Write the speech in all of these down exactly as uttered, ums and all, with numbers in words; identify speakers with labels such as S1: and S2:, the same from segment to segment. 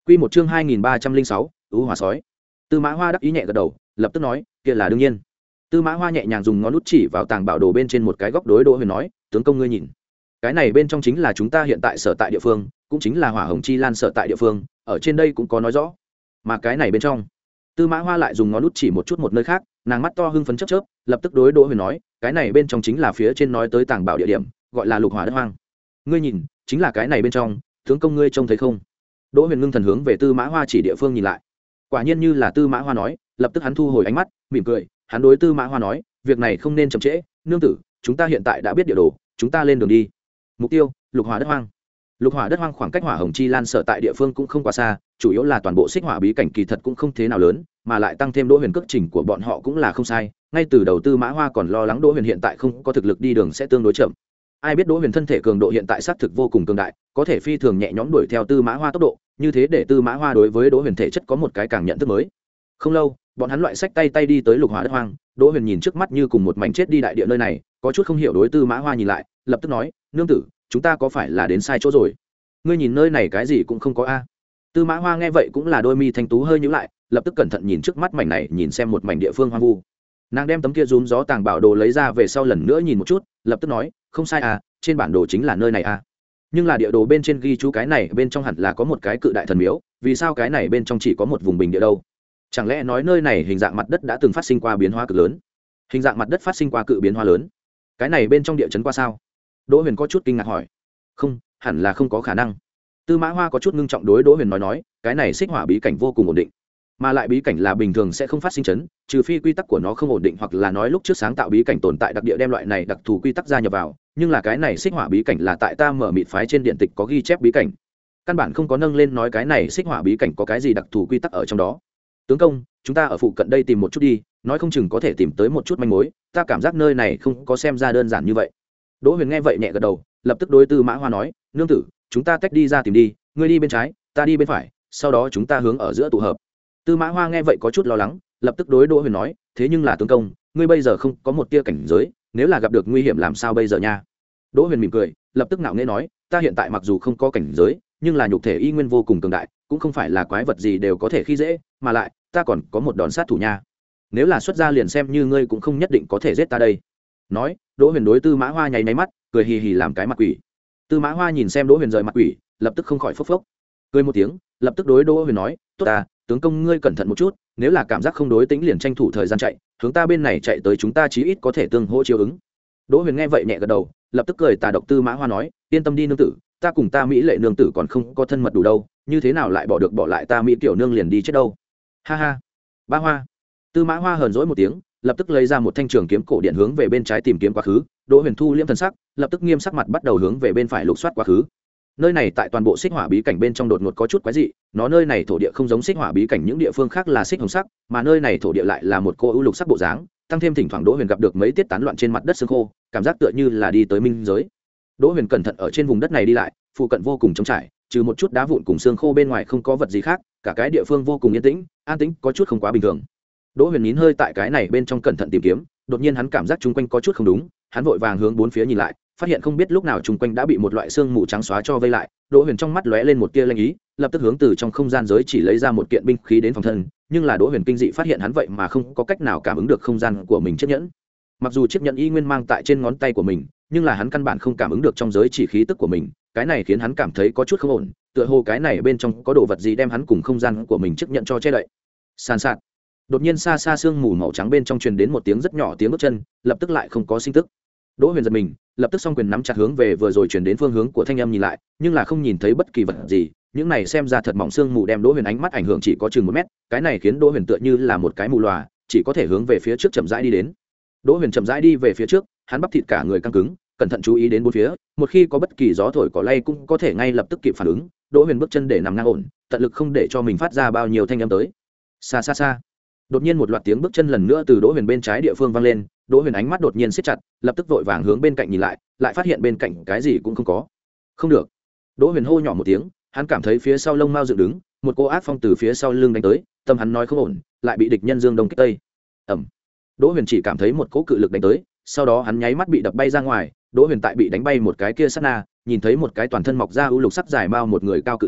S1: Quy một chương hai nghìn ba trăm linh sáu, ưu hỏa sói. Tư Mã Hoa đắc ý nhẹ gật đầu, lập tức nói, kia là đương nhiên. Tư Mã Hoa nhẹ nhàng dùng ngón út chỉ vào tàng bảo đồ bên trên một cái góc đối Đỗ Huyền nói, tướng công ngươi nhìn, cái này bên trong chính là chúng ta hiện tại sở tại địa phương, cũng chính là Hỏa Hồng Chi Lan sở tại địa phương, ở trên đây cũng có nói rõ. Mà cái này bên trong, Tư Mã Hoa lại dùng ngón út chỉ một chút một nơi khác, nàng mắt to hưng phấn chớp chớp, lập tức đối Đỗ Huyền nói, cái này bên trong chính là phía trên nói tới tàng bảo địa điểm, gọi là Lục Hỏa đất hoang. Ngươi nhìn, chính là cái này bên trong, tướng công ngươi trông thấy không? Đỗ Huyền ngưng thần hướng về Tư Mã Hoa chỉ địa phương nhìn lại. Quả nhiên như là Tư Mã Hoa nói, lập tức hắn thu hồi ánh mắt, mỉm cười, hắn đối Tư Mã Hoa nói, việc này không nên chậm trễ, nương tử, chúng ta hiện tại đã biết địa đồ, chúng ta lên đường đi. Mục tiêu, Lục Hỏa đất hoang. Lục Hỏa đất hoang khoảng cách Hỏa Hồng Chi Lan sở tại địa phương cũng không quá xa, chủ yếu là toàn bộ xích hỏa bí cảnh kỳ thật cũng không thế nào lớn, mà lại tăng thêm Đỗ Huyền cước trình của bọn họ cũng là không sai, ngay từ đầu Tư Mã Hoa còn lo lắng Đỗ Huyền hiện tại không có thực lực đi đường sẽ tương đối chậm. Ai biết Đỗ Huyền thân thể cường độ hiện tại xác thực vô cùng cường đại, có thể phi thường nhẹ nhõm đuổi theo Tư Mã Hoa tốc độ, như thế để Tư Mã Hoa đối với Đỗ Huyền thể chất có một cái càng nhận thức mới. Không lâu, bọn hắn loại sách tay tay đi tới Lục Hỏa đất hoang, Đỗ Huyền nhìn trước mắt như cùng một mảnh chết đi đại địa nơi này, có chút không hiểu đối Tư Mã Hoa nhìn lại, lập tức nói, nương tử, chúng ta có phải là đến sai chỗ rồi? Ngươi nhìn nơi này cái gì cũng không có a. Tư Mã Hoa nghe vậy cũng là đôi mi thanh tú hơi nhíu lại, lập tức cẩn thận nhìn trước mắt mảnh này, nhìn xem một mảnh địa phương hoang vu. Nàng đem tấm kia rúm gió tàng bảo đồ lấy ra về sau lần nữa nhìn một chút, lập tức nói, không sai à, trên bản đồ chính là nơi này à. Nhưng là địa đồ bên trên ghi chú cái này bên trong hẳn là có một cái cự đại thần miếu, vì sao cái này bên trong chỉ có một vùng bình địa đâu? Chẳng lẽ nói nơi này hình dạng mặt đất đã từng phát sinh qua biến hóa cực lớn? Hình dạng mặt đất phát sinh qua cự biến hóa lớn, cái này bên trong địa chấn qua sao? Đỗ Huyền có chút kinh ngạc hỏi. Không, hẳn là không có khả năng. Tư Mã Hoa có chút ngưng trọng đối Đỗ Huyền nói nói, cái này xích hỏa bí cảnh vô cùng ổn định, mà lại bí cảnh là bình thường sẽ không phát sinh chấn, trừ phi quy tắc của nó không ổn định hoặc là nói lúc trước sáng tạo bí cảnh tồn tại đặc địa đem loại này đặc thù quy tắc gia nhập vào, nhưng là cái này xích hỏa bí cảnh là tại ta mở mịt phái trên điện tịch có ghi chép bí cảnh, căn bản không có nâng lên nói cái này xích hỏa bí cảnh có cái gì đặc thù quy tắc ở trong đó. Tướng công, chúng ta ở phụ cận đây tìm một chút đi, nói không chừng có thể tìm tới một chút manh mối, ta cảm giác nơi này không có xem ra đơn giản như vậy. Đỗ Huyền nghe vậy nhẹ gật đầu, lập tức đối Tư Mã Hoa nói, nương tử, chúng ta tách đi ra tìm đi, ngươi đi bên trái, ta đi bên phải, sau đó chúng ta hướng ở giữa tụ hợp. Tư Mã Hoa nghe vậy có chút lo lắng, lập tức đối Đỗ Huyền nói, thế nhưng là tướng công, ngươi bây giờ không có một tia cảnh giới, nếu là gặp được nguy hiểm làm sao bây giờ nha? Đỗ Huyền mỉm cười, lập tức ngạo nghễ nói, ta hiện tại mặc dù không có cảnh giới, nhưng là nhục thể y nguyên vô cùng cường đại, cũng không phải là quái vật gì đều có thể khi dễ, mà lại, ta còn có một đòn sát thủ nha. Nếu là xuất ra liền xem như ngươi cũng không nhất định có thể giết ta đây. Nói, Đỗ Huyền đối Tư Mã Hoa nháy nháy mắt, cười hì hì làm cái mặt quỷ. Tư Mã Hoa nhìn xem Đỗ Huyền rời mặt quỷ, lập tức không khỏi phốc phốc cười một tiếng, lập tức đối Đỗ Huyền nói, tốt ta, tướng công ngươi cẩn thận một chút, nếu là cảm giác không đối tính liền tranh thủ thời gian chạy, hướng ta bên này chạy tới chúng ta chí ít có thể tương hỗ chiếu ứng. Đỗ Huyền nghe vậy nhẹ gật đầu, lập tức cười tà độc Tư Mã Hoa nói, yên tâm đi nương tử, ta cùng ta mỹ lệ nương tử còn không có thân mật đủ đâu, như thế nào lại bỏ được bỏ lại ta mỹ tiểu nương liền đi chết đâu. Ha ha. Ba Hoa. Tư Mã Hoa hờn dỗi một tiếng, lập tức lấy ra một thanh trường kiếm cổ điện hướng về bên trái tìm kiếm quá khứ. Đỗ Huyền thu liễm thần sắc, lập tức nghiêm sắc mặt bắt đầu hướng về bên phải lục soát quá khứ. Nơi này tại toàn bộ xích hỏa bí cảnh bên trong đột ngột có chút quái dị, nó nơi này thổ địa không giống xích hỏa bí cảnh những địa phương khác là xích hồng sắc, mà nơi này thổ địa lại là một cô ưu lục sắc bộ dáng, tăng thêm thỉnh thoảng Đỗ Huyền gặp được mấy tiết tán loạn trên mặt đất xương khô, cảm giác tựa như là đi tới minh giới. Đỗ Huyền cẩn thận ở trên vùng đất này đi lại, phụ cận vô cùng trống trải, trừ một chút đá vụn cùng xương khô bên ngoài không có vật gì khác, cả cái địa phương vô cùng yên tĩnh, an tĩnh, có chút không quá bình thường. Đỗ Huyền nín hơi tại cái này bên trong cẩn thận tìm kiếm, đột nhiên hắn cảm giác chung quanh có chút không đúng, hắn vội vàng hướng bốn phía nhìn lại, phát hiện không biết lúc nào chung quanh đã bị một loại xương mù trắng xóa cho vây lại. Đỗ Huyền trong mắt lóe lên một tia lanh ý, lập tức hướng từ trong không gian giới chỉ lấy ra một kiện binh khí đến phòng thân, nhưng là Đỗ Huyền kinh dị phát hiện hắn vậy mà không có cách nào cảm ứng được không gian của mình chiếc nhẫn. Mặc dù chiếc nhẫn y nguyên mang tại trên ngón tay của mình, nhưng là hắn căn bản không cảm ứng được trong giới chỉ khí tức của mình, cái này khiến hắn cảm thấy có chút không ổn, tựa hồ cái này bên trong có đồ vật gì đem hắn cùng không gian của mình chiếc nhẫn cho che đậy. Sàn sạt. Đột nhiên xa xa sương mù màu trắng bên trong truyền đến một tiếng rất nhỏ tiếng bước chân, lập tức lại không có sinh tức. Đỗ Huyền giật mình, lập tức song quyền nắm chặt hướng về vừa rồi truyền đến phương hướng của thanh âm nhìn lại, nhưng là không nhìn thấy bất kỳ vật gì, những này xem ra thật mỏng sương mù đem Đỗ Huyền ánh mắt ảnh hưởng chỉ có chừng một mét, cái này khiến Đỗ Huyền tựa như là một cái mù lòa, chỉ có thể hướng về phía trước chậm rãi đi đến. Đỗ Huyền chậm rãi đi về phía trước, hắn bắp thịt cả người căng cứng, cẩn thận chú ý đến bốn phía, một khi có bất kỳ gió thổi cỏ lay cũng có thể ngay lập tức kịp phản ứng. Đỗ Huyền bước chân để nằm ngang ổn, tận lực không để cho mình phát ra bao nhiêu thanh âm tới. Xa xa xa. Đột nhiên một loạt tiếng bước chân lần nữa từ Đỗ Huyền bên trái địa phương vang lên, Đỗ Huyền ánh mắt đột nhiên siết chặt, lập tức vội vàng hướng bên cạnh nhìn lại, lại phát hiện bên cạnh cái gì cũng không có. Không được. Đỗ Huyền hô nhỏ một tiếng, hắn cảm thấy phía sau lông mao dựng đứng, một cô ác phong từ phía sau lưng đánh tới, tâm hắn nói không ổn, lại bị địch nhân dương đông kích tây. Ầm. Đỗ Huyền chỉ cảm thấy một cỗ cự lực đánh tới, sau đó hắn nháy mắt bị đập bay ra ngoài. Đỗ Huyền tại bị đánh bay một cái kia sát na, nhìn thấy một cái toàn thân mọc ra ưu lục sắc dài mao một người cao cự lang,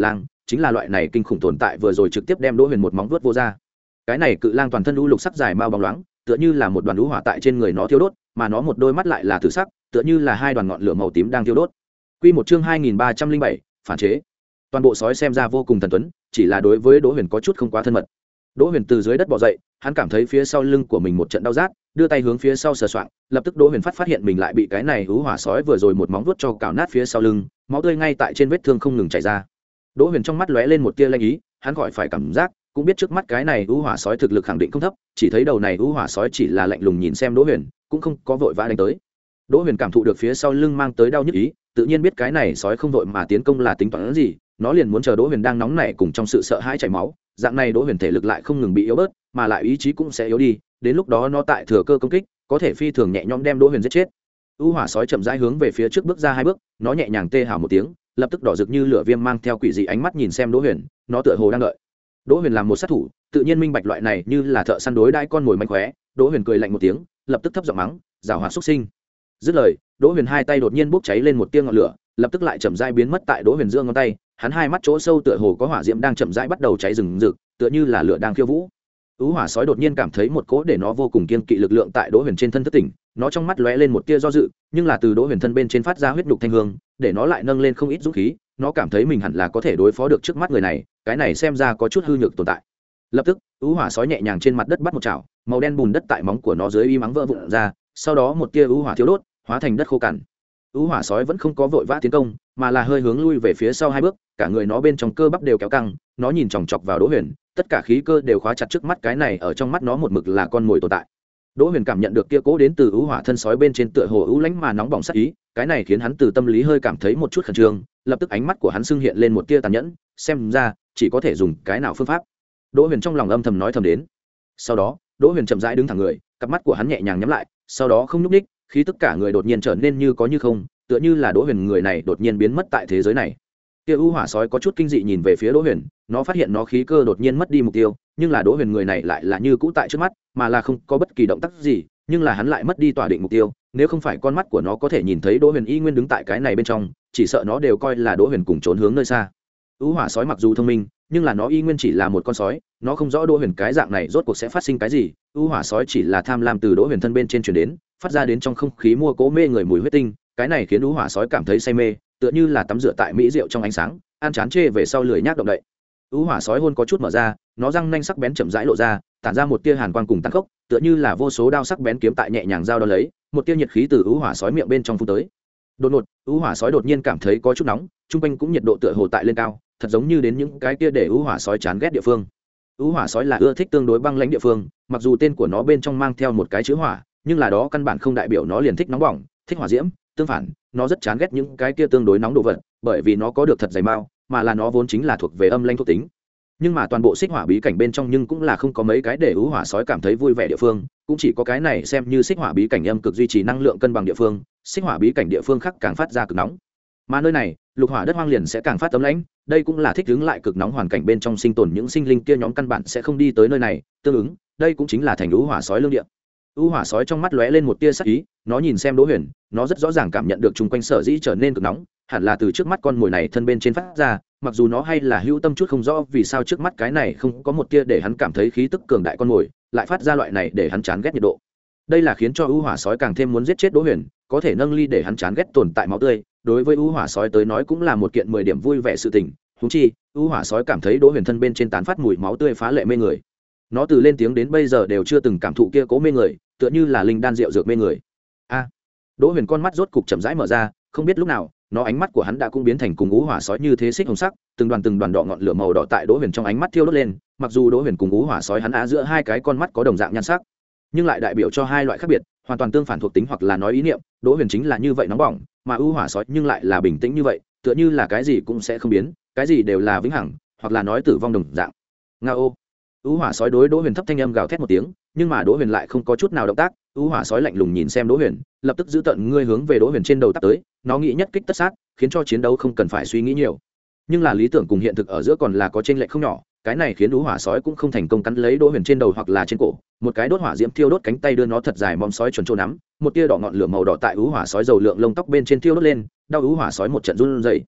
S1: chính là loại này kinh khủng tồn tại vừa rồi trực tiếp đem Đỗ Huyền một móng vuốt vô ra. Cái này cự lang toàn thân u lục sắc dài mao bóng loáng, tựa như là một đoàn lũ hỏa tại trên người nó thiêu đốt, mà nó một đôi mắt lại là tử sắc, tựa như là hai đoàn ngọn lửa màu tím đang thiêu đốt. Quy một chương hai nghìn ba trăm lẻ bảy, phản chế. Toàn bộ sói xem ra vô cùng thần tuấn, chỉ là đối với Đỗ Huyền có chút không quá thân mật. Đỗ Huyền từ dưới đất bò dậy, hắn cảm thấy phía sau lưng của mình một trận đau rát, đưa tay hướng phía sau sờ soạng, lập tức Đỗ Huyền phát phát hiện mình lại bị cái này ú hỏa sói vừa rồi một móng vuốt cho cào nát phía sau lưng, máu tươi ngay tại trên vết thương không ngừng chảy ra. Đỗ Huyền trong mắt lóe lên một tia lanh ý, hắn gọi phải cảm giác, cũng biết trước mắt cái này ú hỏa sói thực lực khẳng định không thấp, chỉ thấy đầu này ú hỏa sói chỉ là lạnh lùng nhìn xem Đỗ Huyền, cũng không có vội vã đánh tới. Đỗ Huyền cảm thụ được phía sau lưng mang tới đau nhức ý, tự nhiên biết cái này sói không vội mà tiến công là tính toán gì, nó liền muốn chờ Đỗ Huyền đang nóng nảy cùng trong sự sợ hãi chảy máu, dạng này Đỗ Huyền thể lực lại không ngừng bị yếu bớt, mà lại ý chí cũng sẽ yếu đi, đến lúc đó nó tại thừa cơ công kích, có thể phi thường nhẹ nhõm đem Đỗ Huyền giết chết. U hỏa sói chậm rãi hướng về phía trước bước ra hai bước, nó nhẹ nhàng tê hào một tiếng, lập tức đỏ rực như lửa viêm mang theo quỷ dị ánh mắt nhìn xem Đỗ Huyền, nó tựa hồ đang đợi. Đỗ Huyền làm một sát thủ, tự nhiên minh bạch loại này như là thợ săn đối đãi con mồi mánh khóe, Đỗ Huyền cười lạnh một tiếng, lập tức thấp giọng mắng, giảo hoạt xuất sinh. Dứt lời, Đỗ Huyền hai tay đột nhiên bốc cháy lên một tia ngọn lửa, lập tức lại chậm rãi biến mất tại Đỗ Huyền giữa ngón tay, hắn hai mắt chỗ sâu tựa hồ có hỏa diễm đang chậm rãi bắt đầu cháy rừng rực, tựa như là lửa đang khiêu vũ. Ú hỏa sói đột nhiên cảm thấy một cỗ để nó vô cùng kiên kỵ lực lượng tại Đỗ Huyền trên thân thức tỉnh, nó trong mắt lóe lên một tia do dự, nhưng là từ Đỗ Huyền thân bên trên phát ra huyết đục thanh hương, để nó lại nâng lên không ít dũng khí, nó cảm thấy mình hẳn là có thể đối phó được trước mắt người này, cái này xem ra có chút hư nhược tồn tại. Lập tức, ú hỏa sói nhẹ nhàng trên mặt đất bắt một chảo, màu đen bùn đất tại móng của nó dưới y mắng vỡ vụn ra, sau đó một tia ú hỏa thiếu đốt, hóa thành đất khô cằn. Ú hỏa sói vẫn không có vội vã tiến công, mà là hơi hướng lui về phía sau hai bước, cả người nó bên trong cơ bắp đều kéo căng, nó nhìn chòng chọc vào Đỗ Huyền, tất cả khí cơ đều khóa chặt trước mắt cái này ở trong mắt nó một mực là con mồi tồn tại. Đỗ Huyền cảm nhận được kia cố đến từ ú hỏa thân sói bên trên tựa hồ ú lãnh mà nóng bỏng sát ý, cái này khiến hắn từ tâm lý hơi cảm thấy một chút khẩn trương, lập tức ánh mắt của hắn sưng hiện lên một tia tàn nhẫn, xem ra chỉ có thể dùng cái nào phương pháp. Đỗ Huyền trong lòng âm thầm nói thầm đến. Sau đó, Đỗ Huyền chậm rãi đứng thẳng người, cặp mắt của hắn nhẹ nhàng nhắm lại, sau đó không nhúc nhích, khí tất cả người đột nhiên trở nên như có như không, tựa như là Đỗ Huyền người này đột nhiên biến mất tại thế giới này. Kia u hỏa sói có chút kinh dị nhìn về phía Đỗ Huyền, nó phát hiện nó khí cơ đột nhiên mất đi mục tiêu, nhưng là Đỗ Huyền người này lại là như cũ tại trước mắt, mà là không có bất kỳ động tác gì, nhưng là hắn lại mất đi tỏa định mục tiêu, nếu không phải con mắt của nó có thể nhìn thấy Đỗ Huyền y nguyên đứng tại cái này bên trong, chỉ sợ nó đều coi là Đỗ Huyền cùng trốn hướng nơi xa. U hỏa sói mặc dù thông minh, nhưng là nó y nguyên chỉ là một con sói, nó không rõ Đỗ Huyền cái dạng này rốt cuộc sẽ phát sinh cái gì, u hỏa sói chỉ là tham lam từ Đỗ Huyền thân bên trên truyền đến, phát ra đến trong không khí mua cố mê người mùi huyết tinh, cái này khiến u hỏa sói cảm thấy say mê, tựa như là tắm rửa tại mỹ rượu trong ánh sáng, ăn chán chê về sau lười nhác động đậy. U hỏa sói hôn có chút mở ra, nó răng nanh sắc bén chậm rãi lộ ra, tản ra một tia hàn quang cùng tàn khốc, tựa như là vô số đao sắc bén kiếm tại nhẹ nhàng giao đo lấy, một tia nhiệt khí từ u hỏa sói miệng bên trong phun tới. Đột ngột, u hỏa sói đột nhiên cảm thấy có chút nóng, trung quanh cũng nhiệt độ tựa hồ tại lên cao, thật giống như đến những cái kia để u hỏa sói chán ghét địa phương. U hỏa sói là ưa thích tương đối băng lãnh địa phương, mặc dù tên của nó bên trong mang theo một cái chữ hỏa, nhưng là đó căn bản không đại biểu nó liền thích nóng bỏng, thích hỏa diễm, tương phản, nó rất chán ghét những cái kia tương đối nóng đồ vật, bởi vì nó có được thật dày mao, mà là nó vốn chính là thuộc về âm lãnh thuộc tính. Nhưng mà toàn bộ xích hỏa bí cảnh bên trong nhưng cũng là không có mấy cái để u hỏa sói cảm thấy vui vẻ địa phương, cũng chỉ có cái này xem như xích hỏa bí cảnh âm cực duy trì năng lượng cân bằng địa phương, xích hỏa bí cảnh địa phương khác càng phát ra cực nóng. Mà nơi này, lục hỏa đất hoang liền sẽ càng phát tấm lãnh, đây cũng là thích ứng lại cực nóng hoàn cảnh bên trong sinh tồn những sinh linh kia nhóm căn bản sẽ không đi tới nơi này, tương ứng, đây cũng chính là thành u hỏa sói lương địa. U hỏa sói trong mắt lóe lên một tia sắc ý, nó nhìn xem Đỗ Huyền, nó rất rõ ràng cảm nhận được chung quanh sở dĩ trở nên cực nóng, hẳn là từ trước mắt con mồi này thân bên trên phát ra, mặc dù nó hay là hữu tâm chút không rõ vì sao trước mắt cái này không có một tia để hắn cảm thấy khí tức cường đại con mồi, lại phát ra loại này để hắn chán ghét nhiệt độ. Đây là khiến cho u hỏa sói càng thêm muốn giết chết Đỗ Huyền, có thể nâng ly để hắn chán ghét tồn tại máu tươi, đối với u hỏa sói tới nói cũng là một kiện mười điểm vui vẻ sự tình, huống chi, u hỏa sói cảm thấy Đỗ Huyền thân bên trên tán phát mùi máu tươi phá lệ mê người. Nó từ lên tiếng đến bây giờ đều chưa từng cảm thụ kia cố mê người, tựa như là linh đan rượu dược mê người. A. Đỗ Huyền con mắt rốt cục chậm rãi mở ra, không biết lúc nào, nó ánh mắt của hắn đã cũng biến thành cùng u hỏa sói như thế xích hồng sắc, từng đoàn từng đoàn đỏ ngọn lửa màu đỏ tại Đỗ Huyền trong ánh mắt thiêu đốt lên, mặc dù Đỗ Huyền cùng u hỏa sói hắn á giữa hai cái con mắt có đồng dạng nhan sắc, nhưng lại đại biểu cho hai loại khác biệt, hoàn toàn tương phản thuộc tính hoặc là nói ý niệm. Đỗ Huyền chính là như vậy nóng bỏng, mà u hỏa sói nhưng lại là bình tĩnh như vậy, tựa như là cái gì cũng sẽ không biến, cái gì đều là vĩnh hằng, hoặc là nói tử vong đồng dạng. Ngao. U hỏa sói đối Đỗ Huyền thấp thanh âm gào thét một tiếng, nhưng mà Đỗ Huyền lại không có chút nào động tác. U hỏa sói lạnh lùng nhìn xem Đỗ Huyền, lập tức giữ tận ngươi hướng về Đỗ Huyền trên đầu tát tới, nó nghĩ nhất kích tất sát, khiến cho chiến đấu không cần phải suy nghĩ nhiều. Nhưng là lý tưởng cùng hiện thực ở giữa còn là có chênh lệch không nhỏ, cái này khiến U hỏa sói cũng không thành công cắn lấy Đỗ Huyền trên đầu hoặc là trên cổ, một cái đốt hỏa diễm thiêu đốt cánh tay đưa nó thật dài mom sói chuẩn trô nắm, một tia đỏ ngọn lửa màu đỏ tại U hỏa sói dầu lượng lông tóc bên trên thiêu đốt lên, đau U hỏa sói một trận run rẩy.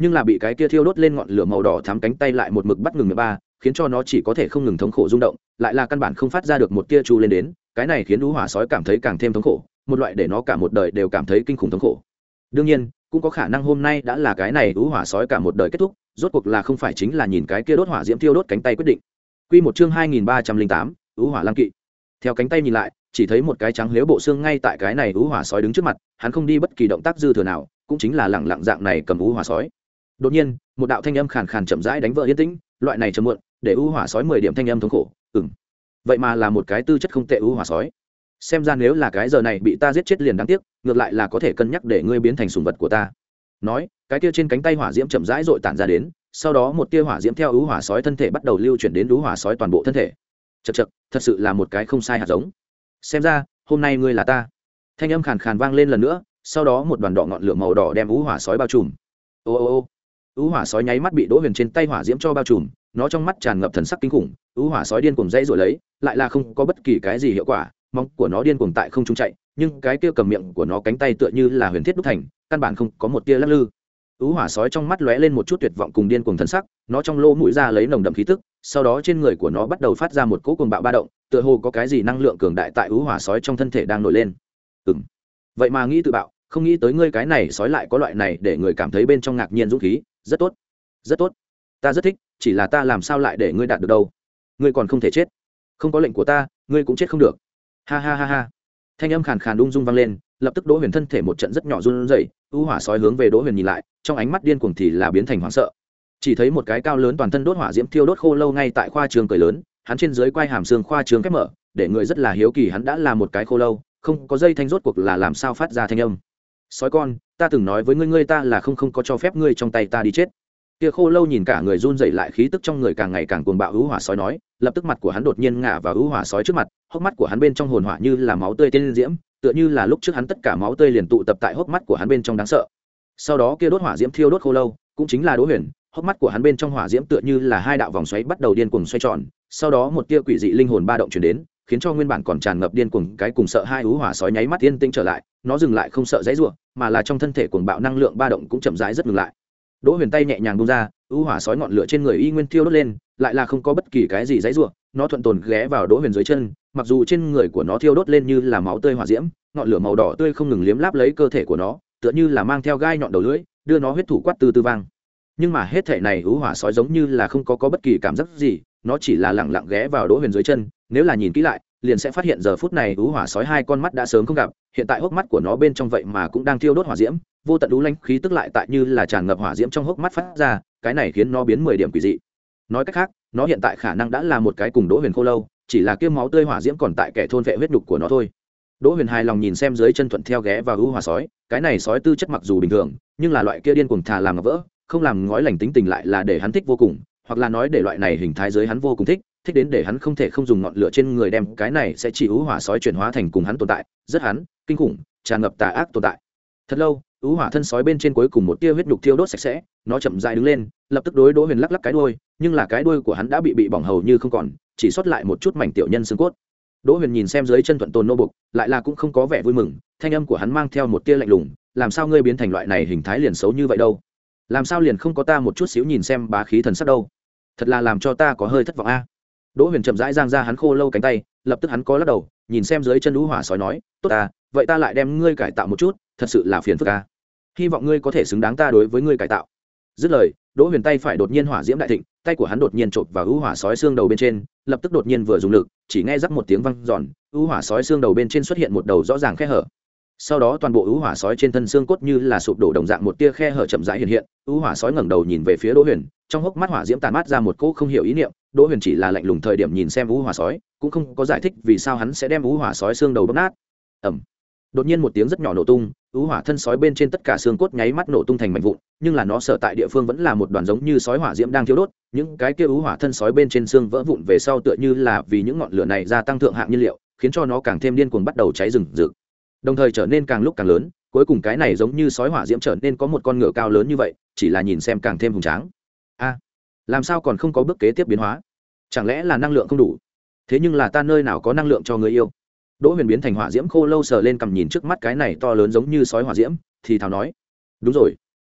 S1: nhưng là bị cái kia thiêu đốt lên ngọn lửa màu đỏ thắm cánh tay lại một mực bắt ngừng mười ba, khiến cho nó chỉ có thể không ngừng thống khổ rung động, lại là căn bản không phát ra được một tia chu lên đến. Cái này khiến ú hỏa sói cảm thấy càng thêm thống khổ, một loại để nó cả một đời đều cảm thấy kinh khủng thống khổ. Đương nhiên cũng có khả năng hôm nay đã là cái này ú hỏa sói cả một đời kết thúc, rốt cuộc là không phải chính là nhìn cái kia đốt hỏa diễm thiêu đốt cánh tay quyết định. Quy một chương hai nghìn ba trăm linh tám, ú hỏa lang kỵ. Theo cánh tay nhìn lại, chỉ thấy một cái trắng liếu bộ xương ngay tại cái này ú hỏa sói đứng trước mặt, hắn không đi bất kỳ động tác dư thừa nào, cũng chính là lẳng lặng dạng này cầm ú hỏa sói. Đột nhiên một đạo thanh âm khàn khàn chậm rãi đánh vỡ yên tĩnh, loại này trầm muộn để ú hỏa sói mười điểm thanh âm thống khổ. Ừm, vậy mà là một cái tư chất không tệ ú hỏa sói. Xem ra nếu là cái giờ này bị ta giết chết liền đáng tiếc, ngược lại là có thể cân nhắc để ngươi biến thành sủng vật của ta. Nói, cái kia trên cánh tay hỏa diễm chậm rãi dội tản ra đến, sau đó một tia hỏa diễm theo ú hỏa sói thân thể bắt đầu lưu chuyển đến ú hỏa sói toàn bộ thân thể. Chậc chậc, thật sự là một cái không sai hạt giống. Xem ra hôm nay ngươi là ta. Thanh âm khàn khàn vang lên lần nữa, sau đó một đoàn đỏ ngọn lửa màu đỏ đem ú hỏa sói bao trùm. Ô ô ô. Ú hỏa sói nháy mắt bị Đỗ Huyền trên tay hỏa diễm cho bao trùm, nó trong mắt tràn ngập thần sắc kinh khủng. Ú hỏa sói điên cuồng dãy rồi lấy, lại là không có bất kỳ cái gì hiệu quả, móng của nó điên cuồng tại không trung chạy, nhưng cái kia cầm miệng của nó cánh tay tựa như là huyền thiết đúc thành, căn bản không có một tia lắc lư. Ú hỏa sói trong mắt lóe lên một chút tuyệt vọng cùng điên cuồng thần sắc, nó trong lỗ mũi ra lấy nồng đậm khí tức, sau đó trên người của nó bắt đầu phát ra một cỗ cuồng bạo ba động, tựa hồ có cái gì năng lượng cường đại tại ú hỏa sói trong thân thể đang nổi lên. Ừm, vậy mà nghĩ tự bạo, không nghĩ tới ngươi cái này sói lại có loại này để người cảm thấy bên trong ngạc nhiên dũng khí, rất tốt, rất tốt, ta rất thích, chỉ là ta làm sao lại để ngươi đạt được đâu? Ngươi còn không thể chết, không có lệnh của ta, ngươi cũng chết không được. Ha ha ha ha. Thanh âm khàn khàn ung dung vang lên, lập tức Đỗ Huyền thân thể một trận rất nhỏ run rẩy, u hỏa sói hướng về Đỗ Huyền nhìn lại, trong ánh mắt điên cuồng thì là biến thành hoảng sợ. Chỉ thấy một cái cao lớn toàn thân đốt hỏa diễm thiêu đốt khô lâu ngay tại khoa trường cười lớn, hắn trên dưới quai hàm xương khoa trường khép mở, để người rất là hiếu kỳ hắn đã là một cái khô lâu, không có dây thanh rốt cuộc là làm sao phát ra thanh âm. Sói con, ta từng nói với ngươi ngươi ta là không không có cho phép ngươi trong tay ta đi chết. Kia khô lâu nhìn cả người run rẩy lại khí tức trong người càng ngày càng cuồng bạo u hỏa sói nói, lập tức mặt của hắn đột nhiên ngã vào u hỏa sói trước mặt, hốc mắt của hắn bên trong hồn hỏa như là máu tươi tiên diễm, tựa như là lúc trước hắn tất cả máu tươi liền tụ tập tại hốc mắt của hắn bên trong đáng sợ. Sau đó kia đốt hỏa diễm thiêu đốt khô lâu, cũng chính là Đỗ Huyền, hốc mắt của hắn bên trong hỏa diễm tựa như là hai đạo vòng xoáy bắt đầu điên cuồng xoay tròn, sau đó một tia quỷ dị linh hồn ba động truyền đến, khiến cho nguyên bản còn tràn ngập điên cuồng cái cùng sợ hai u hỏa sói nháy mắt yên tĩnh trở lại, nó dừng lại không sợ dãy rủa, mà là trong thân thể cuồng bạo năng lượng ba động cũng chậm rãi rất ngừng lại. Đỗ Huyền tay nhẹ nhàng buông ra, u hỏa sói ngọn lửa trên người y nguyên thiêu đốt lên, lại là không có bất kỳ cái gì dãy rủa, nó thuận tồn ghé vào Đỗ Huyền dưới chân, mặc dù trên người của nó thiêu đốt lên như là máu tươi hỏa diễm, ngọn lửa màu đỏ tươi không ngừng liếm láp lấy cơ thể của nó, tựa như là mang theo gai nhọn đầu lưỡi, đưa nó huyết thủ quát từ từ vang. Nhưng mà hết thể này u hỏa sói giống như là không có có bất kỳ cảm giác gì, nó chỉ là lẳng lặng ghé vào Đỗ Huyền dưới chân, nếu là nhìn kỹ lại, liền sẽ phát hiện giờ phút này u hỏa sói hai con mắt đã sớm không gặp, hiện tại hốc mắt của nó bên trong vậy mà cũng đang thiêu đốt hỏa diễm, vô tận u lãnh khí tức lại tại như là tràn ngập hỏa diễm trong hốc mắt phát ra, cái này khiến nó biến mười điểm quỷ dị. Nói cách khác, nó hiện tại khả năng đã là một cái cùng Đỗ Huyền khô lâu, chỉ là kia máu tươi hỏa diễm còn tại kẻ thôn vệ huyết nhục của nó thôi. Đỗ Huyền hài lòng nhìn xem dưới chân thuận theo ghé vào u hỏa sói, cái này sói tư chất mặc dù bình thường, nhưng là loại kia điên cuồng thà làm ngọc vỡ, không làm ngói lành tính tình lại là để hắn thích vô cùng, hoặc là nói để loại này hình thái dưới hắn vô cùng thích, thích đến để hắn không thể không dùng ngọn lửa trên người đem cái này sẽ chỉ u hỏa sói chuyển hóa thành cùng hắn tồn tại, rất hắn, kinh khủng, tràn ngập tà ác tồn tại. Thật lâu, u hỏa thân sói bên trên cuối cùng một tia huyết nhục thiêu đốt sạch sẽ, nó chậm rãi đứng lên, lập tức đối Đỗ Huyền lắc lắc cái đuôi, nhưng là cái đuôi của hắn đã bị bị bỏng hầu như không còn, chỉ sót lại một chút mảnh tiểu nhân xương cốt. Đỗ Huyền nhìn xem dưới chân thuận tồn nô buộc, lại là cũng không có vẻ vui mừng, thanh âm của hắn mang theo một tia lạnh lùng, làm sao ngươi biến thành loại này hình thái liền xấu như vậy đâu? Làm sao liền không có ta một chút xíu nhìn xem bá khí thần sắc đâu? Thật là làm cho ta có hơi thất vọng a. Đỗ Huyền chậm rãi giang ra hắn khô lâu cánh tay, lập tức hắn có lắc đầu, nhìn xem dưới chân u hỏa sói nói, tốt ta, vậy ta lại đem ngươi cải tạo một chút, thật sự là phiền phức a. Hy vọng ngươi có thể xứng đáng ta đối với ngươi cải tạo. Dứt lời, Đỗ Huyền tay phải đột nhiên hỏa diễm đại thịnh, tay của hắn đột nhiên chộp vào u hỏa sói xương đầu bên trên, lập tức đột nhiên vừa dùng lực, chỉ nghe rắc một tiếng vang giòn, u hỏa sói xương đầu bên trên xuất hiện một đầu rõ ràng khe hở. Sau đó toàn bộ u hỏa sói trên thân xương cốt như là sụp đổ đồng dạng một tia khe hở chậm rãi hiện hiện, u hỏa sói ngẩng đầu nhìn về phía Đỗ Huyền, trong hốc mắt hỏa diễm tàn mát ra một cỗ không hiểu ý niệm. Đỗ Huyền chỉ là lạnh lùng thời điểm nhìn xem u hỏa sói, cũng không có giải thích vì sao hắn sẽ đem u hỏa sói xương đầu bóp nát. Ầm. Đột nhiên một tiếng rất nhỏ nổ tung, u hỏa thân sói bên trên tất cả xương cốt nháy mắt nổ tung thành mảnh vụn, nhưng là nó sở tại địa phương vẫn là một đoàn giống như sói hỏa diễm đang thiêu đốt, những cái kia u hỏa thân sói bên trên xương vỡ vụn về sau tựa như là vì những ngọn lửa này gia tăng thượng hạng nhiên liệu, khiến cho nó càng thêm điên cuồng bắt đầu cháy rừng rực. Đồng thời trở nên càng lúc càng lớn, cuối cùng cái này giống như sói hỏa diễm trở nên có một con ngựa cao lớn như vậy, chỉ là nhìn xem càng thêm hùng tráng. A, làm sao còn không có bước kế tiếp biến hóa? Chẳng lẽ là năng lượng không đủ? Thế nhưng là ta nơi nào có năng lượng cho người yêu? Đỗ Huyền biến thành hỏa diễm khô lâu sờ lên cằm nhìn trước mắt cái này to lớn giống như sói hỏa diễm, thì thào nói: "Đúng rồi,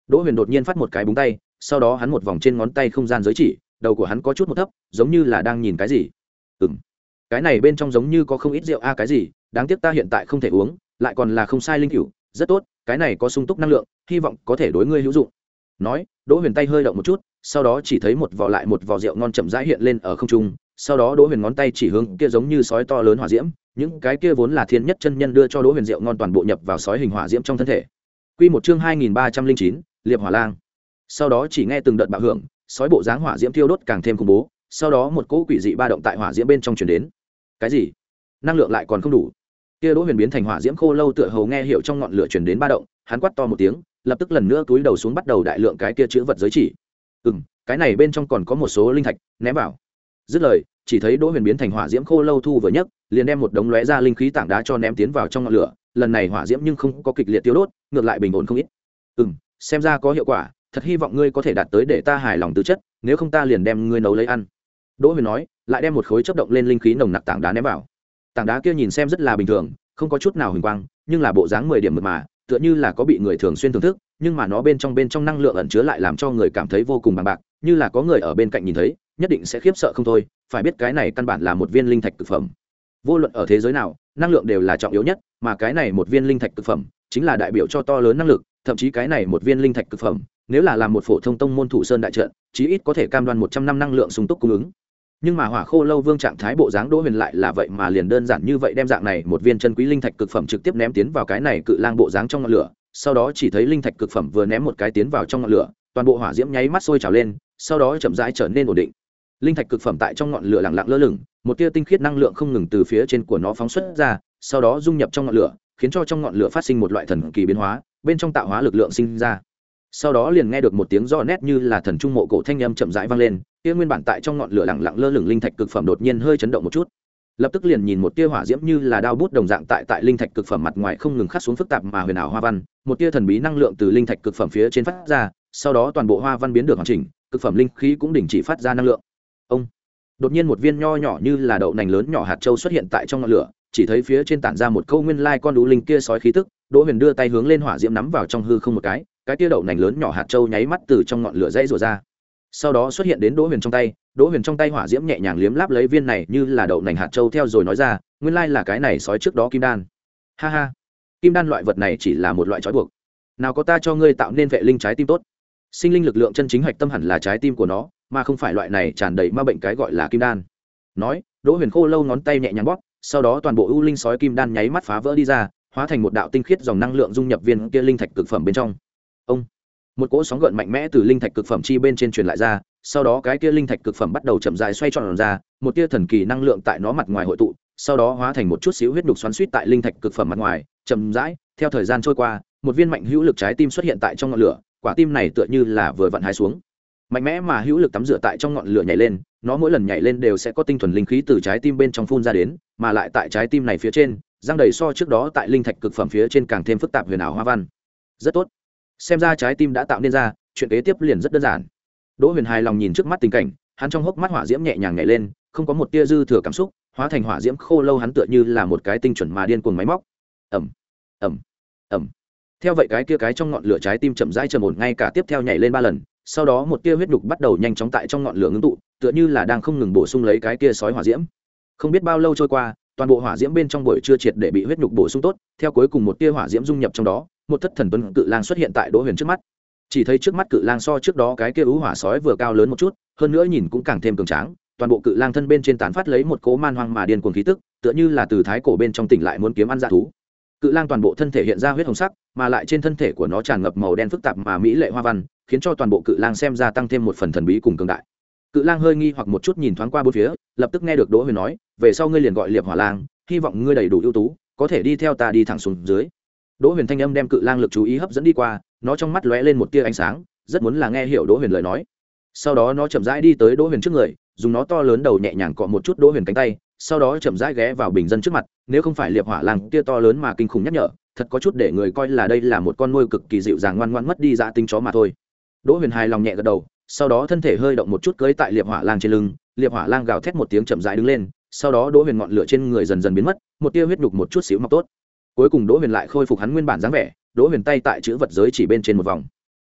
S1: Đỗ Huyền đột nhiên phát một cái búng tay, sau đó hắn một vòng trên ngón tay không gian giới chỉ, đầu của hắn có chút một thấp, giống như là đang nhìn cái gì. Ừm, cái này bên trong giống như có không ít rượu a cái gì, đáng tiếc ta hiện tại không thể uống, lại còn là không sai linh cửu, rất tốt, cái này có sung túc năng lượng, hy vọng có thể đối ngươi hữu dụng. Nói, Đỗ Huyền tay hơi động một chút, sau đó chỉ thấy một vò lại một vò rượu ngon chậm rãi hiện lên ở không trung, sau đó Đỗ Huyền ngón tay chỉ hướng kia giống như sói to lớn hỏa diễm, những cái kia vốn là thiên nhất chân nhân đưa cho Đỗ Huyền rượu ngon toàn bộ nhập vào sói hình hỏa diễm trong thân thể. Quy một chương hai nghìn ba trăm linh chín, Liệp Hỏa Lang. Sau đó chỉ nghe từng đợt bạo hưởng, sói bộ dáng hỏa diễm thiêu đốt càng thêm khủng bố, sau đó một cỗ quỷ dị ba động tại hỏa diễm bên trong truyền đến. Cái gì? Năng lượng lại còn không đủ. Kia Đỗ Huyền biến thành hỏa diễm khô lâu tựa hồ nghe hiểu trong ngọn lửa truyền đến ba động, hắn quát to một tiếng, lập tức lần nữa túi đầu xuống bắt đầu đại lượng cái kia chữ vật giới chỉ. Ừm, cái này bên trong còn có một số linh thạch, ném vào. Dứt lời, chỉ thấy Đỗ Huyền biến thành hỏa diễm khô lâu thu vừa nhấc, liền đem một đống lóe ra linh khí tảng đá cho ném tiến vào trong ngọn lửa, lần này hỏa diễm nhưng không có kịch liệt tiêu đốt, ngược lại bình ổn không ít. Ừm, xem ra có hiệu quả, thật hy vọng ngươi có thể đạt tới để ta hài lòng tư chất, nếu không ta liền đem ngươi nấu lấy ăn. Đỗ Huyền nói, lại đem một khối chớp động lên linh khí nồng nặc tảng đá ném vào. Tảng đá kia nhìn xem rất là bình thường, không có chút nào huỳnh quang, nhưng là bộ dáng mười điểm mượt mà, tựa như là có bị người thường xuyên thưởng thức, nhưng mà nó bên trong bên trong năng lượng ẩn chứa lại làm cho người cảm thấy vô cùng bằng bạc, như là có người ở bên cạnh nhìn thấy, nhất định sẽ khiếp sợ không thôi, phải biết cái này căn bản là một viên linh thạch cực phẩm. Vô luận ở thế giới nào, năng lượng đều là trọng yếu nhất, mà cái này một viên linh thạch cực phẩm chính là đại biểu cho to lớn năng lực, thậm chí cái này một viên linh thạch cực phẩm, nếu là làm một phổ thông tông môn thủ sơn đại trận, chí ít có thể cam đoan một trăm năm năng lượng sung túc cung ứng. Nhưng mà Hỏa Khô Lâu Vương trạng thái bộ dáng Đỗ Huyền lại là vậy mà liền đơn giản như vậy đem dạng này một viên chân quý linh thạch cực phẩm trực tiếp ném tiến vào cái này cự lang bộ dáng trong ngọn lửa, sau đó chỉ thấy linh thạch cực phẩm vừa ném một cái tiến vào trong ngọn lửa, toàn bộ hỏa diễm nháy mắt sôi trào lên, sau đó chậm rãi trở nên ổn định. Linh thạch cực phẩm tại trong ngọn lửa lặng lặng lơ lửng, một tia tinh khiết năng lượng không ngừng từ phía trên của nó phóng xuất ra, sau đó dung nhập trong ngọn lửa, khiến cho trong ngọn lửa phát sinh một loại thần kỳ biến hóa, bên trong tạo hóa lực lượng sinh ra. Sau đó liền nghe được một tiếng rõ nét như là thần trung mộ cổ thanh âm chậm rãi vang lên, tia nguyên bản tại trong ngọn lửa lặng lặng lơ lửng linh thạch cực phẩm đột nhiên hơi chấn động một chút. Lập tức liền nhìn một tia hỏa diễm như là đao bút đồng dạng tại tại linh thạch cực phẩm mặt ngoài không ngừng khắc xuống phức tạp mà huyền ảo hoa văn, một tia thần bí năng lượng từ linh thạch cực phẩm phía trên phát ra, sau đó toàn bộ hoa văn biến được hoàn chỉnh, cực phẩm linh khí cũng đình chỉ phát ra năng lượng. Ông đột nhiên một viên nho nhỏ như là đậu nành lớn nhỏ hạt châu xuất hiện tại trong ngọn lửa, chỉ thấy phía trên tản ra một câu nguyên lai con đú linh kia sói khí tức. Đỗ Huyền đưa tay hướng lên hỏa diễm nắm vào trong hư không một cái, cái tia đậu nành lớn nhỏ hạt châu nháy mắt từ trong ngọn lửa dãy rủa ra, sau đó xuất hiện đến Đỗ Huyền trong tay. Đỗ Huyền trong tay hỏa diễm nhẹ nhàng liếm láp lấy viên này như là đậu nành hạt châu theo rồi nói ra, nguyên lai là cái này sói trước đó kim đan. Ha ha, kim đan loại vật này chỉ là một loại trói buộc, nào có ta cho ngươi tạo nên vệ linh trái tim tốt. Sinh linh lực lượng chân chính hạch tâm hẳn là trái tim của nó, mà không phải loại này tràn đầy ma bệnh cái gọi là kim đan. Nói, Đỗ Huyền khô lâu ngón tay nhẹ nhàng bóp, sau đó toàn bộ u linh sói kim đan nháy mắt phá vỡ đi ra, hóa thành một đạo tinh khiết dòng năng lượng dung nhập viên kia linh thạch cực phẩm bên trong. Ông, một cỗ sóng gợn mạnh mẽ từ linh thạch cực phẩm chi bên trên truyền lại ra, sau đó cái kia linh thạch cực phẩm bắt đầu chậm rãi xoay tròn ra, một tia thần kỳ năng lượng tại nó mặt ngoài hội tụ, sau đó hóa thành một chút xíu huyết nhục xoắn xuýt tại linh thạch cực phẩm mặt ngoài, chậm rãi, theo thời gian trôi qua, một viên mạnh hữu lực trái tim xuất hiện tại trong ngọn lửa, quả tim này tựa như là vừa vặn hái xuống. Mạnh mẽ mà hữu lực tắm rửa tại trong ngọn lửa nhảy lên, nó mỗi lần nhảy lên đều sẽ có tinh thuần linh khí từ trái tim bên trong phun ra đến, mà lại tại trái tim này phía trên, răng đầy so trước đó tại linh thạch cực phẩm phía trên càng thêm phức tạp huyền ảo hoa văn. Rất tốt. Xem ra trái tim đã tạo nên ra, chuyện kế tiếp liền rất đơn giản. Đỗ Huyền hài lòng nhìn trước mắt tình cảnh, hắn trong hốc mắt hỏa diễm nhẹ nhàng nhảy lên, không có một tia dư thừa cảm xúc, hóa thành hỏa diễm khô lâu, hắn tựa như là một cái tinh chuẩn mà điên cuồng máy móc. Ầm, ầm, ầm. Theo vậy cái kia cái trong ngọn lửa trái tim chậm rãi trầm ổn, ngay cả tiếp theo nhảy lên ba lần, sau đó một tia huyết nhục bắt đầu nhanh chóng tại trong ngọn lửa ngưng tụ, tựa như là đang không ngừng bổ sung lấy cái kia sói hỏa diễm. Không biết bao lâu trôi qua, toàn bộ hỏa diễm bên trong buổi trưa triệt để bị huyết nhục bổ sung tốt, theo cuối cùng một tia hỏa diễm dung nhập trong đó, một thất thần tuấn cự lang xuất hiện tại Đỗ Huyền trước mắt. Chỉ thấy trước mắt cự lang so trước đó cái kia ú hỏa sói vừa cao lớn một chút, hơn nữa nhìn cũng càng thêm cường tráng, toàn bộ cự lang thân bên trên tán phát lấy một cỗ man hoang mà điên cuồng khí tức, tựa như là từ thái cổ bên trong tỉnh lại muốn kiếm ăn dã thú. Cự lang toàn bộ thân thể hiện ra huyết hồng sắc, mà lại trên thân thể của nó tràn ngập màu đen phức tạp mà mỹ lệ hoa văn, khiến cho toàn bộ cự lang xem ra tăng thêm một phần thần bí cùng cường đại. Cự lang hơi nghi hoặc một chút nhìn thoáng qua bốn phía, lập tức nghe được Đỗ Huyền nói, về sau ngươi liền gọi Liệp Hỏa Lang, hy vọng ngươi đầy đủ ưu tú, có thể đi theo ta đi thẳng xuống dưới. Đỗ Huyền thanh âm đem cự lang lực chú ý hấp dẫn đi qua, nó trong mắt lóe lên một tia ánh sáng, rất muốn là nghe hiểu Đỗ Huyền lời nói. Sau đó nó chậm rãi đi tới Đỗ Huyền trước người, dùng nó to lớn đầu nhẹ nhàng cọ một chút Đỗ Huyền cánh tay, sau đó chậm rãi ghé vào bình dân trước mặt. Nếu không phải Liệp Hỏa Lang kia to lớn mà kinh khủng nhắc nhở, thật có chút để người coi là đây là một con nuôi cực kỳ dịu dàng ngoan ngoãn mất đi dã tính chó mà thôi. Đỗ Huyền hài lòng nhẹ gật đầu, sau đó thân thể hơi động một chút cưỡi tại Liệp Hỏa Lang trên lưng. Liệp Hỏa Lang gào thét một tiếng chậm rãi đứng lên, sau đó Đỗ Huyền ngọn lửa trên người dần dần biến mất, một tia huyết nhục một chút xíu mọc tốt. Cuối cùng Đỗ Huyền lại khôi phục hắn nguyên bản dáng vẻ. Đỗ Huyền tay tại chữ vật giới chỉ bên trên một vòng,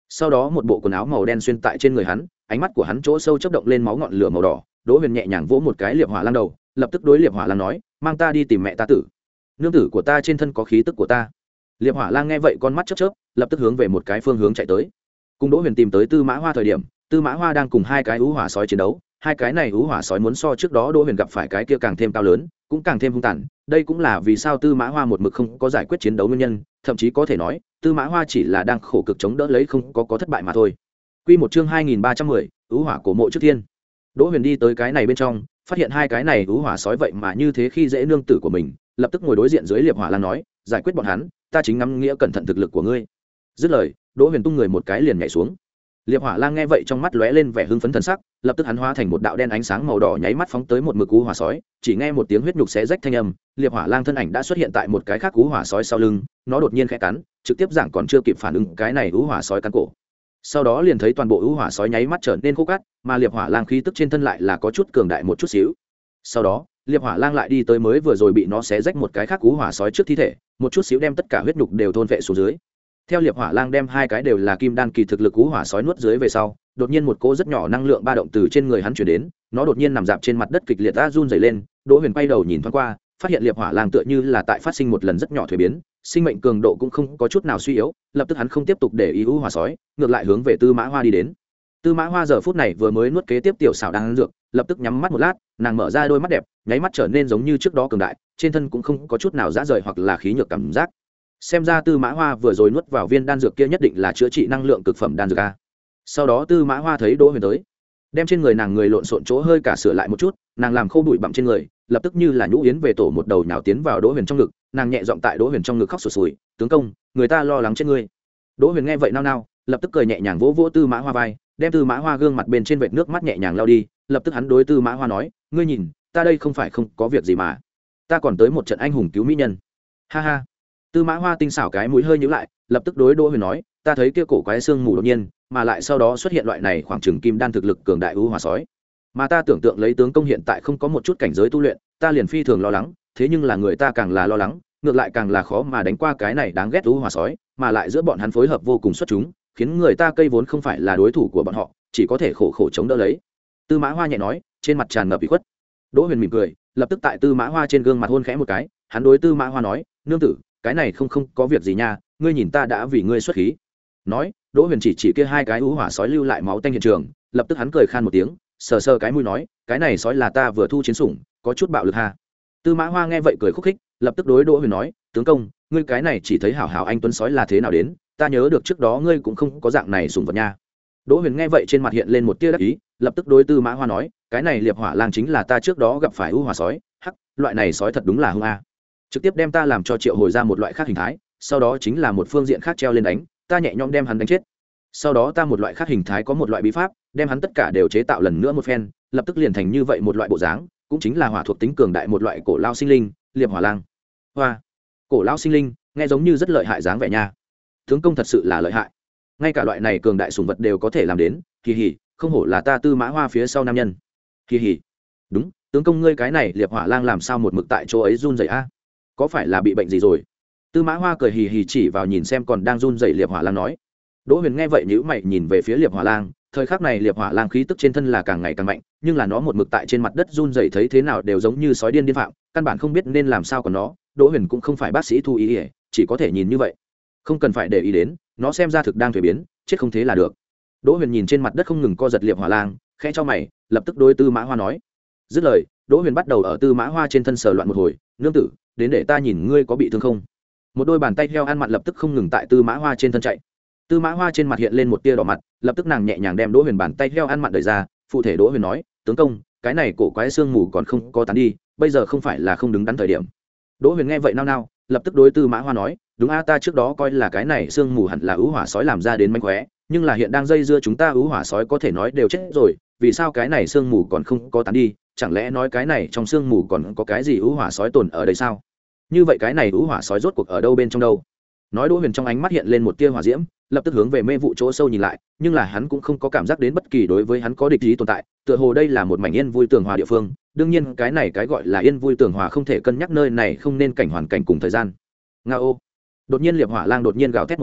S1: sau đó một bộ quần áo màu đen xuyên tại trên người hắn, ánh mắt của hắn chỗ sâu chớp động lên máu ngọn lửa màu đỏ. Đỗ Huyền nhẹ nhàng vỗ một cái liệp hỏa lang đầu, lập tức đối liệp hỏa lang nói, mang ta đi tìm mẹ ta tử, nương tử của ta trên thân có khí tức của ta. Liệp hỏa lang nghe vậy con mắt chớp chớp, lập tức hướng về một cái phương hướng chạy tới. Cùng Đỗ Huyền tìm tới Tư Mã Hoa thời điểm, Tư Mã Hoa đang cùng hai cái ú hỏa sói chiến đấu. Hai cái này ú hỏa sói muốn so trước đó Đỗ Huyền gặp phải cái kia càng thêm cao lớn, cũng càng thêm hung tàn. Đây cũng là vì sao Tư Mã Hoa một mực không có giải quyết chiến đấu nguyên nhân, thậm chí có thể nói, Tư Mã Hoa chỉ là đang khổ cực chống đỡ lấy không có có thất bại mà thôi. Quy một chương hai nghìn ba trăm mười, ú hỏa cổ mộ trước thiên. Đỗ Huyền đi tới cái này bên trong, phát hiện hai cái này ú hỏa sói vậy mà như thế khi dễ nương tử của mình, lập tức ngồi đối diện dưới liệp hỏa lang nói, giải quyết bọn hắn, ta chính ngắm nghĩa cẩn thận thực lực của ngươi. Dứt lời, Đỗ Huyền tung người một cái liền nhảy xuống. Liệp hỏa lang nghe vậy trong mắt lóe lên vẻ hưng phấn thần sắc, lập tức hắn hóa thành một đạo đen ánh sáng màu đỏ nháy mắt phóng tới một mực ú hỏa sói, chỉ nghe một tiếng huyết nhục xé rách thanh âm, liệp hỏa lang thân ảnh đã xuất hiện tại một cái khác ú hỏa sói sau lưng, nó đột nhiên khẽ cắn, trực tiếp dạng còn chưa kịp phản ứng cái này ú hỏa sói cắn cổ. Sau đó liền thấy toàn bộ ú hỏa sói nháy mắt trở nên khô cát, mà liệp hỏa lang khí tức trên thân lại là có chút cường đại một chút xíu. Sau đó, liệp hỏa lang lại đi tới mới vừa rồi bị nó xé rách một cái khác ú hỏa sói trước thi thể, một chút xíu đem tất cả huyết nhục đều thôn vệ xuống dưới. Theo liệp hỏa lang đem hai cái đều là kim đan kỳ thực lực ú hỏa sói nuốt dưới về sau, đột nhiên một cỗ rất nhỏ năng lượng ba động từ trên người hắn chuyển đến, nó đột nhiên nằm dạp trên mặt đất kịch liệt run rẩy lên. Đỗ Huyền quay đầu nhìn thoáng qua, phát hiện liệp hỏa lang tựa như là tại phát sinh một lần rất nhỏ thuế biến, sinh mệnh cường độ cũng không có chút nào suy yếu. Lập tức hắn không tiếp tục để ý ú hỏa sói, ngược lại hướng về Tư Mã Hoa đi đến. Tư Mã Hoa giờ phút này vừa mới nuốt kế tiếp tiểu xảo đang dược, lập tức nhắm mắt một lát, nàng mở ra đôi mắt đẹp, nháy mắt trở nên giống như trước đó cường đại, trên thân cũng không có chút nào rã rời hoặc là khí nhược cảm giác. Xem ra Tư Mã Hoa vừa rồi nuốt vào viên đan dược kia nhất định là chữa trị năng lượng cực phẩm đan dược a. Sau đó Tư Mã Hoa thấy Đỗ Huyền tới, đem trên người nàng người lộn xộn chỗ hơi cả sửa lại một chút, nàng làm khô bụi bặm trên người, lập tức như là nhũ yến về tổ một đầu nhào tiến vào Đỗ Huyền trong ngực, nàng nhẹ giọng tại Đỗ Huyền trong ngực khóc sụt sùi, tướng công, người ta lo lắng trên ngươi. Đỗ Huyền nghe vậy nao nao, lập tức cười nhẹ nhàng vỗ vỗ Tư Mã Hoa vai, đem Tư Mã Hoa gương mặt bên trên vệt nước mắt nhẹ nhàng lau đi, lập tức hắn đối Tư Mã Hoa nói, ngươi nhìn, ta đây không phải không có việc gì mà, ta còn tới một trận anh hùng cứu mỹ nhân. Ha ha. Tư Mã Hoa tinh xảo cái mũi hơi nhíu lại, lập tức đối Đỗ Huyền nói, ta thấy kia cổ quái xương mù đột nhiên, mà lại sau đó xuất hiện loại này khoảng chừng kim đan thực lực cường đại ưu hỏa sói. Mà ta tưởng tượng lấy tướng công hiện tại không có một chút cảnh giới tu luyện, ta liền phi thường lo lắng, thế nhưng là người ta càng là lo lắng, ngược lại càng là khó mà đánh qua cái này đáng ghét ưu hỏa sói, mà lại giữa bọn hắn phối hợp vô cùng xuất chúng, khiến người ta cây vốn không phải là đối thủ của bọn họ, chỉ có thể khổ khổ chống đỡ lấy. Tư Mã Hoa nhẹ nói, trên mặt tràn ngập ủy khuất. Đỗ Huyền mỉm cười, lập tức tại Tư Mã Hoa trên gương mặt hôn khẽ một cái, hắn đối Tư Mã Hoa nói, nương tử, cái này không không có việc gì nha, ngươi nhìn ta đã vì ngươi xuất khí. Nói, Đỗ Huyền chỉ chỉ kia hai cái ú hỏa sói lưu lại máu tanh hiện trường, lập tức hắn cười khan một tiếng, sờ sờ cái mũi nói, cái này sói là ta vừa thu chiến sủng, có chút bạo lực ha. Tư Mã Hoa nghe vậy cười khúc khích, lập tức đối Đỗ Huyền nói, tướng công, ngươi cái này chỉ thấy hảo hảo anh tuấn sói là thế nào đến, ta nhớ được trước đó ngươi cũng không có dạng này sủng vật nha. Đỗ Huyền nghe vậy trên mặt hiện lên một tia đắc ý, lập tức đối Tư Mã Hoa nói, cái này liệp hỏa lang chính là ta trước đó gặp phải ú hỏa sói, hắc, loại này sói thật đúng là hung a. Trực tiếp đem ta làm cho triệu hồi ra một loại khác hình thái, sau đó chính là một phương diện khác treo lên đánh, ta nhẹ nhõm đem hắn đánh chết. Sau đó ta một loại khác hình thái có một loại bí pháp, đem hắn tất cả đều chế tạo lần nữa một phen, lập tức liền thành như vậy một loại bộ dáng, cũng chính là hỏa thuộc tính cường đại một loại cổ lao sinh linh, liệp hỏa lang. Hoa, cổ lao sinh linh, nghe giống như rất lợi hại dáng vẻ nha. Tướng công thật sự là lợi hại. Ngay cả loại này cường đại sủng vật đều có thể làm đến, kỳ hỉ, không hổ là ta Tư Mã Hoa phía sau nam nhân. Kỳ hỉ. Đúng, tướng công ngươi cái này liệp hỏa lang làm sao một mực tại chỗ ấy run rẩy a? Có phải là bị bệnh gì rồi? Tư Mã Hoa cười hì hì chỉ vào nhìn xem còn đang run rẩy liệp hỏa lang nói. Đỗ Huyền nghe vậy nhíu mày nhìn về phía liệp hỏa lang, thời khắc này liệp hỏa lang khí tức trên thân là càng ngày càng mạnh, nhưng là nó một mực tại trên mặt đất run rẩy thấy thế nào đều giống như sói điên điên phạm, căn bản không biết nên làm sao còn nó. Đỗ Huyền cũng không phải bác sĩ thu y, chỉ có thể nhìn như vậy, không cần phải để ý đến, nó xem ra thực đang thay biến, chết không thế là được. Đỗ Huyền nhìn trên mặt đất không ngừng co giật liệp hỏa lang, khẽ cho mày, lập tức đối Tư Mã Hoa nói. Dứt lời, Đỗ Huyền bắt đầu ở Tư Mã Hoa trên thân sờ loạn một hồi, nương tử, đến để ta nhìn ngươi có bị thương không. Một đôi bàn tay heo ăn mặn lập tức không ngừng tại Tư Mã Hoa trên thân chạy. Tư Mã Hoa trên mặt hiện lên một tia đỏ mặt, lập tức nàng nhẹ nhàng đem Đỗ Huyền bàn tay heo ăn mặn đẩy ra, phụ thể Đỗ Huyền nói, tướng công, cái này cổ quái xương mù còn không có tán đi, bây giờ không phải là không đứng đắn thời điểm. Đỗ Huyền nghe vậy nao nao, lập tức đối Tư Mã Hoa nói, đúng a, ta trước đó coi là cái này xương mù hẳn là ứ hỏa sói làm ra đến manh khóe, nhưng là hiện đang dây dưa chúng ta ứ hỏa sói có thể nói đều chết rồi, vì sao cái này xương mù còn không có tán đi, chẳng lẽ nói cái này trong xương mù còn có cái gì ứ hỏa sói tồn ở đây sao? Như vậy cái này ứ hỏa sói rốt cuộc ở đâu bên trong đâu? Nói Đỗ Huyền trong ánh mắt hiện lên một tia hỏa diễm, lập tức hướng về mê vụ chỗ sâu nhìn lại, nhưng là hắn cũng không có cảm giác đến bất kỳ đối với hắn có địch ý tồn tại, tựa hồ đây là một mảnh yên vui tường hòa địa phương. Đương nhiên cái này cái gọi là yên vui tường hòa không thể cân nhắc nơi này không nên cảnh hoàn cảnh cùng thời gian. Ngao. Đột nhiên liệp hỏa lang đột nhiên gào thét một tiếng,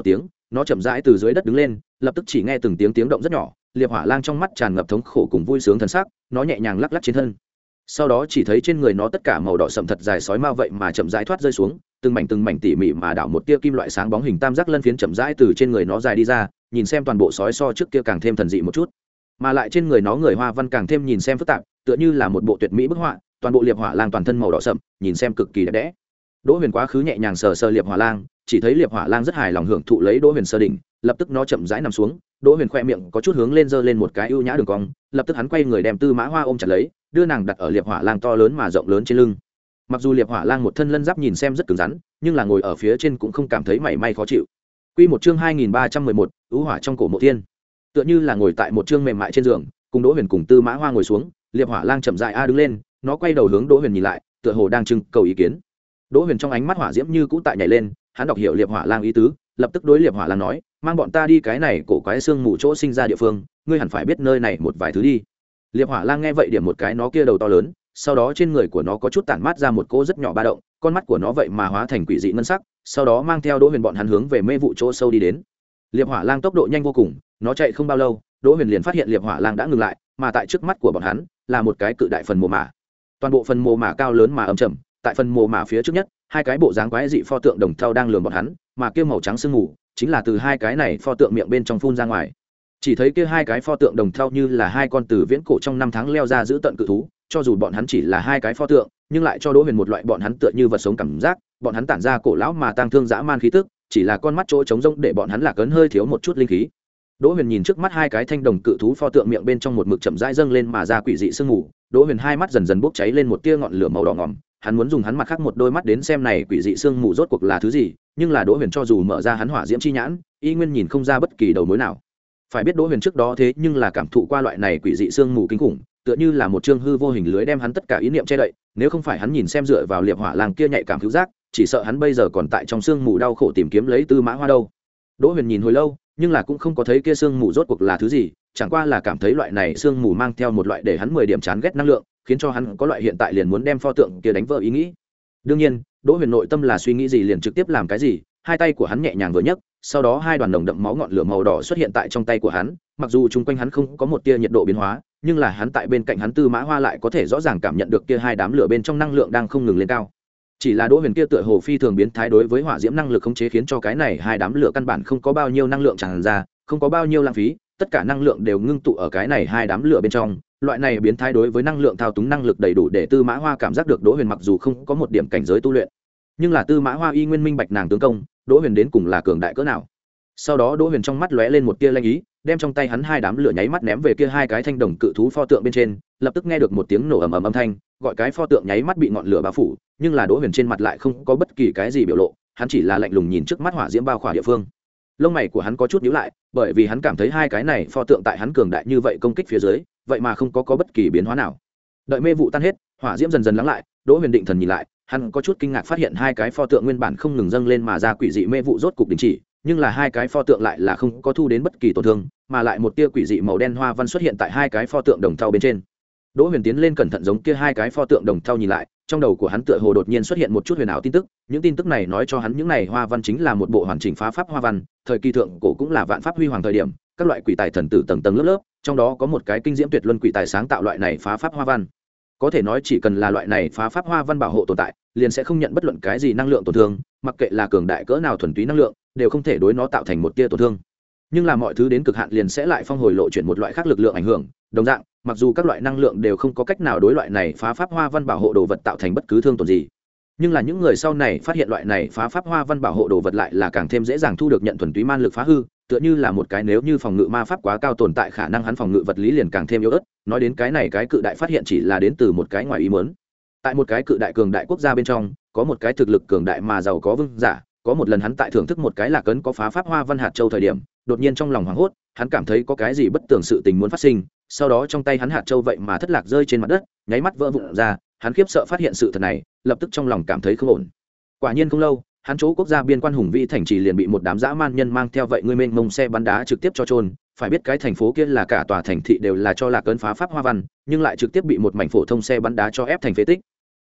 S1: nó chậm rãi từ dưới đất đứng lên, lập tức chỉ nghe từng tiếng tiếng động rất nhỏ, liệp hỏa lang trong mắt tràn ngập thống khổ cùng vui sướng thần sắc, nó nhẹ nhàng lắc lắc trên thân. Sau đó chỉ thấy trên người nó tất cả màu đỏ sậm thật dài sói mao vậy mà chậm rãi thoát rơi xuống, từng mảnh từng mảnh tỉ mỉ mà đảo một tia kim loại sáng bóng hình tam giác lân phiến chậm rãi từ trên người nó dài đi ra, nhìn xem toàn bộ sói so trước kia càng thêm thần dị một chút, mà lại trên người nó người hoa văn càng thêm nhìn xem phức tạp, tựa như là một bộ tuyệt mỹ bức họa. Toàn bộ liệp hỏa lang toàn thân màu đỏ sậm, nhìn xem cực kỳ đẹp đẽ. Đỗ Huyền quá khứ nhẹ nhàng sờ sờ liệp hỏa lang, chỉ thấy liệp hỏa lang rất hài lòng hưởng thụ lấy Đỗ Huyền sờ đỉnh, lập tức nó chậm rãi nằm xuống. Đỗ Huyền khoe miệng có chút hướng lên giơ lên một cái ưu nhã đường cong, lập tức hắn quay người đem Tư Mã Hoa ôm chặt lấy, đưa nàng đặt ở liệp hỏa lang to lớn mà rộng lớn trên lưng. Mặc dù liệp hỏa lang một thân lân giáp nhìn xem rất cứng rắn, nhưng là ngồi ở phía trên cũng không cảm thấy mảy may khó chịu. Quy một chương hai nghìn ba trăm mười một, ưu hỏa trong cổ mộ thiên. Tựa như là ngồi tại một chương mềm mại trên giường, cùng Đỗ Huyền cùng Tư Mã Hoa ngồi xuống, liệp hỏa lang chậm rãi a đứng lên, nó quay đầu hướng Đỗ Huyền nhìn lại, tựa hồ đang trưng cầu ý kiến. Đỗ Huyền trong ánh mắt hỏa diễm như cũ tại nhảy lên, hắn đọc hiểu liệp hỏa lang ý tứ, lập tức đối liệp hỏa lang nói, mang bọn ta đi cái này cổ quái xương mù chỗ sinh ra địa phương, ngươi hẳn phải biết nơi này một vài thứ đi. Liệp hỏa lang nghe vậy điểm một cái nó kia đầu to lớn, sau đó trên người của nó có chút tản mát ra một cỗ rất nhỏ ba động, con mắt của nó vậy mà hóa thành quỷ dị ngân sắc, sau đó mang theo Đỗ Huyền bọn hắn hướng về mê vụ chỗ sâu đi đến. Liệp hỏa lang tốc độ nhanh vô cùng, nó chạy không bao lâu, Đỗ Huyền liền phát hiện liệp hỏa lang đã ngừng lại, mà tại trước mắt của bọn hắn là một cái cự đại phần mồ mả. Toàn bộ phần mồ mả cao lớn mà ấm trầm, tại phần mồ mả phía trước nhất, hai cái bộ dáng quái dị pho tượng đồng thau đang lườm bọn hắn, mà kia màu trắng sương mù chính là từ hai cái này pho tượng miệng bên trong phun ra ngoài. Chỉ thấy kia hai cái pho tượng đồng thau như là hai con từ viễn cổ trong năm tháng leo ra giữ tận cự thú, cho dù bọn hắn chỉ là hai cái pho tượng, nhưng lại cho Đỗ Huyền một loại bọn hắn tựa như vật sống cảm giác, bọn hắn tản ra cổ lão mà tang thương dã man khí tức, chỉ là con mắt chỗ trống rỗng để bọn hắn lạc ấn hơi thiếu một chút linh khí. Đỗ Huyền nhìn trước mắt hai cái thanh đồng cự thú pho tượng miệng bên trong một mực chậm rãi dâng lên mà ra quỷ dị sương mù, Đỗ Huyền hai mắt dần dần bốc cháy lên một tia ngọn lửa màu đỏ ngòm, hắn muốn dùng hắn mặt khác một đôi mắt đến xem này quỷ dị sương mù rốt cuộc là thứ gì, nhưng là Đỗ Huyền cho dù mở ra hắn hỏa diễm chi nhãn, y nguyên nhìn không ra bất kỳ đầu mối nào. Phải biết Đỗ Huyền trước đó thế nhưng là cảm thụ qua loại này quỷ dị sương mù kinh khủng, tựa như là một chương hư vô hình lưới đem hắn tất cả ý niệm che đậy, nếu không phải hắn nhìn xem dựa vào liệp hỏa lang kia nhạy cảm cứu giác, chỉ sợ hắn bây giờ còn tại trong sương mù đau khổ tìm kiếm lấy Tư Mã Hoa đâu. Đỗ Huyền nhìn hồi lâu, nhưng là cũng không có thấy kia sương mù rốt cuộc là thứ gì, chẳng qua là cảm thấy loại này sương mù mang theo một loại để hắn mười điểm chán ghét năng lượng, khiến cho hắn có loại hiện tại liền muốn đem pho tượng kia đánh vỡ ý nghĩ. Đương nhiên, Đỗ Huyền nội tâm là suy nghĩ gì liền trực tiếp làm cái gì, hai tay của hắn nhẹ nhàng vừa nhấc, sau đó hai đoàn nồng đậm máu ngọn lửa màu đỏ xuất hiện tại trong tay của hắn, mặc dù chung quanh hắn không có một tia nhiệt độ biến hóa, nhưng là hắn tại bên cạnh hắn Tư Mã Hoa lại có thể rõ ràng cảm nhận được kia hai đám lửa bên trong năng lượng đang không ngừng lên cao. Chỉ là Đỗ Huyền kia tựa hồ phi thường biến thái đối với hỏa diễm năng lực khống chế, khiến cho cái này hai đám lửa căn bản không có bao nhiêu năng lượng tràn ra, không có bao nhiêu lãng phí, tất cả năng lượng đều ngưng tụ ở cái này hai đám lửa bên trong. Loại này biến thái đối với năng lượng thao túng năng lực đầy đủ để Tư Mã Hoa cảm giác được Đỗ Huyền mặc dù không có một điểm cảnh giới tu luyện, nhưng là Tư Mã Hoa y nguyên minh bạch nàng tướng công, Đỗ Huyền đến cùng là cường đại cỡ nào. Sau đó Đỗ Huyền trong mắt lóe lên một tia lanh ý, đem trong tay hắn hai đám lửa nháy mắt ném về kia hai cái thanh đồng cự thú pho tượng bên trên, lập tức nghe được một tiếng nổ ầm ầm âm thanh, gọi cái pho tượng nháy mắt bị ngọn lửa bao phủ, nhưng là Đỗ Huyền trên mặt lại không có bất kỳ cái gì biểu lộ, hắn chỉ là lạnh lùng nhìn trước mắt hỏa diễm bao khỏa địa phương. Lông mày của hắn có chút nhíu lại, bởi vì hắn cảm thấy hai cái này pho tượng tại hắn cường đại như vậy công kích phía dưới, vậy mà không có có bất kỳ biến hóa nào. Đợi mê vụ tan hết, hỏa diễm dần dần lắng lại, Đỗ Huyền định thần nhìn lại, hắn có chút kinh ngạc phát hiện hai cái pho tượng nguyên bản không ngừng dâng lên mà ra quỷ dị mê vụ rốt cục đình chỉ, nhưng là hai cái pho tượng lại là không có thu đến bất kỳ tổn thương, mà lại một tia quỷ dị màu đen hoa văn xuất hiện tại hai cái pho tượng đồng thau bên trên. Đỗ Huyền tiến lên cẩn thận giống kia hai cái pho tượng đồng thau nhìn lại, trong đầu của hắn tựa hồ đột nhiên xuất hiện một chút huyền ảo tin tức, những tin tức này nói cho hắn những này hoa văn chính là một bộ hoàn chỉnh phá pháp hoa văn, thời kỳ thượng cổ cũng là vạn pháp huy hoàng thời điểm, các loại quỷ tài thần tử tầng tầng lớp lớp, trong đó có một cái kinh diễm tuyệt luân quỷ tài sáng tạo loại này phá pháp hoa văn. Có thể nói chỉ cần là loại này phá pháp hoa văn bảo hộ tồn tại, liền sẽ không nhận bất luận cái gì năng lượng tổn thương, mặc kệ là cường đại cỡ nào thuần túy năng lượng, đều không thể đối nó tạo thành một tia tổn thương. Nhưng là mọi thứ đến cực hạn liền sẽ lại phong hồi lộ chuyển một loại khác lực lượng ảnh hưởng, đồng dạng, mặc dù các loại năng lượng đều không có cách nào đối loại này phá pháp hoa văn bảo hộ đồ vật tạo thành bất cứ thương tổn gì, nhưng là những người sau này phát hiện loại này phá pháp hoa văn bảo hộ đồ vật lại là càng thêm dễ dàng thu được nhận thuần túy man lực phá hư, tựa như là một cái nếu như phòng ngự ma pháp quá cao tồn tại khả năng hắn phòng ngự vật lý liền càng thêm yếu ớt. Nói đến cái này cái cự đại phát hiện chỉ là đến từ một cái ngoài ý muốn. Tại một cái cự đại cường đại quốc gia bên trong, có một cái thực lực cường đại mà giàu có vương giả, có một lần hắn tại thưởng thức một cái lạc ấn có phá pháp hoa văn hạt châu thời điểm, đột nhiên trong lòng hoảng hốt, hắn cảm thấy có cái gì bất tường sự tình muốn phát sinh, sau đó trong tay hắn hạt châu vậy mà thất lạc rơi trên mặt đất, nháy mắt vỡ vụn ra, hắn khiếp sợ phát hiện sự thật này, lập tức trong lòng cảm thấy không ổn. Quả nhiên không lâu, hắn chỗ quốc gia biên quan hùng vĩ thành trì liền bị một đám dã man nhân mang theo vậy ngươi mênh mông xe bắn đá trực tiếp cho trôn. Phải biết cái thành phố kia là cả tòa thành thị đều là cho lạc ấn phá pháp hoa văn, nhưng lại trực tiếp bị một mảnh phổ thông xe bắn đá cho ép thành phế tích.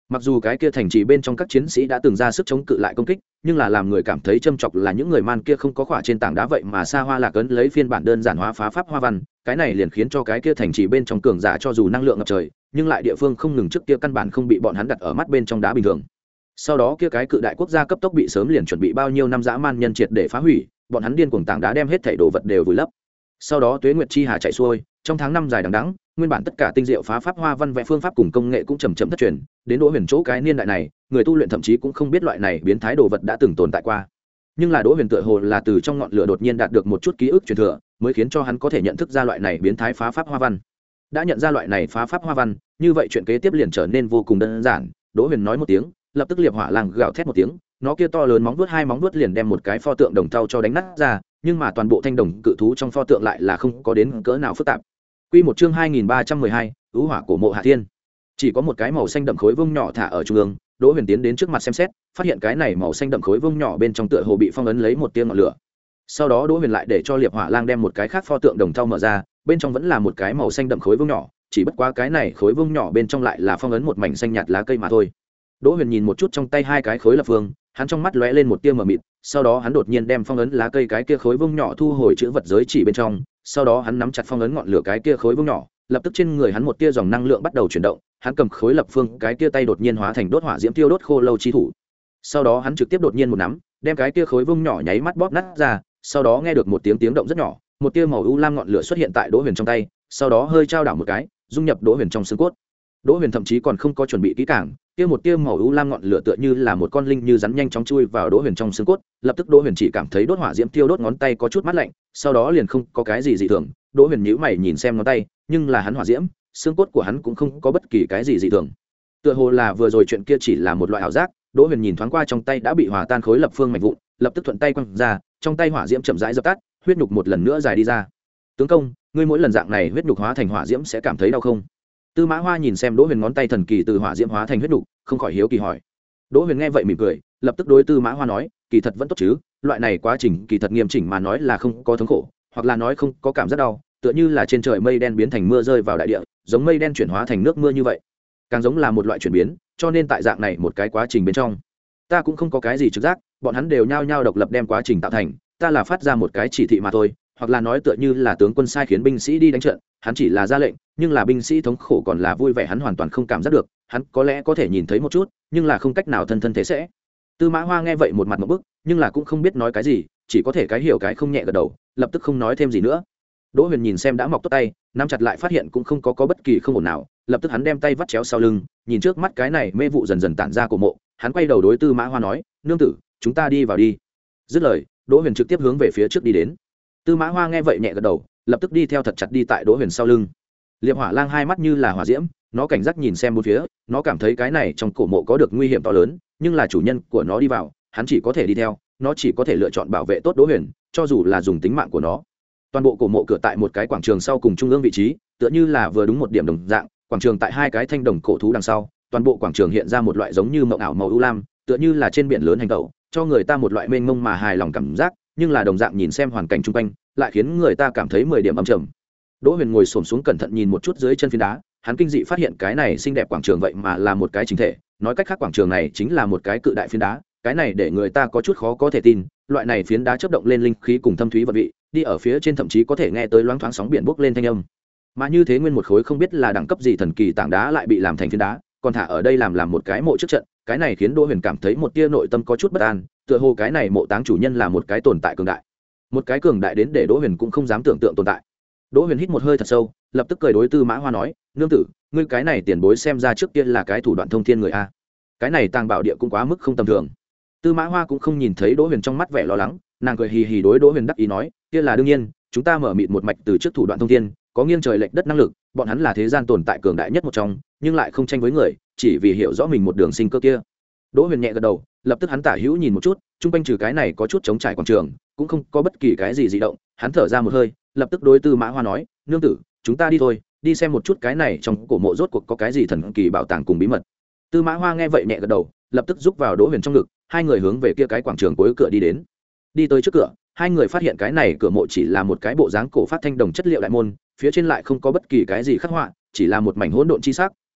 S1: mặc dù cái kia thành trì bên trong các chiến sĩ đã từng ra sức chống cự lại công kích, nhưng là làm người cảm thấy châm chọc là những người man kia không có khỏa trên tảng đá vậy mà xa hoa lạc ấn lấy phiên bản đơn giản hóa phá pháp hoa văn. Cái này liền khiến cho cái kia thành trì bên trong cường giả cho dù năng lượng ngập trời, nhưng lại địa phương không ngừng trước kia căn bản không bị bọn hắn đặt ở mắt bên trong đá bình thường. Sau đó kia cái cự đại quốc gia cấp tốc bị sớm liền chuẩn bị bao nhiêu năm dã man nhân triệt để phá hủy, bọn hắn điên cuồng tảng đá đem hết thảy đồ vật đều vùi lấp. Sau đó tuế nguyệt chi hà chạy xuôi, trong tháng năm dài đằng đẵng, nguyên bản tất cả tinh diệu phá pháp hoa văn vẽ phương pháp cùng công nghệ cũng chậm chậm thất truyền, đến Đỗ Huyền chỗ cái niên đại này, người tu luyện thậm chí cũng không biết loại này biến thái đồ vật đã từng tồn tại qua. Nhưng là Đỗ Huyền tựa hồ là từ trong ngọn lửa đột nhiên đạt được một chút ký ức truyền thừa, mới khiến cho hắn có thể nhận thức ra loại này biến thái phá pháp hoa văn. Đã nhận ra loại này phá pháp hoa văn, như vậy chuyện kế tiếp liền trở nên vô cùng đơn giản. Đỗ Huyền nói một tiếng, lập tức liệp hỏa lang gào thét một tiếng, nó kia to lớn móng vuốt hai móng vuốt liền đem một cái pho tượng đồng thau cho đánh nát ra, nhưng mà toàn bộ thanh đồng cự thú trong pho tượng lại là không có đến cỡ nào phức tạp. Quy một chương hai nghìn ba trăm mười hai, ưu hỏa cổ mộ Hạ Thiên. Chỉ có một cái màu xanh đậm khối vông nhỏ thả ở trung ương, Đỗ Huyền tiến đến trước mặt xem xét, phát hiện cái này màu xanh đậm khối vông nhỏ bên trong tựa hồ bị phong ấn lấy một tia ngọn lửa. Sau đó Đỗ Huyền lại để cho liệp hỏa lang đem một cái khác pho tượng đồng thau mở ra, bên trong vẫn là một cái màu xanh đậm khối vông nhỏ, chỉ bất quá cái này khối vông nhỏ bên trong lại là phong ấn một mảnh xanh nhạt lá cây mà thôi. Đỗ Huyền nhìn một chút trong tay hai cái khối lập phương, hắn trong mắt lóe lên một tia mờ mịt, sau đó hắn đột nhiên đem phong ấn lá cây cái kia khối vông nhỏ thu hồi chữ vật giới chỉ bên trong, sau đó hắn nắm chặt phong ấn ngọn lửa cái kia khối vông nhỏ, lập tức trên người hắn một tia dòng năng lượng bắt đầu chuyển động, hắn cầm khối lập phương cái kia tay đột nhiên hóa thành đốt hỏa diễm tiêu đốt khô lâu chi thủ. Sau đó hắn trực tiếp đột nhiên một nắm, đem cái kia khối vông nhỏ nháy mắt bóp nát ra, sau đó nghe được một tiếng tiếng động rất nhỏ, một tia màu u lam ngọn lửa xuất hiện tại Đỗ Huyền trong tay, sau đó hơi trao đảo một cái, dung nhập Đỗ Huyền trong xương cốt. Đỗ Huyền thậm chí còn không có chuẩn bị kỹ càng, kia một tia màu u lam ngọn lửa tựa như là một con linh như rắn nhanh chóng chui vào Đỗ Huyền trong xương cốt, lập tức Đỗ Huyền chỉ cảm thấy đốt hỏa diễm tiêu đốt ngón tay có chút mát lạnh, sau đó liền không có cái gì dị thường. Đỗ Huyền nhíu mày nhìn xem ngón tay, nhưng là hắn hỏa diễm, xương cốt của hắn cũng không có bất kỳ cái gì dị thường. Tựa hồ là vừa rồi chuyện kia chỉ là một loại ảo giác. Đỗ Huyền nhìn thoáng qua trong tay đã bị hòa tan khối lập phương mảnh vụn, lập tức thuận tay quăng ra, trong tay hỏa diễm chậm rãi dập tắt, huyết nhục một lần nữa dài đi ra. Tướng công, ngươi mỗi lần dạng này huyết nhục hóa thành hỏa diễm sẽ cảm thấy đau không? Tư Mã Hoa nhìn xem Đỗ Huyền ngón tay thần kỳ từ hỏa diễm hóa thành huyết nhục, không khỏi hiếu kỳ hỏi. Đỗ Huyền nghe vậy mỉm cười, lập tức đối Tư Mã Hoa nói, kỳ thật vẫn tốt chứ, loại này quá trình kỳ thật nghiêm chỉnh mà nói là không có thống khổ, hoặc là nói không có cảm giác đau, tựa như là trên trời mây đen biến thành mưa rơi vào đại địa, giống mây đen chuyển hóa thành nước mưa như vậy. Càng giống là một loại chuyển biến, cho nên tại dạng này một cái quá trình bên trong, ta cũng không có cái gì trực giác, bọn hắn đều nhao nhao độc lập đem quá trình tạo thành, ta là phát ra một cái chỉ thị mà thôi, hoặc là nói tựa như là tướng quân sai khiến binh sĩ đi đánh trận, hắn chỉ là ra lệnh, nhưng là binh sĩ thống khổ còn là vui vẻ hắn hoàn toàn không cảm giác được, hắn có lẽ có thể nhìn thấy một chút, nhưng là không cách nào thân thân thế sẽ. Tư Mã Hoa nghe vậy một mặt một bức, nhưng là cũng không biết nói cái gì, chỉ có thể cái hiểu cái không nhẹ gật đầu, lập tức không nói thêm gì nữa. Đỗ Huyền nhìn xem đã mọc tốt tay, nắm chặt lại phát hiện cũng không có có bất kỳ không ổn nào, lập tức hắn đem tay vắt chéo sau lưng, nhìn trước mắt cái này mê vụ dần dần tản ra của mộ, hắn quay đầu đối Tư Mã Hoa nói, nương tử, chúng ta đi vào đi. Dứt lời, Đỗ Huyền trực tiếp hướng về phía trước đi đến. Tư Mã Hoa nghe vậy nhẹ gật đầu, lập tức đi theo thật chặt đi tại Đỗ Huyền sau lưng. Liệp Hỏa Lang hai mắt như là hỏa diễm, nó cảnh giác nhìn xem bốn phía, nó cảm thấy cái này trong cổ mộ có được nguy hiểm to lớn, nhưng là chủ nhân của nó đi vào, hắn chỉ có thể đi theo, nó chỉ có thể lựa chọn bảo vệ tốt Đỗ Huyền, cho dù là dùng tính mạng của nó. Toàn bộ cổ mộ cửa tại một cái quảng trường sau cùng trung ương vị trí, tựa như là vừa đúng một điểm đồng dạng, quảng trường tại hai cái thanh đồng cổ thú đằng sau, toàn bộ quảng trường hiện ra một loại giống như mộng ảo màu u lam, tựa như là trên biển lớn hành tẩu, cho người ta một loại mênh mông mà hài lòng cảm giác, nhưng là đồng dạng nhìn xem hoàn cảnh chung quanh, lại khiến người ta cảm thấy mười điểm âm trầm. Đỗ Huyền ngồi xổm xuống cẩn thận nhìn một chút dưới chân phiến đá, hắn kinh dị phát hiện cái này xinh đẹp quảng trường vậy mà là một cái chính thể, nói cách khác quảng trường này chính là một cái cự đại phiến đá, cái này để người ta có chút khó có thể tin, loại này phiến đá chớp động lên linh khí cùng thâm thúy vật vị, đi ở phía trên thậm chí có thể nghe tới loáng thoáng sóng biển bốc lên thanh âm. Mà như thế nguyên một khối không biết là đẳng cấp gì thần kỳ tảng đá lại bị làm thành phiến đá, còn thả ở đây làm làm một cái mộ trước trận, cái này khiến Đỗ Huyền cảm thấy một tia nội tâm có chút bất an, tựa hồ cái này mộ táng chủ nhân là một cái tồn tại cường đại, một cái cường đại đến để Đỗ Huyền cũng không dám tưởng tượng tồn tại. Đỗ Huyền hít một hơi thật sâu, lập tức cười đối Tư Mã Hoa nói, nương tử, ngươi cái này tiền bối xem ra trước kia là cái thủ đoạn thông thiên người a, cái này tàng bảo địa cũng quá mức không tầm thường. Tư Mã Hoa cũng không nhìn thấy Đỗ Huyền trong mắt vẻ lo lắng, nàng cười hì hì đối Đỗ Huyền đắc ý nói, kia là đương nhiên, chúng ta mở mịt một mạch từ trước thủ đoạn thông thiên, có nghiêng trời lệch đất năng lực, bọn hắn là thế gian tồn tại cường đại nhất một trong, nhưng lại không tranh với người, chỉ vì hiểu rõ mình một đường sinh cơ kia. Đỗ Huyền nhẹ gật đầu, lập tức hắn tả hữu nhìn một chút, trung quanh trừ cái này có chút trống trải quảng trường, cũng không có bất kỳ cái gì dị động, hắn thở ra một hơi, lập tức đối Tư Mã Hoa nói, nương tử, chúng ta đi thôi, đi xem một chút cái này trong cổ mộ rốt cuộc có cái gì thần kỳ bảo tàng cùng bí mật. Tư Mã Hoa nghe vậy nhẹ gật đầu, lập tức giúp vào Đỗ Huyền trong ngực, hai người hướng về kia cái quảng trường cuối cửa đi đến. Đi tới trước cửa, hai người phát hiện cái này cửa mộ chỉ là một cái bộ dáng cổ phát thanh đồng chất liệu đại môn, phía trên lại không có bất kỳ cái gì khắc họa, chỉ là một mảnh hỗn độn chi sắc,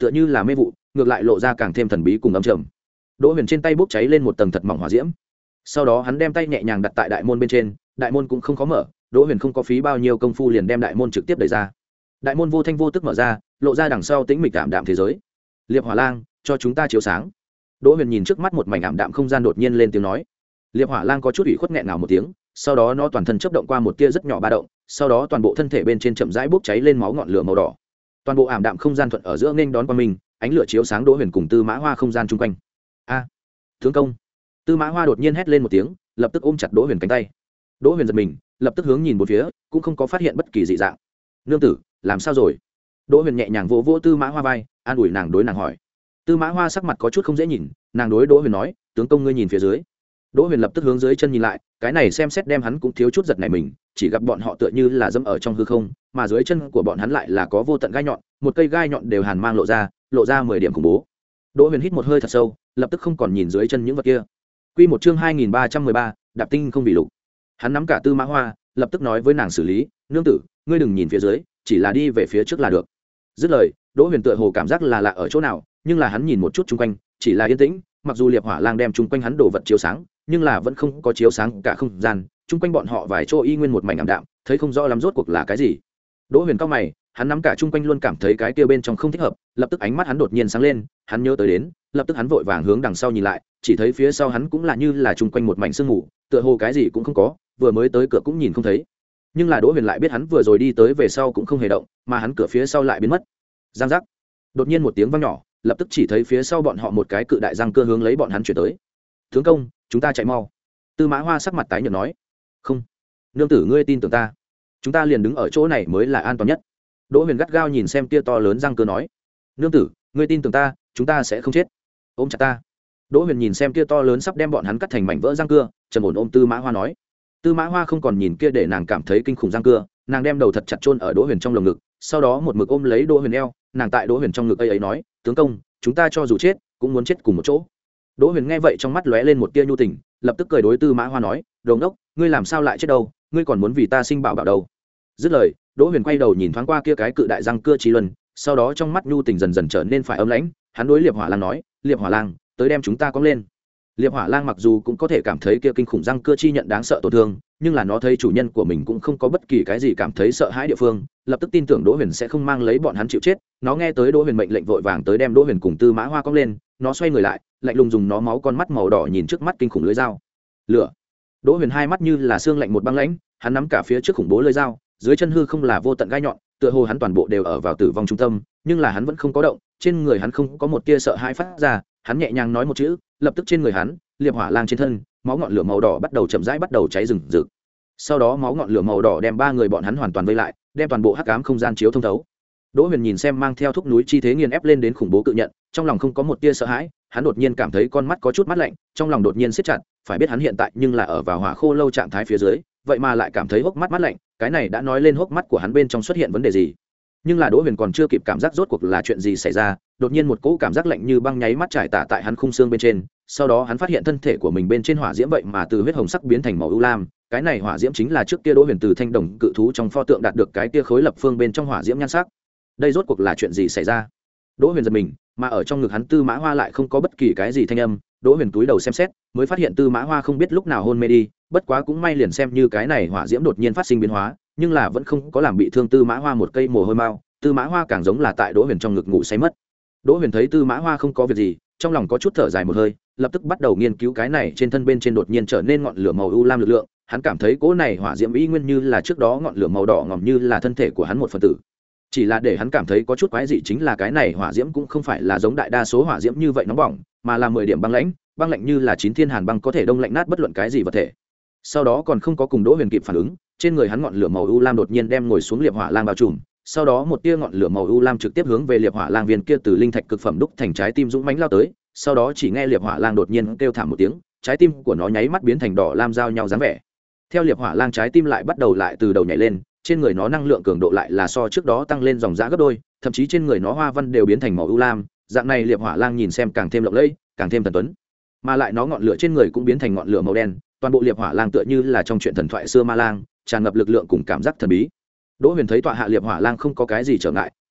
S1: tựa như là mê vụ, ngược lại lộ ra càng thêm thần bí cùng âm trầm. Đỗ Huyền trên tay bốc cháy lên một tầng thật mỏng hỏa diễm, sau đó hắn đem tay nhẹ nhàng đặt tại đại môn bên trên, đại môn cũng không khó mở. Đỗ Huyền không có phí bao nhiêu công phu liền đem đại môn trực tiếp đẩy ra. Đại môn vô thanh vô tức mở ra, lộ ra đằng sau tĩnh mịch ảm đạm thế giới. Liệp Hỏa Lang, cho chúng ta chiếu sáng. Đỗ Huyền nhìn trước mắt một mảnh ảm đạm không gian, đột nhiên lên tiếng nói. Liệp Hỏa Lang có chút ủy khuất nghẹn ngào một tiếng, sau đó nó toàn thân chớp động qua một tia rất nhỏ ba động, sau đó toàn bộ thân thể bên trên chậm rãi bốc cháy lên máu ngọn lửa màu đỏ. Toàn bộ ảm đạm không gian thuận ở giữa nghênh đón qua mình, ánh lửa chiếu sáng Đỗ Huyền cùng Tư Mã Hoa không gian chung quanh. A, tướng công! Tư Mã Hoa đột nhiên hét lên một tiếng, lập tức ôm chặt Đỗ Huyền cánh tay. Đỗ Huyền giật mình, lập tức hướng nhìn một phía, cũng không có phát hiện bất kỳ dị dạng. Nương tử, làm sao rồi? Đỗ Huyền nhẹ nhàng vỗ vỗ Tư Mã Hoa vai, an ủi nàng, đối nàng hỏi. Tư Mã Hoa sắc mặt có chút không dễ nhìn, nàng đối Đỗ Huyền nói, tướng công ngươi nhìn phía dưới. Đỗ Huyền lập tức hướng dưới chân nhìn lại, cái này xem xét đem hắn cũng thiếu chút giật nảy mình, chỉ gặp bọn họ tựa như là dẫm ở trong hư không, mà dưới chân của bọn hắn lại là có vô tận gai nhọn, một cây gai nhọn đều hàn mang lộ ra, lộ ra mười điểm khủng bố. Đỗ Huyền hít một hơi thật sâu, lập tức không còn nhìn dưới chân những vật kia. Quy một chương hai nghìn ba trăm mười ba, đạp tinh không bị lục. Hắn nắm cả Tư Mã Hoa, lập tức nói với nàng xử lý, nương tử, ngươi đừng nhìn phía dưới, chỉ là đi về phía trước là được. Dứt lời, Đỗ Huyền tựa hồ cảm giác là lạ ở chỗ nào, nhưng là hắn nhìn một chút chung quanh, chỉ là yên tĩnh, mặc dù Liệp Hỏa Lang đem chung quanh hắn đổ vật chiếu sáng, nhưng là vẫn không có chiếu sáng cả không gian, chung quanh bọn họ vài chỗ y nguyên một mảnh ảm đạm, thấy không rõ lắm rốt cuộc là cái gì. Đỗ Huyền cao mày, hắn nắm cả chung quanh luôn cảm thấy cái kia bên trong không thích hợp, lập tức ánh mắt hắn đột nhiên sáng lên, hắn nhớ tới đến, lập tức hắn vội vàng hướng đằng sau nhìn lại, chỉ thấy phía sau hắn cũng là như là chung quanh một mảnh sương mù, tựa hồ cái gì cũng không có, vừa mới tới cửa cũng nhìn không thấy. Nhưng là Đỗ Huyền lại biết hắn vừa rồi đi tới về sau cũng không hề động, mà hắn cửa phía sau lại biến mất. Giang giác. Đột nhiên một tiếng vang nhỏ, lập tức chỉ thấy phía sau bọn họ một cái cự đại răng cưa hướng lấy bọn hắn chuyển tới. Tướng công, chúng ta chạy mau. Tư Mã Hoa sắc mặt tái nhợt nói. Không, nương tử ngươi tin tưởng ta, chúng ta liền đứng ở chỗ này mới là an toàn nhất. Đỗ Huyền gắt gao nhìn xem kia to lớn răng cưa nói. Nương tử, ngươi tin tưởng ta, chúng ta sẽ không chết. Ôm chặt ta. Đỗ Huyền nhìn xem kia to lớn sắp đem bọn hắn cắt thành mảnh vỡ răng cưa, trầm ổn ôm Tư Mã Hoa nói. Tư Mã Hoa không còn nhìn kia để nàng cảm thấy kinh khủng răng cưa, nàng đem đầu thật chặt chôn ở Đỗ Huyền trong lồng ngực, sau đó một mực ôm lấy Đỗ Huyền eo, nàng tại Đỗ Huyền trong ngực ấy ấy nói, tướng công, chúng ta cho dù chết cũng muốn chết cùng một chỗ. Đỗ Huyền nghe vậy trong mắt lóe lên một tia nhu tình, lập tức cười đối Tư Mã Hoa nói, đồ ngốc, ngươi làm sao lại chết đâu, ngươi còn muốn vì ta sinh bảo bảo đâu. Dứt lời, Đỗ Huyền quay đầu nhìn thoáng qua kia cái cự đại răng cưa Chí Luân, sau đó trong mắt nhu tình dần dần trở nên phải ấm lãnh, hắn đối Liệp Hỏa Lang nói, Liệp Hỏa Lang, tới đem chúng ta cõng lên. Liệp Hỏa Lang mặc dù cũng có thể cảm thấy kia kinh khủng răng cưa chi nhận đáng sợ tổn thương, nhưng là nó thấy chủ nhân của mình cũng không có bất kỳ cái gì cảm thấy sợ hãi địa phương, lập tức tin tưởng Đỗ Huyền sẽ không mang lấy bọn hắn chịu chết. Nó nghe tới Đỗ Huyền mệnh lệnh vội vàng tới đem Đỗ Huyền cùng Tư Mã Hoa cõng lên, nó xoay người lại, lạnh lùng dùng nó máu con mắt màu đỏ nhìn trước mắt kinh khủng lưỡi dao. Lửa. Đỗ Huyền hai mắt như là xương lạnh một băng lãnh, hắn nắm cả phía trước khủng bố lưỡi dao, dưới chân hư không là vô tận gai nhọn, tựa hồ hắn toàn bộ đều ở vào tử vong trung tâm, nhưng là hắn vẫn không có động, trên người hắn không có một tia sợ hãi phát ra, hắn nhẹ nhàng nói một chữ, lập tức trên người hắn, Liệp Hỏa Lang trên thân, máu ngọn lửa màu đỏ bắt đầu chậm rãi bắt đầu cháy rừng rực. Sau đó máu ngọn lửa màu đỏ đem ba người bọn hắn hoàn toàn vây lại, đem toàn bộ hắc ám không gian chiếu thông thấu. Đỗ Huyền nhìn xem mang theo thúc núi chi thế nghiền ép lên đến khủng bố cự nhận, trong lòng không có một tia sợ hãi, hắn đột nhiên cảm thấy con mắt có chút mát lạnh, trong lòng đột nhiên siết chặt, phải biết hắn hiện tại nhưng là ở vào hỏa khô lâu trạng thái phía dưới, vậy mà lại cảm thấy hốc mắt mát lạnh, cái này đã nói lên hốc mắt của hắn bên trong xuất hiện vấn đề gì. Nhưng là Đỗ Huyền còn chưa kịp cảm giác rốt cuộc là chuyện gì xảy ra, đột nhiên một cỗ cảm giác lạnh như băng nháy mắt trải tả tại hắn khung xương bên trên, sau đó hắn phát hiện thân thể của mình bên trên hỏa diễm vậy mà từ huyết hồng sắc biến thành màu ưu lam, cái này hỏa diễm chính là trước kia Đỗ Huyền từ thanh đồng cự thú trong pho tượng đạt được cái kia khối lập phương bên trong hỏa diễm nhan sắc. Đây rốt cuộc là chuyện gì xảy ra? Đỗ Huyền giật mình, mà ở trong ngực hắn Tư Mã Hoa lại không có bất kỳ cái gì thanh âm. Đỗ Huyền túi đầu xem xét, mới phát hiện Tư Mã Hoa không biết lúc nào hôn mê đi, bất quá cũng may liền xem như cái này hỏa diễm đột nhiên phát sinh biến hóa, nhưng là vẫn không có làm bị thương Tư Mã Hoa một cây mồ hôi mao. Tư Mã Hoa càng giống là tại Đỗ Huyền trong ngực ngủ say mất. Đỗ Huyền thấy Tư Mã Hoa không có việc gì, trong lòng có chút thở dài một hơi, lập tức bắt đầu nghiên cứu cái này trên thân bên trên đột nhiên trở nên ngọn lửa màu u lam lực lượng. Hắn cảm thấy cỗ này hỏa diễm y nguyên như là trước đó ngọn lửa màu đỏ ngòm như là thân thể của hắn một phần tử. Chỉ là để hắn cảm thấy có chút quái dị chính là cái này hỏa diễm cũng không phải là giống đại đa số hỏa diễm như vậy nóng bỏng, mà là mười điểm băng lãnh, băng lạnh như là chín thiên hàn băng có thể đông lạnh nát bất luận cái gì vật thể. Sau đó còn không có cùng Đỗ Huyền kịp phản ứng, trên người hắn ngọn lửa màu u lam đột nhiên đem ngồi xuống Liệp Hỏa Lang bao trùm, sau đó một tia ngọn lửa màu u lam trực tiếp hướng về Liệp Hỏa Lang viên kia từ linh thạch cực phẩm đúc thành trái tim dũng mãnh lao tới, sau đó chỉ nghe Liệp Hỏa Lang đột nhiên kêu thảm một tiếng, trái tim của nó nháy mắt biến thành đỏ lam giao nhau dáng vẻ. Theo Liệp Hỏa Lang trái tim lại bắt đầu lại từ đầu nhảy lên, trên người nó năng lượng cường độ lại là so trước đó tăng lên dòng giá gấp đôi, thậm chí trên người nó hoa văn đều biến thành màu u lam, dạng này Liệp Hỏa Lang nhìn xem càng thêm lộng lẫy, càng thêm thần tuấn. Mà lại nó ngọn lửa trên người cũng biến thành ngọn lửa màu đen, toàn bộ Liệp Hỏa Lang tựa như là trong truyện thần thoại xưa ma lang, tràn ngập lực lượng cùng cảm giác thần bí. Đỗ Huyền thấy tọa hạ Liệp Hỏa Lang không có cái gì trở ngại,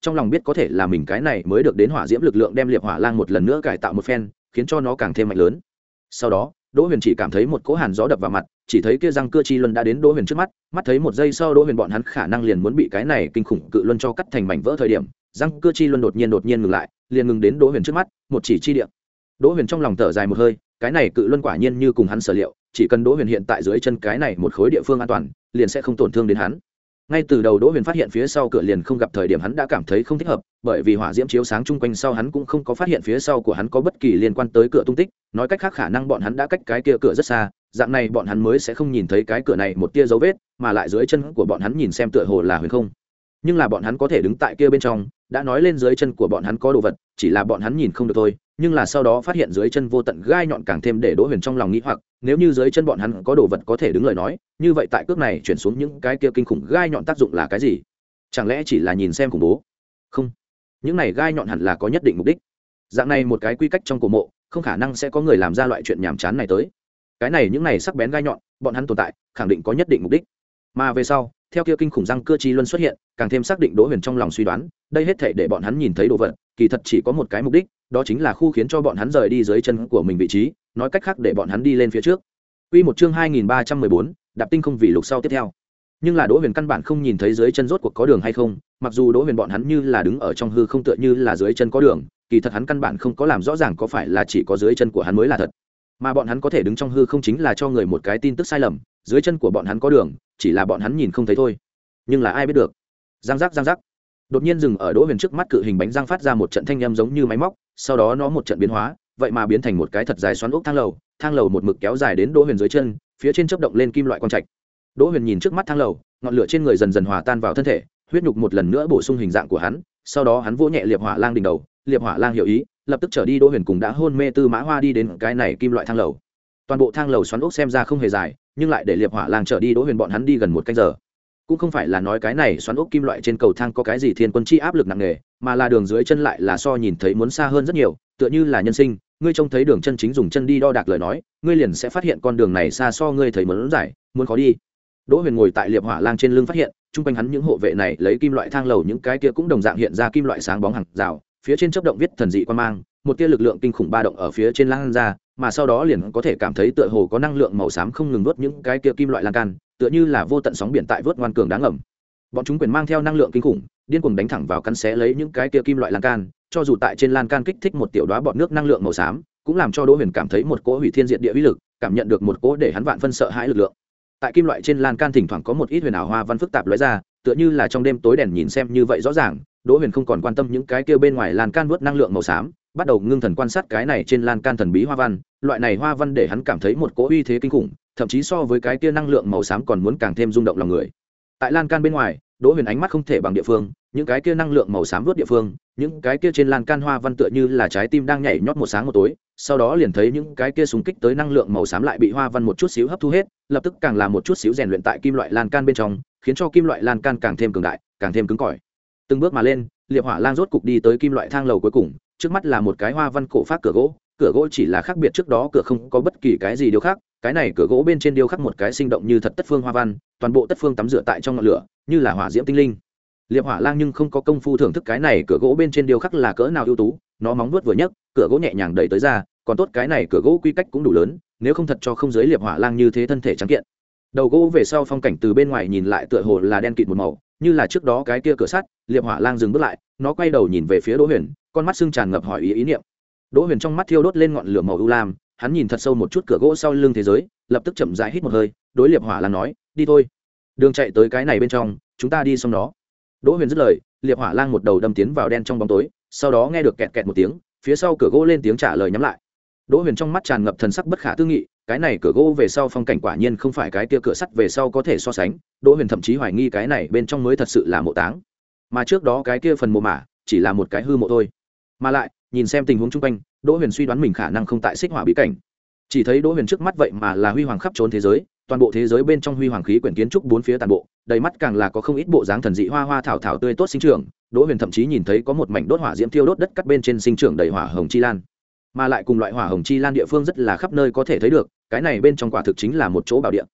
S1: trong lòng biết có thể là mình cái này mới được đến hỏa diễm lực lượng đem liệp hỏa lang một lần nữa cải tạo một phen, khiến cho nó càng thêm mạnh lớn. Sau đó Đỗ Huyền chỉ cảm thấy một cỗ hàn gió đập vào mặt, chỉ thấy kia răng cưa chi luân đã đến Đỗ Huyền trước mắt, mắt thấy một giây sau Đỗ Huyền bọn hắn khả năng liền muốn bị cái này kinh khủng cự luân cho cắt thành mảnh vỡ thời điểm, răng cưa chi luân đột nhiên đột nhiên ngừng lại, liền ngừng đến Đỗ Huyền trước mắt, một chỉ chi địa. Đỗ Huyền trong lòng thở dài một hơi, cái này cự luân quả nhiên như cùng hắn sở liệu, chỉ cần Đỗ Huyền hiện tại dưới chân cái này một khối địa phương an toàn, liền sẽ không tổn thương đến hắn. Ngay từ đầu Đỗ Huyền phát hiện phía sau cửa liền không gặp thời điểm hắn đã cảm thấy không thích hợp, bởi vì hỏa diễm chiếu sáng chung quanh sau hắn cũng không có phát hiện phía sau của hắn có bất kỳ liên quan tới cửa tung tích, nói cách khác khả năng bọn hắn đã cách cái kia cửa rất xa, dạng này bọn hắn mới sẽ không nhìn thấy cái cửa này một tia dấu vết, mà lại dưới chân của bọn hắn nhìn xem tựa hồ là huyền không. Nhưng là bọn hắn có thể đứng tại kia bên trong, đã nói lên dưới chân của bọn hắn có đồ vật, chỉ là bọn hắn nhìn không được thôi, nhưng là sau đó phát hiện dưới chân vô tận gai nhọn càng thêm để Đỗ Huyền trong lòng nghĩ hoặc, nếu như dưới chân bọn hắn có đồ vật có thể đứng lời nói, như vậy tại cước này chuyển xuống những cái kia kinh khủng gai nhọn tác dụng là cái gì? Chẳng lẽ chỉ là nhìn xem khủng bố? Không, những này gai nhọn hẳn là có nhất định mục đích. Dạng này một cái quy cách trong cổ mộ, không khả năng sẽ có người làm ra loại chuyện nhàm chán này tới. Cái này những này sắc bén gai nhọn, bọn hắn tồn tại, khẳng định có nhất định mục đích. Mà về sau, theo kia kinh khủng răng cưa chi luân xuất hiện, càng thêm xác định Đỗ Huyền trong lòng suy đoán, đây hết thảy để bọn hắn nhìn thấy đồ vật, kỳ thật chỉ có một cái mục đích, đó chính là khu khiến cho bọn hắn rời đi dưới chân của mình vị trí, nói cách khác để bọn hắn đi lên phía trước. Quy một chương hai nghìn ba trăm mười bốn, đạp tinh không vì lục sau tiếp theo. Nhưng là Đỗ Huyền căn bản không nhìn thấy dưới chân rốt cuộc có đường hay không, mặc dù Đỗ Huyền bọn hắn như là đứng ở trong hư không tựa như là dưới chân có đường, kỳ thật hắn căn bản không có làm rõ ràng có phải là chỉ có dưới chân của hắn mới là thật. Mà bọn hắn có thể đứng trong hư không chính là cho người một cái tin tức sai lầm, dưới chân của bọn hắn có đường, chỉ là bọn hắn nhìn không thấy thôi. Nhưng là ai biết được? Giang giác giang giác. Đột nhiên dừng ở Đỗ Huyền trước mắt cự hình bánh răng phát ra một trận thanh âm giống như máy móc, sau đó nó một trận biến hóa, vậy mà biến thành một cái thật dài xoắn ốc thang lầu, thang lầu một mực kéo dài đến Đỗ Huyền dưới chân, phía trên chớp động lên kim loại quang trạch. Đỗ Huyền nhìn trước mắt thang lầu, ngọn lửa trên người dần dần hòa tan vào thân thể, huyết nhục một lần nữa bổ sung hình dạng của hắn, sau đó hắn vỗ nhẹ liệp hỏa lang đỉnh đầu, liệp hỏa lang hiểu ý, lập tức trở đi Đỗ Huyền cùng đã hôn mê Tư Mã Hoa đi đến cái này kim loại thang lầu. Toàn bộ thang lầu xoắn ốc xem ra không hề dài, nhưng lại để liệp hỏa lang trở đi Đỗ Huyền bọn hắn đi gần một canh giờ. Cũng không phải là nói cái này xoắn ốc kim loại trên cầu thang có cái gì thiên quân chi áp lực nặng nề, mà là đường dưới chân lại là so nhìn thấy muốn xa hơn rất nhiều, tựa như là nhân sinh, ngươi trông thấy đường chân chính dùng chân đi đo đạc lời nói, ngươi liền sẽ phát hiện con đường này xa so ngươi thấy muốn dài, muốn khó đi. Đỗ Huyền ngồi tại liệp hỏa lang trên lưng phát hiện, chung quanh hắn những hộ vệ này lấy kim loại thang lầu những cái kia cũng đồng dạng hiện ra kim loại sáng bóng hàng rào, phía trên chớp động viết thần dị quan mang, một tia lực lượng kinh khủng ba động ở phía trên lan ra, mà sau đó liền có thể cảm thấy tựa hồ có năng lượng màu xám không ngừng vớt những cái kia kim loại lan can, tựa như là vô tận sóng biển tại vớt ngoan cường đáng ngầm. Bọn chúng quyền mang theo năng lượng kinh khủng, điên cuồng đánh thẳng vào cắn xé lấy những cái kia kim loại lan can, cho dù tại trên lan can kích thích một tiểu đóa bọt nước năng lượng màu xám, cũng làm cho Đỗ Huyền cảm thấy một cỗ hủy thiên diệt địa uy lực, cảm nhận được một cỗ để hắn vạn phân sợ hãi lực lượng. Tại kim loại trên lan can thỉnh thoảng có một ít huyền ảo hoa văn phức tạp lóe ra, tựa như là trong đêm tối đèn nhìn xem như vậy rõ ràng, Đỗ Huyền không còn quan tâm những cái kia bên ngoài lan can vớt năng lượng màu xám, bắt đầu ngưng thần quan sát cái này trên lan can thần bí hoa văn, loại này hoa văn để hắn cảm thấy một cỗ uy thế kinh khủng, thậm chí so với cái kia năng lượng màu xám còn muốn càng thêm rung động lòng người. Tại lan can bên ngoài, Đỗ Huyền ánh mắt không thể bằng địa phương, những cái kia năng lượng màu xám vớt địa phương, những cái kia trên lan can hoa văn tựa như là trái tim đang nhảy nhót một sáng một tối, sau đó liền thấy những cái kia xung kích tới năng lượng màu xám lại bị hoa văn một chút xíu hấp thu hết, lập tức càng là một chút xíu rèn luyện tại kim loại lan can bên trong, khiến cho kim loại lan can càng thêm cường đại, càng thêm cứng cỏi. Từng bước mà lên, liệp hỏa lang rốt cục đi tới kim loại thang lầu cuối cùng, trước mắt là một cái hoa văn cổ phác cửa gỗ, cửa gỗ chỉ là khác biệt trước đó cửa không có bất kỳ cái gì điều khác, cái này cửa gỗ bên trên điêu khắc một cái sinh động như thật tất phương hoa văn, toàn bộ tất phương tắm rửa tại trong ngọn lửa, như là hỏa diễm tinh linh. Liệp hỏa lang nhưng không có công phu thưởng thức cái này cửa gỗ bên trên điêu khắc là cỡ nào ưu tú, nó móng vuốt vừa nhấc, cửa gỗ nhẹ nhàng đẩy tới ra, còn tốt cái này cửa gỗ quy cách cũng đủ lớn, nếu không thật cho không giới liệp hỏa lang như thế thân thể trắng kiện. Đầu gỗ về sau phong cảnh từ bên ngoài nhìn lại tựa hồ là đen kịt một màu, như là trước đó cái kia cửa sắt. Liệp hỏa lang dừng bước lại, nó quay đầu nhìn về phía Đỗ Huyền, con mắt sưng tràn ngập hỏi ý ý niệm. Đỗ Huyền trong mắt thiêu đốt lên ngọn lửa màu u lam, hắn nhìn thật sâu một chút cửa gỗ sau lưng thế giới, lập tức chậm rãi hít một hơi, đối liệp hỏa lang nói, đi thôi, đường chạy tới cái này bên trong, chúng ta đi xong đó. Đỗ Huyền dứt lời, liệp hỏa lang một đầu đâm tiến vào đen trong bóng tối, sau đó nghe được kẹt kẹt một tiếng, phía sau cửa gỗ lên tiếng trả lời nhắm lại. Đỗ Huyền trong mắt tràn ngập thần sắc bất khả tư nghị, cái này cửa gỗ về sau phong cảnh quả nhiên không phải cái kia cửa sắt về sau có thể so sánh. Đỗ Huyền thậm chí hoài nghi cái này bên trong mới thật sự là mộ táng, mà trước đó cái kia phần mộ mả chỉ là một cái hư mộ thôi. Mà lại nhìn xem tình huống chung quanh, Đỗ Huyền suy đoán mình khả năng không tại xích hỏa bí cảnh. Chỉ thấy Đỗ Huyền trước mắt vậy mà là huy hoàng khắp trốn thế giới, toàn bộ thế giới bên trong huy hoàng khí quyển kiến trúc bốn phía tàn bộ, đầy mắt càng là có không ít bộ dáng thần dị hoa hoa thảo thảo tươi tốt sinh trưởng. Đỗ Huyền thậm chí nhìn thấy có một mảnh đốt hỏa diễm thiêu đốt đất cắt bên trên sinh trưởng đầy hỏa hồng chi lan, mà lại cùng loại hỏa hồng chi lan địa phương rất là khắp nơi có thể thấy được, cái này bên trong quả thực chính là một chỗ bảo địa.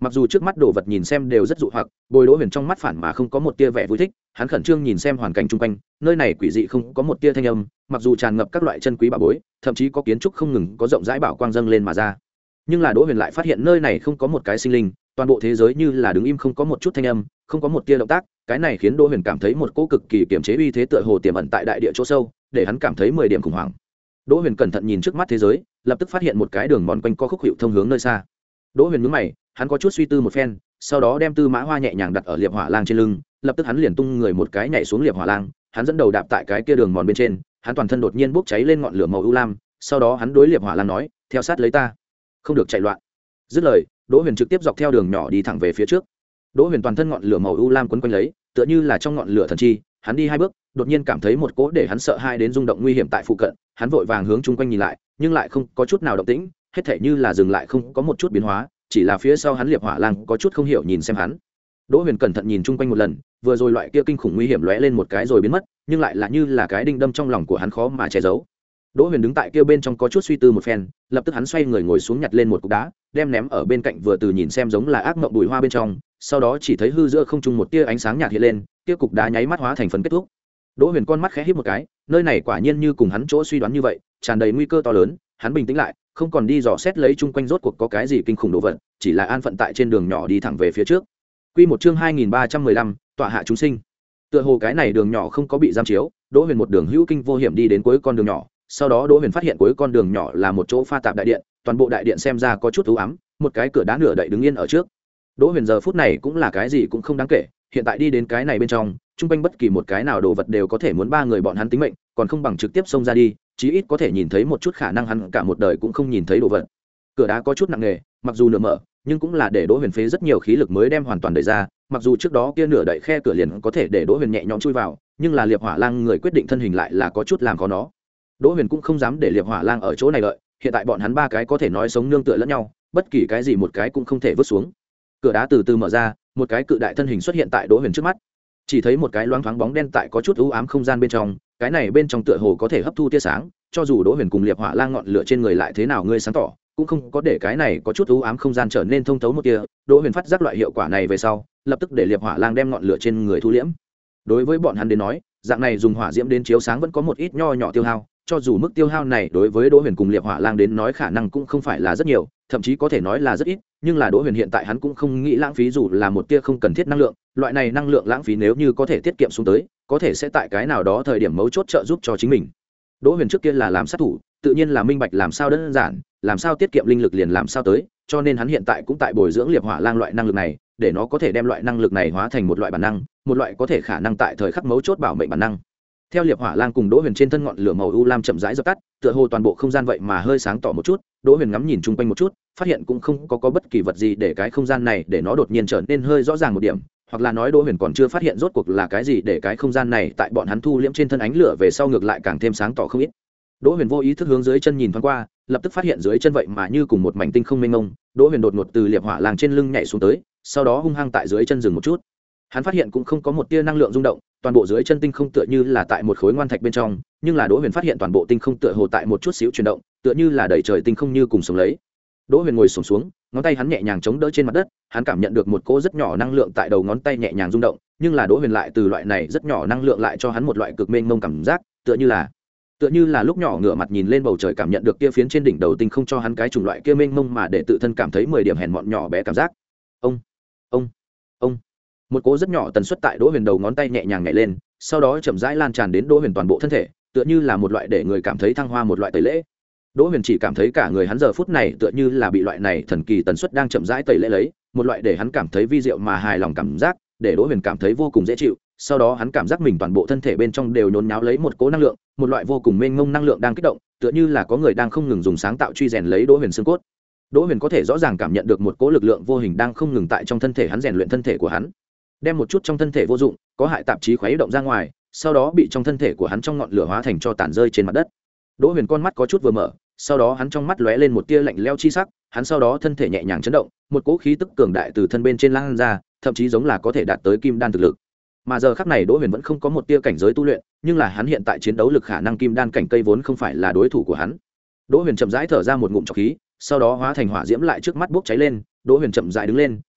S1: mặc dù trước mắt đồ vật nhìn xem đều rất dụ hoặc, bồi đỗ huyền trong mắt phản mà không có một tia vẻ vui thích. Hắn khẩn trương nhìn xem hoàn cảnh chung quanh, nơi này quỷ dị không có một tia thanh âm, mặc dù tràn ngập các loại chân quý bảo bối, thậm chí có kiến trúc không ngừng có rộng rãi bảo quang dâng lên mà ra, nhưng là đỗ huyền lại phát hiện nơi này không có một cái sinh linh, toàn bộ thế giới như là đứng im, không có một chút thanh âm, không có một tia động tác. Cái này khiến đỗ huyền cảm thấy một cỗ cực kỳ kiềm chế uy thế tựa hồ tiềm ẩn tại đại địa chỗ sâu, để hắn cảm thấy mười điểm khủng hoảng. Đỗ huyền cẩn thận nhìn trước mắt thế giới, lập tức phát hiện một cái đường mòn quanh co khúc hiệu thông hướng nơi xa. Đỗ huyền nhướng mày, hắn có chút suy tư một phen, sau đó đem tư mã hoa nhẹ nhàng đặt ở liệp hỏa lang trên lưng, lập tức hắn liền tung người một cái nhảy xuống liệp hỏa lang, hắn dẫn đầu đạp tại cái kia đường mòn bên trên, hắn toàn thân đột nhiên bốc cháy lên ngọn lửa màu ưu lam, sau đó hắn đối liệp hỏa lang nói, theo sát lấy ta, không được chạy loạn. Dứt lời, đỗ huyền trực tiếp dọc theo đường nhỏ đi thẳng về phía trước. Đỗ huyền toàn thân ngọn lửa màu ưu lam quấn quanh lấy, tựa như là trong ngọn lửa thần chi. Hắn đi hai bước, đột nhiên cảm thấy một cỗ để hắn sợ hai đến rung động nguy hiểm tại phụ cận. Hắn vội vàng hướng chung quanh nhìn lại, nhưng lại không có chút nào động tĩnh, hết thảy như là dừng lại, không có một chút biến hóa, chỉ là phía sau hắn liệp hỏa lang có chút không hiểu nhìn xem hắn. Đỗ huyền cẩn thận nhìn chung quanh một lần, vừa rồi loại kia kinh khủng nguy hiểm lóe lên một cái rồi biến mất, nhưng lại là như là cái đinh đâm trong lòng của hắn khó mà che giấu. Đỗ huyền đứng tại kia bên trong có chút suy tư một phen, lập tức hắn xoay người ngồi xuống nhặt lên một cục đá, đem ném ở bên cạnh, vừa từ nhìn xem giống là ác mộng bùi hoa bên trong, sau đó chỉ thấy hư giữa không trung một tia ánh sáng nhạt hiện lên, kia cục đá nháy mắt hóa thành phấn kết thúc. Đỗ huyền con mắt khẽ híp một cái, nơi này quả nhiên như cùng hắn chỗ suy đoán như vậy, tràn đầy nguy cơ to lớn. Hắn bình tĩnh lại, không còn đi dò xét lấy chung quanh rốt cuộc có cái gì kinh khủng đồ vật, chỉ là an phận tại trên đường nhỏ đi thẳng về phía trước. Quy một chương hai nghìn ba trăm mười lăm, tọa hạ chúng sinh. Tựa hồ cái này đường nhỏ không có bị giam chiếu, Đỗ huyền một đường hữu kinh vô hiểm đi đến cuối con đường nhỏ. Sau đó Đỗ huyền phát hiện cuối con đường nhỏ là một chỗ pha tạp đại điện, toàn bộ đại điện xem ra có chút u ám, một cái cửa đá nửa đậy đứng yên ở trước. Đỗ huyền giờ phút này cũng là cái gì cũng không đáng kể, hiện tại đi đến cái này bên trong, chung quanh bất kỳ một cái nào đồ vật đều có thể muốn ba người bọn hắn tính mệnh, còn không bằng trực tiếp xông ra đi, chí ít có thể nhìn thấy một chút khả năng hắn cả một đời cũng không nhìn thấy đồ vật. Cửa đá có chút nặng nề, mặc dù nửa mở, nhưng cũng là để Đỗ huyền phế rất nhiều khí lực mới đem hoàn toàn đẩy ra. Mặc dù trước đó kia nửa đậy khe cửa liền có thể để Đỗ huyền nhẹ nhõm chui vào, nhưng là liệp hỏa lang người quyết định thân hình lại là có chút làm khó nó. Đỗ huyền cũng không dám để liệp hỏa lang ở chỗ này đợi, hiện tại bọn hắn ba cái có thể nói sống nương tựa lẫn nhau, bất kỳ cái gì một cái cũng không thể vứt xuống. Cửa đá từ từ mở ra, một cái cự đại thân hình xuất hiện tại Đỗ huyền trước mắt. Chỉ thấy một cái loáng thoáng bóng đen tại có chút u ám không gian bên trong, cái này bên trong tựa hồ có thể hấp thu tia sáng, cho dù Đỗ huyền cùng liệp hỏa lang ngọn lửa trên người lại thế nào ngươi sáng tỏ, cũng không có để cái này có chút u ám không gian trở nên thông thấu một tia. Đỗ huyền phát giác loại hiệu quả này về sau, lập tức để liệp hỏa lang đem ngọn lửa trên người thu liễm. Đối với bọn hắn đến nói, dạng này dùng hỏa diễm đến chiếu sáng vẫn có một ít nho nhỏ tiêu hao, cho dù mức tiêu hao này đối với Đỗ huyền cùng liệp hỏa lang đến nói khả năng cũng không phải là rất nhiều, thậm chí có thể nói là rất ít, nhưng là Đỗ huyền hiện tại hắn cũng không nghĩ lãng phí dù là một tia không cần thiết năng lượng. Loại này năng lượng lãng phí nếu như có thể tiết kiệm xuống tới, có thể sẽ tại cái nào đó thời điểm mấu chốt trợ giúp cho chính mình. Đỗ huyền trước kia là làm sát thủ, tự nhiên là minh bạch làm sao đơn giản, làm sao tiết kiệm linh lực liền làm sao tới, cho nên hắn hiện tại cũng tại bồi dưỡng liệp hỏa lang loại năng lực này, để nó có thể đem loại năng lực này hóa thành một loại bản năng, một loại có thể khả năng tại thời khắc mấu chốt bảo mệnh bản năng. Theo liệp hỏa lang cùng Đỗ huyền trên thân ngọn lửa màu u lam chậm rãi dập tắt, tựa hồ toàn bộ không gian vậy mà hơi sáng tỏ một chút. Đỗ huyền ngắm nhìn chung quanh một chút, phát hiện cũng không có, có bất kỳ vật gì để cái không gian này để nó đột nhiên trở nên hơi rõ ràng một điểm, hoặc là nói Đỗ huyền còn chưa phát hiện rốt cuộc là cái gì để cái không gian này tại bọn hắn thu liễm trên thân ánh lửa về sau ngược lại càng thêm sáng tỏ không ít. Đỗ huyền vô ý thức hướng dưới chân nhìn thoáng qua, lập tức phát hiện dưới chân vậy mà như cùng một mảnh tinh không mênh mông. Đỗ huyền đột ngột từ liệp hỏa lang trên lưng nhảy xuống tới, sau đó hung hăng tại dưới chân dừng một chút. Hắn phát hiện cũng không có một tia năng lượng rung động, toàn bộ dưới chân tinh không tựa như là tại một khối ngoan thạch bên trong, nhưng là Đỗ huyền phát hiện toàn bộ tinh không tựa hồ tại một chút xíu chuyển động, tựa như là đẩy trời tinh không như cùng sống lấy. Đỗ huyền ngồi xổm xuống, ngón tay hắn nhẹ nhàng chống đỡ trên mặt đất, hắn cảm nhận được một cỗ rất nhỏ năng lượng tại đầu ngón tay nhẹ nhàng rung động, nhưng là Đỗ huyền lại từ loại này rất nhỏ năng lượng lại cho hắn một loại cực mênh mông cảm giác, tựa như là tựa như là lúc nhỏ ngửa mặt nhìn lên bầu trời cảm nhận được kia phiến trên đỉnh đầu tinh không cho hắn cái chủng loại kia mênh mông mà để tự thân cảm thấy mười điểm hèn mọn nhỏ bé cảm giác. Ông, ông, ông. Một cỗ rất nhỏ tần suất tại Đỗ huyền đầu ngón tay nhẹ nhàng nhảy lên, sau đó chậm rãi lan tràn đến Đỗ huyền toàn bộ thân thể, tựa như là một loại để người cảm thấy thăng hoa một loại tẩy lễ. Đỗ huyền chỉ cảm thấy cả người hắn giờ phút này tựa như là bị loại này thần kỳ tần suất đang chậm rãi tẩy lễ lấy, một loại để hắn cảm thấy vi diệu mà hài lòng cảm giác, để Đỗ huyền cảm thấy vô cùng dễ chịu. Sau đó hắn cảm giác mình toàn bộ thân thể bên trong đều nhốn nháo lấy một cỗ năng lượng, một loại vô cùng mênh mông năng lượng đang kích động, tựa như là có người đang không ngừng dùng sáng tạo truy rèn lấy Đỗ huyền xương cốt. Đỗ huyền có thể rõ ràng cảm nhận được một cỗ lực lượng vô hình đang không ngừng tại trong thân thể hắn rèn luyện thân thể của hắn, đem một chút trong thân thể vô dụng có hại tạp chí khuấy động ra ngoài, sau đó bị trong thân thể của hắn trong ngọn lửa hóa thành cho tàn rơi trên mặt đất. Đỗ huyền con mắt có chút vừa mở, sau đó hắn trong mắt lóe lên một tia lạnh lẽo chi sắc, hắn sau đó thân thể nhẹ nhàng chấn động, một cỗ khí tức cường đại từ thân bên trên lan ra, thậm chí giống là có thể đạt tới kim đan thực lực. Mà giờ khắc này Đỗ huyền vẫn không có một tia cảnh giới tu luyện, nhưng là hắn hiện tại chiến đấu lực khả năng kim đan cảnh cây vốn không phải là đối thủ của hắn. Đỗ huyền chậm rãi thở ra một ngụm trọc khí, sau đó hóa thành hỏa diễm lại trước mắt bốc cháy lên. Đỗ huyền chậm rãi đứng lên,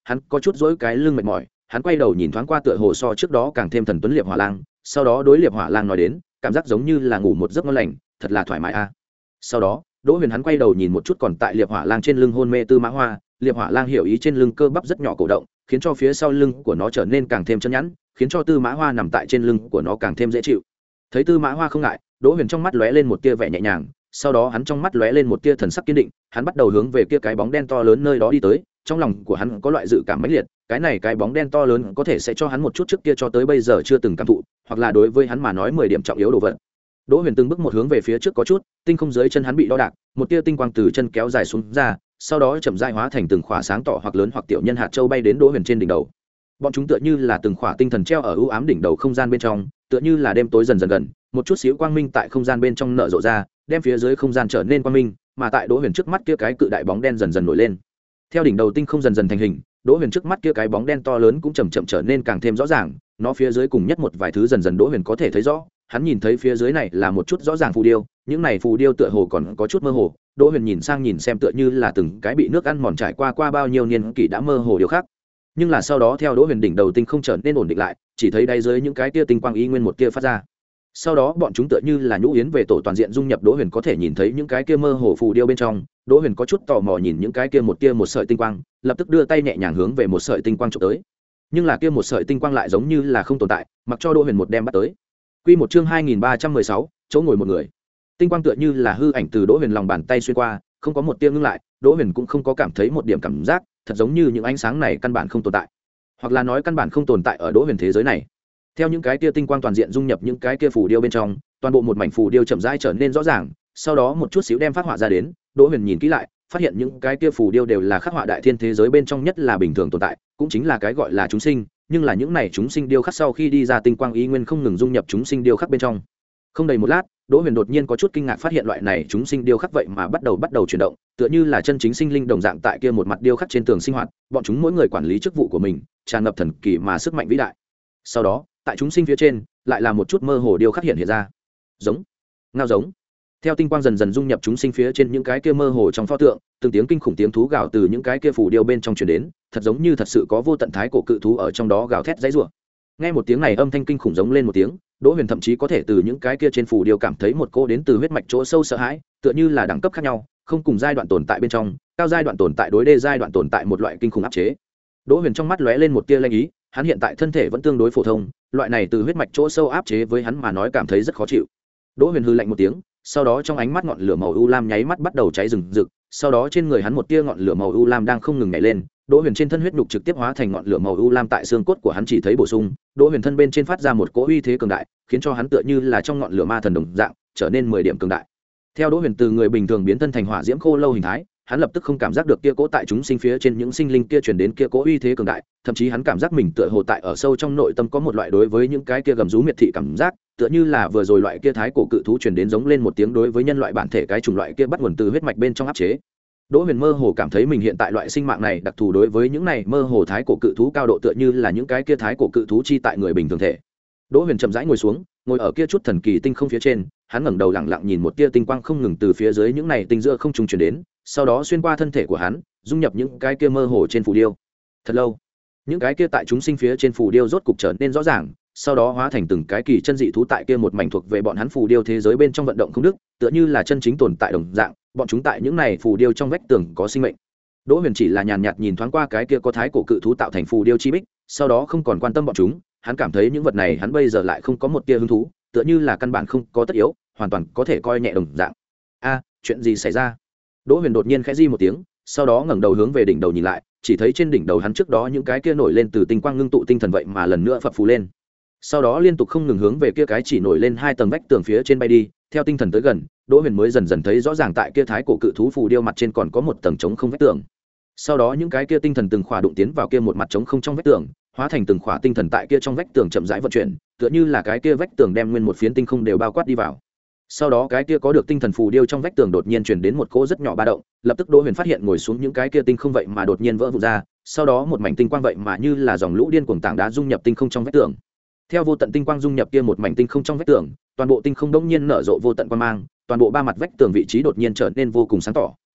S1: hắn có chút dỗi cái lưng mệt mỏi, hắn quay đầu nhìn thoáng qua tựa hồ so trước đó càng thêm thần tuấn Liệp Hỏa Lang, sau đó đối Liệp Hỏa Lang nói đến, cảm giác giống như là ngủ một giấc ngon lành, thật là thoải mái a. Sau đó, Đỗ Huyền hắn quay đầu nhìn một chút còn tại Liệp Hỏa Lang trên lưng hôn mê Tư Mã Hoa, Liệp Hỏa Lang hiểu ý trên lưng cơ bắp rất nhỏ cổ động, khiến cho phía sau lưng của nó trở nên càng thêm chân nhẵn, khiến cho Tư Mã Hoa nằm tại trên lưng của nó càng thêm dễ chịu. Thấy Tư Mã Hoa không ngại, Đỗ Huyền trong mắt lóe lên một tia vẻ nhẹ nhàng, sau đó hắn trong mắt lóe lên một tia thần sắc kiên định, hắn bắt đầu hướng về kia cái bóng đen to lớn nơi đó đi tới, trong lòng của hắn có loại dự cảm mãnh liệt, cái này cái bóng đen to lớn có thể sẽ cho hắn một chút trước kia cho tới bây giờ chưa từng cảm thụ, hoặc là đối với hắn mà nói mười điểm trọng yếu đồ vật. Đỗ Huyền từng bước một hướng về phía trước có chút, tinh không dưới chân hắn bị đo đạc, một tia tinh quang từ chân kéo dài xuống ra, sau đó chậm rãi hóa thành từng khỏa sáng tỏ hoặc lớn hoặc tiểu nhân hạt châu bay đến Đỗ Huyền trên đỉnh đầu. Bọn chúng tựa như là từng khỏa tinh thần treo ở u ám đỉnh đầu không gian bên trong, tựa như là đêm tối dần dần gần, một chút xíu quang minh tại không gian bên trong nở rộ ra, đem phía dưới không gian trở nên quang minh, mà tại Đỗ Huyền trước mắt kia cái cự đại bóng đen dần dần nổi lên. Theo đỉnh đầu tinh không dần dần thành hình, Đỗ Huyền trước mắt kia cái bóng đen to lớn cũng chậm chậm trở nên càng thêm rõ ràng, nó phía dưới cùng nhất một vài thứ dần dần Đỗ Huyền có thể thấy rõ, hắn nhìn thấy phía dưới này là một chút rõ ràng phù điêu, những này phù điêu tựa hồ còn có chút mơ hồ, Đỗ Huyền nhìn sang nhìn xem tựa như là từng cái bị nước ăn mòn trải qua qua bao nhiêu niên kỷ đã mơ hồ điều khác. Nhưng là sau đó theo Đỗ Huyền đỉnh đầu tinh không trở nên ổn định lại, chỉ thấy đáy dưới những cái tia tinh quang y nguyên một kia phát ra. Sau đó bọn chúng tựa như là nhũ yến về tổ toàn diện dung nhập, Đỗ Huyền có thể nhìn thấy những cái kia mơ hồ phù điêu bên trong. Đỗ Huyền có chút tò mò nhìn những cái kia một tia một sợi tinh quang, lập tức đưa tay nhẹ nhàng hướng về một sợi tinh quang chụp tới. Nhưng là kia một sợi tinh quang lại giống như là không tồn tại, mặc cho Đỗ Huyền một đem bắt tới. Quy một chương hai nghìn ba trăm mười sáu, chỗ ngồi một người. Tinh quang tựa như là hư ảnh từ Đỗ Huyền lòng bàn tay xuyên qua, không có một tia ngưng lại, Đỗ Huyền cũng không có cảm thấy một điểm cảm giác, thật giống như những ánh sáng này căn bản không tồn tại, hoặc là nói căn bản không tồn tại ở Đỗ Huyền thế giới này. Theo những cái tia tinh quang toàn diện dung nhập những cái kia phù điêu bên trong, toàn bộ một mảnh phù điêu chậm rãi trở nên rõ ràng, sau đó một chút xíu đem phát họa ra đến. Đỗ Huyền nhìn kỹ lại, phát hiện những cái kia phù điêu đều là khắc họa đại thiên thế giới bên trong nhất là bình thường tồn tại, cũng chính là cái gọi là chúng sinh, nhưng là những này chúng sinh điêu khắc sau khi đi ra tinh quang ý nguyên không ngừng dung nhập chúng sinh điêu khắc bên trong. Không đầy một lát, Đỗ Huyền đột nhiên có chút kinh ngạc phát hiện loại này chúng sinh điêu khắc vậy mà bắt đầu bắt đầu chuyển động, tựa như là chân chính sinh linh đồng dạng tại kia một mặt điêu khắc trên tường sinh hoạt, bọn chúng mỗi người quản lý chức vụ của mình, tràn ngập thần kỳ mà sức mạnh vĩ đại. Sau đó, tại chúng sinh phía trên, lại là một chút mơ hồ điêu khắc hiện hiện ra. Giống, ngao giống. Theo tinh quang dần dần dung nhập chúng sinh phía trên những cái kia mơ hồ trong pho tượng, từng tiếng kinh khủng tiếng thú gào từ những cái kia phù điêu bên trong truyền đến, thật giống như thật sự có vô tận thái cổ cự thú ở trong đó gào thét dãy rủa. Nghe một tiếng này âm thanh kinh khủng giống lên một tiếng, Đỗ Huyền thậm chí có thể từ những cái kia trên phù điêu cảm thấy một cô đến từ huyết mạch chỗ sâu sợ hãi, tựa như là đẳng cấp khác nhau, không cùng giai đoạn tồn tại bên trong, cao giai đoạn tồn tại đối đê giai đoạn tồn tại một loại kinh khủng áp chế. Đỗ Huyền trong mắt lóe lên một tia lanh ý, hắn hiện tại thân thể vẫn tương đối phổ thông, loại này từ huyết mạch chỗ sâu áp chế với hắn mà nói cảm thấy rất khó chịu. Đỗ Huyền hừ lạnh một tiếng, sau đó trong ánh mắt ngọn lửa màu u lam nháy mắt bắt đầu cháy rừng rực, sau đó trên người hắn một tia ngọn lửa màu u lam đang không ngừng nhảy lên. Đỗ Huyền trên thân huyết nhục trực tiếp hóa thành ngọn lửa màu u lam tại xương cốt của hắn chỉ thấy bổ sung, Đỗ Huyền thân bên trên phát ra một cỗ uy thế cường đại, khiến cho hắn tựa như là trong ngọn lửa ma thần đồng dạng, trở nên mười điểm cường đại. Theo Đỗ Huyền từ người bình thường biến thân thành hỏa diễm khô lâu hình thái, hắn lập tức không cảm giác được kia cỗ tại chúng sinh phía trên những sinh linh kia truyền đến kia cỗ uy thế cường đại, thậm chí hắn cảm giác mình tựa hồ tại ở sâu trong nội tâm có một loại đối với những cái kia gầm rú miệt thị cảm giác, tựa như là vừa rồi loại kia thái cổ cự thú truyền đến giống lên một tiếng đối với nhân loại bản thể cái chủng loại kia bắt nguồn từ huyết mạch bên trong áp chế. Đỗ Huyền mơ hồ cảm thấy mình hiện tại loại sinh mạng này đặc thù đối với những này mơ hồ thái cổ cự thú cao độ tựa như là những cái kia thái cổ cự thú chi tại người bình thường thể. Đỗ Huyền chậm rãi ngồi xuống, ngồi ở kia chút thần kỳ tinh không phía trên, hắn ngẩng đầu lặng lặng nhìn một tia tinh quang không ngừng từ phía dưới những này tinh giữa không trung truyền đến, sau đó xuyên qua thân thể của hắn, dung nhập những cái kia mơ hồ trên phù điêu. Thật lâu, những cái kia tại chúng sinh phía trên phù điêu rốt cục trở nên rõ ràng, sau đó hóa thành từng cái kỳ chân dị thú tại kia một mảnh thuộc về bọn hắn phù điêu thế giới bên trong vận động không đứt, tựa như là chân chính tồn tại đồng dạng, bọn chúng tại những này phù điêu trong vách tường có sinh mệnh. Đỗ Huyền chỉ là nhàn nhạt nhìn thoáng qua cái kia có thái cổ cự thú tạo thành phù điêu chi bích, sau đó không còn quan tâm bọn chúng, hắn cảm thấy những vật này hắn bây giờ lại không có một tia hứng thú, tựa như là căn bản không có tất yếu, hoàn toàn có thể coi nhẹ đồng dạng. A, chuyện gì xảy ra? Đỗ Huyền đột nhiên khẽ di một tiếng, sau đó ngẩng đầu hướng về đỉnh đầu nhìn lại, chỉ thấy trên đỉnh đầu hắn trước đó những cái kia nổi lên từ tinh quang ngưng tụ tinh thần vậy mà lần nữa phập phù lên. Sau đó liên tục không ngừng hướng về kia cái chỉ nổi lên hai tầng vách tường phía trên bay đi, theo tinh thần tới gần, Đỗ Huyền mới dần dần thấy rõ ràng tại kia thái cổ cự thú phù điêu mặt trên còn có một tầng trống không vách tường. Sau đó những cái kia tinh thần từng khỏa đụng tiến vào kia một mặt trống không trong vách tường, hóa thành từng khỏa tinh thần tại kia trong vách tường chậm rãi vận chuyển, tựa như là cái kia vách tường đem nguyên một phiến tinh không đều bao quát đi vào. Sau đó cái kia có được tinh thần phù điêu trong vách tường đột nhiên truyền đến một cỗ rất nhỏ ba động, lập tức Đỗ Huyền phát hiện ngồi xuống những cái kia tinh không vậy mà đột nhiên vỡ vụn ra, sau đó một mảnh tinh quang vậy mà như là dòng lũ điên cuồng tảng đá dung nhập tinh không trong vách tường. Theo vô tận tinh quang dung nhập kia một mảnh tinh không trong vách tường, toàn bộ tinh không đống nhiên nở rộ vô tận quang mang, toàn bộ ba mặt vách tường vị trí đột nhiên trở nên vô cùng sáng tỏ,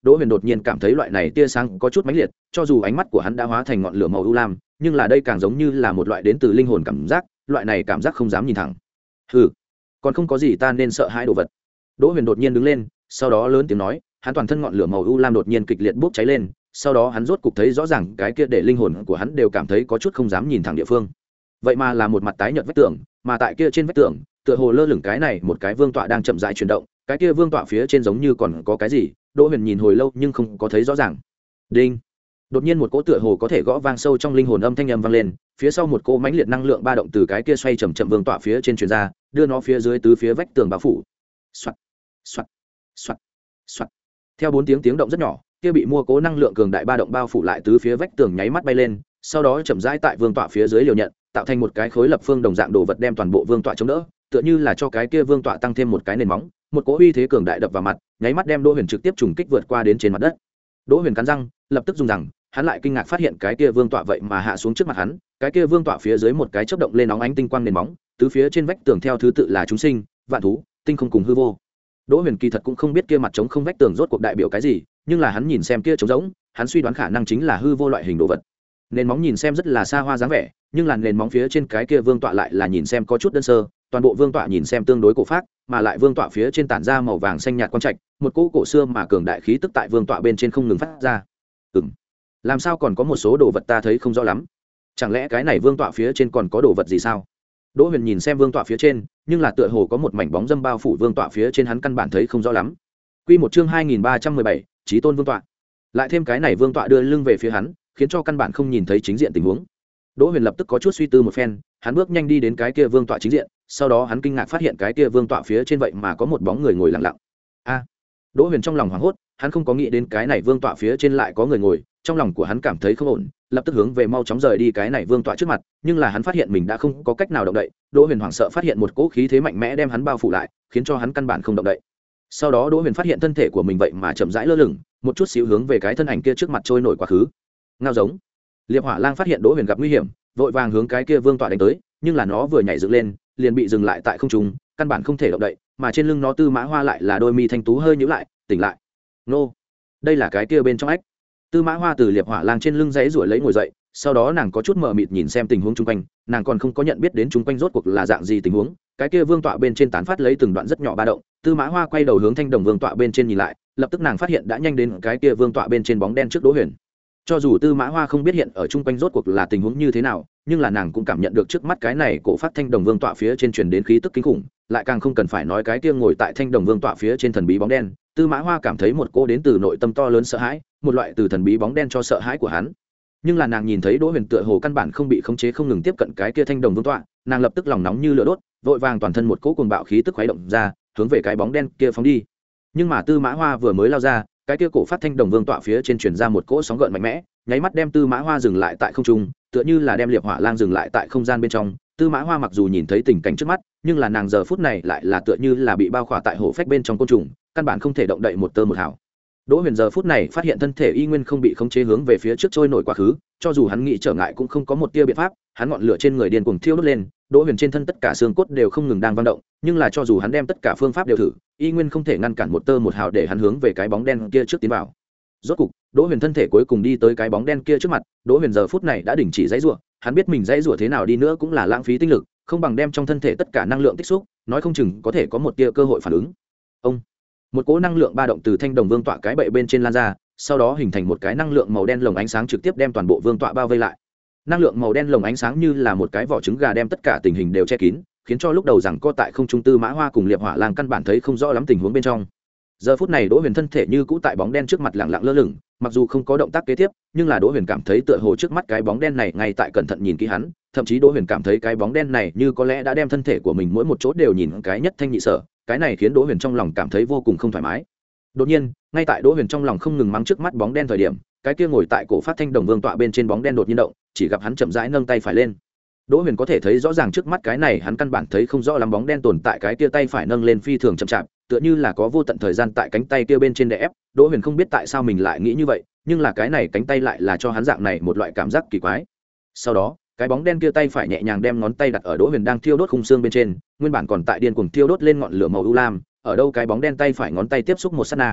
S1: Đỗ Huyền đột nhiên cảm thấy loại này tia sáng có chút mãnh liệt, cho dù ánh mắt của hắn đã hóa thành ngọn lửa màu u lam, nhưng là đây càng giống như là một loại đến từ linh hồn cảm giác, loại này cảm giác không dám nhìn thẳng. Hừ, còn không có gì ta nên sợ hãi đồ vật. Đỗ Huyền đột nhiên đứng lên, sau đó lớn tiếng nói, hắn toàn thân ngọn lửa màu u lam đột nhiên kịch liệt bốc cháy lên, sau đó hắn rốt cục thấy rõ ràng cái kia để linh hồn của hắn đều cảm thấy có chút không dám nhìn thẳng địa phương. Vậy mà là một mặt tái nhợt vách tường, mà tại kia trên vách tường, tựa hồ lơ lửng cái này một cái vương tọa đang chậm rãi chuyển động, cái kia vương tọa phía trên giống như còn có cái gì. Đỗ Huyền nhìn hồi lâu nhưng không có thấy rõ ràng. Đinh. Đột nhiên một cỗ tựa hồ có thể gõ vang sâu trong linh hồn âm thanh âm vang lên, phía sau một cỗ mãnh liệt năng lượng ba động từ cái kia xoay chậm chậm vương tọa phía trên truyền ra, đưa nó phía dưới tứ phía vách tường bao phủ. Soạt, soạt, soạt, soạt. Theo bốn tiếng tiếng động rất nhỏ, kia bị mua cố năng lượng cường đại ba động bao phủ lại tứ phía vách tường nháy mắt bay lên, sau đó chậm rãi tại vương tọa phía dưới liều nhận, tạo thành một cái khối lập phương đồng dạng đồ vật đem toàn bộ vương tọa chống đỡ, tựa như là cho cái kia vương tọa tăng thêm một cái nền móng, một cỗ uy thế cường đại đập vào mặt, nháy mắt đem Đỗ Huyền trực tiếp trùng kích vượt qua đến trên mặt đất. Đỗ Huyền cắn răng, lập tức dùng rằng, hắn lại kinh ngạc phát hiện cái kia vương tọa vậy mà hạ xuống trước mặt hắn, cái kia vương tọa phía dưới một cái chớp động lên óng ánh tinh quang nền móng, tứ phía trên vách tường theo thứ tự là chúng sinh, vạn thú, tinh không cùng hư vô. Đỗ Huyền kỳ thật cũng không biết kia mặt trống không vách tường rốt cuộc đại biểu cái gì, nhưng là hắn nhìn xem kia trống rỗng, hắn suy đoán khả năng chính là hư vô loại hình đồ vật. Nền móng nhìn xem rất là xa hoa dáng vẻ, nhưng là nền móng phía trên cái kia vương tọa lại là nhìn xem có chút đơn sơ, toàn bộ vương tọa nhìn xem tương đối cổ phác, mà lại vương tọa phía trên tản ra màu vàng xanh nhạt quang trạch, một cỗ cổ xưa mà cường đại khí tức tại vương tọa bên trên không ngừng phát ra. Ừm, làm sao còn có một số đồ vật ta thấy không rõ lắm? Chẳng lẽ cái này vương tọa phía trên còn có đồ vật gì sao? Đỗ Huyền nhìn xem vương tọa phía trên, nhưng là tựa hồ có một mảnh bóng dâm bao phủ vương tọa phía trên, hắn căn bản thấy không rõ lắm. Quy một chương hai nghìn ba trăm mười bảy, Chí Tôn vương tọa. Lại thêm cái này vương tọa đưa lưng về phía hắn, khiến cho căn bản không nhìn thấy chính diện tình huống. Đỗ Huyền lập tức có chút suy tư một phen, hắn bước nhanh đi đến cái kia vương tọa chính diện, sau đó hắn kinh ngạc phát hiện cái kia vương tọa phía trên vậy mà có một bóng người ngồi lặng lặng. A! Đỗ Huyền trong lòng hoảng hốt, hắn không có nghĩ đến cái này vương tọa phía trên lại có người ngồi, trong lòng của hắn cảm thấy không ổn, lập tức hướng về mau chóng rời đi cái này vương tọa trước mặt, nhưng là hắn phát hiện mình đã không có cách nào động đậy. Đỗ Huyền hoảng sợ phát hiện một cỗ khí thế mạnh mẽ đem hắn bao phủ lại, khiến cho hắn căn bản không động đậy. Sau đó Đỗ Huyền phát hiện thân thể của mình vậy mà chậm rãi lơ lửng, một chút xíu hướng về cái thân ảnh kia trước mặt trôi nổi quá khứ. Ngao giống. Liệp Hỏa Lang phát hiện Đỗ Huyền gặp nguy hiểm, vội vàng hướng cái kia vương tọa đánh tới, nhưng là nó vừa nhảy dựng lên, liền bị dừng lại tại không trung, căn bản không thể động đậy, mà trên lưng nó Tư Mã Hoa lại là đôi mi thanh tú hơi nhíu lại, tỉnh lại. Nô, đây là cái kia bên trong ách. Tư Mã Hoa từ Liệp Hỏa Lang trên lưng giãy giụa lấy ngồi dậy, sau đó nàng có chút mờ mịt nhìn xem tình huống chung quanh, nàng còn không có nhận biết đến chung quanh rốt cuộc là dạng gì tình huống. Cái kia vương tọa bên trên tán phát lấy từng đoạn rất nhỏ ba động, Tư Mã Hoa quay đầu hướng thanh đồng vương tọa bên trên nhìn lại, lập tức nàng phát hiện đã nhanh đến cái kia vương tọa bên trên bóng đen trước Đỗ Huyền. Cho dù Tư Mã Hoa không biết hiện ở chung quanh rốt cuộc là tình huống như thế nào, nhưng là nàng cũng cảm nhận được trước mắt cái này cổ phát thanh đồng vương tọa phía trên truyền đến khí tức kinh khủng, lại càng không cần phải nói cái kia ngồi tại thanh đồng vương tọa phía trên thần bí bóng đen. Tư Mã Hoa cảm thấy một cô đến từ nội tâm to lớn sợ hãi, một loại từ thần bí bóng đen cho sợ hãi của hắn. Nhưng là nàng nhìn thấy Đỗ Huyền tựa hồ căn bản không bị khống chế, không ngừng tiếp cận cái kia thanh đồng vương tọa, nàng lập tức lòng nóng như lửa đốt, vội vàng toàn thân một cỗ cuồng bạo khí tức khuấy động ra, hướng về cái bóng đen kia phóng đi. Nhưng mà Tư Mã Hoa vừa mới lao ra, cái kia cổ phát thanh đồng vương tọa phía trên truyền ra một cỗ sóng gợn mạnh mẽ, nháy mắt đem Tư Mã Hoa dừng lại tại không trung, tựa như là đem Liệp Hỏa Lang dừng lại tại không gian bên trong. Tư Mã Hoa mặc dù nhìn thấy tình cảnh trước mắt, nhưng là nàng giờ phút này lại là tựa như là bị bao khỏa tại hổ phách bên trong côn trùng, căn bản không thể động đậy một tơ một hào. Đỗ Huyền giờ phút này phát hiện thân thể y nguyên không bị khống chế hướng về phía trước trôi nổi quá khứ, cho dù hắn nghĩ trở ngại cũng không có một tia biện pháp, hắn ngọn lửa trên người điên cuồng thiêu đốt lên, Đỗ Huyền trên thân tất cả xương cốt đều không ngừng đang vận động, nhưng là cho dù hắn đem tất cả phương pháp đều thử, y nguyên không thể ngăn cản một tơ một hào để hắn hướng về cái bóng đen kia trước tiến vào. Rốt cục, Đỗ Huyền thân thể cuối cùng đi tới cái bóng đen kia trước mặt, Đỗ Huyền giờ phút này đã đình chỉ giãy giụa, hắn biết mình giãy giụa thế nào đi nữa cũng là lãng phí tinh lực, không bằng đem trong thân thể tất cả năng lượng tích xúc, nói không chừng có thể có một tia cơ hội phản ứng. Ông, một cỗ năng lượng ba động từ thanh đồng vương tọa cái bệ bên trên lan ra, sau đó hình thành một cái năng lượng màu đen lồng ánh sáng trực tiếp đem toàn bộ vương tọa bao vây lại. Năng lượng màu đen lồng ánh sáng như là một cái vỏ trứng gà đem tất cả tình hình đều che kín, khiến cho lúc đầu rằng co tại không trung Tư Mã Hoa cùng Liệp Hỏa Lang căn bản thấy không rõ lắm tình huống bên trong. Giờ phút này Đỗ Huyền thân thể như cũ tại bóng đen trước mặt lặng lặng lơ lửng, mặc dù không có động tác kế tiếp, nhưng là Đỗ Huyền cảm thấy tựa hồ trước mắt cái bóng đen này ngay tại cẩn thận nhìn kỹ hắn, thậm chí Đỗ Huyền cảm thấy cái bóng đen này như có lẽ đã đem thân thể của mình mỗi một chỗ đều nhìn cái nhất thanh nhị sở, cái này khiến Đỗ Huyền trong lòng cảm thấy vô cùng không thoải mái. Đột nhiên, ngay tại Đỗ Huyền trong lòng không ngừng mắng trước mắt bóng đen thời điểm, cái kia ngồi tại cổ phát thanh đồng vương tọa bên trên bóng đen đột nhiên động, chỉ gặp hắn chậm rãi nâng tay phải lên. Đỗ Huyền có thể thấy rõ ràng trước mắt cái này hắn căn bản thấy không rõ lắm bóng đen tồn tại cái kia tay phải nâng lên phi thường chậm chạp, tựa như là có vô tận thời gian tại cánh tay kia bên trên đè ép. Đỗ Huyền không biết tại sao mình lại nghĩ như vậy, nhưng là cái này cánh tay lại là cho hắn dạng này một loại cảm giác kỳ quái. Sau đó, cái bóng đen kia tay phải nhẹ nhàng đem ngón tay đặt ở Đỗ Huyền đang thiêu đốt khung xương bên trên, nguyên bản còn tại điên cuồng thiêu đốt lên ngọn lửa màu u lam, ở đâu cái bóng đen tay phải ngón tay tiếp xúc một sát na,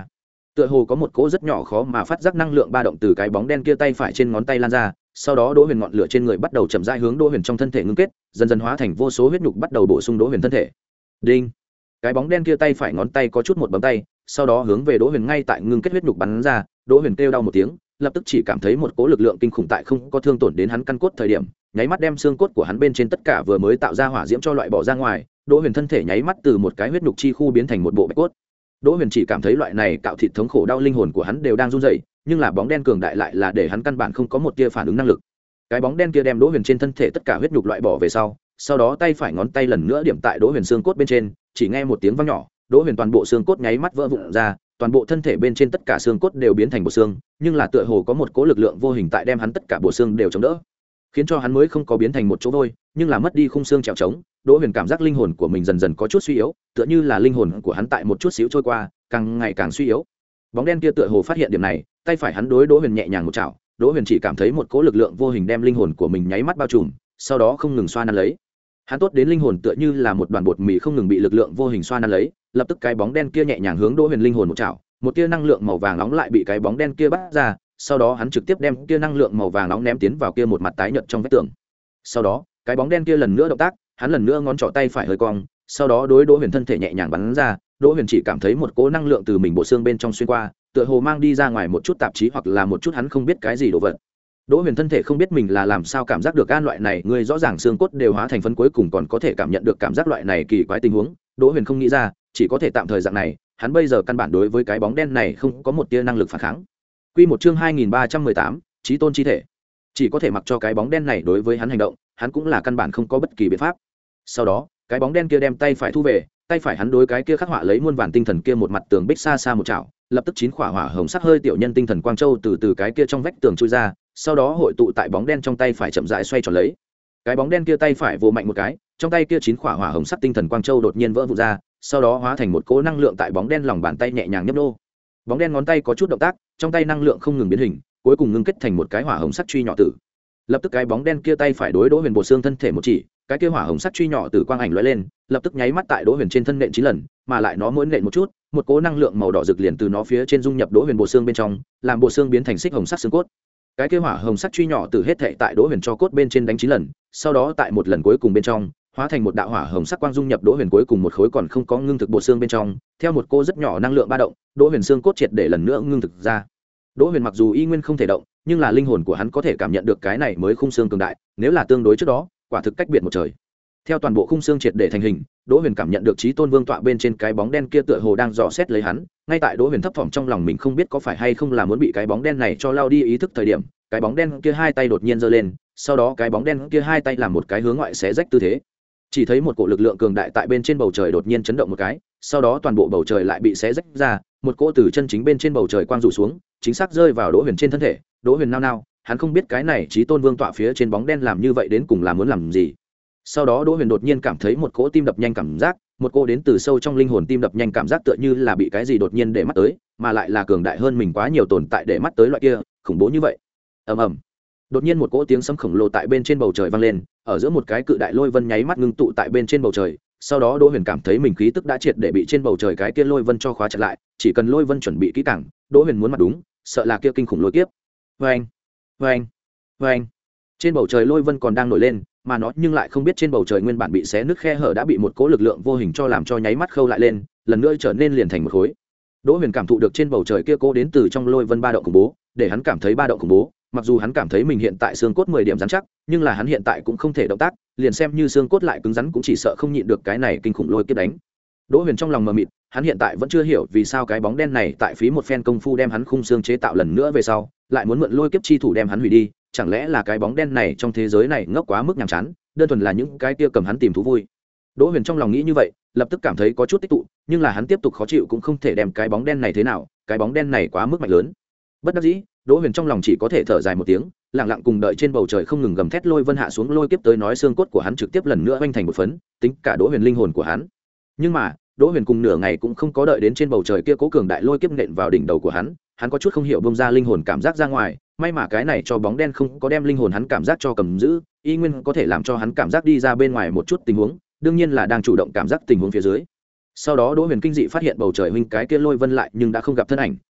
S1: tựa hồ có một cỗ rất nhỏ khó mà phát giác năng lượng ba động từ cái bóng đen kia tay phải trên ngón tay lan ra. Sau đó Đỗ Huyền ngọn lửa trên người bắt đầu chậm rãi hướng Đỗ Huyền trong thân thể ngưng kết, dần dần hóa thành vô số huyết nhục bắt đầu bổ sung Đỗ Huyền thân thể. Đinh. Cái bóng đen kia tay phải ngón tay có chút một bấm tay, sau đó hướng về Đỗ Huyền ngay tại ngưng kết huyết nhục bắn ra. Đỗ Huyền kêu đau một tiếng, lập tức chỉ cảm thấy một cỗ lực lượng kinh khủng tại không có thương tổn đến hắn căn cốt thời điểm, nháy mắt đem xương cốt của hắn bên trên tất cả vừa mới tạo ra hỏa diễm cho loại bỏ ra ngoài. Đỗ Huyền thân thể nháy mắt từ một cái huyết nhục chi khu biến thành một bộ bạch cốt. Đỗ Huyền chỉ cảm thấy loại này cạo thịt thống khổ đau linh hồn của hắn đều đang run rẩy, nhưng là bóng đen cường đại lại là để hắn căn bản không có một tia phản ứng năng lực. Cái bóng đen kia đem Đỗ Huyền trên thân thể tất cả huyết nhục loại bỏ về sau, sau đó tay phải ngón tay lần nữa điểm tại Đỗ Huyền xương cốt bên trên, chỉ nghe một tiếng vang nhỏ, Đỗ Huyền toàn bộ xương cốt nháy mắt vỡ vụn ra, toàn bộ thân thể bên trên tất cả xương cốt đều biến thành bộ xương, nhưng là tựa hồ có một cỗ lực lượng vô hình tại đem hắn tất cả bộ xương đều chống đỡ, khiến cho hắn mới không có biến thành một chỗ vôi, nhưng là mất đi khung xương trèo trống. Đỗ Huyền cảm giác linh hồn của mình dần dần có chút suy yếu, tựa như là linh hồn của hắn tại một chút xíu trôi qua, càng ngày càng suy yếu. Bóng đen kia tựa hồ phát hiện điểm này, tay phải hắn đối Đỗ Huyền nhẹ nhàng một chảo, Đỗ Huyền chỉ cảm thấy một cỗ lực lượng vô hình đem linh hồn của mình nháy mắt bao trùm, sau đó không ngừng xoa nắn lấy. Hắn tốt đến linh hồn tựa như là một đoàn bột mì không ngừng bị lực lượng vô hình xoa nắn lấy, lập tức cái bóng đen kia nhẹ nhàng hướng Đỗ Huyền linh hồn một chảo, một tia năng lượng màu vàng nóng lại bị cái bóng đen kia bắt ra, sau đó hắn trực tiếp đem tia năng lượng màu vàng nóng ném tiến vào kia một mặt tái nhợt trong vách tường. Sau đó, cái bóng đen kia lần nữa động tác, hắn lần nữa ngón trỏ tay phải hơi cong, sau đó đối Đỗ Huyền thân thể nhẹ nhàng bắn ra. Đỗ Huyền chỉ cảm thấy một cỗ năng lượng từ mình bộ xương bên trong xuyên qua, tựa hồ mang đi ra ngoài một chút tạp chí hoặc là một chút hắn không biết cái gì đồ vật. Đỗ Huyền thân thể không biết mình là làm sao cảm giác được an loại này, người rõ ràng xương cốt đều hóa thành phân cuối cùng còn có thể cảm nhận được cảm giác loại này kỳ quái tình huống. Đỗ Huyền không nghĩ ra, chỉ có thể tạm thời dạng này, hắn bây giờ căn bản đối với cái bóng đen này không có một tia năng lực phản kháng. Quy một chương hai nghìn ba trăm mười tám, Chí tôn chi thể. Chỉ có thể mặc cho cái bóng đen này đối với hắn hành động, hắn cũng là căn bản không có bất kỳ biện pháp. Sau đó, cái bóng đen kia đem tay phải thu về, tay phải hắn đối cái kia khắc họa lấy muôn vàn tinh thần kia một mặt tường bích xa xa một chảo, lập tức chín khỏa hỏa hồng sắc hơi tiểu nhân tinh thần quang châu từ từ cái kia trong vách tường chui ra, sau đó hội tụ tại bóng đen trong tay phải chậm rãi xoay tròn lấy. Cái bóng đen kia tay phải vồ mạnh một cái, trong tay kia chín khỏa hỏa hồng sắc tinh thần quang châu đột nhiên vỡ vụn ra, sau đó hóa thành một cỗ năng lượng tại bóng đen lòng bàn tay nhẹ nhàng nhấp nô. Bóng đen ngón tay có chút động tác, trong tay năng lượng không ngừng biến hình, cuối cùng ngưng kết thành một cái hỏa hồng sắc truy nhỏ tử. Lập tức cái bóng đen kia tay phải đối Đỗ Huyền bộ xương thân thể một chỉ, cái kia hỏa hồng sắc truy nhỏ tử quang ảnh lóe lên, lập tức nháy mắt tại Đỗ Huyền trên thân nện chín lần, mà lại nó mỗi nện một chút, một cỗ năng lượng màu đỏ rực liền từ nó phía trên dung nhập Đỗ Huyền bộ xương bên trong, làm bộ xương biến thành xích hồng sắc xương cốt. Cái kia hỏa hồng sắc truy nhỏ tử hết thảy tại Đỗ Huyền cho cốt bên trên đánh chín lần, sau đó tại một lần cuối cùng bên trong, hóa thành một đạo hỏa hồng sắc quang dung nhập Đỗ Huyền cuối cùng một khối còn không có ngưng thực bộ xương bên trong, theo một cô rất nhỏ năng lượng ba động, Đỗ Huyền xương cốt triệt để lần nữa ngưng thực ra. Đỗ Huyền mặc dù y nguyên không thể động, nhưng là linh hồn của hắn có thể cảm nhận được cái này mới khung xương cường đại, nếu là tương đối trước đó, quả thực cách biệt một trời. Theo toàn bộ khung xương triệt để thành hình, Đỗ Huyền cảm nhận được Chí Tôn Vương tọa bên trên cái bóng đen kia tựa hồ đang dò xét lấy hắn, ngay tại Đỗ Huyền thấp thỏm trong lòng mình không biết có phải hay không là muốn bị cái bóng đen này cho lao đi ý thức thời điểm, cái bóng đen kia hai tay đột nhiên giơ lên, sau đó cái bóng đen kia hai tay làm một cái hướng ngoại xé rách tư thế. Chỉ thấy một cỗ lực lượng cường đại tại bên trên bầu trời đột nhiên chấn động một cái, sau đó toàn bộ bầu trời lại bị xé rách ra, một cỗ từ chân chính bên trên bầu trời quang rủ xuống, chính xác rơi vào Đỗ Huyền trên thân thể. Đỗ Huyền nao nao, hắn không biết cái này Chí Tôn Vương tọa phía trên bóng đen làm như vậy đến cùng là muốn làm gì. Sau đó Đỗ Huyền đột nhiên cảm thấy một cỗ tim đập nhanh cảm giác, một cỗ đến từ sâu trong linh hồn tim đập nhanh cảm giác tựa như là bị cái gì đột nhiên để mắt tới, mà lại là cường đại hơn mình quá nhiều tồn tại để mắt tới loại kia, khủng bố như vậy. Ầm ầm. Đột nhiên một cỗ tiếng sấm khổng lồ tại bên trên bầu trời vang lên, ở giữa một cái cự đại lôi vân nháy mắt ngưng tụ tại bên trên bầu trời, sau đó Đỗ Huyền cảm thấy mình khí tức đã triệt để bị trên bầu trời cái kia lôi vân cho khóa chặt lại, chỉ cần lôi vân chuẩn bị kỹ càng, Đỗ Huyền muốn mặt đúng, sợ là kia kinh khủng lôi kiếp. Oeng, oeng, oeng. Trên bầu trời lôi vân còn đang nổi lên, mà nó nhưng lại không biết trên bầu trời nguyên bản bị xé nứt khe hở đã bị một cỗ lực lượng vô hình cho làm cho nháy mắt khâu lại lên, lần nữa trở nên liền thành một khối. Đỗ Huyền cảm thụ được trên bầu trời kia cố đến từ trong lôi vân ba động khủng bố, để hắn cảm thấy ba động khủng bố. Mặc dù hắn cảm thấy mình hiện tại xương cốt mười điểm rắn chắc, nhưng là hắn hiện tại cũng không thể động tác, liền xem như xương cốt lại cứng rắn cũng chỉ sợ không nhịn được cái này kinh khủng lôi kiếp đánh. Đỗ Huyền trong lòng mờ mịt, hắn hiện tại vẫn chưa hiểu vì sao cái bóng đen này tại phí một phen công phu đem hắn khung xương chế tạo lần nữa về sau, lại muốn mượn lôi kiếp chi thủ đem hắn hủy đi, chẳng lẽ là cái bóng đen này trong thế giới này ngốc quá mức nhàm chán, đơn thuần là những cái kia cầm hắn tìm thú vui. Đỗ Huyền trong lòng nghĩ như vậy, lập tức cảm thấy có chút tích tụ, nhưng là hắn tiếp tục khó chịu cũng không thể đem cái bóng đen này thế nào, cái bóng đen này quá mức mạnh lớn. Bất đắc dĩ, Đỗ Huyền trong lòng chỉ có thể thở dài một tiếng, lặng lặng cùng đợi trên bầu trời không ngừng gầm thét lôi vân hạ xuống lôi kiếp tới nói xương cốt của hắn trực tiếp lần nữa vênh thành một phấn, tính cả Đỗ Huyền linh hồn của hắn. Nhưng mà, Đỗ Huyền cùng nửa ngày cũng không có đợi đến trên bầu trời kia cố cường đại lôi kiếp nện vào đỉnh đầu của hắn, hắn có chút không hiểu bông ra linh hồn cảm giác ra ngoài, may mà cái này cho bóng đen không có đem linh hồn hắn cảm giác cho cầm giữ, y nguyên có thể làm cho hắn cảm giác đi ra bên ngoài một chút tình huống, đương nhiên là đang chủ động cảm giác tình huống phía dưới. Sau đó Đỗ Huyền kinh dị phát hiện bầu trời huynh cái kia lôi vân lại nhưng đã không gặp thân ảnh,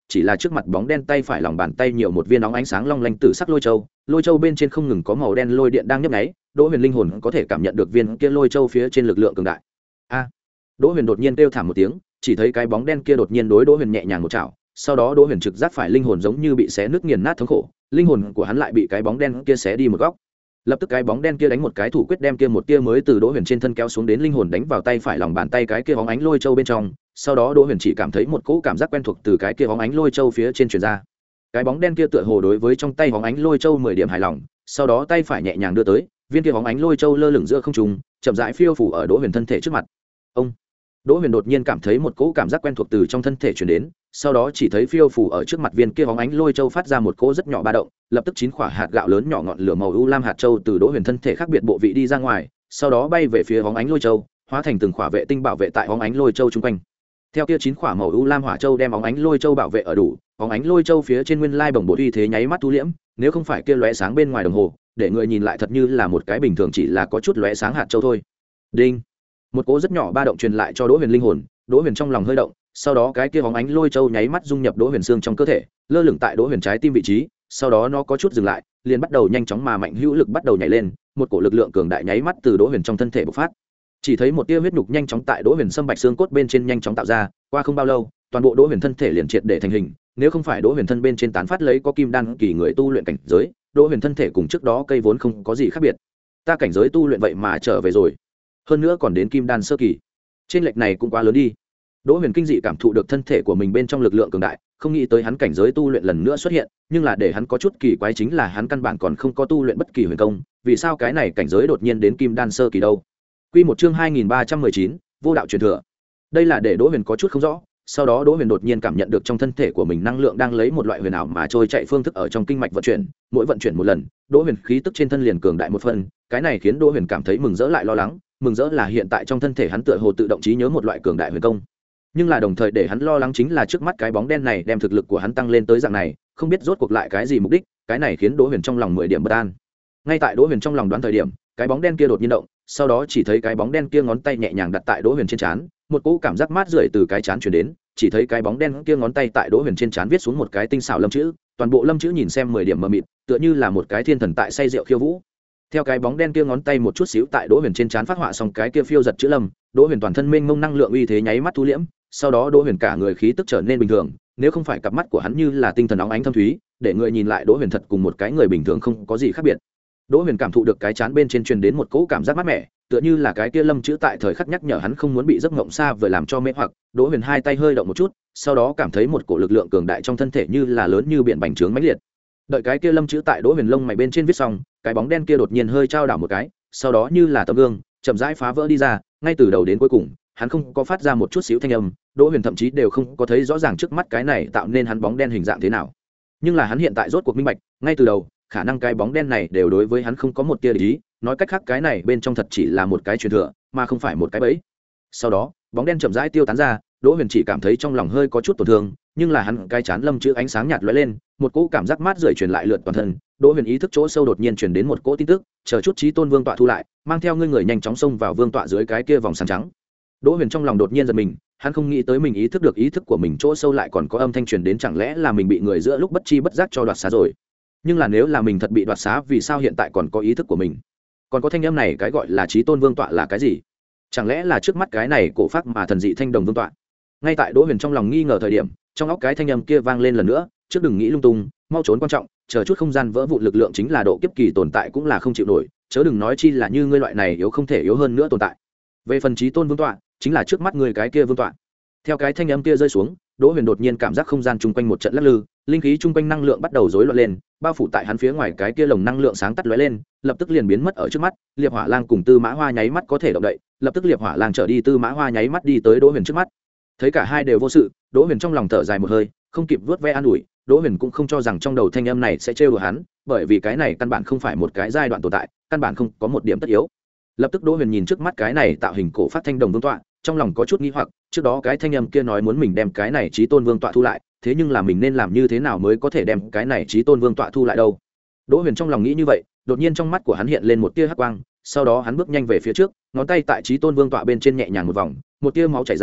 S1: chỉ là trước mặt bóng đen tay phải lòng bàn tay nhiều một viên óng ánh sáng long lanh tử sắc lôi châu, lôi châu bên trên không ngừng có màu đen lôi điện đang nhấp nháy. Đỗ Huyền linh hồn có thể cảm nhận được viên kia lôi châu phía trên lực lượng cường đại. A! Đỗ Huyền đột nhiên kêu thảm một tiếng, chỉ thấy cái bóng đen kia đột nhiên đối Đỗ Huyền nhẹ nhàng một chảo, sau đó Đỗ Huyền trực giác phải linh hồn giống như bị xé nứt nghiền nát thống khổ, linh hồn của hắn lại bị cái bóng đen kia xé đi một góc. Lập tức cái bóng đen kia đánh một cái thủ quyết đem kia một tia mới từ Đỗ Huyền trên thân kéo xuống đến linh hồn đánh vào tay phải lòng bàn tay cái kia bóng ánh lôi châu bên trong, sau đó Đỗ Huyền chỉ cảm thấy một cỗ cảm giác quen thuộc từ cái kia bóng ánh lôi châu phía trên truyền ra. Cái bóng đen kia tựa hồ đối với trong tay bóng ánh lôi châu mười điểm hài lòng, sau đó tay phải nhẹ nhàng đưa tới, viên kia bóng ánh lôi châu lơ lửng giữa không trung, chậm rãi phiêu phù ở Đỗ Huyền thân thể trước mặt. Ông Đỗ Huyền đột nhiên cảm thấy một cỗ cảm giác quen thuộc từ trong thân thể truyền đến, sau đó chỉ thấy phiêu phù ở trước mặt viên kia bóng ánh lôi châu phát ra một cỗ rất nhỏ ba động, lập tức chín quả hạt gạo lớn nhỏ ngọn lửa màu u lam hạt châu từ Đỗ Huyền thân thể khác biệt bộ vị đi ra ngoài, sau đó bay về phía bóng ánh lôi châu, hóa thành từng quả vệ tinh bảo vệ tại bóng ánh lôi châu chung quanh. Theo kia chín quả màu u lam hỏa châu đem bóng ánh lôi châu bảo vệ ở đủ, bóng ánh lôi châu phía trên nguyên lai bồng bột uy thế nháy mắt thu liễm, nếu không phải kia lóe sáng bên ngoài đồng hồ, để người nhìn lại thật như là một cái bình thường chỉ là có chút lóe sáng hạt châu thôi. Đinh! Một cỗ rất nhỏ ba động truyền lại cho Đỗ Huyền linh hồn, Đỗ Huyền trong lòng hơi động, sau đó cái kia bóng ánh lôi châu nháy mắt dung nhập Đỗ Huyền xương trong cơ thể, lơ lửng tại Đỗ Huyền trái tim vị trí, sau đó nó có chút dừng lại, liền bắt đầu nhanh chóng mà mạnh hữu lực bắt đầu nhảy lên, một cổ lực lượng cường đại nháy mắt từ Đỗ Huyền trong thân thể bộc phát. Chỉ thấy một tia huyết nhục nhanh chóng tại Đỗ Huyền sâm bạch xương cốt bên trên nhanh chóng tạo ra, qua không bao lâu, toàn bộ Đỗ Huyền thân thể liền triệt để thành hình, nếu không phải Đỗ Huyền thân bên trên tán phát lấy có kim đan kỳ người tu luyện cảnh giới, Đỗ Huyền thân thể cùng trước đó cây vốn không có gì khác biệt. Ta cảnh giới tu luyện vậy mà trở về rồi, hơn nữa còn đến kim đan sơ kỳ. Trên lệch này cũng quá lớn đi. Đỗ Huyền kinh dị cảm thụ được thân thể của mình bên trong lực lượng cường đại, không nghĩ tới hắn cảnh giới tu luyện lần nữa xuất hiện, nhưng là để hắn có chút kỳ quái chính là hắn căn bản còn không có tu luyện bất kỳ huyền công, vì sao cái này cảnh giới đột nhiên đến kim đan sơ kỳ đâu? Quy một chương hai nghìn ba trăm mười chín, vô đạo truyền thừa. Đây là để Đỗ Huyền có chút không rõ, sau đó Đỗ Huyền đột nhiên cảm nhận được trong thân thể của mình năng lượng đang lấy một loại huyền ảo mà trôi chạy phương thức ở trong kinh mạch vận chuyển, mỗi vận chuyển một lần, Đỗ Huyền khí tức trên thân liền cường đại một phần, cái này khiến Đỗ Huyền cảm thấy mừng rỡ lại lo lắng, mừng rỡ là hiện tại trong thân thể hắn tựa hồ tự động trí nhớ một loại cường đại huyền công, nhưng là đồng thời để hắn lo lắng chính là trước mắt cái bóng đen này đem thực lực của hắn tăng lên tới dạng này, không biết rốt cuộc lại cái gì mục đích, cái này khiến Đỗ Huyền trong lòng mười điểm bất an. Ngay tại Đỗ Huyền trong lòng đoán thời điểm, cái bóng đen kia đột nhiên động, sau đó chỉ thấy cái bóng đen kia ngón tay nhẹ nhàng đặt tại Đỗ Huyền trên trán, một cỗ cảm giác mát rượi từ cái trán truyền đến, chỉ thấy cái bóng đen kia ngón tay tại Đỗ Huyền trên trán viết xuống một cái tinh xảo lâm chữ, toàn bộ lâm chữ nhìn xem mười điểm mờ mịt, tựa như là một cái thiên thần tại say rượu khiêu vũ. Theo cái bóng đen kia ngón tay một chút xíu tại Đỗ Huyền trên trán phát họa xong cái kia phiêu giật chữ lâm, Đỗ Huyền toàn thân mênh mông năng lượng uy thế nháy mắt thu liễm, sau đó Đỗ Huyền cả người khí tức trở nên bình thường, nếu không phải cặp mắt của hắn như là tinh thần óng ánh thâm thúy, để người nhìn lại Đỗ Huyền thật cùng một cái người bình thường không có gì khác biệt. Đỗ Huyền cảm thụ được cái chán bên trên truyền đến một cỗ cảm giác mát mẻ, tựa như là cái kia lâm chữ tại thời khắc nhắc nhở hắn không muốn bị giấc mộng xa vời làm cho mê hoặc. Đỗ Huyền hai tay hơi động một chút, sau đó cảm thấy một cổ lực lượng cường đại trong thân thể như là lớn như biển bành trướng mãnh liệt. Đợi cái kia lâm chữ tại Đỗ Huyền lông mày bên trên viết xong, cái bóng đen kia đột nhiên hơi trao đảo một cái, sau đó như là tấm gương, chậm rãi phá vỡ đi ra, ngay từ đầu đến cuối cùng, hắn không có phát ra một chút xíu thanh âm, Đỗ Huyền thậm chí đều không có thấy rõ ràng trước mắt cái này tạo nên hắn bóng đen hình dạng thế nào. Nhưng là hắn hiện tại rốt cuộc minh bạch, ngay từ đầu, khả năng cái bóng đen này đều đối với hắn không có một tia để ý, nói cách khác cái này bên trong thật chỉ là một cái truyền thừa, mà không phải một cái bẫy. Sau đó, bóng đen chậm rãi tiêu tán ra, Đỗ Huyền chỉ cảm thấy trong lòng hơi có chút tổn thương, nhưng là hắn cái chán lâm chữ ánh sáng nhạt lóe lên, một cỗ cảm giác mát rượi truyền lại lượn toàn thân. Đỗ Huyền ý thức chỗ sâu đột nhiên truyền đến một cỗ tin tức, chờ chút Chí Tôn Vương tọa thu lại, mang theo ngươi người nhanh chóng xông vào vương tọa dưới cái kia vòng sáng trắng. Đỗ Huyền trong lòng đột nhiên giật mình, hắn không nghĩ tới mình ý thức được ý thức của mình chỗ sâu lại còn có âm thanh truyền đến, chẳng lẽ là mình bị người giữa lúc bất chi bất giác cho đoạt xá rồi. Nhưng là nếu là mình thật bị đoạt xá, vì sao hiện tại còn có ý thức của mình? Còn có thanh âm này cái gọi là Chí Tôn Vương tọa là cái gì? Chẳng lẽ là trước mắt cái này cổ phác mà thần dị thanh đồng vương tọa? Ngay tại Đỗ Huyền trong lòng nghi ngờ thời điểm, trong óc cái thanh âm kia vang lên lần nữa, trước đừng nghĩ lung tung, mau trốn quan trọng, chờ chút không gian vỡ vụn lực lượng chính là độ kiếp kỳ tồn tại cũng là không chịu nổi, chớ đừng nói chi là như ngươi loại này yếu không thể yếu hơn nữa tồn tại. Về phần Chí Tôn Vương tọa, chính là trước mắt ngươi cái kia vương tọa. Theo cái thanh âm kia rơi xuống, Đỗ Huyền đột nhiên cảm giác không gian chung quanh một trận lắc lư, linh khí chung quanh năng lượng bắt đầu rối loạn lên, bao phủ tại hắn phía ngoài cái kia lồng năng lượng sáng tắt lóe lên, lập tức liền biến mất ở trước mắt. Liệp Hỏa Lang cùng Tư Mã Hoa nháy mắt có thể động đậy, lập tức Liệp Hỏa Lang trở đi, Tư Mã Hoa nháy mắt đi tới Đỗ Huyền trước mắt. Thấy cả hai đều vô sự, Đỗ Huyền trong lòng thở dài một hơi, không kịp vuốt ve an ủi, Đỗ Huyền cũng không cho rằng trong đầu thanh âm này sẽ trêu đùa hắn, bởi vì cái này căn bản không phải một cái giai đoạn tồn tại, căn bản không có một điểm tất yếu. Lập tức Đỗ Huyền nhìn trước mắt cái này tạo hình cổ phát thanh đồng vương tọa, trong lòng có chút nghi hoặc, trước đó cái thanh âm kia nói muốn mình đem cái này Chí Tôn Vương tọa thu lại, thế nhưng là mình nên làm như thế nào mới có thể đem cái này Chí Tôn Vương tọa thu lại đâu? Đỗ Huyền trong lòng nghĩ như vậy, đột nhiên trong mắt của hắn hiện lên một tia hắc quang, sau đó hắn bước nhanh về phía trước, ngón tay tại Chí Tôn Vương tọa bên trên nhẹ nhàng một vòng, một tia máu chảy ra,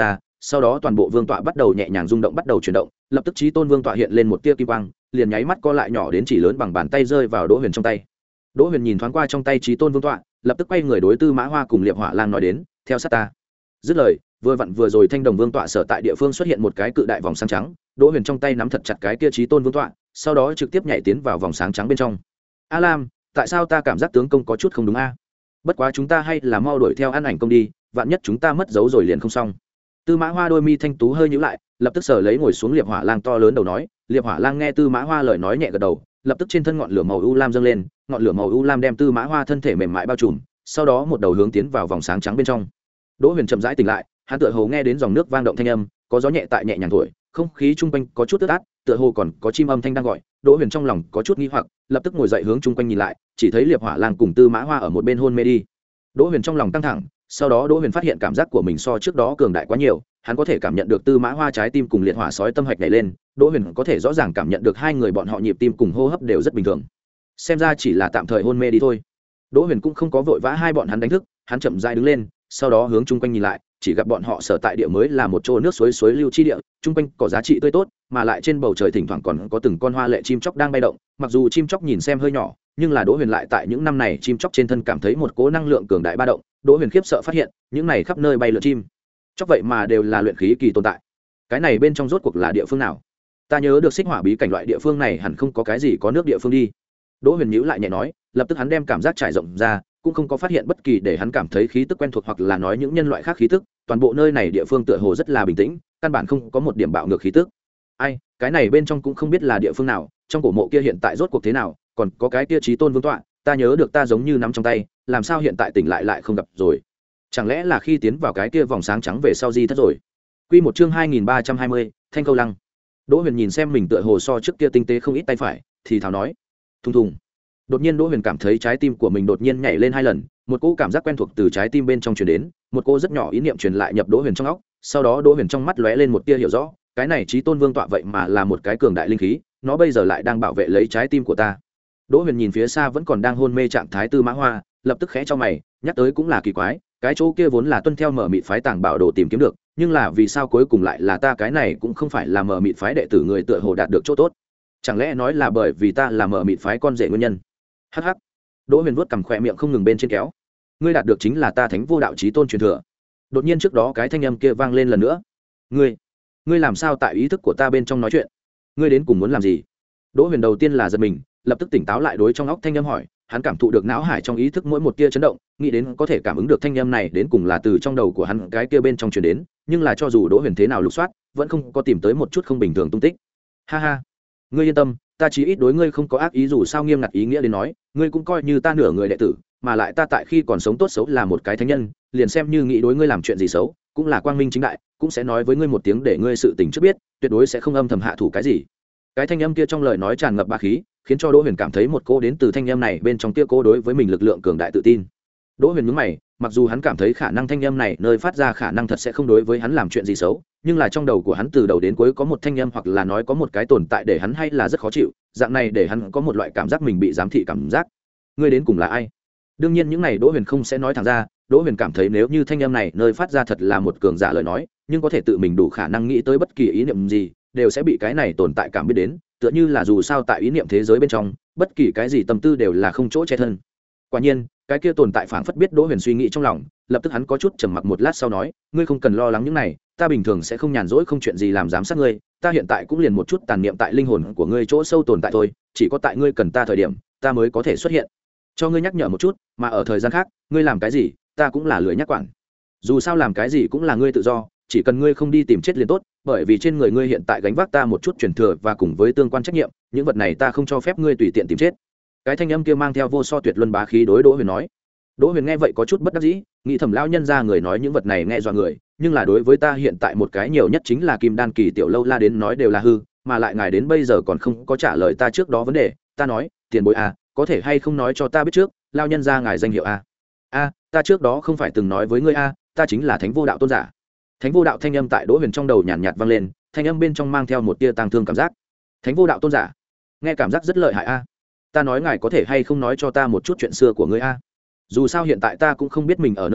S1: sau đó toàn bộ vương tọa bắt đầu nhẹ nhàng rung động, bắt đầu chuyển động, lập tức chí tôn vương tọa hiện lên một tia kim quang, liền nháy mắt co lại nhỏ đến chỉ lớn bằng bàn tay rơi vào Đỗ Huyền trong tay. Đỗ Huyền nhìn thoáng qua trong tay chí tôn vương tọa, lập tức quay người đối Tư Mã Hoa cùng Liệp Hỏa Lang nói đến, theo sát ta. Dứt lời, vừa vặn vừa rồi thanh đồng vương tọa sở tại địa phương xuất hiện một cái cự đại vòng sáng trắng, Đỗ Huyền trong tay nắm thật chặt cái kia chí tôn vương tọa, sau đó trực tiếp nhảy tiến vào vòng sáng trắng bên trong. A Lam, tại sao ta cảm giác tướng công có chút không đúng a? Bất quá chúng ta hay là mau đuổi theo ăn ảnh công đi, vạn nhất chúng ta mất dấu rồi liền không xong. Tư Mã Hoa đôi mi thanh tú hơi nhíu lại, lập tức sờ lấy ngồi xuống Liệp Hỏa Lang to lớn đầu nói. Liệp Hỏa Lang nghe Tư Mã Hoa lời nói nhẹ gật đầu, lập tức trên thân ngọn lửa màu u lam dâng lên, ngọn lửa màu u lam đem Tư Mã Hoa thân thể mềm mại bao trùm, sau đó một đầu hướng tiến vào vòng sáng trắng bên trong. Đỗ Huyền chậm rãi tỉnh lại, hắn tựa hồ nghe đến dòng nước vang động thanh âm, có gió nhẹ tại nhẹ nhàng thổi, không khí chung quanh có chút ướt át, tựa hồ còn có chim âm thanh đang gọi. Đỗ Huyền trong lòng có chút nghi hoặc, lập tức ngồi dậy hướng chung quanh nhìn lại, chỉ thấy Liệp Hỏa Lang cùng Tư Mã Hoa ở một bên hôn mê đi. Đỗ Huyền trong lòng căng thẳng, sau đó Đỗ Huyền phát hiện cảm giác của mình so trước đó cường đại quá nhiều, hắn có thể cảm nhận được Tư Mã Hoa trái tim cùng liệt hỏa sói tâm hạch nhảy lên, Đỗ Huyền có thể rõ ràng cảm nhận được hai người bọn họ nhịp tim cùng hô hấp đều rất bình thường. Xem ra chỉ là tạm thời hôn mê đi thôi. Đỗ Huyền cũng không có vội vã hai bọn hắn đánh thức, hắn chậm rãi đứng lên, sau đó hướng chung quanh nhìn lại, chỉ gặp bọn họ sở tại địa mới là một chỗ nước suối suối lưu chi địa, chung quanh có giá trị tươi tốt, mà lại trên bầu trời thỉnh thoảng còn có từng con hoa lệ chim chóc đang bay động, mặc dù chim chóc nhìn xem hơi nhỏ, nhưng là Đỗ Huyền lại tại những năm này chim chóc trên thân cảm thấy một cỗ năng lượng cường đại ba động. Đỗ Huyền khiếp sợ phát hiện, những này khắp nơi bay lượn chim chóc vậy mà đều là luyện khí kỳ tồn tại. Cái này bên trong rốt cuộc là địa phương nào? Ta nhớ được xích hỏa bí cảnh loại địa phương này hẳn không có cái gì có nước địa phương đi. Đỗ Huyền nhíu lại nhẹ nói, lập tức hắn đem cảm giác trải rộng ra, cũng không có phát hiện bất kỳ để hắn cảm thấy khí tức quen thuộc hoặc là nói những nhân loại khác khí tức, toàn bộ nơi này địa phương tựa hồ rất là bình tĩnh, căn bản không có một điểm bạo ngược khí tức. Ai, cái này bên trong cũng không biết là địa phương nào, trong cổ mộ kia hiện tại rốt cuộc thế nào, còn có cái kia chí tôn vương tọa, ta nhớ được ta giống như nắm trong tay, làm sao hiện tại tỉnh lại lại không gặp rồi? Chẳng lẽ là khi tiến vào cái kia vòng sáng trắng về sau di thất rồi? Quy một chương hai nghìn ba trăm hai mươi, Thanh Câu Lăng. Đỗ Huyền nhìn xem mình tựa hồ so trước kia tinh tế không ít tay phải, thì thào nói, thùng thùng. Đột nhiên Đỗ Huyền cảm thấy trái tim của mình đột nhiên nhảy lên hai lần, một cỗ cảm giác quen thuộc từ trái tim bên trong truyền đến, một cỗ rất nhỏ ý niệm truyền lại nhập Đỗ Huyền trong óc, sau đó Đỗ Huyền trong mắt lóe lên một tia hiểu rõ, cái này chí tôn vương tọa vậy mà là một cái cường đại linh khí, nó bây giờ lại đang bảo vệ lấy trái tim của ta. Đỗ Huyền nhìn phía xa vẫn còn đang hôn mê trạng thái Tư Mã Hoa, lập tức khẽ cho mày, nhắc tới cũng là kỳ quái, cái chỗ kia vốn là tuân theo mở mịt phái tàng bảo đồ tìm kiếm được, nhưng là vì sao cuối cùng lại là ta? Cái này cũng không phải là mở mịt phái đệ tử người tựa hồ đạt được chỗ tốt, chẳng lẽ nói là bởi vì ta là mở mịt phái con rể nguyên nhân? Hắc hắc. Đỗ Huyền vuốt cằm khỏe miệng không ngừng bên trên kéo, ngươi đạt được chính là ta Thánh Vô Đạo chí tôn truyền thừa. Đột nhiên trước đó cái thanh âm kia vang lên lần nữa, ngươi ngươi làm sao tại ý thức của ta bên trong nói chuyện? Ngươi đến cùng muốn làm gì? Đỗ Huyền đầu tiên là giật mình, lập tức tỉnh táo lại, đối trong óc thanh âm hỏi, hắn cảm thụ được não hải trong ý thức mỗi một tia chấn động, nghĩ đến có thể cảm ứng được thanh âm này đến cùng là từ trong đầu của hắn cái kia bên trong truyền đến, nhưng là cho dù Đỗ Huyền thế nào lục soát, vẫn không có tìm tới một chút không bình thường tung tích. Ha ha, ngươi yên tâm, ta chỉ ít đối ngươi không có ác ý, dù sao nghiêm ngặt ý nghĩa đến nói, ngươi cũng coi như ta nửa người đệ tử, mà lại ta tại khi còn sống tốt xấu là một cái thánh nhân, liền xem như nghĩ đối ngươi làm chuyện gì xấu, cũng là quang minh chính đại, cũng sẽ nói với ngươi một tiếng để ngươi sự tình trước biết, tuyệt đối sẽ không âm thầm hạ thủ cái gì. Cái thanh âm kia trong lời nói tràn ngập bá khí, khiến cho Đỗ Huyền cảm thấy một cô đến từ thanh âm này bên trong kia cô đối với mình lực lượng cường đại tự tin. Đỗ Huyền nhướng mày, mặc dù hắn cảm thấy khả năng thanh âm này nơi phát ra khả năng thật sẽ không đối với hắn làm chuyện gì xấu, nhưng là trong đầu của hắn từ đầu đến cuối có một thanh âm hoặc là nói có một cái tồn tại để hắn hay là rất khó chịu, dạng này để hắn có một loại cảm giác mình bị giám thị cảm giác. Ngươi đến cùng là ai? Đương nhiên những này Đỗ Huyền không sẽ nói thẳng ra, Đỗ Huyền cảm thấy nếu như thanh âm này nơi phát ra thật là một cường giả lời nói, nhưng có thể tự mình đủ khả năng nghĩ tới bất kỳ ý niệm gì, đều sẽ bị cái này tồn tại cảm biết đến, tựa như là dù sao tại ý niệm thế giới bên trong, bất kỳ cái gì tâm tư đều là không chỗ che thân. Quả nhiên, cái kia tồn tại phảng phất biết Đỗ Huyền suy nghĩ trong lòng, lập tức hắn có chút trầm mặc một lát sau nói, ngươi không cần lo lắng những này, ta bình thường sẽ không nhàn rỗi không chuyện gì làm giám sát ngươi, ta hiện tại cũng liền một chút tàn niệm tại linh hồn của ngươi chỗ sâu tồn tại thôi, chỉ có tại ngươi cần ta thời điểm, ta mới có thể xuất hiện. Cho ngươi nhắc nhở một chút, mà ở thời gian khác, ngươi làm cái gì, ta cũng là lười nhắc quản. Dù sao làm cái gì cũng là ngươi tự do, chỉ cần ngươi không đi tìm chết liền tốt, bởi vì trên người ngươi hiện tại gánh vác ta một chút truyền thừa và cùng với tương quan trách nhiệm, những vật này ta không cho phép ngươi tùy tiện tìm chết. Cái thanh âm kia mang theo vô so tuyệt luân bá khí đối Đỗ Huyền nói. Đỗ Huyền nghe vậy có chút bất đắc dĩ, nghĩ thầm lão nhân ra người nói những vật này nghe dọa người, nhưng là đối với ta hiện tại một cái nhiều nhất chính là Kim Đan kỳ tiểu lâu la đến nói đều là hư, mà lại ngài đến bây giờ còn không có trả lời ta trước đó vấn đề, ta nói, tiền bối à, có thể hay không nói cho ta biết trước, lão nhân ra ngài danh hiệu a? A, ta trước đó không phải từng nói với ngươi a, ta chính là Thánh Vô Đạo tôn giả. Thánh Vô Đạo thanh âm tại Đỗ Huyền trong đầu nhàn nhạt vang lên, thanh âm bên trong mang theo một tia tang thương cảm giác. Thánh Vô Đạo tôn giả, nghe cảm giác rất lợi hại a. Ta nói ngài có thể hay không nói cho ta một chút chuyện xưa của ngươi a? Dù sao hiện tại ta cũng không biết mình ở nơi nào,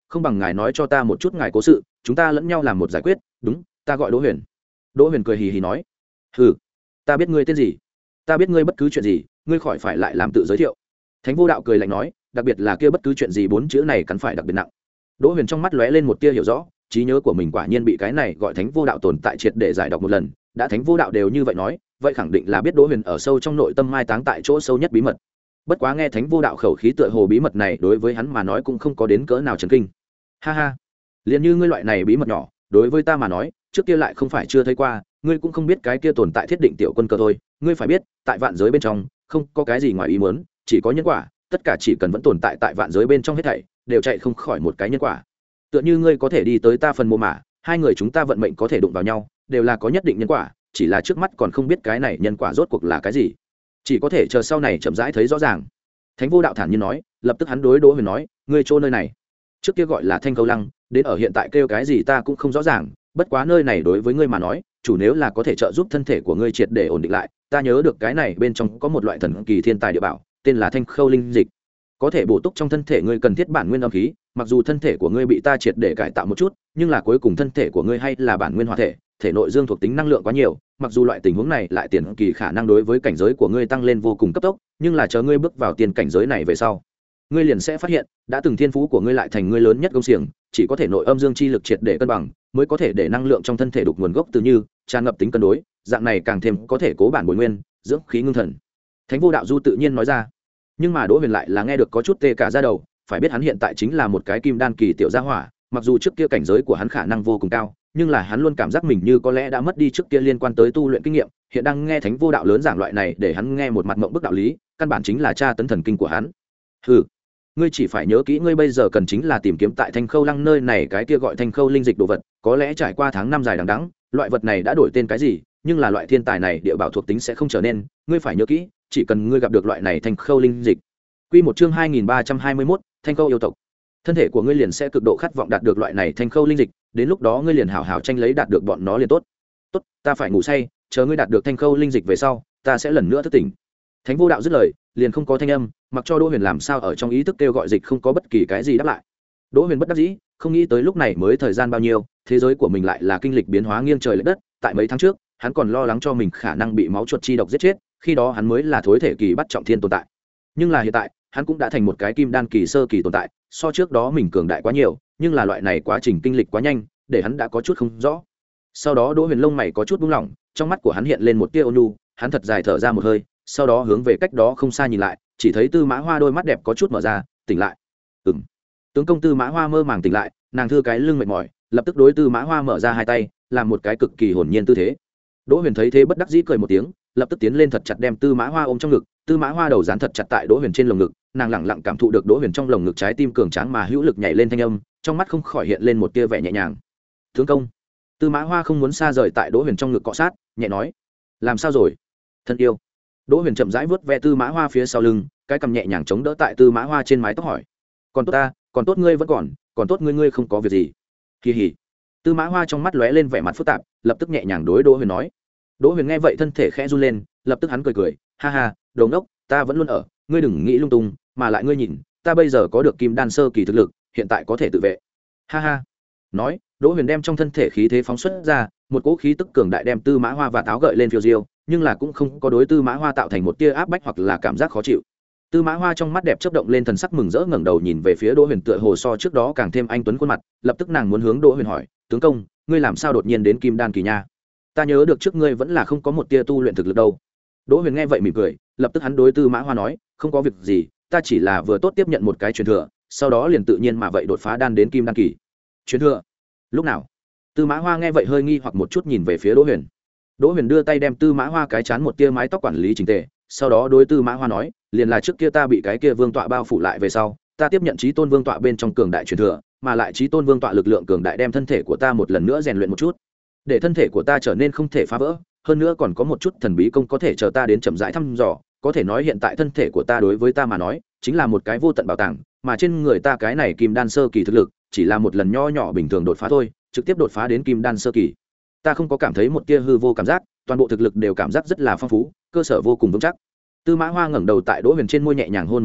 S1: không bằng ngài nói cho ta một chút ngài cố sự, chúng ta lẫn nhau làm một giải quyết. Đúng, ta gọi Đỗ Huyền. Đỗ Huyền cười hì hì nói. Ừ, ta biết ngươi tên gì, ta biết ngươi bất cứ chuyện gì, ngươi khỏi phải lại làm tự giới thiệu. Thánh Vô Đạo cười lạnh nói, đặc biệt là kia bất cứ chuyện gì bốn chữ này cắn phải đặc biệt nặng. Đỗ Huyền trong mắt lóe lên một tia hiểu rõ, trí nhớ của mình quả nhiên bị cái này gọi Thánh Vô Đạo tồn tại triệt để giải đọc một lần. Đã Thánh Vô Đạo đều như vậy nói, vậy khẳng định là biết Đỗ Huyền ở sâu trong nội tâm mai táng tại chỗ sâu nhất bí mật. Bất quá nghe Thánh Vô Đạo khẩu khí tựa hồ bí mật này đối với hắn mà nói cũng không có đến cỡ nào chấn kinh. Ha ha, liền như ngươi loại này bí mật nhỏ, đối với ta mà nói, trước kia lại không phải chưa thấy qua, ngươi cũng không biết cái kia tồn tại thiết định tiểu quân cơ thôi. Ngươi phải biết, tại vạn giới bên trong, không có cái gì ngoài ý muốn, chỉ có nhân quả, tất cả chỉ cần vẫn tồn tại tại vạn giới bên trong hết thảy, đều chạy không khỏi một cái nhân quả. Tựa như ngươi có thể đi tới ta phần mộ mả, hai người chúng ta vận mệnh có thể đụng vào nhau, đều là có nhất định nhân quả, chỉ là trước mắt còn không biết cái này nhân quả rốt cuộc là cái gì, chỉ có thể chờ sau này chậm rãi thấy rõ ràng. Thánh Vô Đạo thản nhiên nói, lập tức hắn đối Đỗ Huyền nói, ngươi chỗ nơi này trước kia gọi là Thanh Câu Lăng, đến ở hiện tại kêu cái gì ta cũng không rõ ràng, bất quá nơi này đối với ngươi mà nói, chủ nếu là có thể trợ giúp thân thể của ngươi triệt để ổn định lại, ta nhớ được cái này bên trong có một loại thần kỳ thiên tài địa bảo, tên là Thanh Khâu Linh Dịch, có thể bổ túc trong thân thể ngươi cần thiết bản nguyên âm khí. Mặc dù thân thể của ngươi bị ta triệt để cải tạo một chút, nhưng là cuối cùng thân thể của ngươi hay là bản nguyên hóa thể, thể nội dương thuộc tính năng lượng quá nhiều. Mặc dù loại tình huống này lại tiền kỳ khả năng đối với cảnh giới của ngươi tăng lên vô cùng cấp tốc, nhưng là chờ ngươi bước vào tiền cảnh giới này về sau, ngươi liền sẽ phát hiện, đã từng thiên phú của ngươi lại thành ngươi lớn nhất công xiềng, chỉ có thể nội âm dương chi lực triệt để cân bằng, mới có thể để năng lượng trong thân thể đục nguồn gốc từ như tràn ngập tính cân đối, dạng này càng thêm có thể cố bản bồi nguyên, dưỡng khí ngưng thần. Thánh Vô Đạo du tự nhiên nói ra. Nhưng mà Đỗ Huyền lại là nghe được có chút tê cả da đầu, phải biết hắn hiện tại chính là một cái kim đan kỳ tiểu gia hỏa, mặc dù trước kia cảnh giới của hắn khả năng vô cùng cao, nhưng là hắn luôn cảm giác mình như có lẽ đã mất đi trước kia liên quan tới tu luyện kinh nghiệm, hiện đang nghe Thánh Vô Đạo lớn giảng loại này để hắn nghe một mặt mộng bức đạo lý, căn bản chính là tra tấn thần kinh của hắn. Hừ, ngươi chỉ phải nhớ kỹ, ngươi bây giờ cần chính là tìm kiếm tại Thanh Khâu Lăng nơi này cái kia gọi Thanh Khâu Linh Dịch đồ vật, có lẽ trải qua tháng năm dài đằng đẵng, loại vật này đã đổi tên cái gì, nhưng là loại thiên tài này địa bảo thuộc tính sẽ không trở nên, ngươi phải nhớ kỹ, chỉ cần ngươi gặp được loại này Thanh Khâu Linh Dịch. Quy một chương hai nghìn ba trăm hai mươi mốt, Thanh Khâu yêu tộc. Thân thể của ngươi liền sẽ cực độ khát vọng đạt được loại này Thanh Khâu Linh Dịch, đến lúc đó ngươi liền hảo hảo tranh lấy đạt được bọn nó liền tốt. Tốt, ta phải ngủ say, chờ ngươi đạt được Thanh Khâu Linh Dịch về sau, ta sẽ lần nữa thức tỉnh. Thánh Vô Đạo dứt lời, liền không có thanh âm, mặc cho Đỗ Huyền làm sao ở trong ý thức kêu gọi dịch không có bất kỳ cái gì đáp lại. Đỗ Huyền bất đắc dĩ, không nghĩ tới lúc này mới thời gian bao nhiêu, thế giới của mình lại là kinh lịch biến hóa nghiêng trời lệch đất, tại mấy tháng trước, hắn còn lo lắng cho mình khả năng bị máu chuột chi độc giết chết, khi đó hắn mới là thối thể kỳ bắt trọng thiên tồn tại. Nhưng là hiện tại, hắn cũng đã thành một cái kim đan kỳ sơ kỳ tồn tại, so trước đó mình cường đại quá nhiều, nhưng là loại này quá trình kinh lịch quá nhanh, để hắn đã có chút không rõ. Sau đó Đỗ Huyền lông mày có chút buông lỏng, trong mắt của hắn hiện lên một tia ôn nhu, hắn thật dài thở ra một hơi, sau đó hướng về cách đó không xa nhìn lại, chỉ thấy Tư Mã Hoa đôi mắt đẹp có chút mở ra, tỉnh lại. Ừm. Tướng công Tư Mã Hoa mơ màng tỉnh lại, nàng thư cái lưng mệt mỏi, lập tức đối Tư Mã Hoa mở ra hai tay, làm một cái cực kỳ hồn nhiên tư thế. Đỗ Huyền thấy thế bất đắc dĩ cười một tiếng, lập tức tiến lên thật chặt đem Tư Mã Hoa ôm trong ngực, Tư Mã Hoa đầu dán thật chặt tại Đỗ Huyền trên lồng ngực, nàng lặng lặng cảm thụ được Đỗ Huyền trong lồng ngực trái tim cường tráng mà hữu lực nhảy lên thanh âm, trong mắt không khỏi hiện lên một tia vẻ nhẹ nhàng. "Tướng công." Tư Mã Hoa không muốn xa rời tại Đỗ Huyền trong ngực cọ sát, nhẹ nói: "Làm sao rồi, thân yêu?" Đỗ Huyền chậm rãi vuốt ve Tư Mã Hoa phía sau lưng, cái cằm nhẹ nhàng chống đỡ tại Tư Mã Hoa trên mái tóc hỏi: "Còn tốt ta, còn tốt ngươi vẫn còn, còn tốt ngươi ngươi không có việc gì." Kỳ hỉ. Tư Mã Hoa trong mắt lóe lên vẻ mặt phức tạp, lập tức nhẹ nhàng đối Đỗ Huyền nói. Đỗ Huyền nghe vậy thân thể khẽ run lên, lập tức hắn cười cười, ha ha, đồ ngốc, ta vẫn luôn ở, ngươi đừng nghĩ lung tung, mà lại ngươi nhìn, ta bây giờ có được kim đan sơ kỳ thực lực, hiện tại có thể tự vệ. Ha ha. Nói, Đỗ Huyền đem trong thân thể khí thế phóng xuất ra, một cỗ khí tức cường đại đem Tư Mã Hoa và táo gợi lên phiêu diêu, nhưng là cũng không có đối Tư Mã Hoa tạo thành một tia áp bách hoặc là cảm giác khó chịu. Tư Mã Hoa trong mắt đẹp chớp động lên thần sắc mừng rỡ, ngẩng đầu nhìn về phía Đỗ Huyền tựa hồ so trước đó càng thêm anh tuấn khuôn mặt, lập tức nàng muốn hướng Đỗ Huyền hỏi, tướng công, ngươi làm sao đột nhiên đến kim đan kỳ nha? Ta nhớ được trước ngươi vẫn là không có một tia tu luyện thực lực đâu. Đỗ Huyền nghe vậy mỉm cười, lập tức hắn đối Tư Mã Hoa nói, không có việc gì, ta chỉ là vừa tốt tiếp nhận một cái truyền thừa, sau đó liền tự nhiên mà vậy đột phá đan đến kim đan kỳ. Truyền thừa? Lúc nào? Tư Mã Hoa nghe vậy hơi nghi hoặc một chút nhìn về phía Đỗ Huyền. Đỗ Huyền đưa tay đem Tư Mã Hoa cái chán một tia mái tóc quản lý chỉnh tề, sau đó đối Tư Mã Hoa nói, liền là trước kia ta bị cái kia vương tọa bao phủ lại về sau, ta tiếp nhận Chí Tôn Vương tọa bên trong cường đại truyền thừa, mà lại Chí Tôn Vương tọa lực lượng cường đại đem thân thể của ta một lần nữa rèn luyện một chút, để thân thể của ta trở nên không thể phá vỡ, hơn nữa còn có một chút thần bí công có thể chờ ta đến chậm rãi thăm dò, có thể nói hiện tại thân thể của ta đối với ta mà nói, chính là một cái vô tận bảo tàng, mà trên người ta cái này kim đan sơ kỳ thực lực, chỉ là một lần nho nhỏ bình thường đột phá thôi, trực tiếp đột phá đến kim đan sơ kỳ. Ta không có cảm thấy một tia hư vô cảm giác, toàn bộ thực lực đều cảm giác rất là phong phú, cơ sở vô cùng vững chắc. Tư Mã Hoa ngẩng đầu tại Đỗ Huyền trên môi nhẹ nhàng hôn một chút,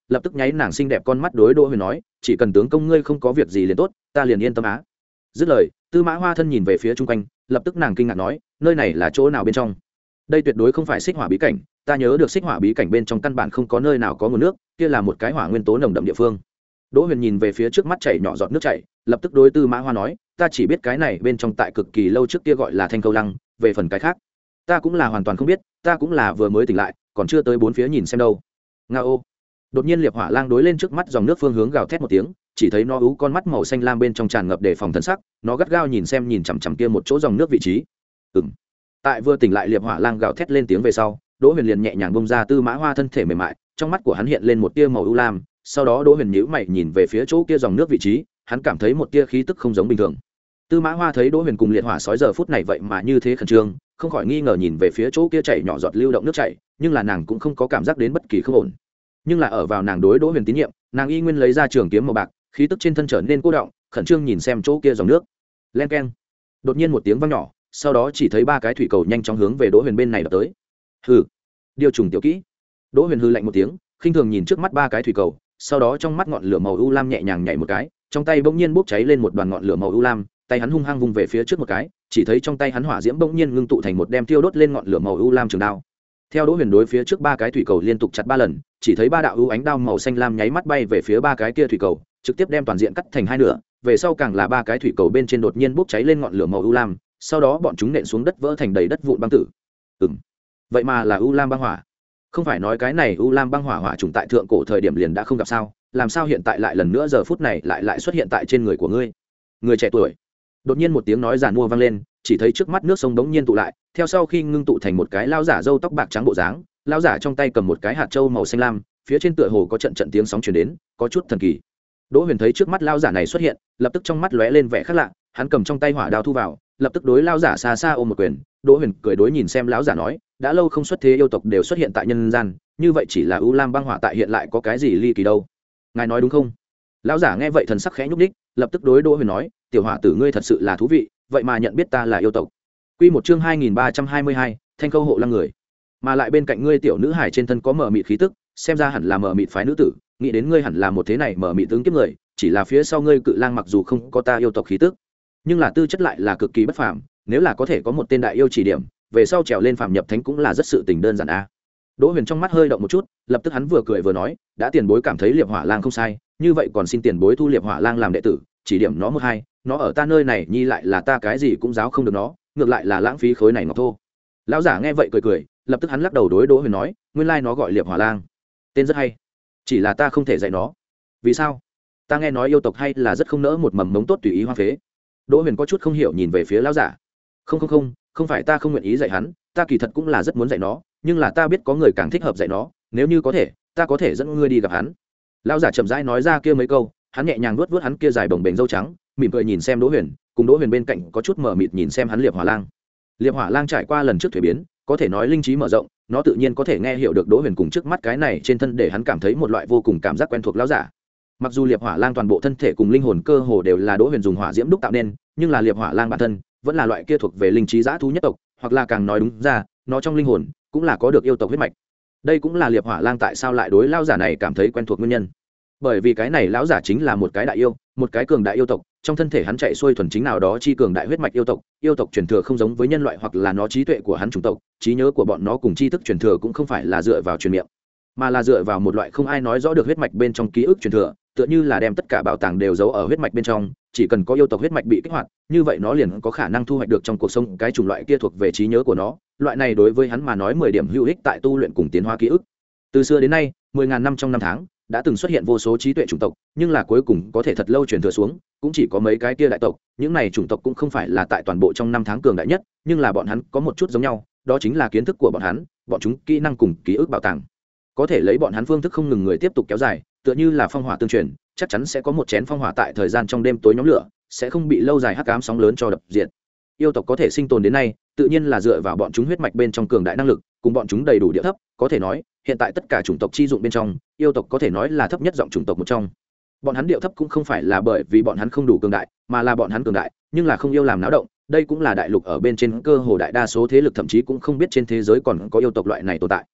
S1: lập tức nháy nàng xinh đẹp con mắt đối Đỗ Huyền nói, chỉ cần tướng công ngươi không có việc gì liền tốt, ta liền yên tâm á. Dứt lời, Tư Mã Hoa thân nhìn về phía chung quanh, lập tức nàng kinh ngạc nói, nơi này là chỗ nào bên trong? Đây tuyệt đối không phải xích hỏa bí cảnh, ta nhớ được xích hỏa bí cảnh bên trong căn bản không có nơi nào có nguồn nước, kia là một cái hỏa nguyên tố nồng đậm địa phương. Đỗ Huyền nhìn về phía trước mắt chảy nhỏ giọt nước chảy, lập tức đối Tư Mã Hoa nói, ta chỉ biết cái này bên trong tại cực kỳ lâu trước kia gọi là Thanh Câu Lăng, về phần cái khác, ta cũng là hoàn toàn không biết, ta cũng là vừa mới tỉnh lại, còn chưa tới bốn phía nhìn xem đâu. Ngao. Đột nhiên liệp hỏa lang đối lên trước mắt dòng nước phương hướng gào thét một tiếng, chỉ thấy nó ú con mắt màu xanh lam bên trong tràn ngập đề phòng thần sắc, nó gắt gao nhìn xem nhìn chằm chằm kia một chỗ dòng nước vị trí. Ừm. Tại vừa tỉnh lại liệp hỏa lang gào thét lên tiếng về sau, Đỗ Huyền liền nhẹ nhàng bông ra Tư Mã Hoa thân thể mềm mại, trong mắt của hắn hiện lên một tia màu u lam, sau đó Đỗ Huyền nhíu mày nhìn về phía chỗ kia dòng nước vị trí, hắn cảm thấy một tia khí tức không giống bình thường. Tư Mã Hoa thấy Đỗ Huyền cùng liệt hỏa sói giờ phút này vậy mà như thế khẩn trương, không khỏi nghi ngờ nhìn về phía chỗ kia chảy nhỏ giọt lưu động nước chảy, nhưng là nàng cũng không có cảm giác đến bất kỳ không ổn. Nhưng là ở vào nàng đối Đỗ Huyền tín nhiệm, nàng y nguyên lấy ra trường kiếm màu bạc, khí tức trên thân trở nên cô động, khẩn trương nhìn xem chỗ kia dòng nước. Len keng. Đột nhiên một tiếng vang nhỏ, sau đó chỉ thấy ba cái thủy cầu nhanh chóng hướng về Đỗ Huyền bên này đập tới. Hừ, điều trùng tiểu kỹ. Đỗ Huyền hừ lạnh một tiếng, khinh thường nhìn trước mắt ba cái thủy cầu, sau đó trong mắt ngọn lửa màu u lam nhẹ nhàng nhảy một cái, trong tay bỗng nhiên bốc cháy lên một đoàn ngọn lửa màu u lam, tay hắn hung hăng vung về phía trước một cái, chỉ thấy trong tay hắn hỏa diễm bỗng nhiên ngưng tụ thành một đem thiêu đốt lên ngọn lửa màu u lam trường đao. Theo Đỗ Huyền đối phía trước ba cái thủy cầu liên tục chặt ba lần, chỉ thấy ba đạo u ánh đao màu xanh lam nháy mắt bay về phía ba cái kia thủy cầu, trực tiếp đem toàn diện cắt thành hai nửa, về sau càng là ba cái thủy cầu bên trên đột nhiên bốc cháy lên ngọn lửa màu u lam, sau đó bọn chúng nện xuống đất vỡ thành đầy đất vụn băng tử. Ừm, vậy mà là u lam băng hỏa. Không phải nói cái này u lam băng hỏa hỏa trùng tại thượng cổ thời điểm liền đã không gặp sao, làm sao hiện tại lại lần nữa giờ phút này lại lại xuất hiện tại trên người của ngươi? Người trẻ tuổi. Đột nhiên một tiếng nói giàn mua vang lên, chỉ thấy trước mắt nước sông đống nhiên tụ lại, theo sau khi ngưng tụ thành một cái lão giả râu tóc bạc trắng bộ dáng, lão giả trong tay cầm một cái hạt châu màu xanh lam, phía trên tựa hồ có trận trận tiếng sóng truyền đến, có chút thần kỳ. Đỗ Huyền thấy trước mắt lão giả này xuất hiện, lập tức trong mắt lóe lên vẻ khác lạ, hắn cầm trong tay hỏa đao thu vào, lập tức đối lão giả xa xa ôm một quyền. Đỗ Huyền cười đối nhìn xem lão giả nói, đã lâu không xuất thế yêu tộc đều xuất hiện tại nhân gian, như vậy chỉ là u lam băng hỏa tại hiện lại có cái gì ly kỳ đâu? Ngài nói đúng không? Lão giả nghe vậy thần sắc khẽ nhúc nhích, lập tức đối Đỗ Huyền nói, tiểu hỏa tử ngươi thật sự là thú vị, vậy mà nhận biết ta là yêu tộc. Quy một chương hai nghìn ba trăm hai mươi hai, Thanh Câu hộ lăng người. Mà lại bên cạnh ngươi tiểu nữ hải trên thân có mờ mịt khí tức, xem ra hẳn là mờ mịt phái nữ tử, nghĩ đến ngươi hẳn là một thế này mờ mịt tướng kiếp người, chỉ là phía sau ngươi cự lang mặc dù không có ta yêu tộc khí tức, nhưng là tư chất lại là cực kỳ bất phàm, nếu là có thể có một tên đại yêu chỉ điểm, về sau trèo lên phàm nhập thánh cũng là rất sự tình đơn giản a. Đỗ Huyền trong mắt hơi động một chút, lập tức hắn vừa cười vừa nói, đã tiền bối cảm thấy Liệp Hỏa Lang không sai, như vậy còn xin tiền bối thu Liệp Hỏa Lang làm đệ tử, chỉ điểm nó một hai, nó ở ta nơi này nhi lại là ta cái gì cũng giáo không được nó, ngược lại là lãng phí khối này ngọc thô. Lão giả nghe vậy cười cười, lập tức hắn lắc đầu đối Đỗ Huyền nói, nguyên lai nó gọi Liệp Hỏa Lang, tên rất hay, chỉ là ta không thể dạy nó. Vì sao? Ta nghe nói yêu tộc hay là rất không nỡ một mầm mống tốt tùy ý hoang phế. Đỗ Huyền có chút không hiểu nhìn về phía lão giả. Không không không, không phải ta không nguyện ý dạy hắn, ta kỳ thật cũng là rất muốn dạy nó, nhưng là ta biết có người càng thích hợp dạy nó, nếu như có thể, ta có thể dẫn ngươi đi gặp hắn. Lão giả chậm rãi nói ra kia mấy câu, hắn nhẹ nhàng nuốt vuốt hắn kia dài bồng bềnh râu trắng, mỉm cười nhìn xem Đỗ Huyền, cùng Đỗ Huyền bên cạnh có chút mờ mịt nhìn xem hắn Liệp Hỏa Lang. Liệp Hỏa Lang trải qua lần trước thuế biến, có thể nói linh trí mở rộng, nó tự nhiên có thể nghe hiểu được Đỗ Huyền cùng trước mắt cái này trên thân để hắn cảm thấy một loại vô cùng cảm giác quen thuộc lão giả. Mặc dù Liệp Hỏa Lang toàn bộ thân thể cùng linh hồn cơ hồ đều là Đỗ Huyền dùng hỏa diễm đúc tạo nên, nhưng là Liệp Hỏa Lang bản thân vẫn là loại kia thuộc về linh trí dã thú nhất tộc, hoặc là càng nói đúng ra, nó trong linh hồn cũng là có được yêu tộc huyết mạch. Đây cũng là Liệp Hỏa Lang tại sao lại đối lão giả này cảm thấy quen thuộc nguyên nhân. Bởi vì cái này lão giả chính là một cái đại yêu, một cái cường đại yêu tộc, trong thân thể hắn chạy xuôi thuần chính nào đó chi cường đại huyết mạch yêu tộc, yêu tộc truyền thừa không giống với nhân loại hoặc là nó trí tuệ của hắn chủng tộc, trí nhớ của bọn nó cùng tri thức truyền thừa cũng không phải là dựa vào truyền miệng, mà là dựa vào một loại không ai nói rõ được huyết mạch bên trong ký ức truyền thừa, tựa như là đem tất cả bảo tàng đều giấu ở huyết mạch bên trong, chỉ cần có yêu tộc huyết mạch bị kích hoạt, như vậy nó liền có khả năng thu hoạch được trong cuộc sống cái chủng loại kia thuộc về trí nhớ của nó, loại này đối với hắn mà nói mười điểm hữu ích tại tu luyện cùng tiến hóa ký ức. Từ xưa đến nay, mười ngàn năm trong năm tháng, đã từng xuất hiện vô số trí tuệ chủng tộc, nhưng là cuối cùng có thể thật lâu truyền thừa xuống, cũng chỉ có mấy cái kia đại tộc, những này chủng tộc cũng không phải là tại toàn bộ trong năm tháng cường đại nhất, nhưng là bọn hắn có một chút giống nhau, đó chính là kiến thức của bọn hắn, bọn chúng kỹ năng cùng ký ức bảo tàng. Có thể lấy bọn hắn phương thức không ngừng người tiếp tục kéo dài, tựa như là phong hỏa tương truyền, chắc chắn sẽ có một chén phong hỏa tại thời gian trong đêm tối nhóm lửa, sẽ không bị lâu dài hắc ám sóng lớn cho đập diệt. Yêu tộc có thể sinh tồn đến nay, tự nhiên là dựa vào bọn chúng huyết mạch bên trong cường đại năng lực, cùng bọn chúng đầy đủ địa thấp, có thể nói, hiện tại tất cả chủng tộc chi dụng bên trong, yêu tộc có thể nói là thấp nhất giọng chủng tộc một trong. Bọn hắn điệu thấp cũng không phải là bởi vì bọn hắn không đủ cường đại, mà là bọn hắn cường đại, nhưng là không yêu làm náo động, đây cũng là đại lục ở bên trên cơ hồ đại đa số thế lực thậm chí cũng không biết trên thế giới còn có yêu tộc loại này tồn tại.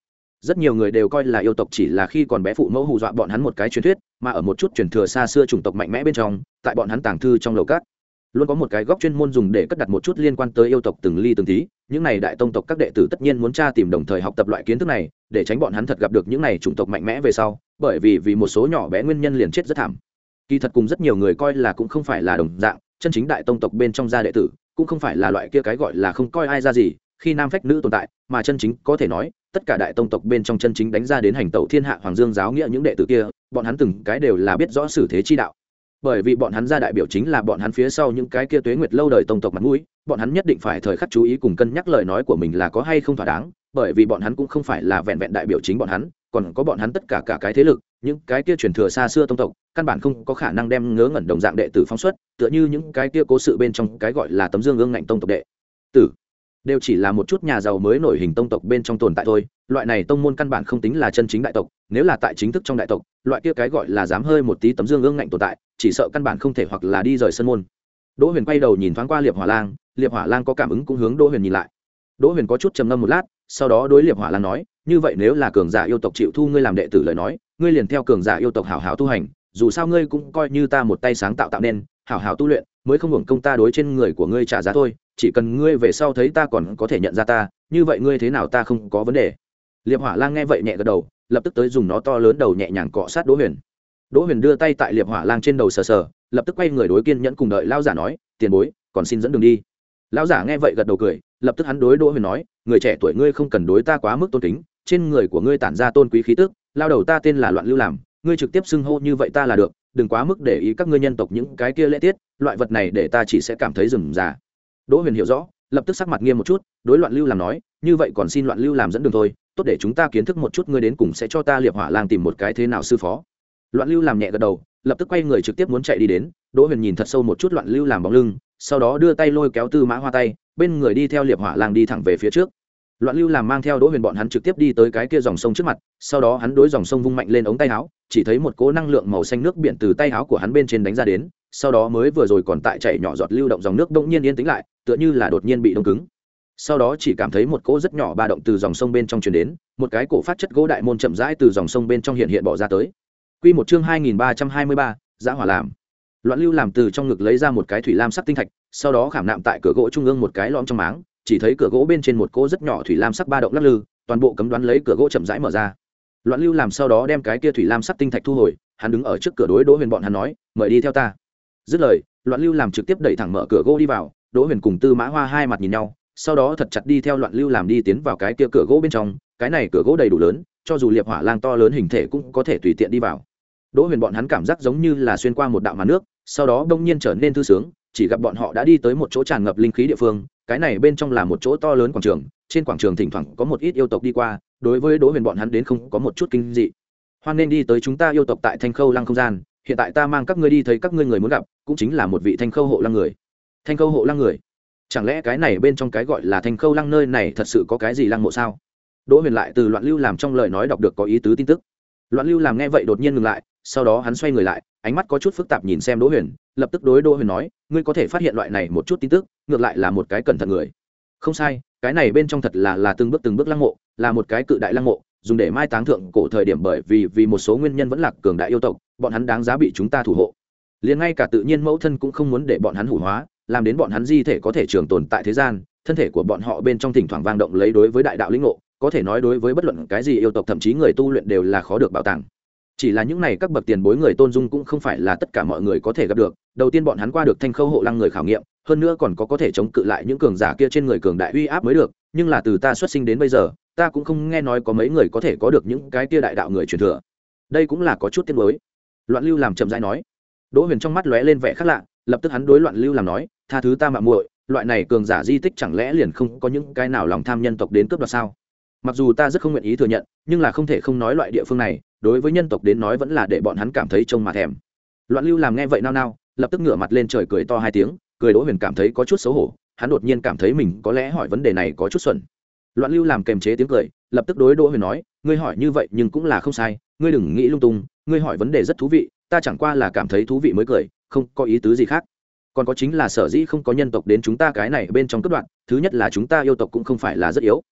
S1: rất nhiều người đều coi là yêu tộc chỉ là khi còn bé phụ mẫu hù dọa bọn hắn một cái truyền thuyết, mà ở một chút truyền thừa xa xưa chủng tộc mạnh mẽ bên trong, tại bọn hắn tàng thư trong lầu cát luôn có một cái góc chuyên môn dùng để cất đặt một chút liên quan tới yêu tộc từng ly từng tí. Những này đại tông tộc các đệ tử tất nhiên muốn tra tìm đồng thời học tập loại kiến thức này, để tránh bọn hắn thật gặp được những này chủng tộc mạnh mẽ về sau, bởi vì vì một số nhỏ bé nguyên nhân liền chết rất thảm. Kỳ thật cùng rất nhiều người coi là cũng không phải là đồng dạng, chân chính đại tông tộc bên trong gia đệ tử cũng không phải là loại kia cái gọi là không coi ai ra gì, khi nam phách nữ tồn tại, mà chân chính có thể nói tất cả đại tông tộc bên trong chân chính đánh ra đến hành tẩu thiên hạ hoàng dương giáo nghĩa những đệ tử kia, bọn hắn từng cái đều là biết rõ xử thế chi đạo, bởi vì bọn hắn ra đại biểu chính là bọn hắn phía sau những cái kia tuế nguyệt lâu đời tông tộc mặt mũi, bọn hắn nhất định phải thời khắc chú ý cùng cân nhắc lời nói của mình là có hay không thỏa đáng, bởi vì bọn hắn cũng không phải là vẹn vẹn đại biểu chính bọn hắn, còn có bọn hắn tất cả cả cái thế lực, những cái kia truyền thừa xa xưa tông tộc căn bản không có khả năng đem ngớ ngẩn đồng dạng đệ tử phóng xuất, tựa như những cái kia cố sự bên trong cái gọi là tấm dương ương ngạnh tông tộc đệ tử đều chỉ là một chút nhà giàu mới nổi hình tông tộc bên trong tồn tại thôi. Loại này tông môn căn bản không tính là chân chính đại tộc, nếu là tại chính thức trong đại tộc, loại kia cái gọi là dám hơi một tí tấm dương ương ngạnh tồn tại, chỉ sợ căn bản không thể hoặc là đi rời sân môn. Đỗ Huyền quay đầu nhìn thoáng qua Liệp Hỏa Lang, Liệp Hỏa Lang có cảm ứng cũng hướng Đỗ Huyền nhìn lại. Đỗ Huyền có chút trầm ngâm một lát, sau đó đối Liệp Hỏa Lang nói, như vậy nếu là cường giả yêu tộc chịu thu ngươi làm đệ tử lời nói, ngươi liền theo cường giả yêu tộc hảo hảo tu hành, dù sao ngươi cũng coi như ta một tay sáng tạo tạo nên, hảo hảo tu luyện, mới không hưởng công ta đối trên người của ngươi trả giá thôi, chỉ cần ngươi về sau thấy ta còn có thể nhận ra ta, như vậy ngươi thế nào ta không có vấn đề. Liệp Hỏa Lang nghe vậy nhẹ gật đầu, lập tức tới dùng nó to lớn đầu nhẹ nhàng cọ sát Đỗ Huyền. Đỗ Huyền đưa tay tại Liệp Hỏa Lang trên đầu sờ sờ, lập tức quay người đối kiên nhẫn cùng đợi lão giả nói, tiền bối, còn xin dẫn đường đi. Lão giả nghe vậy gật đầu cười, lập tức hắn đối Đỗ Huyền nói, người trẻ tuổi ngươi không cần đối ta quá mức tôn kính, trên người của ngươi tản ra tôn quý khí tức, lao đầu ta tên là Loạn Lưu làm, ngươi trực tiếp xưng hô như vậy ta là được, đừng quá mức để ý các ngươi nhân tộc những cái kia lễ tiết, loại vật này để ta chỉ sẽ cảm thấy rườm rà. Đỗ Huyền hiểu rõ, lập tức sắc mặt nghiêm một chút, đối Loạn Lưu làm nói, như vậy còn xin Loạn Lưu làm dẫn đường thôi, tốt để chúng ta kiến thức một chút ngươi đến cùng sẽ cho ta Liệp Hỏa Lang tìm một cái thế nào sư phó. Loạn Lưu làm nhẹ gật đầu, lập tức quay người trực tiếp muốn chạy đi đến. Đỗ Huyền nhìn thật sâu một chút Loạn Lưu làm bóng lưng, sau đó đưa tay lôi kéo Tư Mã Hoa tay, bên người đi theo Liệp Hỏa Lang đi thẳng về phía trước. Loạn Lưu làm mang theo Đỗ Huyền bọn hắn trực tiếp đi tới cái kia dòng sông trước mặt, sau đó hắn đối dòng sông vung mạnh lên ống tay áo, chỉ thấy một cỗ năng lượng màu xanh nước biển từ tay áo của hắn bên trên đánh ra đến, sau đó mới vừa rồi còn tại chảy nhỏ giọt lưu động dòng nước bỗng nhiên yên tĩnh lại, tựa như là đột nhiên bị đông cứng. Sau đó chỉ cảm thấy một cỗ rất nhỏ ba động từ dòng sông bên trong truyền đến, một cái cổ phát chất gỗ đại môn chậm rãi từ dòng sông bên trong hiện hiện bỏ ra tới. Quy một chương hai nghìn ba trăm hai mươi ba, Dã Hỏa làm. Loạn Lưu làm từ trong ngực lấy ra một cái thủy lam sắc tinh thạch, sau đó khảm nạm tại cửa gỗ trung ương một cái lõm trong máng, chỉ thấy cửa gỗ bên trên một cỗ rất nhỏ thủy lam sắc ba động lắc lư, toàn bộ cấm đoán lấy cửa gỗ chậm rãi mở ra. Loạn Lưu làm sau đó đem cái kia thủy lam sắc tinh thạch thu hồi, hắn đứng ở trước cửa đối Đỗ Huyền bọn hắn nói, mời đi theo ta. Dứt lời, Loạn Lưu làm trực tiếp đẩy thẳng mở cửa gỗ đi vào. Đỗ Huyền cùng Tư Mã Hoa hai mặt nhìn nhau, sau đó thật chặt đi theo Loạn Lưu làm đi tiến vào cái kia cửa gỗ bên trong. Cái này cửa gỗ đầy đủ lớn, cho dù Liệp Hỏa Lang to lớn hình thể cũng có thể tùy tiện đi vào. Đỗ Huyền bọn hắn cảm giác giống như là xuyên qua một đạo màn nước, sau đó bỗng nhiên trở nên thư sướng, chỉ gặp bọn họ đã đi tới một chỗ tràn ngập linh khí địa phương. Cái này bên trong là một chỗ to lớn quảng trường, trên quảng trường thỉnh thoảng có một ít yêu tộc đi qua, đối với Đỗ Huyền bọn hắn đến không có một chút kinh dị. Hoan nên đi tới chúng ta yêu tộc tại Thanh Khâu Lăng không gian, hiện tại ta mang các ngươi đi thấy các ngươi người muốn gặp, cũng chính là một vị Thanh Khâu hộ lăng người. Thanh Khâu hộ lăng người? Chẳng lẽ cái này bên trong cái gọi là Thanh Khâu Lăng nơi này thật sự có cái gì lăng mộ sao? Đỗ Huyền lại từ Loạn Lưu làm trong lời nói đọc được có ý tứ tin tức. Loạn Lưu làm nghe vậy đột nhiên ngừng lại, sau đó hắn xoay người lại, ánh mắt có chút phức tạp nhìn xem Đỗ Huyền, lập tức đối Đỗ Huyền nói, ngươi có thể phát hiện loại này một chút tin tức, ngược lại là một cái cẩn thận người. Không sai, cái này bên trong thật là là từng bước từng bước lăng mộ, là một cái cự đại lăng mộ, dùng để mai táng thượng cổ thời điểm, bởi vì vì một số nguyên nhân vẫn lạc cường đại yêu tộc, bọn hắn đáng giá bị chúng ta thủ hộ. Liền ngay cả tự nhiên mẫu thân cũng không muốn để bọn hắn hủ hóa, làm đến bọn hắn di thể có thể trường tồn tại thế gian, thân thể của bọn họ bên trong thỉnh thoảng vang động lấy đối với đại đạo lĩnh ngộ, có thể nói đối với bất luận cái gì yêu tộc thậm chí người tu luyện đều là khó được bảo tàng. Chỉ là những này các bậc tiền bối người tôn dung cũng không phải là tất cả mọi người có thể gặp được. Đầu tiên bọn hắn qua được Thanh Khâu hộ lăng người khảo nghiệm, hơn nữa còn có có thể chống cự lại những cường giả kia trên người cường đại uy áp mới được, nhưng là từ ta xuất sinh đến bây giờ, ta cũng không nghe nói có mấy người có thể có được những cái kia đại đạo người truyền thừa. Đây cũng là có chút tiếc nuối. Loạn Lưu làm chậm rãi nói. Đỗ Huyền trong mắt lóe lên vẻ khác lạ, lập tức hắn đối Loạn Lưu làm nói, tha thứ ta mạo muội, loại này cường giả di tích chẳng lẽ liền không có những cái nào lòng tham nhân tộc đến cướp đoạt sao? Mặc dù ta rất không nguyện ý thừa nhận, nhưng là không thể không nói loại địa phương này đối với nhân tộc đến nói vẫn là để bọn hắn cảm thấy trông mà thèm. Loạn Lưu làm nghe vậy nao nao, lập tức ngửa mặt lên trời cười to hai tiếng, cười Đỗ Huyền cảm thấy có chút xấu hổ, hắn đột nhiên cảm thấy mình có lẽ hỏi vấn đề này có chút xuẩn. Loạn Lưu làm kềm chế tiếng cười, lập tức đối Đỗ Huyền nói, ngươi hỏi như vậy nhưng cũng là không sai, ngươi đừng nghĩ lung tung, ngươi hỏi vấn đề rất thú vị, ta chẳng qua là cảm thấy thú vị mới cười, không có ý tứ gì khác. Còn có chính là sở dĩ không có nhân tộc đến chúng ta cái này bên trong cấp đoạn, thứ nhất là chúng ta yêu tộc cũng không phải là rất yếu.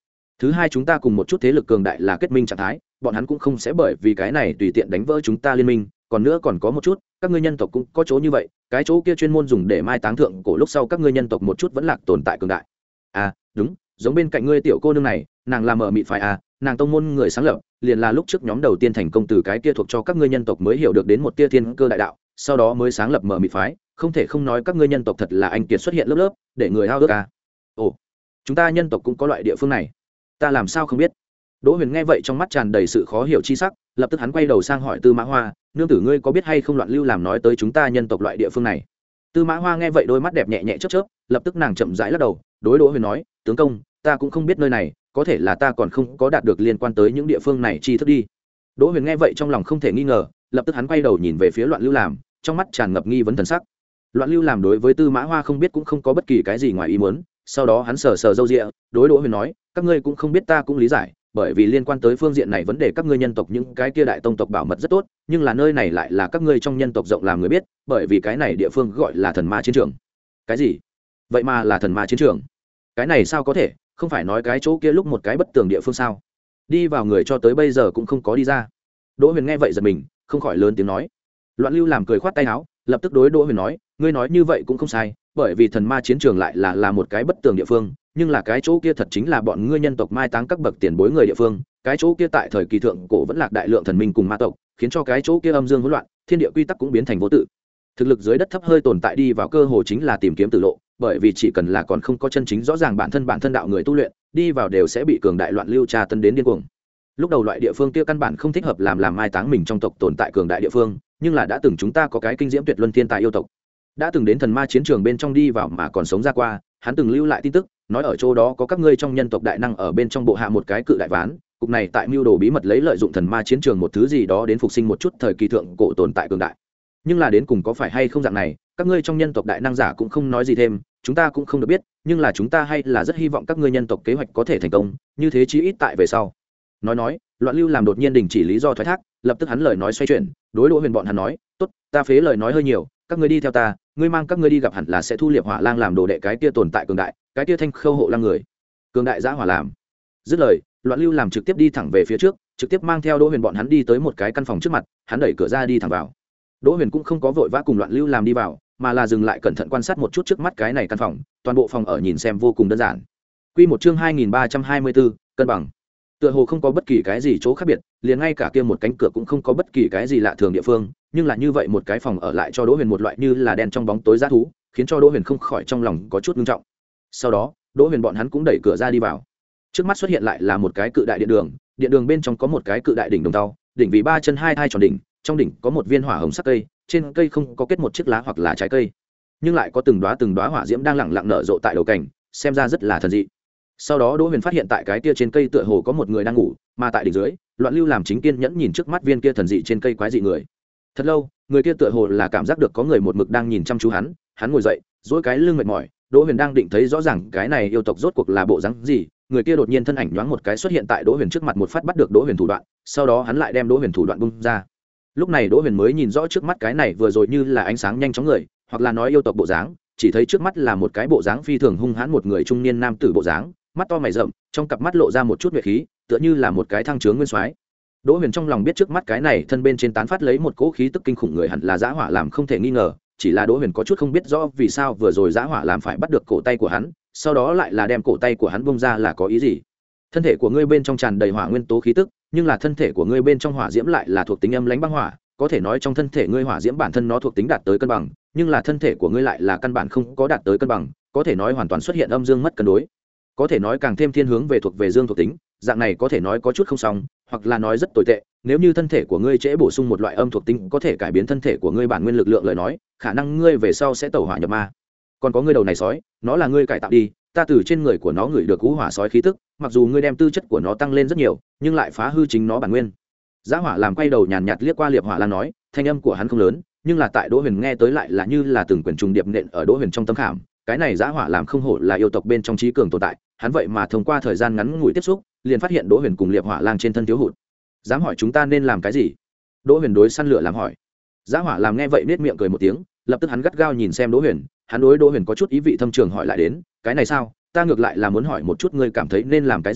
S1: thứ hai chúng ta cùng một chút thế lực cường đại là kết minh trạng thái, bọn hắn cũng không sẽ bởi vì cái này tùy tiện đánh vỡ chúng ta liên minh. Còn nữa còn có một chút, các ngươi nhân tộc cũng có chỗ như vậy, cái chỗ kia chuyên môn dùng để mai táng thượng cổ lúc sau các ngươi nhân tộc một chút vẫn lạc tồn tại cường đại. À đúng, giống bên cạnh ngươi tiểu cô nương này, nàng là mở mịt phải à, nàng tông môn người sáng lập liền là lúc trước nhóm đầu tiên thành công từ cái kia thuộc cho các ngươi nhân tộc mới hiểu được đến một tia thiên cơ đại đạo, sau đó mới sáng lập mở mịt phái. Không thể không nói các ngươi nhân tộc thật là anh kiệt xuất hiện lớp lớp để người hao ước à. Ồ, chúng ta nhân tộc cũng có loại địa phương này, ta làm sao không biết. Đỗ Huyền nghe vậy trong mắt tràn đầy sự khó hiểu chi sắc, lập tức hắn quay đầu sang hỏi Tư Mã Hoa, nương tử ngươi có biết hay không Loạn Lưu làm nói tới chúng ta nhân tộc loại địa phương này. Tư Mã Hoa nghe vậy đôi mắt đẹp nhẹ nhẹ chớp chớp, lập tức nàng chậm rãi lắc đầu, đối Đỗ Huyền nói, tướng công, ta cũng không biết nơi này, có thể là ta còn không có đạt được liên quan tới những địa phương này chi thức đi. Đỗ Huyền nghe vậy trong lòng không thể nghi ngờ, lập tức hắn quay đầu nhìn về phía Loạn Lưu làm, trong mắt tràn ngập nghi vấn thần sắc. Loạn Lưu làm đối với Tư Mã Hoa không biết cũng không có bất kỳ cái gì ngoài ý muốn, sau đó hắn sờ sờ râu ria, đối Đỗ Huyền nói, các ngươi cũng không biết ta cũng lý giải, bởi vì liên quan tới phương diện này vấn đề các ngươi nhân tộc những cái kia đại tông tộc bảo mật rất tốt, nhưng là nơi này lại là các ngươi trong nhân tộc rộng làm người biết, bởi vì cái này địa phương gọi là thần ma chiến trường. Cái gì? Vậy mà là thần ma chiến trường? Cái này sao có thể, không phải nói cái chỗ kia lúc một cái bất tường địa phương sao? Đi vào người cho tới bây giờ cũng không có đi ra. Đỗ Huyền nghe vậy giật mình, không khỏi lớn tiếng nói. Loạn Lưu làm cười khoát tay áo, lập tức đối Đỗ Huyền nói, ngươi nói như vậy cũng không sai, bởi vì thần ma chiến trường lại là là một cái bất tường địa phương, nhưng là cái chỗ kia thật chính là bọn ngươi nhân tộc mai táng các bậc tiền bối người địa phương, cái chỗ kia tại thời kỳ thượng cổ vẫn lạc đại lượng thần minh cùng ma tộc, khiến cho cái chỗ kia âm dương hỗn loạn, thiên địa quy tắc cũng biến thành vô tự. Thực lực dưới đất thấp hơi tồn tại đi vào cơ hồ chính là tìm kiếm tử lộ, bởi vì chỉ cần là còn không có chân chính rõ ràng bản thân bản thân đạo người tu luyện, đi vào đều sẽ bị cường đại loạn lưu tra tấn đến điên cuồng. Lúc đầu loại địa phương kia căn bản không thích hợp làm làm mai táng mình trong tộc tồn tại cường đại địa phương, nhưng là đã từng chúng ta có cái kinh diễm tuyệt luân thiên tài yêu tộc, đã từng đến thần ma chiến trường bên trong đi vào mà còn sống ra qua, hắn từng lưu lại tin tức, nói ở chỗ đó có các ngươi trong nhân tộc đại năng ở bên trong bộ hạ một cái cự đại ván, cục này tại mưu đồ bí mật lấy lợi dụng thần ma chiến trường một thứ gì đó đến phục sinh một chút thời kỳ thượng cổ tồn tại cường đại. Nhưng là đến cùng có phải hay không dạng này, các ngươi trong nhân tộc đại năng giả cũng không nói gì thêm, chúng ta cũng không được biết, nhưng là chúng ta hay là rất hy vọng các ngươi nhân tộc kế hoạch có thể thành công, như thế chí ít tại về sau. Nói nói, Loạn Lưu làm đột nhiên đình chỉ lý do thoái thác, lập tức hắn lời nói xoay chuyển, đối Đỗ Huyền bọn hắn nói, tốt, ta phế lời nói hơi nhiều, các ngươi đi theo ta, ngươi mang các ngươi đi gặp hẳn là sẽ thu liệp hỏa lang làm đồ đệ cái kia tồn tại cường đại, cái kia thanh khâu hộ lang người cường đại giã hỏa làm. Dứt lời, Loạn Lưu làm trực tiếp đi thẳng về phía trước, trực tiếp mang theo Đỗ Huyền bọn hắn đi tới một cái căn phòng trước mặt, hắn đẩy cửa ra đi thẳng vào. Đỗ Huyền cũng không có vội vã cùng Loạn Lưu làm đi vào, mà là dừng lại cẩn thận quan sát một chút trước mắt cái này căn phòng, toàn bộ phòng ở nhìn xem vô cùng đơn giản. Quy một chương hai nghìn ba trăm hai mươi bốn, cân bằng. Tựa hồ không có bất kỳ cái gì chỗ khác biệt, liền ngay cả kia một cánh cửa cũng không có bất kỳ cái gì lạ thường địa phương, nhưng là như vậy một cái phòng ở lại cho Đỗ Huyền một loại như là đen trong bóng tối dã thú, khiến cho Đỗ Huyền không khỏi trong lòng có chút nghiêm trọng. Sau đó, Đỗ Huyền bọn hắn cũng đẩy cửa ra đi vào. Trước mắt xuất hiện lại là một cái cự đại điện đường, điện đường bên trong có một cái cự đại đỉnh đồng tàu, đỉnh vì ba chân hai thai tròn đỉnh, trong đỉnh có một viên hỏa hồng sắc cây, trên cây không có kết một chiếc lá hoặc là trái cây, nhưng lại có từng đóa từng đóa hỏa diễm đang lặng lặng nở rộ tại đầu cảnh, xem ra rất là thần dị. Sau đó Đỗ Huyền phát hiện tại cái kia trên cây tựa hồ có một người đang ngủ, mà tại đỉnh dưới, Loạn Lưu làm chính kiên nhẫn nhìn trước mắt viên kia thần dị trên cây quái dị người. Thật lâu, người kia tựa hồ là cảm giác được có người một mực đang nhìn chăm chú hắn, hắn ngồi dậy, duỗi cái lưng mệt mỏi. Đỗ Huyền đang định thấy rõ ràng cái này yêu tộc rốt cuộc là bộ dáng gì, người kia đột nhiên thân ảnh nhoáng một cái xuất hiện tại Đỗ Huyền trước mặt, một phát bắt được Đỗ Huyền thủ đoạn, sau đó hắn lại đem Đỗ Huyền thủ đoạn bung ra. Lúc này Đỗ Huyền mới nhìn rõ trước mắt cái này vừa rồi như là ánh sáng nhanh chóng người, hoặc là nói yêu tộc bộ dáng, chỉ thấy trước mắt là một cái bộ dáng phi thường hung hãn một người trung niên nam tử bộ dáng, mắt to mày rậm, trong cặp mắt lộ ra một chút nhuệ khí, tựa như là một cái thăng trướng nguyên soái. Đỗ Huyền trong lòng biết trước mắt cái này thân bên trên tán phát lấy một cỗ khí tức kinh khủng người hẳn là Dã Hỏa làm không thể nghi ngờ, chỉ là Đỗ Huyền có chút không biết rõ vì sao vừa rồi Dã Hỏa làm phải bắt được cổ tay của hắn, sau đó lại là đem cổ tay của hắn bung ra là có ý gì? Thân thể của ngươi bên trong tràn đầy hỏa nguyên tố khí tức, nhưng là thân thể của ngươi bên trong hỏa diễm lại là thuộc tính âm lãnh băng hỏa, có thể nói trong thân thể ngươi hỏa diễm bản thân nó thuộc tính đạt tới cân bằng, nhưng là thân thể của ngươi lại là căn bản không có đạt tới cân bằng, có thể nói hoàn toàn xuất hiện âm dương mất cân đối. Có thể nói càng thêm thiên hướng về thuộc về dương thuộc tính, dạng này có thể nói có chút không xong, hoặc là nói rất tồi tệ. Nếu như thân thể của ngươi trễ bổ sung một loại âm thuộc tính có thể cải biến thân thể của ngươi bản nguyên lực lượng lời nói, khả năng ngươi về sau sẽ tẩu hỏa nhập ma. Còn có ngươi đầu này sói, nó là ngươi cải tạo đi, ta từ trên người của nó ngửi được cú hỏa sói khí tức, mặc dù ngươi đem tư chất của nó tăng lên rất nhiều, nhưng lại phá hư chính nó bản nguyên. Giá Hỏa làm quay đầu nhàn nhạt liếc qua Liệp Hỏa Lan nói, thanh âm của hắn không lớn, nhưng là tại Đỗ Huyền nghe tới lại là như là từng quyển trùng điệp nện ở Đỗ Huyền trong tâm khảm. Cái này Giá Hỏa làm không hổ là yêu tộc bên trong trí cường tồn tại, hắn vậy mà thông qua thời gian ngắn ngủi tiếp xúc, liền phát hiện Đỗ Huyền cùng Liệp Hỏa Lang trên thân thiếu hụt. Dám hỏi chúng ta nên làm cái gì? Đỗ Huyền đối săn lửa làm hỏi. Giá Hỏa làm nghe vậy nết miệng cười một tiếng, lập tức hắn gắt gao nhìn xem Đỗ Huyền, hắn đối Đỗ Huyền có chút ý vị thâm trường hỏi lại đến, cái này sao? Ta ngược lại là muốn hỏi một chút ngươi cảm thấy nên làm cái gì,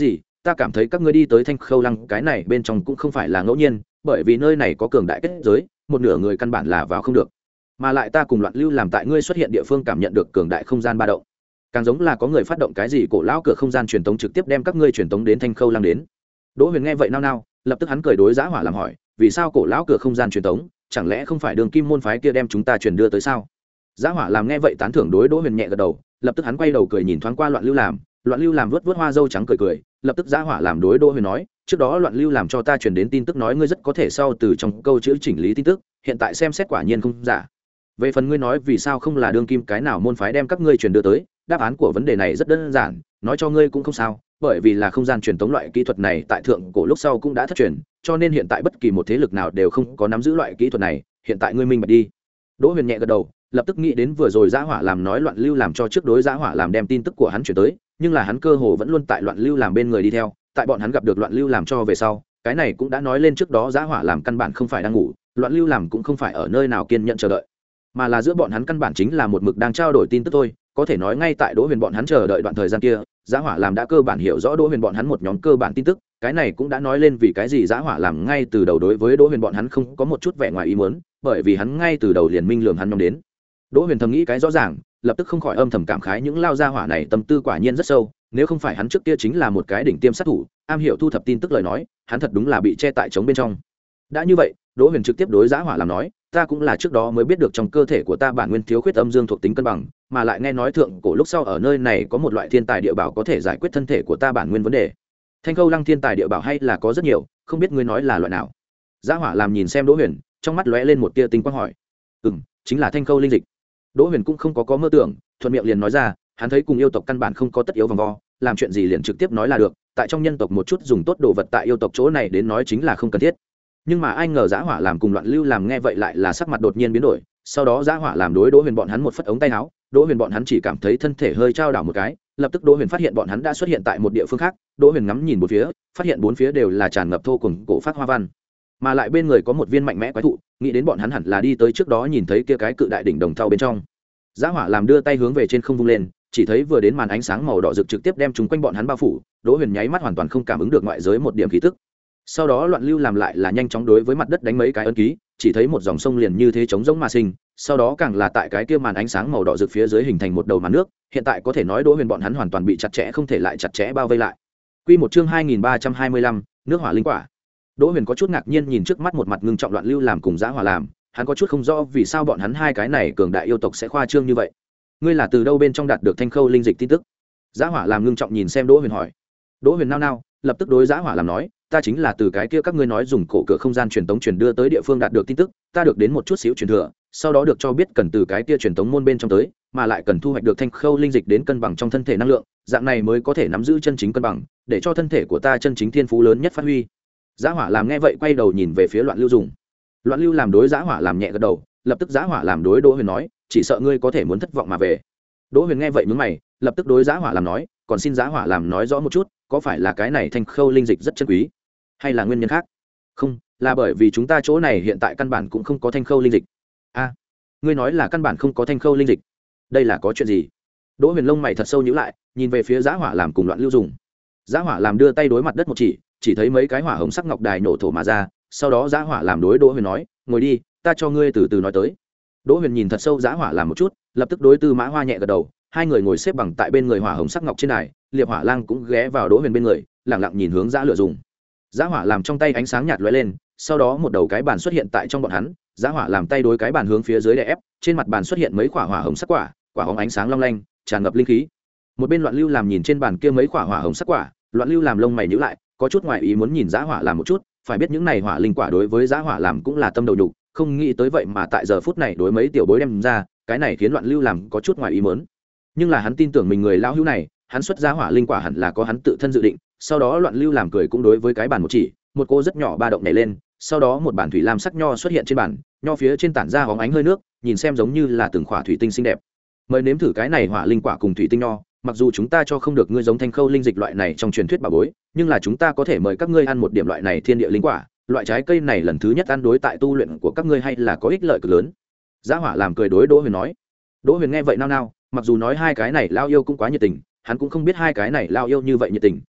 S1: ta cảm thấy các ngươi đi tới Thanh Khâu Lăng cái này bên trong cũng không phải là ngẫu nhiên, bởi vì nơi này có cường đại kết giới, một nửa người căn bản là vào không được, mà lại ta cùng Loạn Lưu làm tại ngươi xuất hiện địa phương cảm nhận được cường đại không gian ba động, càng giống là có người phát động cái gì cổ lão cửa không gian truyền tống trực tiếp đem các ngươi truyền tống đến Thanh Khâu Lăng đến. Đỗ Huyền nghe vậy nao nao, lập tức hắn cười đối Giá Hỏa làm hỏi, vì sao cổ lão cửa không gian truyền tống, chẳng lẽ không phải Đường Kim môn phái kia đem chúng ta truyền đưa tới sao? Giá Hỏa làm nghe vậy tán thưởng đối Đỗ Huyền nhẹ gật đầu, lập tức hắn quay đầu cười nhìn thoáng qua Loạn Lưu làm, Loạn Lưu làm vuốt vuốt hoa dâu trắng cười cười, lập tức Giá Hỏa làm đối Đỗ Huyền nói, trước đó Loạn Lưu làm cho ta truyền đến tin tức nói ngươi rất có thể sau từ trong câu chữ chỉnh lý tin tức, hiện tại xem xét quả nhiên không giả. Về phần ngươi nói vì sao không là Đường Kim cái nào môn phái đem các ngươi truyền đưa tới, đáp án của vấn đề này rất đơn giản, nói cho ngươi cũng không sao, bởi vì là không gian truyền tống loại kỹ thuật này tại thượng cổ lúc sau cũng đã thất truyền, cho nên hiện tại bất kỳ một thế lực nào đều không có nắm giữ loại kỹ thuật này, hiện tại ngươi minh bạch đi. Đỗ Huyền nhẹ gật đầu, lập tức nghĩ đến vừa rồi Giá Hỏa làm nói Loạn Lưu làm cho trước đối Giá Hỏa làm đem tin tức của hắn chuyển tới, nhưng là hắn cơ hồ vẫn luôn tại Loạn Lưu làm bên người đi theo, tại bọn hắn gặp được Loạn Lưu làm cho về sau, cái này cũng đã nói lên trước đó Giá Hỏa làm căn bản không phải đang ngủ, Loạn Lưu làm cũng không phải ở nơi nào kiên nhẫn chờ đợi, mà là giữa bọn hắn căn bản chính là một mực đang trao đổi tin tức thôi. Có thể nói ngay tại Đỗ Huyền bọn hắn chờ đợi đoạn thời gian kia, Giá Hỏa làm đã cơ bản hiểu rõ Đỗ Huyền bọn hắn một nhóm cơ bản tin tức, cái này cũng đã nói lên vì cái gì Giá Hỏa làm ngay từ đầu đối với Đỗ Huyền bọn hắn không có một chút vẻ ngoài ý muốn, bởi vì hắn ngay từ đầu liền minh lường hắn nhóm đến. Đỗ Huyền thầm nghĩ cái rõ ràng, lập tức không khỏi âm thầm cảm khái những lao gia hỏa này tâm tư quả nhiên rất sâu, nếu không phải hắn trước kia chính là một cái đỉnh tiêm sát thủ, am hiểu thu thập tin tức lời nói, hắn thật đúng là bị che tại trống bên trong. Đã như vậy, Đỗ Huyền trực tiếp đối Giá Hỏa làm nói, ta cũng là trước đó mới biết được trong cơ thể của ta bản nguyên thiếu khuyết âm dương thuộc tính cân bằng, mà lại nghe nói thượng cổ lúc sau ở nơi này có một loại thiên tài địa bảo có thể giải quyết thân thể của ta bản nguyên vấn đề. Thanh Khâu Lăng thiên tài địa bảo hay là có rất nhiều, không biết ngươi nói là loại nào? Giá Hỏa làm nhìn xem Đỗ Huyền, trong mắt lóe lên một tia tinh quang hỏi. Ừm, chính là Thanh Khâu linh dịch. Đỗ Huyền cũng không có có mơ tưởng, thuận miệng liền nói ra, hắn thấy cùng yêu tộc căn bản không có tất yếu vòng vo, làm chuyện gì liền trực tiếp nói là được, tại trong nhân tộc một chút dùng tốt đồ vật tại yêu tộc chỗ này đến nói chính là không cần thiết. Nhưng mà ai ngờ Giá Hỏa làm cùng Loạn Lưu làm nghe vậy lại là sắc mặt đột nhiên biến đổi, sau đó Giá Hỏa làm đối Đỗ Huyền bọn hắn một phất ống tay áo, Đỗ Huyền bọn hắn chỉ cảm thấy thân thể hơi trao đảo một cái, lập tức Đỗ Huyền phát hiện bọn hắn đã xuất hiện tại một địa phương khác, Đỗ Huyền ngắm nhìn bốn phía, phát hiện bốn phía đều là tràn ngập thô cùng cổ phát hoa văn, mà lại bên người có một viên mạnh mẽ quái thụ, nghĩ đến bọn hắn hẳn là đi tới trước đó nhìn thấy kia cái cự đại đỉnh đồng thau bên trong. Giá Hỏa làm đưa tay hướng về trên không vung lên, chỉ thấy vừa đến màn ánh sáng màu đỏ rực trực tiếp đem chúng quanh bọn hắn bao phủ, Đỗ Huyền nháy mắt hoàn toàn không cảm ứng được ngoại giới một điểm khí tức. Sau đó Loạn Lưu làm lại là nhanh chóng đối với mặt đất đánh mấy cái ấn ký, chỉ thấy một dòng sông liền như thế chống rỗng mà sinh, sau đó càng là tại cái kia màn ánh sáng màu đỏ rực phía dưới hình thành một đầu màn nước, hiện tại có thể nói Đỗ Huyền bọn hắn hoàn toàn bị chặt chẽ không thể lại chặt chẽ bao vây lại. Quy một chương hai nghìn ba trăm hai mươi lăm, nước hỏa linh quả. Đỗ Huyền có chút ngạc nhiên nhìn trước mắt một mặt ngưng trọng Loạn Lưu làm cùng Giá Hỏa làm, hắn có chút không rõ vì sao bọn hắn hai cái này cường đại yêu tộc sẽ khoa trương như vậy. Ngươi là từ đâu bên trong đạt được Thanh Khâu linh dịch tin tức? Giá Hỏa làm ngưng trọng nhìn xem Đỗ Huyền hỏi. Đỗ Huyền nao nao, lập tức đối Giá Hỏa làm nói, ta chính là từ cái kia các ngươi nói dùng cổ cửa không gian truyền tống truyền đưa tới địa phương đạt được tin tức, ta được đến một chút xíu truyền thừa, sau đó được cho biết cần từ cái kia truyền tống môn bên trong tới, mà lại cần thu hoạch được Thanh Khâu linh dịch đến cân bằng trong thân thể năng lượng, dạng này mới có thể nắm giữ chân chính cân bằng, để cho thân thể của ta chân chính thiên phú lớn nhất phát huy. Giá Hỏa làm nghe vậy quay đầu nhìn về phía Loạn Lưu dùng. Loạn Lưu làm đối Giá Hỏa làm nhẹ gật đầu, lập tức Giá Hỏa làm đối Đỗ Huyền nói, chỉ sợ ngươi có thể muốn thất vọng mà về. Đỗ Huyền nghe vậy nhướng mày, lập tức đối Giá Hỏa làm nói, còn xin Giá Hỏa làm nói rõ một chút, có phải là cái này Thanh Khâu linh dịch rất chân quý, hay là nguyên nhân khác? Không, là bởi vì chúng ta chỗ này hiện tại căn bản cũng không có Thanh Khâu linh dịch. A, ngươi nói là căn bản không có Thanh Khâu linh dịch, đây là có chuyện gì? Đỗ Huyền lông mày thật sâu nhíu lại, nhìn về phía Giá Hỏa làm cùng Loạn Lưu dùng. Giá Hỏa làm đưa tay đối mặt đất một chỉ, chỉ thấy mấy cái hỏa hồng sắc ngọc đài nổ thổ mà ra, sau đó Giá Hỏa làm đối Đỗ Huyền nói, ngồi đi, ta cho ngươi từ từ nói tới. Đỗ Huyền nhìn thật sâu Giá Hỏa làm một chút, lập tức đối Tư Mã Hoa nhẹ gật đầu, hai người ngồi xếp bằng tại bên người hỏa hồng sắc ngọc trên đài, Liệp Hỏa Lang cũng ghé vào Đỗ Huyền bên người, lặng lặng nhìn hướng Giá Lửa dùng. Giá Hỏa làm trong tay ánh sáng nhạt lóe lên, sau đó một đầu cái bàn xuất hiện tại trong bọn hắn, Giá Hỏa làm tay đối cái bàn hướng phía dưới đè ép, trên mặt bàn xuất hiện mấy quả hỏa hồng sắc quả, quả hồng ánh sáng long lanh, tràn ngập linh khí. Một bên Loạn Lưu làm nhìn trên bàn kia mấy quả hỏa hồng sắc quả, Loạn Lưu làm lông mày nhíu lại, có chút ngoại ý muốn nhìn Giá Hỏa làm một chút, phải biết những này hỏa linh quả đối với Giá Hỏa làm cũng là tâm đầu nhục, không nghĩ tới vậy mà tại giờ phút này đối mấy tiểu bối đem ra, cái này khiến Loạn Lưu làm có chút ngoại ý muốn. Nhưng là hắn tin tưởng mình người lão hữu này, hắn xuất ra hỏa linh quả hẳn là có hắn tự thân dự định. Sau đó Loạn Lưu làm cười cũng đối với cái bàn một chỉ, một cô rất nhỏ ba động nhảy lên, sau đó một bản thủy lam sắc nho xuất hiện trên bàn, nho phía trên tản ra hóng ánh hơi nước, nhìn xem giống như là từng khỏa thủy tinh xinh đẹp. Mời nếm thử cái này hỏa linh quả cùng thủy tinh nho, mặc dù chúng ta cho không được ngươi giống Thanh Khâu linh dịch loại này trong truyền thuyết bà bối, nhưng là chúng ta có thể mời các ngươi ăn một điểm loại này thiên địa linh quả, loại trái cây này lần thứ nhất ăn đối tại tu luyện của các ngươi hay là có ích lợi cực lớn. Giá Hỏa làm cười đối Đỗ Huyền nói. Đỗ Huyền nghe vậy nao nao, mặc dù nói hai cái này lao yêu cũng quá nhiệt tình, hắn cũng không biết hai cái này lao yêu như vậy nhiệt tình,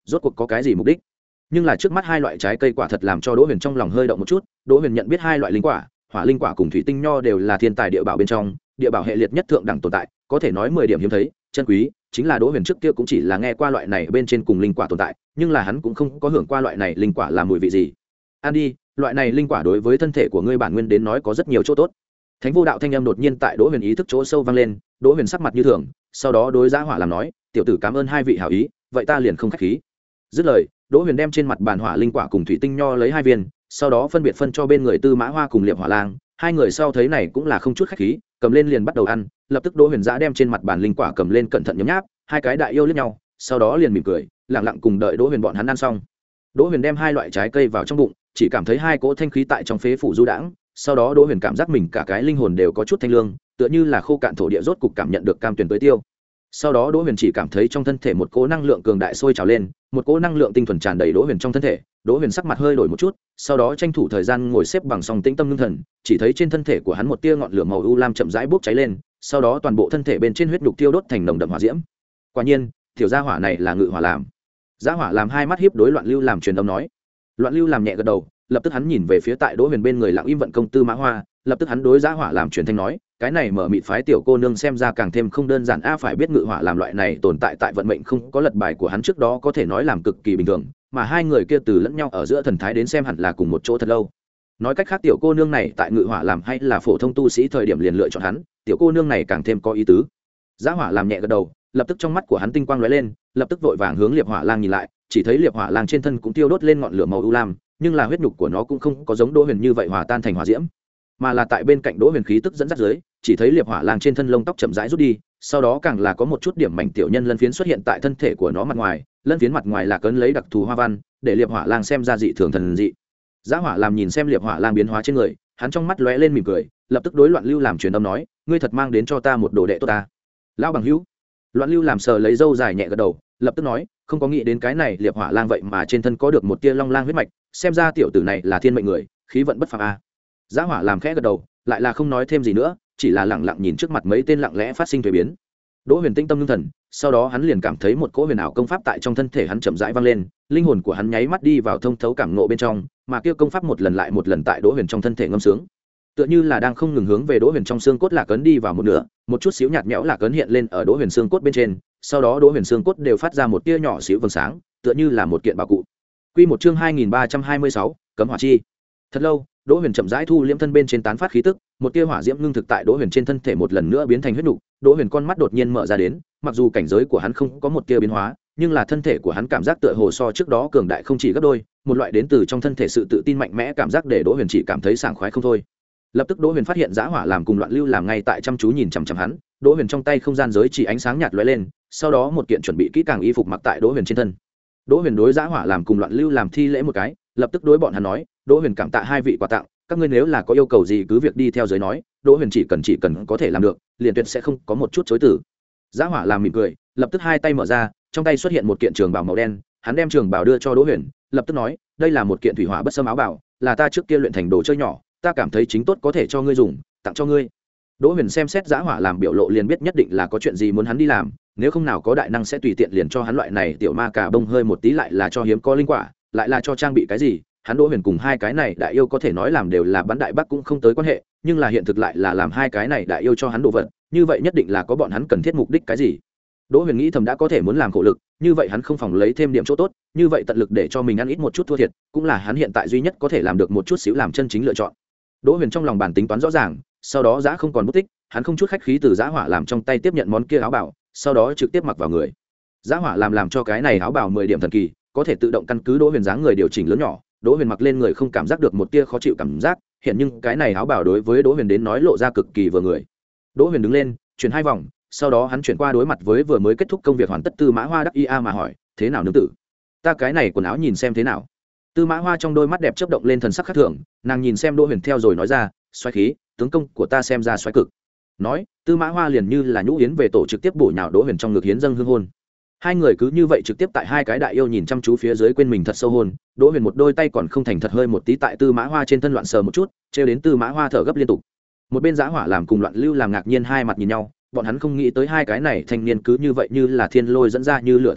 S1: rốt cuộc có cái gì mục đích. Nhưng là trước mắt hai loại trái cây quả thật làm cho Đỗ Huyền trong lòng hơi động một chút. Đỗ Huyền nhận biết hai loại linh quả, hỏa linh quả cùng thủy tinh nho đều là thiên tài địa bảo bên trong, địa bảo hệ liệt nhất thượng đẳng tồn tại, có thể nói mười điểm hiếm thấy, chân quý. Chính là Đỗ Huyền trước kia cũng chỉ là nghe qua loại này bên trên cùng linh quả tồn tại, nhưng là hắn cũng không có hưởng qua loại này linh quả là mùi vị gì. Ăn đi, loại này linh quả đối với thân thể của ngươi bản nguyên đến nói có rất nhiều chỗ tốt. Thánh vô đạo thanh âm đột nhiên tại Đỗ Huyền ý thức chỗ sâu vang lên. Đỗ Huyền sắc mặt như thường, sau đó đối Giá Hỏa làm nói, tiểu tử cảm ơn hai vị hảo ý, vậy ta liền không khách khí. Dứt lời, Đỗ Huyền đem trên mặt bàn hỏa linh quả cùng thủy tinh nho lấy hai viên, sau đó phân biệt phân cho bên người Tư Mã Hoa cùng Liệp Hỏa Lang. Hai người sau thấy này cũng là không chút khách khí, cầm lên liền bắt đầu ăn. Lập tức Đỗ Huyền Giã đem trên mặt bàn linh quả cầm lên cẩn thận nhấm nháp, hai cái đại yêu liếc nhau, sau đó liền mỉm cười, lặng lặng cùng đợi Đỗ Huyền bọn hắn ăn xong. Đỗ Huyền đem hai loại trái cây vào trong bụng, chỉ cảm thấy hai cỗ thanh khí tại trong phế phủ du đãng, sau đó Đỗ Huyền cảm giác mình cả cái linh hồn đều có chút thanh lương, tựa như là khô cạn thổ địa rốt cục cảm nhận được cam tuyển tới tiêu. Sau đó Đỗ Huyền chỉ cảm thấy trong thân thể một cỗ năng lượng cường đại sôi trào lên, một cỗ năng lượng tinh thuần tràn đầy Đỗ Huyền trong thân thể. Đỗ Huyền sắc mặt hơi đổi một chút, sau đó tranh thủ thời gian ngồi xếp bằng song tĩnh tâm ngưng thần, chỉ thấy trên thân thể của hắn một tia ngọn lửa màu u lam chậm rãi bốc cháy lên, sau đó toàn bộ thân thể bên trên huyết nhục tiêu đốt thành nồng đậm hỏa diễm. Quả nhiên, tiểu gia hỏa này là ngự hỏa làm. Giá Hỏa làm hai mắt hiếp đối Loạn Lưu làm truyền âm nói. Loạn Lưu làm nhẹ gật đầu, lập tức hắn nhìn về phía tại Đỗ Huyền bên người lặng im vận công Tư Mã Hoa, lập tức hắn đối Giá Hỏa làm truyền thanh nói, cái này mở mịt phái tiểu cô nương xem ra càng thêm không đơn giản a, phải biết ngự hỏa làm loại này tồn tại tại vận mệnh không có lật bài của hắn trước đó có thể nói làm cực kỳ bình thường, mà hai người kia từ lẫn nhau ở giữa thần thái đến xem hẳn là cùng một chỗ thật lâu. Nói cách khác tiểu cô nương này tại ngự hỏa làm hay là phổ thông tu sĩ thời điểm liền lựa chọn hắn, tiểu cô nương này càng thêm có ý tứ. Giá Hỏa làm nhẹ gật đầu, lập tức trong mắt của hắn tinh quang lóe lên, lập tức vội vàng hướng Liệp Hỏa Lang nhìn lại, chỉ thấy Liệp Hỏa Lang trên thân cũng tiêu đốt lên ngọn lửa màu u lam, nhưng là huyết nhục của nó cũng không có giống Đỗ Huyền như vậy hòa tan thành hỏa diễm, mà là tại bên cạnh Đỗ Huyền khí tức dẫn dắt dưới, chỉ thấy Liệp Hỏa Lang trên thân lông tóc chậm rãi rút đi, sau đó càng là có một chút điểm mảnh tiểu nhân lân phiến xuất hiện tại thân thể của nó mặt ngoài, lân phiến mặt ngoài là cấn lấy đặc thù hoa văn, để Liệp Hỏa Lang xem ra dị thường thần dị. Giá Hỏa làm nhìn xem Liệp Hỏa Lang biến hóa trên người, hắn trong mắt lóe lên mỉm cười, lập tức đối Loạn Lưu làm truyền âm nói, ngươi thật mang đến cho ta một đồ đệ tốt ta. Lão bằng hữu. Loạn Lưu làm sờ lấy râu dài nhẹ gật đầu, lập tức nói, không có nghĩ đến cái này Liệp Hỏa Lang vậy mà trên thân có được một tia long lang huyết mạch, xem ra tiểu tử này là thiên mệnh người, khí vận bất phàm a. Giá Hỏa làm khẽ gật đầu, lại là không nói thêm gì nữa, chỉ là lặng lặng nhìn trước mặt mấy tên lặng lẽ phát sinh thay biến. Đỗ Huyền tinh tâm ngưng thần, sau đó hắn liền cảm thấy một cỗ huyền ảo công pháp tại trong thân thể hắn chậm rãi vang lên, linh hồn của hắn nháy mắt đi vào thông thấu cảm ngộ bên trong, mà kia công pháp một lần lại một lần tại Đỗ Huyền trong thân thể ngâm sướng, tựa như là đang không ngừng hướng về Đỗ Huyền trong xương cốt lạc ấn đi vào một nửa, một chút xíu nhạt nhẽo lạc ấn hiện lên ở Đỗ Huyền xương cốt bên trên, sau đó Đỗ Huyền xương cốt đều phát ra một tia nhỏ xíu vầng sáng, tựa như là một kiện bảo cụ. Quy một chương hai nghìn ba trăm hai mươi sáu, cấm hỏa chi. Thật lâu, Đỗ Huyền chậm rãi thu liễm thân bên trên tán phát khí tức, một tia hỏa diễm ngưng thực tại Đỗ Huyền trên thân thể một lần nữa biến thành huyết nục. Đỗ Huyền con mắt đột nhiên mở ra đến, mặc dù cảnh giới của hắn không có một tia biến hóa, nhưng là thân thể của hắn cảm giác tựa hồ so trước đó cường đại không chỉ gấp đôi, một loại đến từ trong thân thể sự tự tin mạnh mẽ cảm giác để Đỗ Huyền chỉ cảm thấy sảng khoái không thôi. Lập tức Đỗ Huyền phát hiện Giá Hỏa làm cùng Loạn Lưu làm ngay tại chăm chú nhìn chằm chằm hắn, Đỗ Huyền trong tay không gian giới chỉ ánh sáng nhạt lóe lên, sau đó một kiện chuẩn bị kỹ càng y phục mặc tại Đỗ Huyền trên thân. Đỗ Huyền đối Giá Hỏa làm cùng Loạn Lưu làm thi lễ một cái, lập tức đối bọn hắn nói, Đỗ Huyền cảm tạ hai vị quà tặng, các ngươi nếu là có yêu cầu gì cứ việc đi theo giới nói, Đỗ Huyền chỉ cần chỉ cần có thể làm được, liền tuyệt sẽ không có một chút chối từ. Giá Hỏa làm mỉm cười, lập tức hai tay mở ra, trong tay xuất hiện một kiện trường bào màu đen, hắn đem trường bào đưa cho Đỗ Huyền, lập tức nói, đây là một kiện thủy hỏa bất xâm áo bào, là ta trước kia luyện thành đồ chơi nhỏ, ta cảm thấy chính tốt có thể cho ngươi dùng, tặng cho ngươi. Đỗ Huyền xem xét Giá Hỏa làm biểu lộ liền biết nhất định là có chuyện gì muốn hắn đi làm, nếu không nào có đại năng sẽ tùy tiện liền cho hắn loại này tiểu ma cà bông hơi một tí, lại là cho hiếm có linh quả, lại là cho trang bị cái gì. Hắn Đỗ Huyền cùng hai cái này đại yêu có thể nói làm đều là bắn đại bắc cũng không tới quan hệ, nhưng là hiện thực lại là làm hai cái này đại yêu cho hắn đồ vật, như vậy nhất định là có bọn hắn cần thiết mục đích cái gì. Đỗ Huyền nghĩ thầm đã có thể muốn làm khổ lực, như vậy hắn không phòng lấy thêm điểm chỗ tốt, như vậy tận lực để cho mình ăn ít một chút thua thiệt, cũng là hắn hiện tại duy nhất có thể làm được một chút xíu làm chân chính lựa chọn. Đỗ Huyền trong lòng bản tính toán rõ ràng, sau đó Giá không còn bút tích, hắn không chút khách khí từ Giá Hỏa làm trong tay tiếp nhận món kia áo bào, sau đó trực tiếp mặc vào người. Giá Hỏa làm làm cho cái này áo bào mười điểm thần kỳ, có thể tự động căn cứ Đỗ Huyền dáng người điều chỉnh lớn nhỏ, Đỗ Huyền mặc lên người không cảm giác được một tia khó chịu cảm giác, hiện nhưng cái này áo bào đối với Đỗ Huyền đến nói lộ ra cực kỳ vừa người. Đỗ Huyền đứng lên, chuyển hai vòng, sau đó hắn chuyển qua đối mặt với vừa mới kết thúc công việc hoàn tất Tư Mã Hoa đắc ia mà hỏi, thế nào nương tử, ta cái này quần áo nhìn xem thế nào? Tư Mã Hoa trong đôi mắt đẹp chớp động lên thần sắc khác thường, nàng nhìn xem Đỗ Huyền theo rồi nói ra, xoáy khí, tướng công của ta xem ra xoáy cực. Nói, Tư Mã Hoa liền như là nhũ yến về tổ trực tiếp bổ nhào Đỗ Huyền trong ngực hiến dâng hương hôn. Hai người cứ như vậy trực tiếp tại hai cái đại yêu nhìn chăm chú phía dưới quên mình thật sâu hôn. Đỗ Huyền một đôi tay còn không thành thật hơi một tí tại Tư Mã Hoa trên thân loạn sờ một chút, trêu đến Tư Mã Hoa thở gấp liên tục. Một bên Giá Hỏa làm cùng Loạn Lưu làm ngạc nhiên hai mặt nhìn nhau, bọn hắn không nghĩ tới hai cái này thanh niên cứ như vậy như là thiên lôi dẫn ra như lửa thân lên,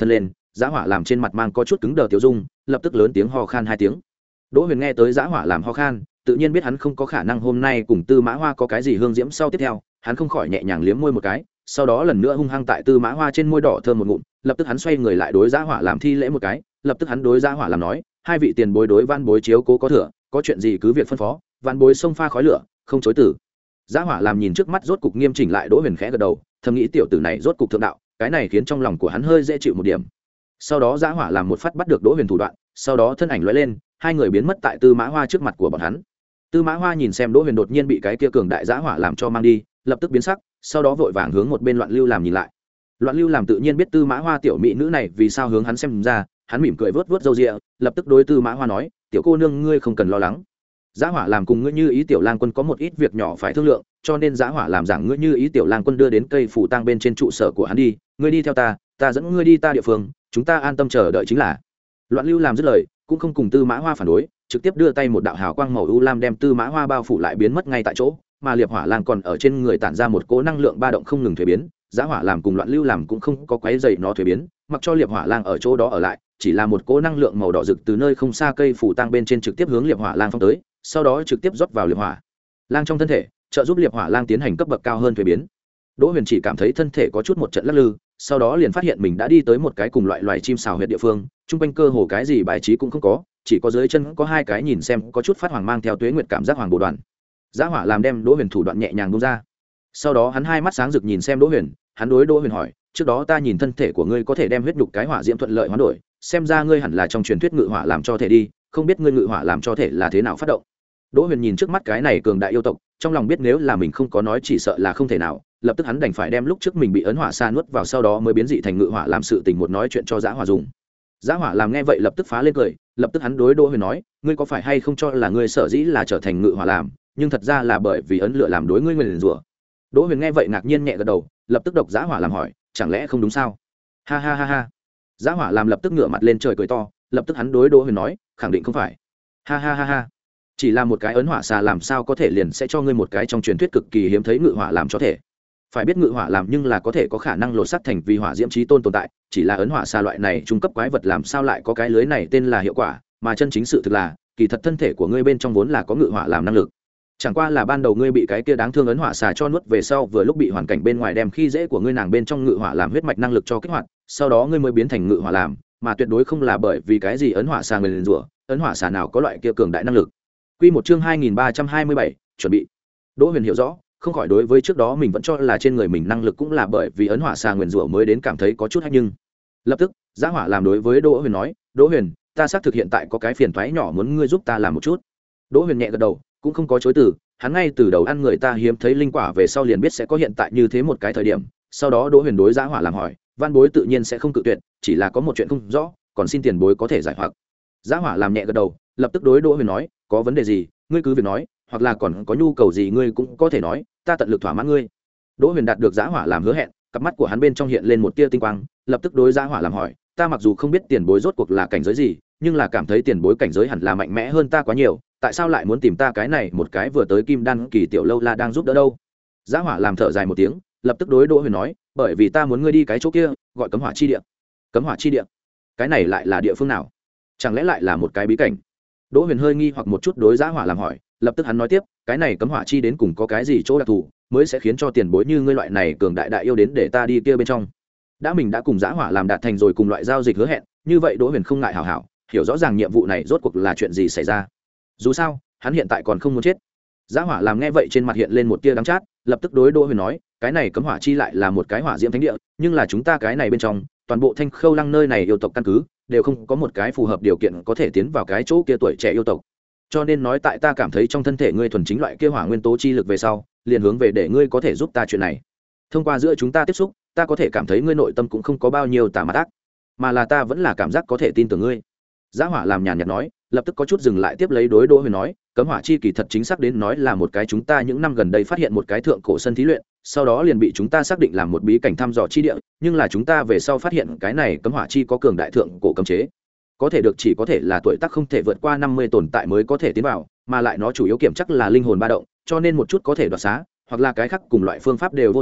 S1: Giá Hỏa làm trên mặt mang có chút cứng đờ tiểu dung, lập tức lớn tiếng ho khan hai tiếng. Đỗ Huyền nghe tới Giá Hỏa làm ho khan, tự nhiên biết hắn không có khả năng hôm nay cùng Tư Mã Hoa có cái gì hương diễm sau tiếp theo, hắn không khỏi nhẹ nhàng liếm môi một cái, sau đó lần nữa hung hăng tại Tư Mã Hoa trên môi đỏ thơm một ngụm, lập tức hắn xoay người lại đối Giá Hỏa làm thi lễ một cái, lập tức hắn đối Giá Hỏa làm nói, hai vị tiền bối đối Văn bối chiếu cố có thừa, có chuyện gì cứ việc phân phó, Văn bối xông pha khói lửa, không chối từ. Giá Hỏa làm nhìn trước mắt rốt cục nghiêm chỉnh lại Đỗ Huyền khẽ gật đầu, thầm nghĩ tiểu tử này rốt cục thượng đạo, cái này khiến trong lòng của hắn hơi dễ chịu một điểm. Sau đó Giá Hỏa làm một phát bắt được Đỗ Huyền thủ đoạn, sau đó thân ảnh lóe lên, hai người biến mất tại Tư Mã Hoa trước mặt của bọn hắn. Tư Mã Hoa nhìn xem Đỗ Huyền đột nhiên bị cái kia cường đại Giá Hỏa làm cho mang đi, lập tức biến sắc, sau đó vội vàng hướng một bên Loạn Lưu làm nhìn lại. Loạn Lưu làm tự nhiên biết Tư Mã Hoa tiểu mỹ nữ này vì sao hướng hắn xem ra, hắn mỉm cười vớt vớt râu ria, lập tức đối Tư Mã Hoa nói, tiểu cô nương ngươi không cần lo lắng. Giá Hỏa làm cùng ngươi Như Ý tiểu lang quân có một ít việc nhỏ phải thương lượng, cho nên Giá Hỏa làm rằng ngươi Như Ý tiểu lang quân đưa đến cây phủ tang bên trên trụ sở của hắn đi, ngươi đi theo ta, ta dẫn ngươi đi ta địa phương, chúng ta an tâm chờ đợi chính là. Loạn Lưu làm dứt lời, cũng không cùng Tư Mã Hoa phản đối, trực tiếp đưa tay một đạo hào quang màu u lam đem Tư Mã Hoa bao phủ lại biến mất ngay tại chỗ, mà Liệp Hỏa Lang còn ở trên người tản ra một cỗ năng lượng ba động không ngừng thay biến, Giá Hỏa làm cùng Loạn Lưu làm cũng không có quấy rầy nó thay biến, mặc cho Liệp Hỏa Lang ở chỗ đó ở lại, chỉ là một cỗ năng lượng màu đỏ rực từ nơi không xa cây phủ tang bên trên trực tiếp hướng Liệp Hỏa Lang phong tới, sau đó trực tiếp rót vào Liệp Hỏa Lang trong thân thể, trợ giúp Liệp Hỏa Lang tiến hành cấp bậc cao hơn thay biến. Đỗ Huyền chỉ cảm thấy thân thể có chút một trận lắc lư, sau đó liền phát hiện mình đã đi tới một cái cùng loại loài chim sào huyệt địa phương, trung quanh cơ hồ cái gì bài trí cũng không có, chỉ có dưới chân có hai cái nhìn xem có chút phát hoàng mang theo tuế nguyệt cảm giác hoàng bồ đoàn. Giá Hỏa làm đem Đỗ Huyền thủ đoạn nhẹ nhàng buông ra, sau đó hắn hai mắt sáng rực nhìn xem Đỗ Huyền, hắn đối Đỗ Huyền hỏi, trước đó ta nhìn thân thể của ngươi có thể đem huyết nhục cái hỏa diễm thuận lợi hoán đổi, xem ra ngươi hẳn là trong truyền thuyết ngự hỏa làm cho thể đi, không biết ngươi ngự hỏa làm cho thể là thế nào phát động. Đỗ Huyền nhìn trước mắt cái này cường đại yêu tộc, trong lòng biết nếu là mình không có nói chỉ sợ là không thể nào, lập tức hắn đành phải đem lúc trước mình bị ấn hỏa sa nuốt vào sau đó mới biến dị thành ngự hỏa làm sự tình một nói chuyện cho Giá Hỏa dùng. Giá Hỏa làm nghe vậy lập tức phá lên cười, lập tức hắn đối Đỗ Huyền nói, ngươi có phải hay không cho là ngươi sở dĩ là trở thành ngự hỏa làm, nhưng thật ra là bởi vì ấn lửa làm đối ngươi nguyền rủa. Đỗ Huyền nghe vậy ngạc nhiên nhẹ gật đầu, lập tức độc Giá Hỏa làm hỏi, chẳng lẽ không đúng sao? Ha ha ha ha. Giá Hỏa làm lập tức ngửa mặt lên trời cười to, lập tức hắn đối Đỗ Huyền nói, khẳng định không phải. Ha ha ha ha. Chỉ là một cái ấn hỏa xà làm sao có thể liền sẽ cho ngươi một cái trong truyền thuyết cực kỳ hiếm thấy ngự hỏa làm cho thể. Phải biết ngự hỏa làm nhưng là có thể có khả năng lột xác thành vì hỏa diễm chí tôn tồn tại, chỉ là ấn hỏa xà loại này trung cấp quái vật làm sao lại có cái lưới này tên là hiệu quả, mà chân chính sự thực là, kỳ thật thân thể của ngươi bên trong vốn là có ngự hỏa làm năng lực. Chẳng qua là ban đầu ngươi bị cái kia đáng thương ấn hỏa xà cho nuốt về sau vừa lúc bị hoàn cảnh bên ngoài đem khi dễ của ngươi nàng bên trong ngự hỏa làm huyết mạch năng lực cho kích hoạt, sau đó ngươi mới biến thành ngự hỏa làm, mà tuyệt đối không là bởi vì cái gì ấn hỏa xà người liền rủa, ấn hỏa xà nào có loại kia cường đại năng lực. Quy một chương hai nghìn ba trăm hai mươi bảy, chuẩn bị. Đỗ Huyền hiểu rõ, không khỏi đối với trước đó mình vẫn cho là trên người mình năng lực cũng là bởi vì ấn hỏa xà nguyên rủa mới đến cảm thấy có chút hay nhưng. Lập tức, Giá Hỏa làm đối với Đỗ Huyền nói, "Đỗ Huyền, ta xác thực hiện tại có cái phiền toái nhỏ muốn ngươi giúp ta làm một chút." Đỗ Huyền nhẹ gật đầu, cũng không có chối từ, hắn ngay từ đầu ăn người ta hiếm thấy linh quả về sau liền biết sẽ có hiện tại như thế một cái thời điểm. Sau đó Đỗ Huyền đối Giá Hỏa làm hỏi, "Văn bối tự nhiên sẽ không cự tuyệt, chỉ là có một chuyện không rõ, còn xin tiền bối có thể giải hoặc." Giá Hỏa làm nhẹ gật đầu, lập tức đối Đỗ Huyền nói, "Có vấn đề gì, ngươi cứ việc nói, hoặc là còn có nhu cầu gì ngươi cũng có thể nói, ta tận lực thỏa mãn ngươi." Đỗ Huyền đạt được Giá Hỏa làm hứa hẹn, cặp mắt của hắn bên trong hiện lên một tia tinh quang, lập tức đối Giá Hỏa làm hỏi, "Ta mặc dù không biết tiền bối rốt cuộc là cảnh giới gì, nhưng là cảm thấy tiền bối cảnh giới hẳn là mạnh mẽ hơn ta quá nhiều, tại sao lại muốn tìm ta cái này một cái vừa tới kim đan kỳ tiểu lâu la đang giúp đỡ đâu?" Giá Hỏa làm thở dài một tiếng, lập tức đối Đỗ Huyền nói, "Bởi vì ta muốn ngươi đi cái chỗ kia, gọi Cấm Hỏa chi địa." Cấm Hỏa chi địa? Cái này lại là địa phương nào? Chẳng lẽ lại là một cái bí cảnh? Đỗ Huyền hơi nghi hoặc một chút đối Giá Hỏa làm hỏi, lập tức hắn nói tiếp, cái này Cấm Hỏa chi đến cùng có cái gì chỗ đặc thù, mới sẽ khiến cho tiền bối như ngươi loại này cường đại đại yêu đến để ta đi kia bên trong. Đã mình đã cùng Giá Hỏa làm đạt thành rồi cùng loại giao dịch hứa hẹn, như vậy Đỗ Huyền không ngại hảo hảo hiểu rõ ràng nhiệm vụ này rốt cuộc là chuyện gì xảy ra. Dù sao, hắn hiện tại còn không muốn chết. Giá Hỏa làm nghe vậy trên mặt hiện lên một tia đắng chát, lập tức đối Đỗ Huyền nói, cái này Cấm Hỏa chi lại là một cái hỏa diễm thánh địa, nhưng là chúng ta cái này bên trong, toàn bộ Thanh Khâu Lăng nơi này yêu tộc căn cứ đều không có một cái phù hợp điều kiện có thể tiến vào cái chỗ kia tuổi trẻ yêu tộc. Cho nên nói tại ta cảm thấy trong thân thể ngươi thuần chính loại kia hỏa nguyên tố chi lực về sau, liền hướng về để ngươi có thể giúp ta chuyện này. Thông qua giữa chúng ta tiếp xúc, ta có thể cảm thấy ngươi nội tâm cũng không có bao nhiêu tà mặt ác, mà là ta vẫn là cảm giác có thể tin tưởng ngươi. Giá Hỏa làm nhàn nhạt nói, lập tức có chút dừng lại tiếp lấy đối Đỗ Huyền nói, Cấm Hỏa chi kỳ thật chính xác đến nói là một cái chúng ta những năm gần đây phát hiện một cái thượng cổ sân thí luyện, sau đó liền bị chúng ta xác định làm một bí cảnh thăm dò chi địa, nhưng là chúng ta về sau phát hiện cái này Cấm Hỏa chi có cường đại thượng cổ cấm chế, có thể được chỉ có thể là tuổi tác không thể vượt qua năm mươi tồn tại mới có thể tiến vào, mà lại nó chủ yếu kiểm chắc là linh hồn ba động, cho nên một chút có thể đoạt xá, hoặc là cái khác cùng loại phương pháp đều vô dụng,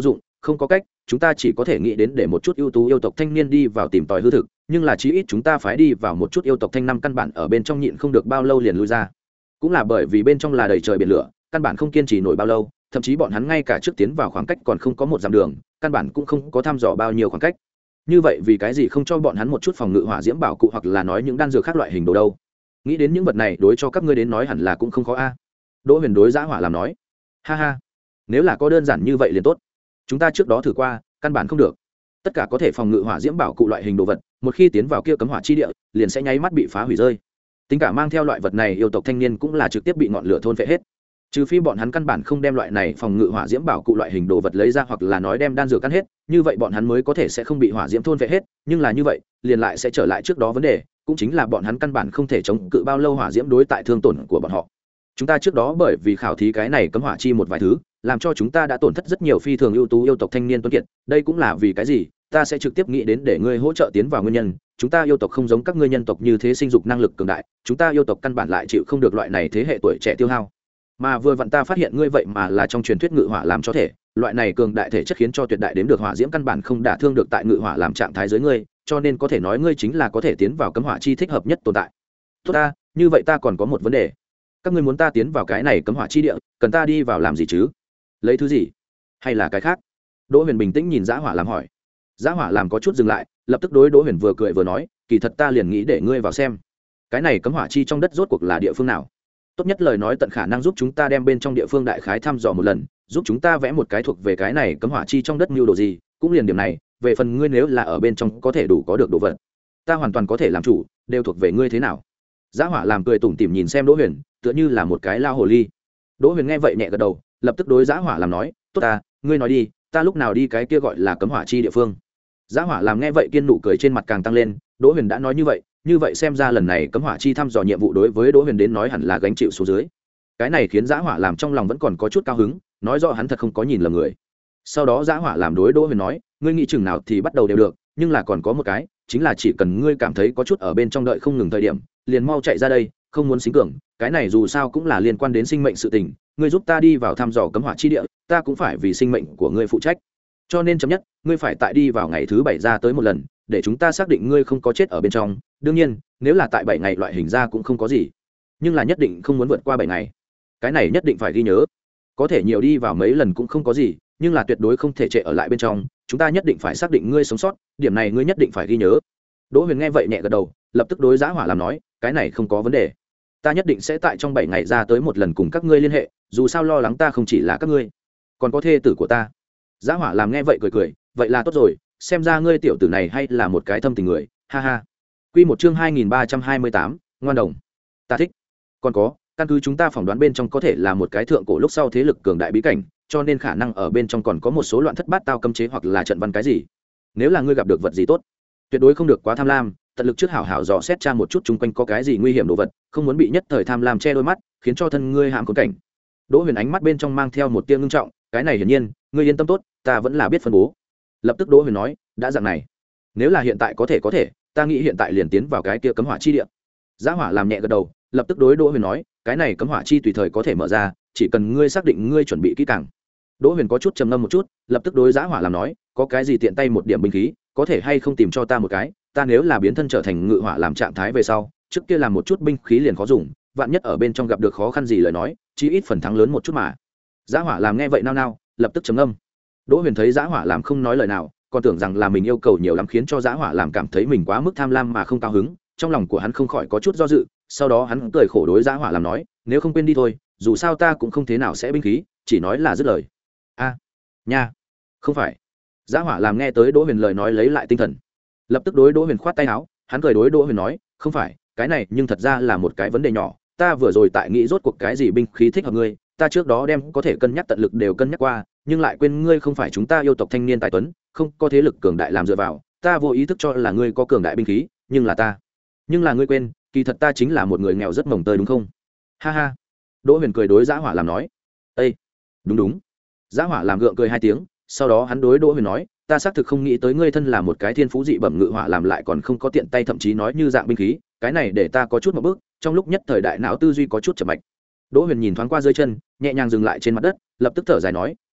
S1: không có cách, chúng ta chỉ có thể nghĩ đến để một chút ưu tú yêu tộc thanh niên đi vào tìm tòi hư thực, nhưng là chí ít chúng ta phải đi vào một chút yêu tộc thanh năm căn bản ở bên trong nhịn không được bao lâu liền lui ra. Cũng là bởi vì bên trong là đầy trời biển lửa, căn bản không kiên trì nổi bao lâu, thậm chí bọn hắn ngay cả trước tiến vào khoảng cách còn không có một dặm đường, căn bản cũng không có thăm dò bao nhiêu khoảng cách. Như vậy vì cái gì không cho bọn hắn một chút phòng ngự hỏa diễm bảo cụ hoặc là nói những đan dược khác loại hình đồ đâu? Nghĩ đến những vật này đối cho các ngươi đến nói hẳn là cũng không khó a. Đỗ Huyền đối Giá Hỏa làm nói, ha ha, nếu là có đơn giản như vậy liền tốt. Chúng ta trước đó thử qua, căn bản không được. Tất cả có thể phòng ngự hỏa diễm bảo cụ loại hình đồ vật, một khi tiến vào kia cấm hỏa chi địa, liền sẽ nháy mắt bị phá hủy rơi. Tính cả mang theo loại vật này yêu tộc thanh niên cũng là trực tiếp bị ngọn lửa thôn phệ hết. Trừ phi bọn hắn căn bản không đem loại này phòng ngự hỏa diễm bảo cụ loại hình đồ vật lấy ra, hoặc là nói đem đan dược căn hết, như vậy bọn hắn mới có thể sẽ không bị hỏa diễm thôn phệ hết, nhưng là như vậy, liền lại sẽ trở lại trước đó vấn đề, cũng chính là bọn hắn căn bản không thể chống cự bao lâu hỏa diễm đối tại thương tổn của bọn họ. Chúng ta trước đó bởi vì khảo thí cái này cấm hỏa chi một vài thứ, làm cho chúng ta đã tổn thất rất nhiều phi thường ưu tú yêu tộc thanh niên tuấn kiệt, đây cũng là vì cái gì ta sẽ trực tiếp nghĩ đến để ngươi hỗ trợ tiến vào nguyên nhân. Chúng ta yêu tộc không giống các ngươi nhân tộc như thế sinh dục năng lực cường đại, chúng ta yêu tộc căn bản lại chịu không được loại này thế hệ tuổi trẻ tiêu hao. Mà vừa vặn ta phát hiện ngươi vậy mà là trong truyền thuyết ngự hỏa làm cho thể, loại này cường đại thể chất khiến cho tuyệt đại đến được hỏa diễm căn bản không đả thương được tại ngự hỏa làm trạng thái dưới ngươi, cho nên có thể nói ngươi chính là có thể tiến vào cấm hỏa chi thích hợp nhất tồn tại. Tốt ta, như vậy ta còn có một vấn đề. Các ngươi muốn ta tiến vào cái này cấm hỏa chi địa, cần ta đi vào làm gì chứ? Lấy thứ gì? Hay là cái khác? Đỗ Huyền bình tĩnh nhìn Giá Hỏa làm hỏi. Giá Hỏa làm có chút dừng lại, lập tức đối Đỗ Huyền vừa cười vừa nói, kỳ thật ta liền nghĩ để ngươi vào xem, cái này cấm hỏa chi trong đất rốt cuộc là địa phương nào? Tốt nhất lời nói tận khả năng giúp chúng ta đem bên trong địa phương đại khái thăm dò một lần, giúp chúng ta vẽ một cái thuộc về cái này cấm hỏa chi trong đất mưu đồ gì, cũng liền điểm này, về phần ngươi nếu là ở bên trong có thể đủ có được đồ vật, ta hoàn toàn có thể làm chủ, đều thuộc về ngươi thế nào? Giá Hỏa làm cười tủm tỉm nhìn xem Đỗ Huyền, tựa như là một cái lao hồ ly. Đỗ Huyền nghe vậy nhẹ gật đầu, lập tức đối Giá Hỏa làm nói, tốt ta, ngươi nói đi, ta lúc nào đi cái kia gọi là cấm hỏa chi địa phương? Giá Hỏa làm nghe vậy kiên nụ cười trên mặt càng tăng lên, Đỗ Huyền đã nói như vậy, như vậy xem ra lần này cấm hỏa chi thăm dò nhiệm vụ đối với Đỗ Huyền đến nói hẳn là gánh chịu xuống dưới. Cái này khiến Giá Hỏa làm trong lòng vẫn còn có chút cao hứng, nói rõ hắn thật không có nhìn lầm người. Sau đó Giá Hỏa làm đối Đỗ Huyền nói, ngươi nghĩ chừng nào thì bắt đầu đều được, nhưng là còn có một cái, chính là chỉ cần ngươi cảm thấy có chút ở bên trong đợi không ngừng thời điểm, liền mau chạy ra đây, không muốn xính cường, cái này dù sao cũng là liên quan đến sinh mệnh sự tình, ngươi giúp ta đi vào thăm dò cấm hỏa chi địa, ta cũng phải vì sinh mệnh của ngươi phụ trách. Cho nên chấm nhất, ngươi phải tại đi vào ngày thứ bảy ra tới một lần, để chúng ta xác định ngươi không có chết ở bên trong. Đương nhiên, nếu là tại bảy ngày loại hình ra cũng không có gì, nhưng là nhất định không muốn vượt qua bảy ngày. Cái này nhất định phải ghi nhớ. Có thể nhiều đi vào mấy lần cũng không có gì, nhưng là tuyệt đối không thể trệ ở lại bên trong, chúng ta nhất định phải xác định ngươi sống sót, điểm này ngươi nhất định phải ghi nhớ. Đỗ Huyền nghe vậy nhẹ gật đầu, lập tức đối Giá Hỏa làm nói, cái này không có vấn đề, ta nhất định sẽ tại trong bảy ngày ra tới một lần cùng các ngươi liên hệ, dù sao lo lắng ta không chỉ là các ngươi, còn có thê tử của ta. Giá Hỏa làm nghe vậy cười cười, vậy là tốt rồi, xem ra ngươi tiểu tử này hay là một cái thâm tình người, ha ha. Quy một chương hai nghìn ba trăm hai mươi tám, ngoan đồng. Ta thích. Còn có, căn cứ chúng ta phỏng đoán bên trong có thể là một cái thượng cổ lúc sau thế lực cường đại bí cảnh, cho nên khả năng ở bên trong còn có một số loạn thất bát tao cấm chế hoặc là trận văn cái gì. Nếu là ngươi gặp được vật gì tốt, tuyệt đối không được quá tham lam, tận lực trước hảo hảo dò xét tra một chút chung quanh có cái gì nguy hiểm đồ vật, không muốn bị nhất thời tham lam che đôi mắt, khiến cho thân ngươi hãm khốn cảnh. Đỗ Huyền ánh mắt bên trong mang theo một tia ngưng trọng, cái này hiển nhiên, ngươi yên tâm tốt, ta vẫn là biết phân bố. Lập tức Đỗ Huyền nói, đã dạng này, nếu là hiện tại có thể có thể, ta nghĩ hiện tại liền tiến vào cái kia cấm hỏa chi địa. Giá Hỏa làm nhẹ gật đầu, lập tức đối Đỗ Huyền nói, cái này cấm hỏa chi tùy thời có thể mở ra, chỉ cần ngươi xác định ngươi chuẩn bị kỹ càng. Đỗ Huyền có chút trầm ngâm một chút, lập tức đối Giá Hỏa làm nói, có cái gì tiện tay một điểm binh khí, có thể hay không tìm cho ta một cái, ta nếu là biến thân trở thành ngự hỏa làm trạng thái về sau, trước kia làm một chút binh khí liền khó dùng, vạn nhất ở bên trong gặp được khó khăn gì lời nói, chí ít phần thắng lớn một chút mà. Giá Hỏa làm nghe vậy nao nao, lập tức trầm ngâm. Đỗ Huyền thấy Giá Hỏa làm không nói lời nào, còn tưởng rằng là mình yêu cầu nhiều lắm khiến cho Giá Hỏa làm cảm thấy mình quá mức tham lam mà không cao hứng, trong lòng của hắn không khỏi có chút do dự, sau đó hắn cười khổ đối Giá Hỏa làm nói, nếu không quên đi thôi, dù sao ta cũng không thế nào sẽ binh khí, chỉ nói là dứt lời. A, nha, không phải. Giá Hỏa làm nghe tới Đỗ Huyền lời nói lấy lại tinh thần, lập tức đối Đỗ Huyền khoát tay áo, hắn cười đối Đỗ Huyền nói, không phải, cái này nhưng thật ra là một cái vấn đề nhỏ, ta vừa rồi tại nghĩ rốt cuộc cái gì binh khí thích hợp ngươi, ta trước đó đem có thể cân nhắc tận lực đều cân nhắc qua, nhưng lại quên ngươi không phải chúng ta yêu tộc thanh niên tài tuấn, không có thế lực cường đại làm dựa vào, ta vô ý thức cho là ngươi có cường đại binh khí, nhưng là ta, nhưng là ngươi quên, kỳ thật ta chính là một người nghèo rất mồng tơi đúng không? Ha ha. Đỗ Huyền cười đối Giá Hỏa làm nói, ê, đúng đúng. Giá Hỏa làm gượng cười hai tiếng, sau đó hắn đối Đỗ Huyền nói, ta xác thực không nghĩ tới ngươi thân là một cái thiên phú dị bẩm ngự hỏa làm lại còn không có tiện tay thậm chí nói như dạng binh khí, cái này để ta có chút một bước, trong lúc nhất thời đại não tư duy có chút chậm mạch. Đỗ Huyền nhìn thoáng qua dưới chân, nhẹ nhàng dừng lại trên mặt đất, lập tức thở dài nói, ai,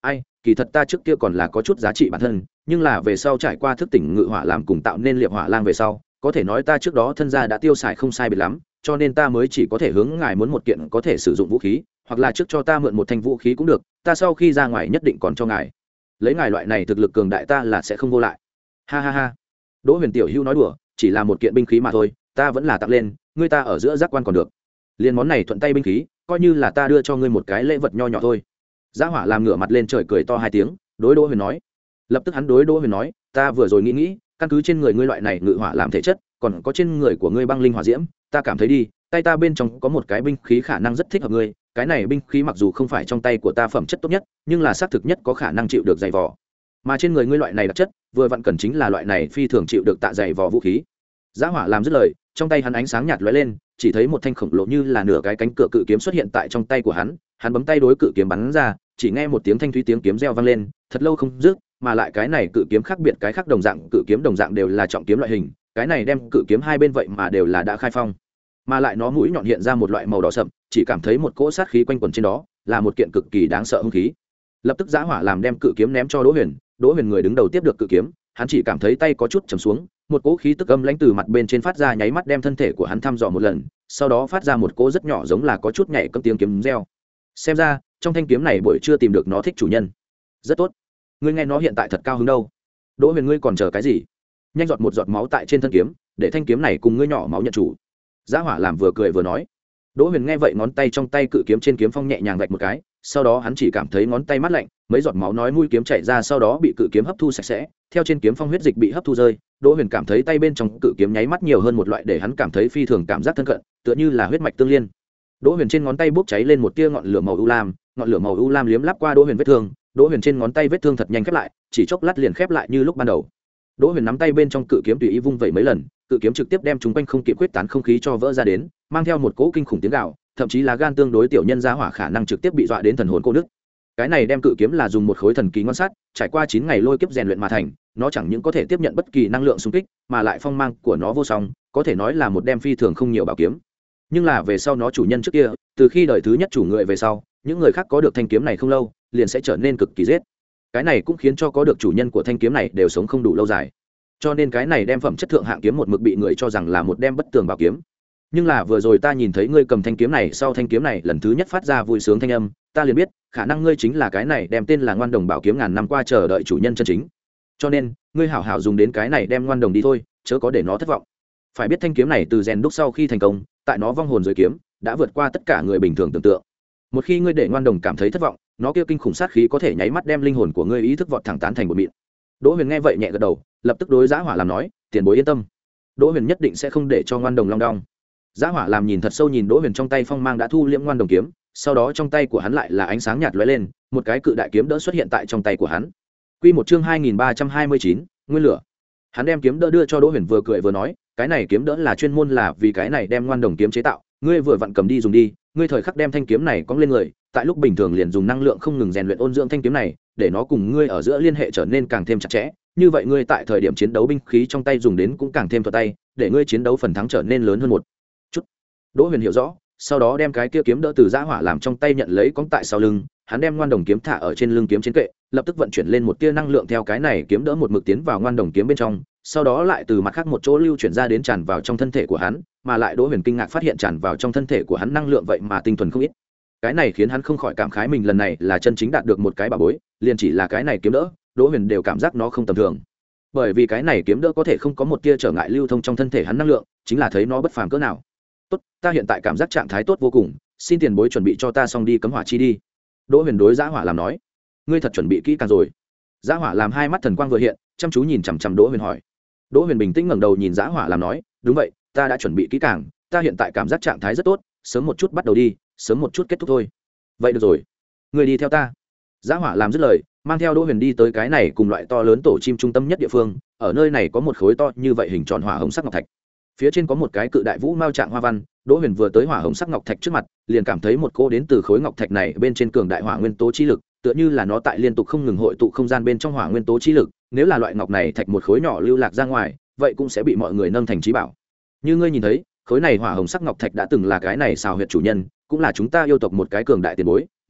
S1: kỳ thật ta trước kia còn là có chút giá trị bản thân, nhưng là về sau trải qua thức tỉnh ngự hỏa làm cùng tạo nên liệp hỏa lang về sau, có thể nói ta trước đó thân gia đã tiêu xài không sai biệt lắm, cho nên ta mới chỉ có thể hướng ngài muốn một kiện có thể sử dụng vũ khí, hoặc là trước cho ta mượn một thanh vũ khí cũng được, ta sau khi ra ngoài nhất định còn cho ngài. Lấy ngài loại này thực lực cường đại ta là sẽ không vô lại. Ha ha ha. Đỗ Huyền tiểu hữu nói đùa, chỉ là một kiện binh khí mà thôi, ta vẫn là tặng lên, ngươi ta ở giữa giác quan còn được. Liên món này thuận tay binh khí, coi như là ta đưa cho ngươi một cái lễ vật nho nhỏ thôi. Giá Hỏa làm ngửa mặt lên trời cười to hai tiếng, đối Đỗ Huyền nói. Lập tức hắn đối Đỗ Huyền nói, ta vừa rồi nghĩ nghĩ, căn cứ trên người ngươi loại này ngự hỏa làm thể chất, còn có trên người của ngươi băng linh hỏa diễm, ta cảm thấy đi, tay ta bên trong có một cái binh khí khả năng rất thích hợp ngươi, cái này binh khí mặc dù không phải trong tay của ta phẩm chất tốt nhất, nhưng là xác thực nhất có khả năng chịu được dày vò. Mà trên người ngươi loại này đặc chất, vừa vặn cần chính là loại này phi thường chịu được tạ dày vò vũ khí. Giá Hỏa làm dứt lời, trong tay hắn ánh sáng nhạt lóe lên, chỉ thấy một thanh khổng lồ như là nửa cái cánh cửa cự kiếm xuất hiện tại trong tay của hắn, hắn bấm tay đối cự kiếm bắn ra, chỉ nghe một tiếng thanh thúy tiếng kiếm reo vang lên, thật lâu không dứt, mà lại cái này cự kiếm khác biệt cái khác đồng dạng, cự kiếm đồng dạng đều là trọng kiếm loại hình, cái này đem cự kiếm hai bên vậy mà đều là đã khai phong, mà lại nó mũi nhọn hiện ra một loại màu đỏ sậm, chỉ cảm thấy một cỗ sát khí quanh quẩn trên đó, là một kiện cực kỳ đáng sợ hung khí. Lập tức Giá Hỏa làm đem cự kiếm ném cho Đỗ Huyền, Đỗ Huyền người đứng đầu tiếp được cự kiếm, hắn chỉ cảm thấy tay có chút trầm xuống, một cỗ khí tức âm lãnh từ mặt bên trên phát ra, nháy mắt đem thân thể của hắn thăm dò một lần, sau đó phát ra một cỗ rất nhỏ giống là có chút nhảy cấm tiếng kiếm reo. Xem ra trong thanh kiếm này buổi chưa tìm được nó thích chủ nhân. Rất tốt, ngươi nghe nó hiện tại thật cao hứng đâu. Đỗ Huyền, ngươi còn chờ cái gì? Nhanh giọt một giọt máu tại trên thân kiếm, để thanh kiếm này cùng ngươi nhỏ máu nhận chủ. Giá Hỏa làm vừa cười vừa nói. Đỗ Huyền nghe vậy ngón tay trong tay cự kiếm trên kiếm phong nhẹ nhàng vạch một cái, sau đó hắn chỉ cảm thấy ngón tay mát lạnh, mấy giọt máu nói mũi kiếm chảy ra, sau đó bị cự kiếm hấp thu sạch sẽ, theo trên kiếm phong huyết dịch bị hấp thu rơi. Đỗ Huyền cảm thấy tay bên trong cự kiếm nháy mắt nhiều hơn một loại để hắn cảm thấy phi thường cảm giác thân cận, tựa như là huyết mạch tương liên. Đỗ Huyền trên ngón tay bốc cháy lên một tia ngọn lửa màu u lam, ngọn lửa màu u lam liếm láp qua Đỗ Huyền vết thương, Đỗ Huyền trên ngón tay vết thương thật nhanh khép lại, chỉ chốc lát liền khép lại như lúc ban đầu. Đỗ Huyền nắm tay bên trong cự kiếm tùy ý vung vẩy mấy lần, cự kiếm trực tiếp đem chúng quanh không kịp quyết tán không khí cho vỡ ra đến, mang theo một cỗ kinh khủng tiếng gào, thậm chí là gan tương đối tiểu nhân Giá Hỏa khả năng trực tiếp bị dọa đến thần hồn cô nứt. Cái này đem cự kiếm là dùng một khối thần kỳ ngân sắt, trải qua chín ngày lôi kiếp rèn luyện mà thành, nó chẳng những có thể tiếp nhận bất kỳ năng lượng xung kích, mà lại phong mang của nó vô song, có thể nói là một đem phi thường không nhiều bảo kiếm. Nhưng là về sau nó chủ nhân trước kia, từ khi đời thứ nhất chủ người về sau, những người khác có được thanh kiếm này không lâu, liền sẽ trở nên cực kỳ giết. Cái này cũng khiến cho có được chủ nhân của thanh kiếm này đều sống không đủ lâu dài. Cho nên cái này đem phẩm chất thượng hạng kiếm một mực bị người cho rằng là một đem bất tường bảo kiếm. Nhưng là vừa rồi ta nhìn thấy ngươi cầm thanh kiếm này, sau thanh kiếm này lần thứ nhất phát ra vui sướng thanh âm, ta liền biết, khả năng ngươi chính là cái này đem tên là Ngoan Đồng bảo kiếm ngàn năm qua chờ đợi chủ nhân chân chính. Cho nên, ngươi hảo hảo dùng đến cái này đem Ngoan Đồng đi thôi, chớ có để nó thất vọng. Phải biết thanh kiếm này từ rèn đúc sau khi thành công, tại nó vong hồn dưới kiếm, đã vượt qua tất cả người bình thường tưởng tượng. Một khi ngươi để Ngoan Đồng cảm thấy thất vọng, nó kia kinh khủng sát khí có thể nháy mắt đem linh hồn của ngươi ý thức vọt thẳng tán thành một mịn. Đỗ Huyền nghe vậy nhẹ gật đầu, lập tức đối Giá Hỏa làm nói, tiền bối yên tâm, Đỗ Huyền nhất định sẽ không để cho Ngoan Đồng long đong. Giá Hỏa làm nhìn thật sâu nhìn Đỗ Huyền trong tay phong mang đã thu liễm Ngoan Đồng kiếm, sau đó trong tay của hắn lại là ánh sáng nhạt lóe lên, một cái cự đại kiếm đỡ xuất hiện tại trong tay của hắn. Quy một chương hai nghìn ba trăm hai mươi chín, nguyên lửa. Hắn đem kiếm đỡ đưa cho Đỗ Huyền vừa cười vừa nói, cái này kiếm đỡ là chuyên môn là vì cái này đem Ngoan Đồng kiếm chế tạo, ngươi vừa vặn cầm đi dùng đi, ngươi thời khắc đem thanh kiếm này cong lên người, tại lúc bình thường liền dùng năng lượng không ngừng rèn luyện ôn dưỡng thanh kiếm này, để nó cùng ngươi ở giữa liên hệ trở nên càng thêm chặt chẽ, như vậy ngươi tại thời điểm chiến đấu binh khí trong tay dùng đến cũng càng thêm thuận tay, để ngươi chiến đấu phần thắng trở nên lớn hơn một chút. Đỗ Huyền hiểu rõ, sau đó đem cái kia kiếm đỡ từ Giá Hỏa làm trong tay nhận lấy cong tại sau lưng, hắn đem Ngoan Đồng kiếm thả ở trên lưng kiếm chiến kệ, lập tức vận chuyển lên một tia năng lượng theo cái này kiếm đỡ một mực tiến vào Ngoan Đồng kiếm bên trong, sau đó lại từ mặt khác một chỗ lưu chuyển ra đến tràn vào trong thân thể của hắn, mà lại Đỗ Huyền kinh ngạc phát hiện tràn vào trong thân thể của hắn năng lượng vậy mà tinh thuần không ít. Cái này khiến hắn không khỏi cảm khái mình lần này là chân chính đạt được một cái bảo bối, liền chỉ là cái này kiếm đỡ, Đỗ Huyền đều cảm giác nó không tầm thường. Bởi vì cái này kiếm đỡ có thể không có một tia trở ngại lưu thông trong thân thể hắn năng lượng, chính là thấy nó bất phàm cỡ nào. Tốt, ta hiện tại cảm giác trạng thái tốt vô cùng, xin tiền bối chuẩn bị cho ta xong đi cấm hỏa chi đi. Đỗ Huyền đối Giá Hỏa làm nói, ngươi thật chuẩn bị kỹ càng rồi? Giá Hỏa làm hai mắt thần quang vừa hiện, chăm chú nhìn chằm chằm Đỗ Huyền hỏi. Đỗ Huyền bình tĩnh ngẩng đầu nhìn Giá Hỏa làm nói, đúng vậy, ta đã chuẩn bị kỹ càng, ta hiện tại cảm giác trạng thái rất tốt, sớm một chút bắt đầu đi, sớm một chút kết thúc thôi. Vậy được rồi, ngươi đi theo ta. Giá Hỏa làm dứt lời, mang theo Đỗ Huyền đi tới cái này cùng loại to lớn tổ chim trung tâm nhất địa phương, ở nơi này có một khối to như vậy hình tròn hỏa hồng sắc ngọc thạch. Phía trên có một cái cự đại vũ mao trạng hoa văn, Đỗ Huyền vừa tới hỏa hồng sắc ngọc thạch trước mặt, liền cảm thấy một cô đến từ khối ngọc thạch này bên trên cường đại hỏa nguyên tố chi lực, tựa như là nó tại liên tục không ngừng hội tụ không gian bên trong hỏa nguyên tố chi lực, nếu là loại ngọc này thạch một khối nhỏ lưu lạc ra ngoài, vậy cũng sẽ bị mọi người nâng thành trí bảo. Như ngươi nhìn thấy, khối này hỏa hồng sắc ngọc thạch đã từng là cái này xào huyệt chủ nhân, cũng là chúng ta yêu tộc một cái cường đại tiền bối,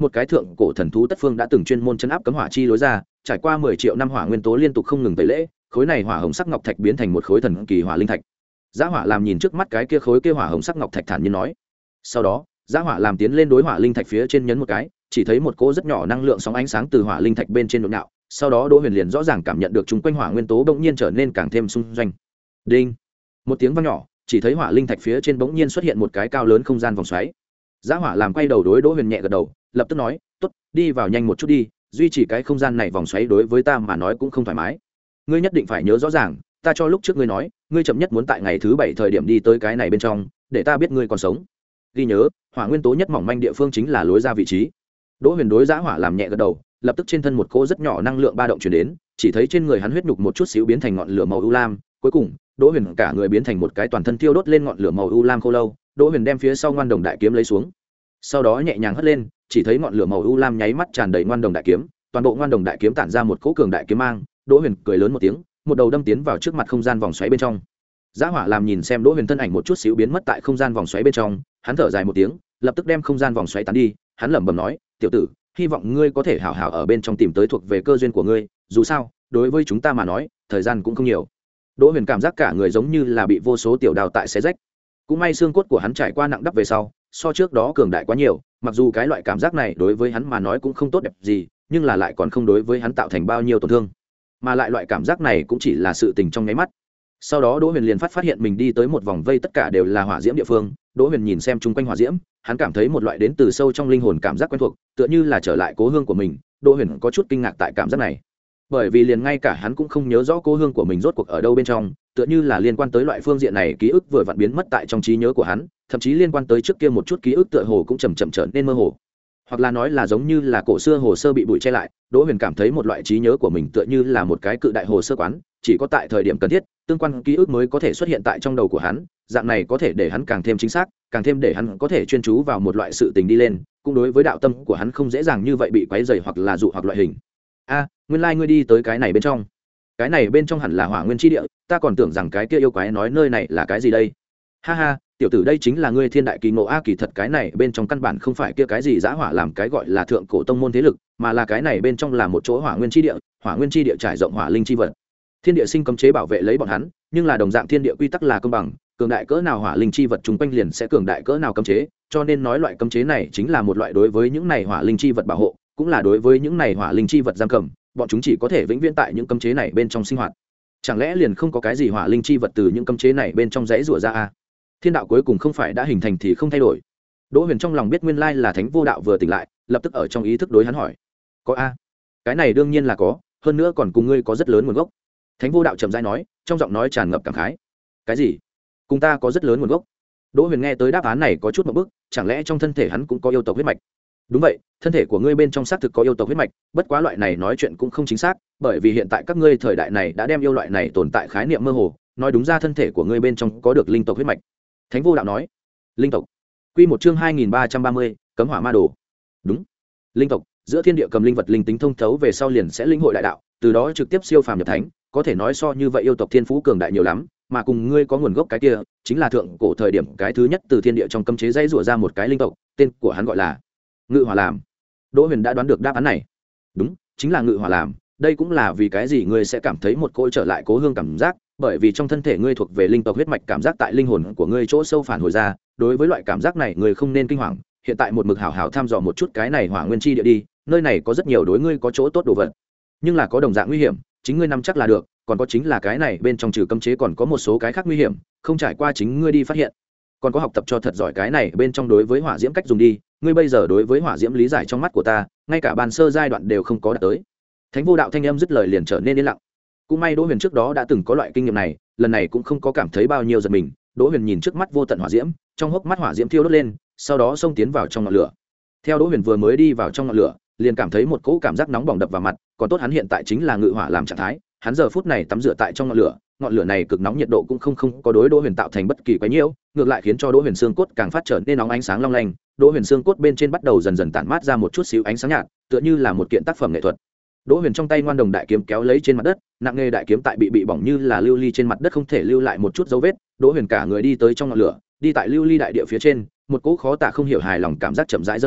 S1: một cái thượng cổ thần thú tất phương đã từng chuyên môn chấn áp cấm hỏa chi lối ra, trải qua mười triệu năm hỏa nguyên tố liên tục không ngừng tẩy lễ, khối này hỏa hồng sắc ngọc thạch biến thành một khối thần kỳ hỏa linh thạch. Giá Hỏa làm nhìn trước mắt cái kia khối kia hỏa hồng sắc ngọc thạch thản nhiên nói. Sau đó, Giá Hỏa làm tiến lên đối hỏa linh thạch phía trên nhấn một cái, chỉ thấy một cỗ rất nhỏ năng lượng sóng ánh sáng từ hỏa linh thạch bên trên nhộn nhạo, sau đó Đỗ Huyền liền rõ ràng cảm nhận được chúng quanh hỏa nguyên tố bỗng nhiên trở nên càng thêm xung doanh. Đinh! Một tiếng vang nhỏ, chỉ thấy hỏa linh thạch phía trên bỗng nhiên xuất hiện một cái cao lớn không gian vòng xoáy. Giá Hỏa làm quay đầu đối Đỗ Huyền nhẹ gật đầu, lập tức nói, "Tốt, đi vào nhanh một chút đi, duy trì cái không gian này vòng xoáy đối với ta mà nói cũng không thoải mái. Ngươi nhất định phải nhớ rõ ràng, ta cho lúc trước ngươi nói, ngươi chậm nhất muốn tại ngày thứ bảy thời điểm đi tới cái này bên trong, để ta biết ngươi còn sống." Ghi nhớ, hỏa nguyên tố nhất mỏng manh địa phương chính là lối ra vị trí. Đỗ Huyền đối Giá Hỏa làm nhẹ gật đầu, lập tức trên thân một cỗ rất nhỏ năng lượng ba động truyền đến, chỉ thấy trên người hắn huyết nhục một chút xíu biến thành ngọn lửa màu u lam, cuối cùng, Đỗ Huyền cả người biến thành một cái toàn thân thiêu đốt lên ngọn lửa màu u lam khô lâu. Đỗ Huyền đem phía sau ngoan đồng đại kiếm lấy xuống, sau đó nhẹ nhàng hất lên, chỉ thấy ngọn lửa màu u lam nháy mắt tràn đầy ngoan đồng đại kiếm, toàn bộ ngoan đồng đại kiếm tản ra một cỗ cường đại kiếm mang. Đỗ Huyền cười lớn một tiếng, một đầu đâm tiến vào trước mặt không gian vòng xoáy bên trong. Giá Hỏa làm nhìn xem Đỗ Huyền thân ảnh một chút xíu biến mất tại không gian vòng xoáy bên trong, hắn thở dài một tiếng, lập tức đem không gian vòng xoáy tán đi, hắn lẩm bẩm nói, "Tiểu tử, hy vọng ngươi có thể hảo hảo ở bên trong tìm tới thuộc về cơ duyên của ngươi, dù sao, đối với chúng ta mà nói, thời gian cũng không nhiều." Đỗ Huyền cảm giác cả người giống như là bị vô số tiểu đào tại xé rách. Cũng may xương cốt của hắn trải qua nặng đắp về sau, so trước đó cường đại quá nhiều, mặc dù cái loại cảm giác này đối với hắn mà nói cũng không tốt đẹp gì, nhưng là lại còn không đối với hắn tạo thành bao nhiêu tổn thương, mà lại loại cảm giác này cũng chỉ là sự tình trong nháy mắt. Sau đó Đỗ Huyền liền phát phát hiện mình đi tới một vòng vây tất cả đều là hỏa diễm địa phương. Đỗ Huyền nhìn xem chung quanh hỏa diễm, hắn cảm thấy một loại đến từ sâu trong linh hồn cảm giác quen thuộc, tựa như là trở lại cố hương của mình. Đỗ Huyền có chút kinh ngạc tại cảm giác này, bởi vì liền ngay cả hắn cũng không nhớ rõ cố hương của mình rốt cuộc ở đâu bên trong, tựa như là liên quan tới loại phương diện này ký ức vừa vặn biến mất tại trong trí nhớ của hắn, thậm chí liên quan tới trước kia một chút ký ức tựa hồ cũng chậm chậm trở nên mơ hồ, hoặc là nói là giống như là cổ xưa hồ sơ bị bụi che lại. Đỗ Huyền cảm thấy một loại trí nhớ của mình tựa như là một cái cự đại hồ sơ quán, chỉ có tại thời điểm cần thiết, tương quan ký ức mới có thể xuất hiện tại trong đầu của hắn, dạng này có thể để hắn càng thêm chính xác, càng thêm để hắn có thể chuyên chú vào một loại sự tình đi lên, cũng đối với đạo tâm của hắn không dễ dàng như vậy bị quấy rầy hoặc là dụ hoặc loại hình. A, nguyên lai like ngươi đi tới cái này bên trong. Cái này bên trong hẳn là hỏa nguyên chi địa, ta còn tưởng rằng cái kia yêu quái nói nơi này là cái gì đây. Ha ha, tiểu tử đây chính là ngươi thiên đại kỳ ngộ a, kỳ thật cái này bên trong căn bản không phải kia cái gì Giá Hỏa làm cái gọi là thượng cổ tông môn thế lực, mà là cái này bên trong là một chỗ hỏa nguyên chi địa, hỏa nguyên chi địa trải rộng hỏa linh chi vật. Thiên địa sinh cấm chế bảo vệ lấy bọn hắn, nhưng là đồng dạng thiên địa quy tắc là công bằng, cường đại cỡ nào hỏa linh chi vật chung quanh liền sẽ cường đại cỡ nào cấm chế, cho nên nói loại cấm chế này chính là một loại đối với những này hỏa linh chi vật bảo hộ, cũng là đối với những này hỏa linh chi vật giam cầm, bọn chúng chỉ có thể vĩnh viễn tại những cấm chế này bên trong sinh hoạt. Chẳng lẽ liền không có cái gì hỏa linh chi vật từ những cấm chế này bên trong rẽ rủa ra a? Thiên đạo cuối cùng không phải đã hình thành thì không thay đổi. Đỗ Huyền trong lòng biết nguyên lai là Thánh Vô Đạo vừa tỉnh lại, lập tức ở trong ý thức đối hắn hỏi, có a? Cái này đương nhiên là có, hơn nữa còn cùng ngươi có rất lớn nguồn gốc. Thánh Vô Đạo chậm rãi nói, trong giọng nói tràn ngập cảm khái. Cái gì? Cùng ta có rất lớn nguồn gốc? Đỗ Huyền nghe tới đáp án này có chút ngượng bức, chẳng lẽ trong thân thể hắn cũng có yêu tộc huyết mạch? Đúng vậy, thân thể của ngươi bên trong xác thực có yêu tộc huyết mạch, bất quá loại này nói chuyện cũng không chính xác, bởi vì hiện tại các ngươi thời đại này đã đem yêu loại này tồn tại khái niệm mơ hồ, nói đúng ra thân thể của ngươi bên trong có được linh tộc huyết mạch. Thánh Vô Đạo nói. Linh tộc? Quy một chương hai nghìn ba trăm ba mươi, cấm hỏa ma đồ. Đúng. Linh tộc, giữa thiên địa cầm linh vật linh tính thông thấu về sau liền sẽ linh hội đại đạo, từ đó trực tiếp siêu phàm nhập thánh, có thể nói so như vậy yêu tộc thiên phú cường đại nhiều lắm, mà cùng ngươi có nguồn gốc cái kia, chính là thượng cổ thời điểm cái thứ nhất từ thiên địa trong cấm chế dãy rủa ra một cái linh tộc, tên của hắn gọi là Ngự Hỏa Làm. Đỗ Huyền đã đoán được đáp án này. Đúng, chính là Ngự Hỏa Làm, đây cũng là vì cái gì ngươi sẽ cảm thấy một cỗ trở lại cố hương cảm giác, bởi vì trong thân thể ngươi thuộc về linh tộc huyết mạch cảm giác tại linh hồn của ngươi chỗ sâu phản hồi ra, đối với loại cảm giác này ngươi không nên kinh hoàng, hiện tại một mực hảo hảo thăm dò một chút cái này hỏa nguyên chi địa đi, nơi này có rất nhiều đối ngươi có chỗ tốt đồ vật, nhưng là có đồng dạng nguy hiểm, chính ngươi nắm chắc là được, còn có chính là cái này bên trong trừ cấm chế còn có một số cái khác nguy hiểm, không trải qua chính ngươi đi phát hiện. Còn có học tập cho thật giỏi cái này bên trong đối với hỏa diễm cách dùng đi, ngươi bây giờ đối với hỏa diễm lý giải trong mắt của ta, ngay cả bàn sơ giai đoạn đều không có đạt tới. Thánh Vô Đạo thanh âm dứt lời liền trở nên yên lặng. Cũng may Đỗ Huyền trước đó đã từng có loại kinh nghiệm này, lần này cũng không có cảm thấy bao nhiêu giật mình. Đỗ Huyền nhìn trước mắt vô tận hỏa diễm, trong hốc mắt hỏa diễm thiêu đốt lên, sau đó xông tiến vào trong ngọn lửa. Theo Đỗ Huyền vừa mới đi vào trong ngọn lửa, liền cảm thấy một cỗ cảm giác nóng bỏng đập vào mặt, còn tốt hắn hiện tại chính là ngự hỏa làm trạng thái, hắn giờ phút này tắm rửa tại trong ngọn lửa, ngọn lửa này cực nóng nhiệt độ cũng không không có đối Đỗ Huyền tạo thành bất kỳ quái nhiễu, ngược lại khiến cho Đỗ Huyền xương cốt càng phát trở nên nóng ánh sáng long lanh. Đỗ Huyền xương cốt bên trên bắt đầu dần dần tản mát ra một chút xíu ánh sáng nhạt, tựa như là một kiện tác phẩm nghệ thuật. Đỗ Huyền trong tay ngoan đồng đại kiếm kéo lấy trên mặt đất, nặng nghề đại kiếm tại bị bị bỏng như là lưu ly trên mặt đất không thể lưu lại một chút dấu vết. Đỗ Huyền cả người đi tới trong ngọn lửa, đi tại lưu ly đại địa phía trên, một cỗ khó tả không hiểu hài lòng cảm giác chậm rãi dâng lên,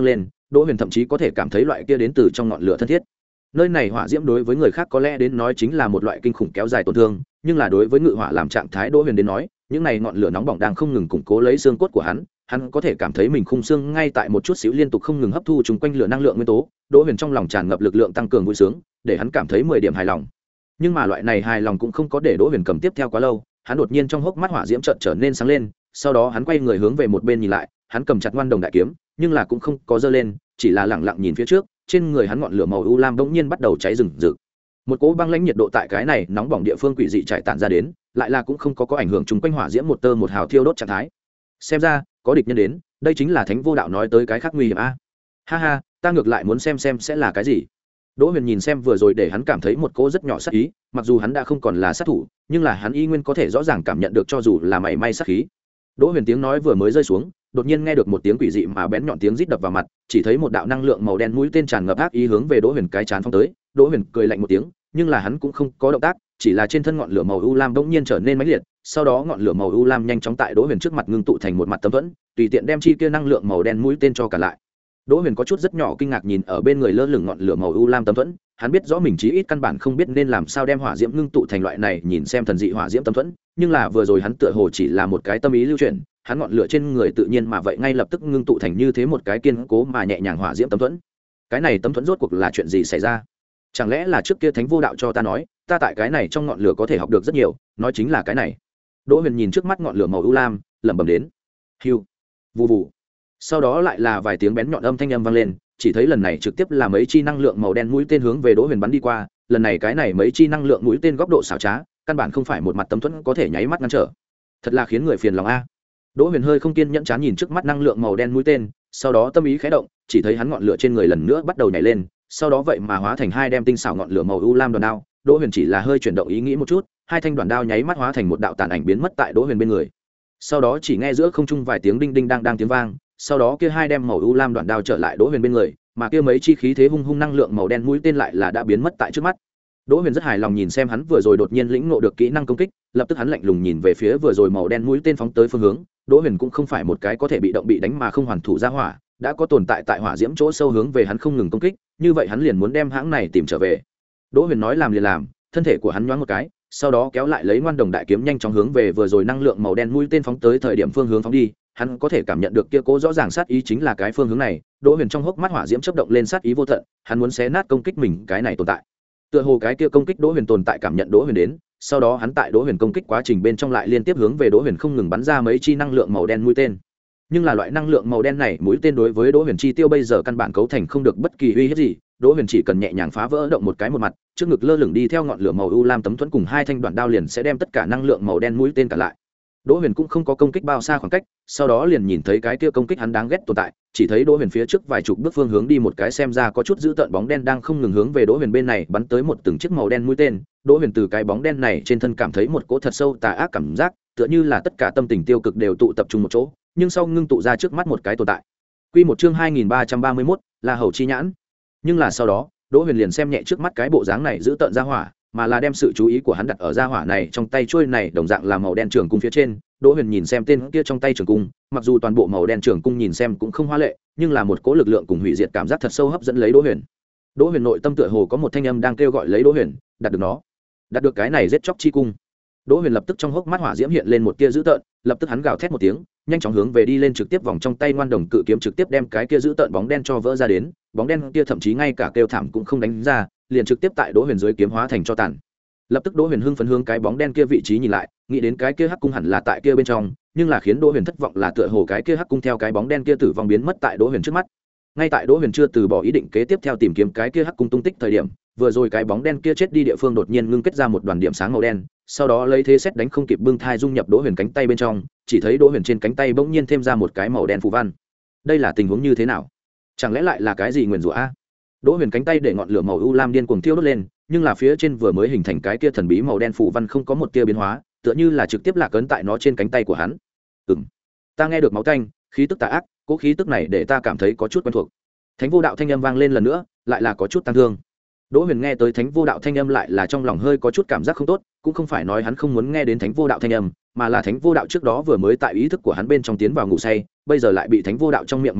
S1: Đỗ Huyền thậm chí có thể cảm thấy loại kia đến từ trong ngọn lửa thân thiết. Nơi này hỏa diễm đối với người khác có lẽ đến nói chính là một loại kinh khủng kéo dài tổn thương, nhưng là đối với ngự hỏa làm trạng thái Đỗ Huyền đến nói, những này ngọn lửa nóng bỏng đang không ngừng củng cố lấy xương cốt của hắn, hắn có thể cảm thấy mình khung xương ngay tại một chút xíu liên tục không ngừng hấp thu chung quanh lửa năng lượng nguyên tố. Đỗ Huyền trong lòng tràn ngập lực lượng tăng cường vui sướng, để hắn cảm thấy mười điểm hài lòng. Nhưng mà loại này hài lòng cũng không có để Đỗ Huyền cầm tiếp theo quá lâu, hắn đột nhiên trong hốc mắt hỏa diễm chợt trở nên sáng lên, sau đó hắn quay người hướng về một bên nhìn lại, hắn cầm chặt ngoan đồng đại kiếm, nhưng là cũng không có giơ lên, chỉ là lẳng lặng nhìn phía trước, trên người hắn ngọn lửa màu u lam bỗng nhiên bắt đầu cháy rừng rực. Một cỗ băng lãnh nhiệt độ tại cái này nóng bỏng địa phương quỷ dị trải tản ra đến, lại là cũng không có có ảnh hưởng chung quanh hỏa diễm một tơ một hào thiêu đốt trạng thái. Xem ra, có địch nhân đến, đây chính là Thánh Vô Đạo nói tới cái khác nguy hiểm a. Ha ha, ta ngược lại muốn xem xem sẽ là cái gì. Đỗ Huyền nhìn xem vừa rồi để hắn cảm thấy một cỗ rất nhỏ sát ý, mặc dù hắn đã không còn là sát thủ, nhưng là hắn y nguyên có thể rõ ràng cảm nhận được cho dù là mảy may sát khí. Đỗ Huyền tiếng nói vừa mới rơi xuống, đột nhiên nghe được một tiếng quỷ dị mà bén nhọn tiếng rít đập vào mặt, chỉ thấy một đạo năng lượng màu đen mũi tên tràn ngập ác ý hướng về Đỗ Huyền cái chán phóng tới. Đỗ Huyền cười lạnh một tiếng, nhưng là hắn cũng không có động tác, chỉ là trên thân ngọn lửa màu u lam bỗng nhiên trở nên mãnh liệt, sau đó ngọn lửa màu u lam nhanh chóng tại Đỗ Huyền trước mặt ngưng tụ thành một mặt tấm thuẫn, tùy tiện đem chi kia năng lượng màu đen mũi tên cho cả lại. Đỗ Huyền có chút rất nhỏ kinh ngạc nhìn ở bên người lơ lửng ngọn lửa màu u lam tấm thuẫn, hắn biết rõ mình chí ít căn bản không biết nên làm sao đem hỏa diễm ngưng tụ thành loại này nhìn xem thần dị hỏa diễm tấm thuẫn, nhưng là vừa rồi hắn tựa hồ chỉ là một cái tâm ý lưu chuyển, hắn ngọn lửa trên người tự nhiên mà vậy ngay lập tức ngưng tụ thành như thế một cái kiên cố mà nhẹ nhàng hỏa diễm tấm thuẫn. Cái này tấm thuẫn rốt cuộc là chuyện gì xảy ra? Chẳng lẽ là trước kia Thánh Vô Đạo cho ta nói, ta tại cái này trong ngọn lửa có thể học được rất nhiều, nói chính là cái này. Đỗ Huyền nhìn trước mắt ngọn lửa màu u lam, lẩm bẩm đến. Hiu, vù vù. Sau đó lại là vài tiếng bén nhọn âm thanh âm vang lên, chỉ thấy lần này trực tiếp là mấy chi năng lượng màu đen mũi tên hướng về Đỗ Huyền bắn đi qua, lần này cái này mấy chi năng lượng mũi tên góc độ xảo trá, căn bản không phải một mặt tấm thuẫn có thể nháy mắt ngăn trở. Thật là khiến người phiền lòng a. Đỗ Huyền hơi không kiên nhẫn chán nhìn trước mắt năng lượng màu đen mũi tên, sau đó tâm ý khẽ động, chỉ thấy hắn ngọn lửa trên người lần nữa bắt đầu nhảy lên, sau đó vậy mà hóa thành hai đem tinh xảo ngọn lửa màu u lam đoàn đao. Đỗ Huyền chỉ là hơi chuyển động ý nghĩ một chút, hai thanh đoàn đao nháy mắt hóa thành một đạo tàn ảnh biến mất tại Đỗ Huyền bên người. Sau đó chỉ nghe giữa không trung vài tiếng đinh đinh đang đang tiếng vang, sau đó kia hai đem màu u lam đoàn đao trở lại Đỗ Huyền bên người, mà kia mấy chi khí thế hung hung năng lượng màu đen mũi tên lại là đã biến mất tại trước mắt. Đỗ Huyền rất hài lòng nhìn xem hắn vừa rồi đột nhiên lĩnh ngộ được kỹ năng công kích, lập tức hắn lạnh lùng nhìn về phía vừa rồi màu đen mũi tên phóng tới phương hướng. Đỗ Huyền cũng không phải một cái có thể bị động bị đánh mà không hoàn thủ ra hỏa, đã có tồn tại tại hỏa diễm chỗ sâu hướng về hắn không ngừng công kích, như vậy hắn liền muốn đem hãng này tìm trở về. Đỗ Huyền nói làm liền làm, thân thể của hắn nhoáng một cái, sau đó kéo lại lấy ngoan đồng đại kiếm nhanh chóng hướng về vừa rồi năng lượng màu đen mũi tên phóng tới thời điểm phương hướng phóng đi. Hắn có thể cảm nhận được kia cố rõ ràng sát ý chính là cái phương hướng này. Đỗ Huyền trong hốc mắt hỏa diễm chớp động lên sát ý vô tận, hắn muốn xé nát công kích mình cái này tồn tại. Tựa hồ cái kia công kích Đỗ Huyền tồn tại cảm nhận Đỗ Huyền đến, sau đó hắn tại Đỗ Huyền công kích quá trình bên trong lại liên tiếp hướng về Đỗ Huyền không ngừng bắn ra mấy chi năng lượng màu đen mũi tên. Nhưng là loại năng lượng màu đen này mũi tên đối với Đỗ Huyền chi tiêu bây giờ căn bản cấu thành không được bất kỳ uy hiếp gì. Đỗ Huyền chỉ cần nhẹ nhàng phá vỡ động một cái một mặt, trước ngực lơ lửng đi theo ngọn lửa màu u lam tấm thuẫn cùng hai thanh đoạn đao liền sẽ đem tất cả năng lượng màu đen mũi tên cả lại. Đỗ Huyền cũng không có công kích bao xa khoảng cách, sau đó liền nhìn thấy cái kia công kích hắn đáng ghét tồn tại, chỉ thấy Đỗ Huyền phía trước vài chục bước phương hướng đi một cái xem ra có chút dữ tợn bóng đen đang không ngừng hướng về Đỗ Huyền bên này bắn tới một từng chiếc màu đen mũi tên. Đỗ Huyền từ cái bóng đen này trên thân cảm thấy một cỗ thật sâu tà ác cảm giác, tựa như là tất cả tâm tình tiêu cực đều tụ tập trung một chỗ, nhưng sau ngưng tụ ra trước mắt một cái tồn tại. Quy một chương hai nghìn ba trăm ba mươi mốt, là Hầu Chi Nhãn. Nhưng là sau đó, Đỗ Huyền liền xem nhẹ trước mắt cái bộ dáng này giữ tợn ra hỏa, mà là đem sự chú ý của hắn đặt ở ra hỏa này trong tay chuôi này đồng dạng là màu đen trường cung phía trên. Đỗ Huyền nhìn xem tên kia trong tay trường cung, mặc dù toàn bộ màu đen trường cung nhìn xem cũng không hoa lệ, nhưng là một cỗ lực lượng cùng hủy diệt cảm giác thật sâu hấp dẫn lấy Đỗ Huyền. Đỗ Huyền nội tâm tựa hồ có một thanh âm đang kêu gọi lấy Đỗ Huyền, đạt được nó, đạt được cái này giết chóc chi cung. Đỗ Huyền lập tức trong hốc mắt hỏa diễm hiện lên một tia dữ tợn, lập tức hắn gào thét một tiếng, nhanh chóng hướng về đi lên trực tiếp vòng trong tay ngoan đồng cự kiếm trực tiếp đem cái kia dữ tợn bóng đen cho vỡ ra đến, bóng đen kia thậm chí ngay cả kêu thảm cũng không đánh ra, liền trực tiếp tại Đỗ Huyền dưới kiếm hóa thành cho tàn. Lập tức Đỗ Huyền hưng phấn hướng cái bóng đen kia vị trí nhìn lại, nghĩ đến cái kia hắc cung hẳn là tại kia bên trong, nhưng là khiến Đỗ Huyền thất vọng là tựa hồ cái kia hắc cung theo cái bóng đen kia tử vong biến mất tại Đỗ Huyền trước mắt. Ngay tại Đỗ Huyền chưa từ bỏ ý định kế tiếp theo tìm kiếm cái kia hắc cung tung tích thời điểm, vừa rồi cái bóng đen kia chết đi địa phương đột nhiên ngưng kết ra một đoàn điểm sáng màu đen, sau đó lấy thế xét đánh không kịp bưng thai dung nhập Đỗ Huyền cánh tay bên trong, chỉ thấy Đỗ Huyền trên cánh tay bỗng nhiên thêm ra một cái màu đen phù văn. Đây là tình huống như thế nào? Chẳng lẽ lại là cái gì nguyền rủa a? Đỗ Huyền cánh tay để ngọn lửa màu u lam điên cuồng thiêu đốt lên, nhưng là phía trên vừa mới hình thành cái kia thần bí màu đen phù văn không có một tia biến hóa, tựa như là trực tiếp lạc ấn tại nó trên cánh tay của hắn. Ừm, ta nghe được máu tanh, khí tức tà ác, cố khí tức này để ta cảm thấy có chút quen thuộc. Thánh Vô Đạo thanh âm vang lên lần nữa, lại là có chút tăng thương. Đỗ Huyền nghe tới Thánh Vô Đạo thanh âm lại là trong lòng hơi có chút cảm giác không tốt, cũng không phải nói hắn không muốn nghe đến Thánh Vô Đạo thanh âm, mà là Thánh Vô Đạo trước đó vừa mới tại ý thức của hắn bên trong tiến vào ngủ say, bây giờ lại bị Thánh Vô Đạo trong miệng máu tanh,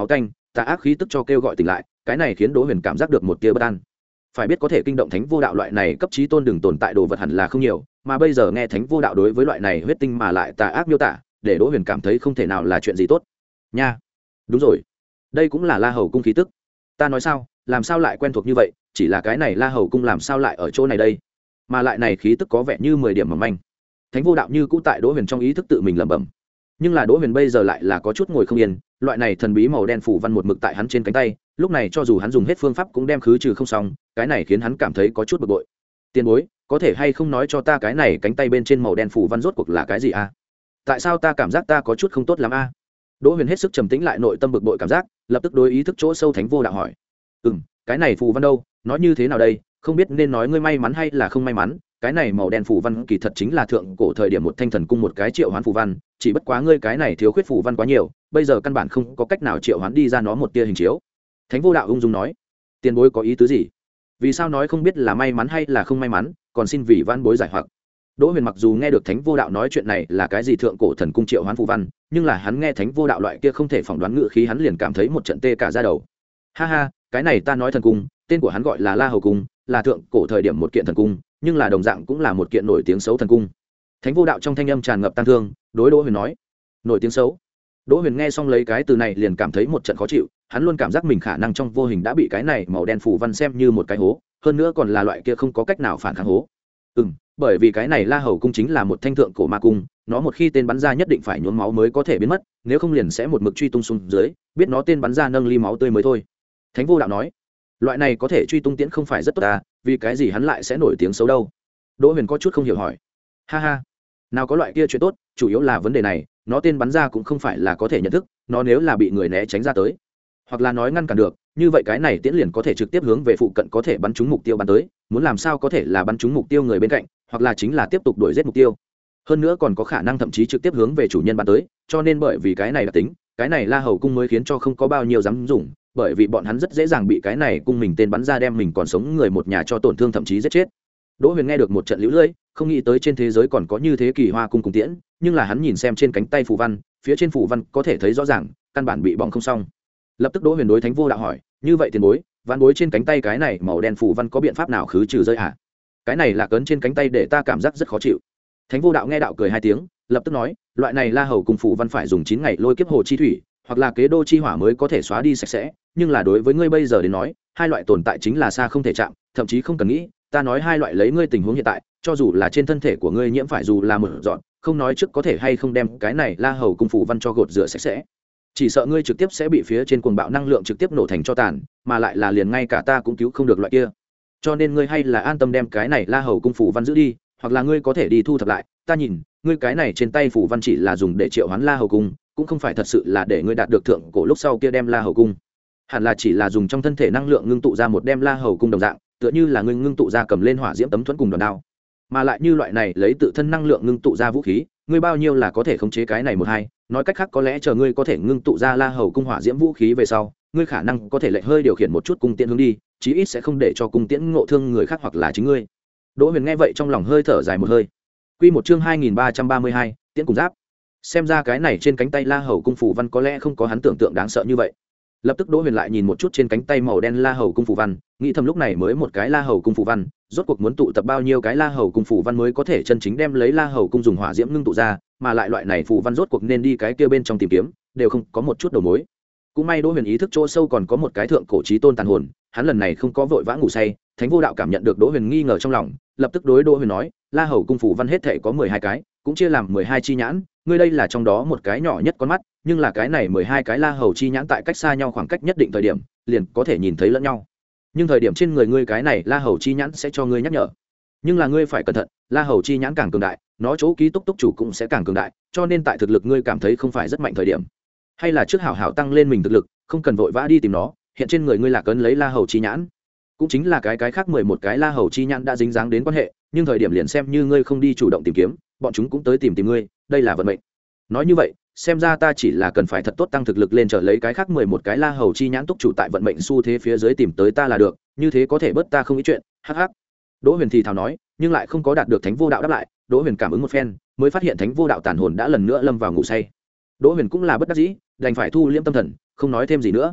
S1: tà ác khí tức cho kêu gọi tỉnh lại, cái này khiến Đỗ Huyền cảm giác được một tia bất an. Phải biết có thể kinh động thánh vô đạo loại này cấp chí tôn đừng tồn tại đồ vật hẳn là không nhiều, mà bây giờ nghe thánh vô đạo đối với loại này huyết tinh mà lại tà ác miêu tả, để Đỗ Huyền cảm thấy không thể nào là chuyện gì tốt. Nha, đúng rồi, đây cũng là La Hầu cung khí tức. Ta nói sao, làm sao lại quen thuộc như vậy, chỉ là cái này La Hầu cung làm sao lại ở chỗ này đây? Mà lại này khí tức có vẻ như mười điểm mỏng manh. Thánh vô đạo như cũ tại Đỗ Huyền trong ý thức tự mình lẩm bẩm. Nhưng là Đỗ Huyền bây giờ lại là có chút ngồi không yên, loại này thần bí màu đen phủ văn một mực tại hắn trên cánh tay, lúc này cho dù hắn dùng hết phương pháp cũng đem khứ trừ không xong, cái này khiến hắn cảm thấy có chút bực bội. Tiền bối, có thể hay không nói cho ta cái này cánh tay bên trên màu đen phủ văn rốt cuộc là cái gì a? Tại sao ta cảm giác ta có chút không tốt lắm a? Đỗ Huyền hết sức trầm tĩnh lại nội tâm bực bội cảm giác, lập tức đối ý thức chỗ sâu thánh vô đạo hỏi. "Ừm, cái này phù văn đâu, nói như thế nào đây, không biết nên nói ngươi may mắn hay là không may mắn, cái này màu đen phù văn kỳ thật chính là thượng cổ thời điểm một thanh thần cung một cái triệu hoán phù văn, chỉ bất quá ngươi cái này thiếu khuyết phù văn quá nhiều, bây giờ căn bản không có cách nào triệu hoán đi ra nó một tia hình chiếu." Thánh vô đạo ung dung nói. "Tiền bối có ý tứ gì? Vì sao nói không biết là may mắn hay là không may mắn, còn xin vì văn bối giải hoặc." Đỗ Huyền mặc dù nghe được Thánh vô đạo nói chuyện này là cái gì thượng cổ thần cung triệu hoán phù văn, nhưng là hắn nghe Thánh vô đạo loại kia không thể phỏng đoán ngữ khí hắn liền cảm thấy một trận tê cả da đầu. "Ha ha, cái này ta nói thần cung, tên của hắn gọi là La Hầu cung, là thượng cổ thời điểm một kiện thần cung, nhưng là đồng dạng cũng là một kiện nổi tiếng xấu thần cung." Thánh vô đạo trong thanh âm tràn ngập tang thương, đối Đỗ Huyền nói: "Nổi tiếng xấu?" Đỗ Huyền nghe xong lấy cái từ này liền cảm thấy một trận khó chịu, hắn luôn cảm giác mình khả năng trong vô hình đã bị cái này màu đen phù văn xem như một cái hố, hơn nữa còn là loại kia không có cách nào phản kháng hố. Ừm, bởi vì cái này La Hầu cung chính là một thanh thượng cổ ma cung, nó một khi tên bắn ra nhất định phải nhuốm máu mới có thể biến mất, nếu không liền sẽ một mực truy tung xuống dưới, biết nó tên bắn ra nâng ly máu tươi mới thôi. Thánh vô đạo nói: "Loại này có thể truy tung tiễn không phải rất tốt à, vì cái gì hắn lại sẽ nổi tiếng xấu đâu?" Đỗ Huyền có chút không hiểu hỏi. "Ha ha, nào có loại kia chuyện tốt, chủ yếu là vấn đề này, nó tên bắn ra cũng không phải là có thể nhận thức, nó nếu là bị người né tránh ra tới, hoặc là nói ngăn cản được, như vậy cái này tiễn liền có thể trực tiếp hướng về phụ cận có thể bắn trúng mục tiêu bắn tới, muốn làm sao có thể là bắn trúng mục tiêu người bên cạnh, hoặc là chính là tiếp tục đuổi giết mục tiêu. Hơn nữa còn có khả năng thậm chí trực tiếp hướng về chủ nhân bắn tới, cho nên bởi vì cái này đặc tính, cái này La Hầu cung mới khiến cho không có bao nhiêu dám dùng, bởi vì bọn hắn rất dễ dàng bị cái này cung mình tên bắn ra đem mình còn sống người một nhà cho tổn thương thậm chí giết chết." Đỗ Huyền nghe được một trận liễu lưỡi, không nghĩ tới trên thế giới còn có như thế kỳ hoa cung cùng tiễn, nhưng là hắn nhìn xem trên cánh tay phù văn, phía trên phù văn có thể thấy rõ ràng, căn bản bị bỏng không xong. Lập tức Đỗ Huyền đối Thánh vô đạo hỏi: "Như vậy tiền bối, vạn bối trên cánh tay cái này màu đen phù văn có biện pháp nào khứ trừ rơi hả? Cái này là cấn trên cánh tay để ta cảm giác rất khó chịu." Thánh vô đạo nghe đạo cười hai tiếng, lập tức nói: "Loại này La Hầu cung phù văn phải dùng chín ngày lôi kiếp hồ chi thủy, hoặc là kế đô chi hỏa mới có thể xóa đi sạch sẽ, nhưng là đối với ngươi bây giờ đến nói, hai loại tồn tại chính là xa không thể chạm, thậm chí không cần nghĩ, ta nói hai loại lấy ngươi tình huống hiện tại, cho dù là trên thân thể của ngươi nhiễm phải dù là một dọn, không nói trước có thể hay không đem cái này La Hầu cung phù văn cho gột rửa sạch sẽ, chỉ sợ ngươi trực tiếp sẽ bị phía trên cuồng bạo năng lượng trực tiếp nổ thành cho tàn, mà lại là liền ngay cả ta cũng cứu không được loại kia. Cho nên ngươi hay là an tâm đem cái này La Hầu cung phù văn giữ đi, hoặc là ngươi có thể đi thu thập lại, ta nhìn, ngươi cái này trên tay phù văn chỉ là dùng để triệu hoán La Hầu cung, cũng không phải thật sự là để ngươi đạt được thượng cổ lúc sau kia đem La Hầu cung. Hẳn là chỉ là dùng trong thân thể năng lượng ngưng tụ ra một đem La Hầu cung đồng dạng, tựa như là ngươi ngưng tụ ra cầm lên hỏa diễm tấm thuẫn cùng đòn đao. Mà lại như loại này lấy tự thân năng lượng ngưng tụ ra vũ khí, ngươi bao nhiêu là có thể khống chế cái này một hai, nói cách khác có lẽ chờ ngươi có thể ngưng tụ ra La Hầu cung hỏa diễm vũ khí về sau, ngươi khả năng có thể lệch hơi điều khiển một chút cung tiễn hướng đi, chí ít sẽ không để cho cung tiễn ngộ thương người khác hoặc là chính ngươi. Đỗ Huyền nghe vậy trong lòng hơi thở dài một hơi. Quy một chương hai nghìn ba trăm ba mươi hai, tiễn cùng giáp. Xem ra cái này trên cánh tay La Hầu cung phù văn có lẽ không có hắn tưởng tượng đáng sợ như vậy. Lập tức Đỗ Huyền lại nhìn một chút trên cánh tay màu đen La Hầu cung phù văn, nghĩ thầm lúc này mới một cái La Hầu cung phù văn, rốt cuộc muốn tụ tập bao nhiêu cái La Hầu cung phù văn mới có thể chân chính đem lấy La Hầu cung dùng hỏa diễm ngưng tụ ra, mà lại loại này phù văn rốt cuộc nên đi cái kia bên trong tìm kiếm, đều không có một chút đầu mối. Cũng may Đỗ Huyền ý thức chỗ sâu còn có một cái thượng cổ chí tôn tàn hồn, hắn lần này không có vội vã ngủ say. Thánh vô đạo cảm nhận được Đỗ Huyền nghi ngờ trong lòng, lập tức đối Đỗ Huyền nói: La Hầu cung phù văn hết thảy có mười hai cái, cũng chia làm mười hai chi nhãn, ngươi đây là trong đó một cái nhỏ nhất con mắt, nhưng là cái này mười hai cái La Hầu chi nhãn tại cách xa nhau khoảng cách nhất định thời điểm, liền có thể nhìn thấy lẫn nhau. Nhưng thời điểm trên người ngươi cái này La Hầu chi nhãn sẽ cho ngươi nhắc nhở. Nhưng là ngươi phải cẩn thận, La Hầu chi nhãn càng cường đại, nó chỗ ký túc túc chủ cũng sẽ càng cường đại, cho nên tại thực lực ngươi cảm thấy không phải rất mạnh thời điểm, hay là trước hảo hảo tăng lên mình thực lực, không cần vội vã đi tìm nó, hiện trên người ngươi là cấn lấy La Hầu chi nhãn. Cũng chính là cái cái khác mười một cái La Hầu chi nhãn đã dính dáng đến quan hệ, nhưng thời điểm liền xem như ngươi không đi chủ động tìm kiếm, bọn chúng cũng tới tìm tìm ngươi, đây là vận mệnh. Nói như vậy, xem ra ta chỉ là cần phải thật tốt tăng thực lực lên trở lấy cái khác mười một cái La Hầu chi nhãn túc chủ tại vận mệnh xu thế phía dưới tìm tới ta là được, như thế có thể bớt ta không ít chuyện. Hắc hắc. Đỗ Huyền thì thào nói, nhưng lại không có đạt được Thánh vô đạo đáp lại. Đỗ Huyền cảm ứng một phen, mới phát hiện Thánh vô đạo tàn hồn đã lần nữa lâm vào ngủ say. Đỗ Huyền cũng là bất đắc dĩ, đành phải thu liễm tâm thần, không nói thêm gì nữa.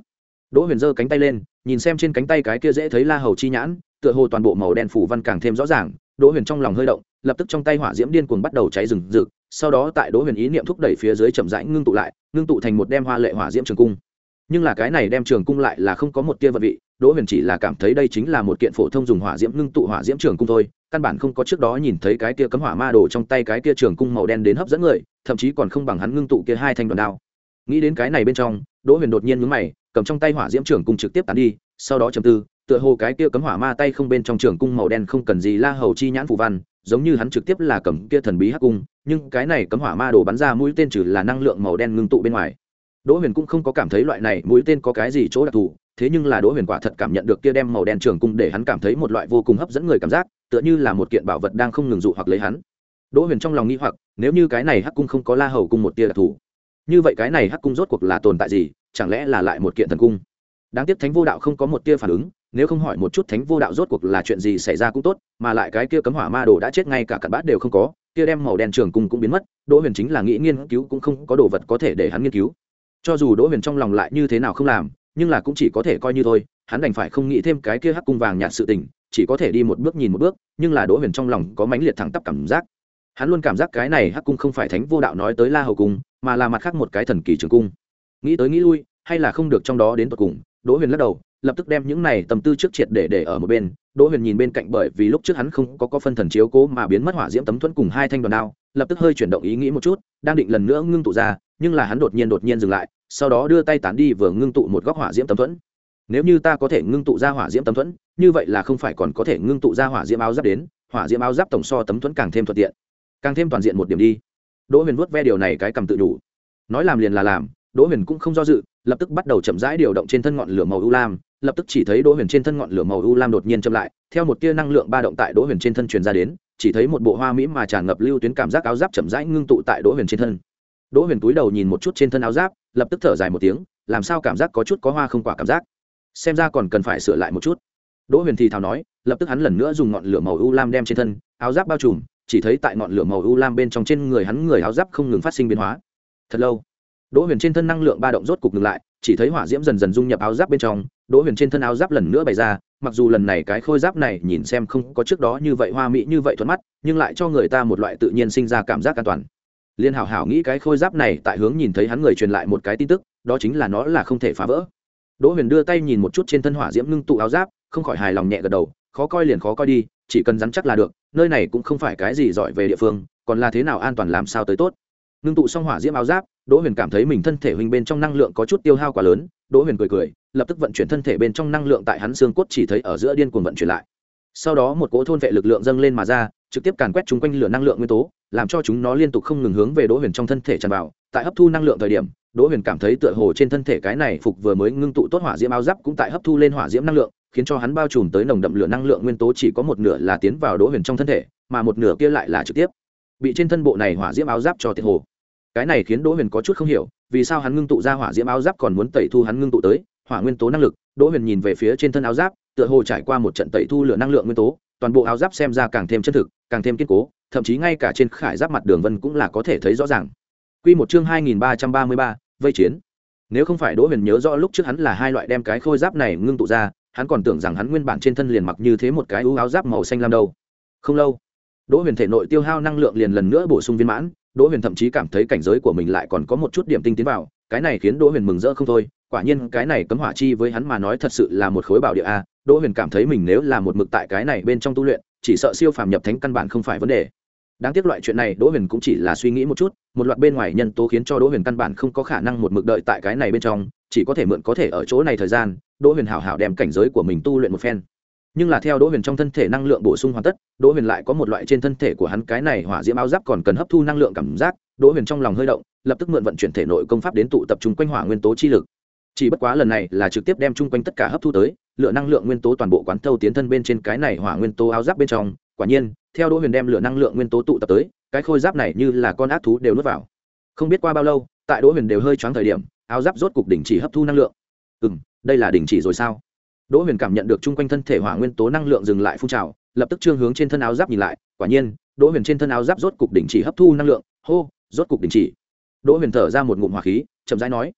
S1: Đỗ Huyền giơ cánh tay lên, nhìn xem trên cánh tay cái kia dễ thấy la hầu chi nhãn, tựa hồ toàn bộ màu đen phủ văn càng thêm rõ ràng. Đỗ Huyền trong lòng hơi động, lập tức trong tay hỏa diễm điên cuồng bắt đầu cháy rừng rực, sau đó tại Đỗ Huyền ý niệm thúc đẩy phía dưới chậm rãi ngưng tụ lại, ngưng tụ thành một đem hoa lệ hỏa diễm trường cung. Nhưng là cái này đem trường cung lại là không có một tia vật vị, Đỗ Huyền chỉ là cảm thấy đây chính là một kiện phổ thông dùng hỏa diễm ngưng tụ hỏa diễm trường cung thôi, căn bản không có trước đó nhìn thấy cái kia cấm hỏa ma đồ trong tay cái kia trường cung màu đen đến hấp dẫn người, thậm chí còn không bằng hắn ngưng tụ kia hai thanh đoàn đao. Nghĩ đến cái này bên trong, Đỗ Huyền đột nhiên nhướng mày, cầm trong tay hỏa diễm trường cung trực tiếp tán đi, sau đó trầm tư, tựa hồ cái kia cấm hỏa ma tay không bên trong trường cung màu đen không cần gì la hầu chi nhãn phù văn, giống như hắn trực tiếp là cầm kia thần bí hắc cung, nhưng cái này cấm hỏa ma đồ bắn ra mũi tên trừ là năng lượng màu đen ngưng tụ bên ngoài. Đỗ Huyền cũng không có cảm thấy loại này mũi tên có cái gì chỗ đặc thù, thế nhưng là Đỗ Huyền quả thật cảm nhận được kia đem màu đen trường cung để hắn cảm thấy một loại vô cùng hấp dẫn người cảm giác, tựa như là một kiện bảo vật đang không ngừng dụ hoặc lấy hắn. Đỗ Huyền trong lòng nghi hoặc, nếu như cái này hắc cung không có la hầu cung một tia đặc thù, như vậy cái này hắc cung rốt cuộc là tồn tại gì, chẳng lẽ là lại một kiện thần cung? Đáng tiếc Thánh Vô Đạo không có một tia phản ứng, nếu không hỏi một chút Thánh Vô Đạo rốt cuộc là chuyện gì xảy ra cũng tốt, mà lại cái kia cấm hỏa ma đồ đã chết ngay cả cặn bát đều không có, kia đem màu đen trường cung cũng biến mất, Đỗ Huyền chính là nghĩ nghiên cứu cũng không có đồ vật có thể để hắn nghiên cứu. Cho dù Đỗ Huyền trong lòng lại như thế nào không làm, nhưng là cũng chỉ có thể coi như thôi, hắn đành phải không nghĩ thêm cái kia hắc cung vàng nhạt sự tình, chỉ có thể đi một bước nhìn một bước, nhưng là Đỗ Huyền trong lòng có mãnh liệt thẳng tắp cảm giác. Hắn luôn cảm giác cái này hắc cung không phải Thánh Vô Đạo nói tới La Hầu cung, mà là mặt khác một cái thần kỳ trường cung. Nghĩ tới nghĩ lui, hay là không được trong đó đến tận cùng, Đỗ Huyền lắc đầu, lập tức đem những này tâm tư trước triệt để để ở một bên. Đỗ Huyền nhìn bên cạnh, bởi vì lúc trước hắn không có có phân thần chiếu cố mà biến mất hỏa diễm tấm thuẫn cùng hai thanh đoàn đao, lập tức hơi chuyển động ý nghĩ một chút, đang định lần nữa ngưng tụ ra, nhưng là hắn đột nhiên đột nhiên dừng lại, sau đó đưa tay tán đi vừa ngưng tụ một góc hỏa diễm tấm thuẫn. Nếu như ta có thể ngưng tụ ra hỏa diễm tấm thuẫn, như vậy là không phải còn có thể ngưng tụ ra hỏa diễm áo giáp đến, hỏa diễm áo giáp tổng so tấm thuẫn càng thêm thuận tiện, càng thêm toàn diện một điểm đi. Đỗ Huyền vuốt ve điều này cái cầm tự đủ, nói làm liền là làm. Đỗ Huyền cũng không do dự, lập tức bắt đầu chậm rãi điều động trên thân ngọn lửa màu u lam, lập tức chỉ thấy Đỗ Huyền trên thân ngọn lửa màu u lam đột nhiên chậm lại, theo một tia năng lượng ba động tại Đỗ Huyền trên thân truyền ra đến, chỉ thấy một bộ hoa mỹ mà tràn ngập lưu tuyến cảm giác áo giáp chậm rãi ngưng tụ tại Đỗ Huyền trên thân. Đỗ Huyền túi đầu nhìn một chút trên thân áo giáp, lập tức thở dài một tiếng, làm sao cảm giác có chút có hoa không quả cảm giác, xem ra còn cần phải sửa lại một chút. Đỗ Huyền thì thào nói, lập tức hắn lần nữa dùng ngọn lửa màu u lam đem trên thân áo giáp bao trùm, chỉ thấy tại ngọn lửa màu u lam bên trong trên người hắn người áo giáp không ngừng phát sinh biến hóa. Thật lâu, Đỗ Huyền trên thân năng lượng ba động rốt cục ngừng lại, chỉ thấy hỏa diễm dần dần dung nhập áo giáp bên trong, Đỗ Huyền trên thân áo giáp lần nữa bày ra, mặc dù lần này cái khôi giáp này nhìn xem không có trước đó như vậy hoa mỹ như vậy thuận mắt, nhưng lại cho người ta một loại tự nhiên sinh ra cảm giác an toàn. Liên Hảo Hảo nghĩ cái khôi giáp này tại hướng nhìn thấy hắn người truyền lại một cái tin tức, đó chính là nó là không thể phá vỡ. Đỗ Huyền đưa tay nhìn một chút trên thân hỏa diễm ngưng tụ áo giáp, không khỏi hài lòng nhẹ gật đầu, khó coi liền khó coi đi, chỉ cần rắn chắc là được, nơi này cũng không phải cái gì giỏi về địa phương, còn là thế nào an toàn làm sao tới tốt. Ngưng tụ xong hỏa diễm áo giáp, Đỗ Huyền cảm thấy mình thân thể huynh bên trong năng lượng có chút tiêu hao quá lớn, Đỗ Huyền cười cười, lập tức vận chuyển thân thể bên trong năng lượng tại hắn xương cốt chỉ thấy ở giữa điên cuồng vận chuyển lại. Sau đó một cỗ thôn vệ lực lượng dâng lên mà ra, trực tiếp càn quét chúng quanh lửa năng lượng nguyên tố, làm cho chúng nó liên tục không ngừng hướng về Đỗ Huyền trong thân thể tràn vào. Tại hấp thu năng lượng thời điểm, Đỗ Huyền cảm thấy tựa hồ trên thân thể cái này phục vừa mới ngưng tụ tốt hỏa diễm áo giáp cũng tại hấp thu lên hỏa diễm năng lượng, khiến cho hắn bao trùm tới nồng đậm lửa năng lượng nguyên tố chỉ có một nửa là tiến vào Đỗ Huyền trong thân thể, mà một nửa kia lại là trực tiếp bị trên thân bộ này hỏa diễm áo giáp cho tiệt hồ. Cái này khiến Đỗ Huyền có chút không hiểu, vì sao hắn ngưng tụ ra hỏa diễm áo giáp còn muốn tẩy thu hắn ngưng tụ tới hỏa nguyên tố năng lực. Đỗ Huyền nhìn về phía trên thân áo giáp, tựa hồ trải qua một trận tẩy thu lửa năng lượng nguyên tố, toàn bộ áo giáp xem ra càng thêm chân thực, càng thêm kiên cố, thậm chí ngay cả trên khải giáp mặt đường vân cũng là có thể thấy rõ ràng. Quy một chương hai nghìn ba trăm ba mươi ba, vây chiến. Nếu không phải Đỗ Huyền nhớ rõ lúc trước hắn là hai loại đem cái khôi giáp này ngưng tụ ra, hắn còn tưởng rằng hắn nguyên bản trên thân liền mặc như thế một cái áo giáp màu xanh lam đâu. Không lâu, Đỗ Huyền thể nội tiêu hao năng lượng liền lần nữa bổ sung viên mãn, Đỗ Huyền thậm chí cảm thấy cảnh giới của mình lại còn có một chút điểm tinh tiến vào, cái này khiến Đỗ Huyền mừng rỡ không thôi, quả nhiên cái này cấm hỏa chi với hắn mà nói thật sự là một khối bảo địa a. Đỗ Huyền cảm thấy mình nếu là một mực tại cái này bên trong tu luyện, chỉ sợ siêu phàm nhập thánh căn bản không phải vấn đề. Đáng tiếc loại chuyện này Đỗ Huyền cũng chỉ là suy nghĩ một chút, một loạt bên ngoài nhân tố khiến cho Đỗ Huyền căn bản không có khả năng một mực đợi tại cái này bên trong, chỉ có thể mượn có thể ở chỗ này thời gian, Đỗ Huyền hảo hảo đem cảnh giới của mình tu luyện một phen. Nhưng là theo Đỗ Huyền trong thân thể năng lượng bổ sung hoàn tất, Đỗ Huyền lại có một loại trên thân thể của hắn cái này hỏa diễm áo giáp còn cần hấp thu năng lượng cảm giác, Đỗ Huyền trong lòng hơi động, lập tức mượn vận chuyển thể nội công pháp đến tụ tập trung quanh hỏa nguyên tố chi lực. Chỉ bất quá lần này là trực tiếp đem chung quanh tất cả hấp thu tới, lửa năng lượng nguyên tố toàn bộ quán thâu tiến thân bên trên cái này hỏa nguyên tố áo giáp bên trong. Quả nhiên, theo Đỗ Huyền đem lửa năng lượng nguyên tố tụ tập tới, cái khôi giáp này như là con ác thú đều nuốt vào. Không biết qua bao lâu, tại Đỗ Huyền đều hơi choáng thời điểm, áo giáp rốt cục đình chỉ hấp thu năng lượng. Ừm, đây là đình chỉ rồi sao? Đỗ Huyền cảm nhận được chung quanh thân thể hỏa nguyên tố năng lượng dừng lại phun trào, lập tức trương hướng trên thân áo giáp nhìn lại, quả nhiên, Đỗ Huyền trên thân áo giáp rốt cục đình chỉ hấp thu năng lượng, hô, rốt cục đình chỉ. Đỗ Huyền thở ra một ngụm hỏa khí, chậm rãi nói: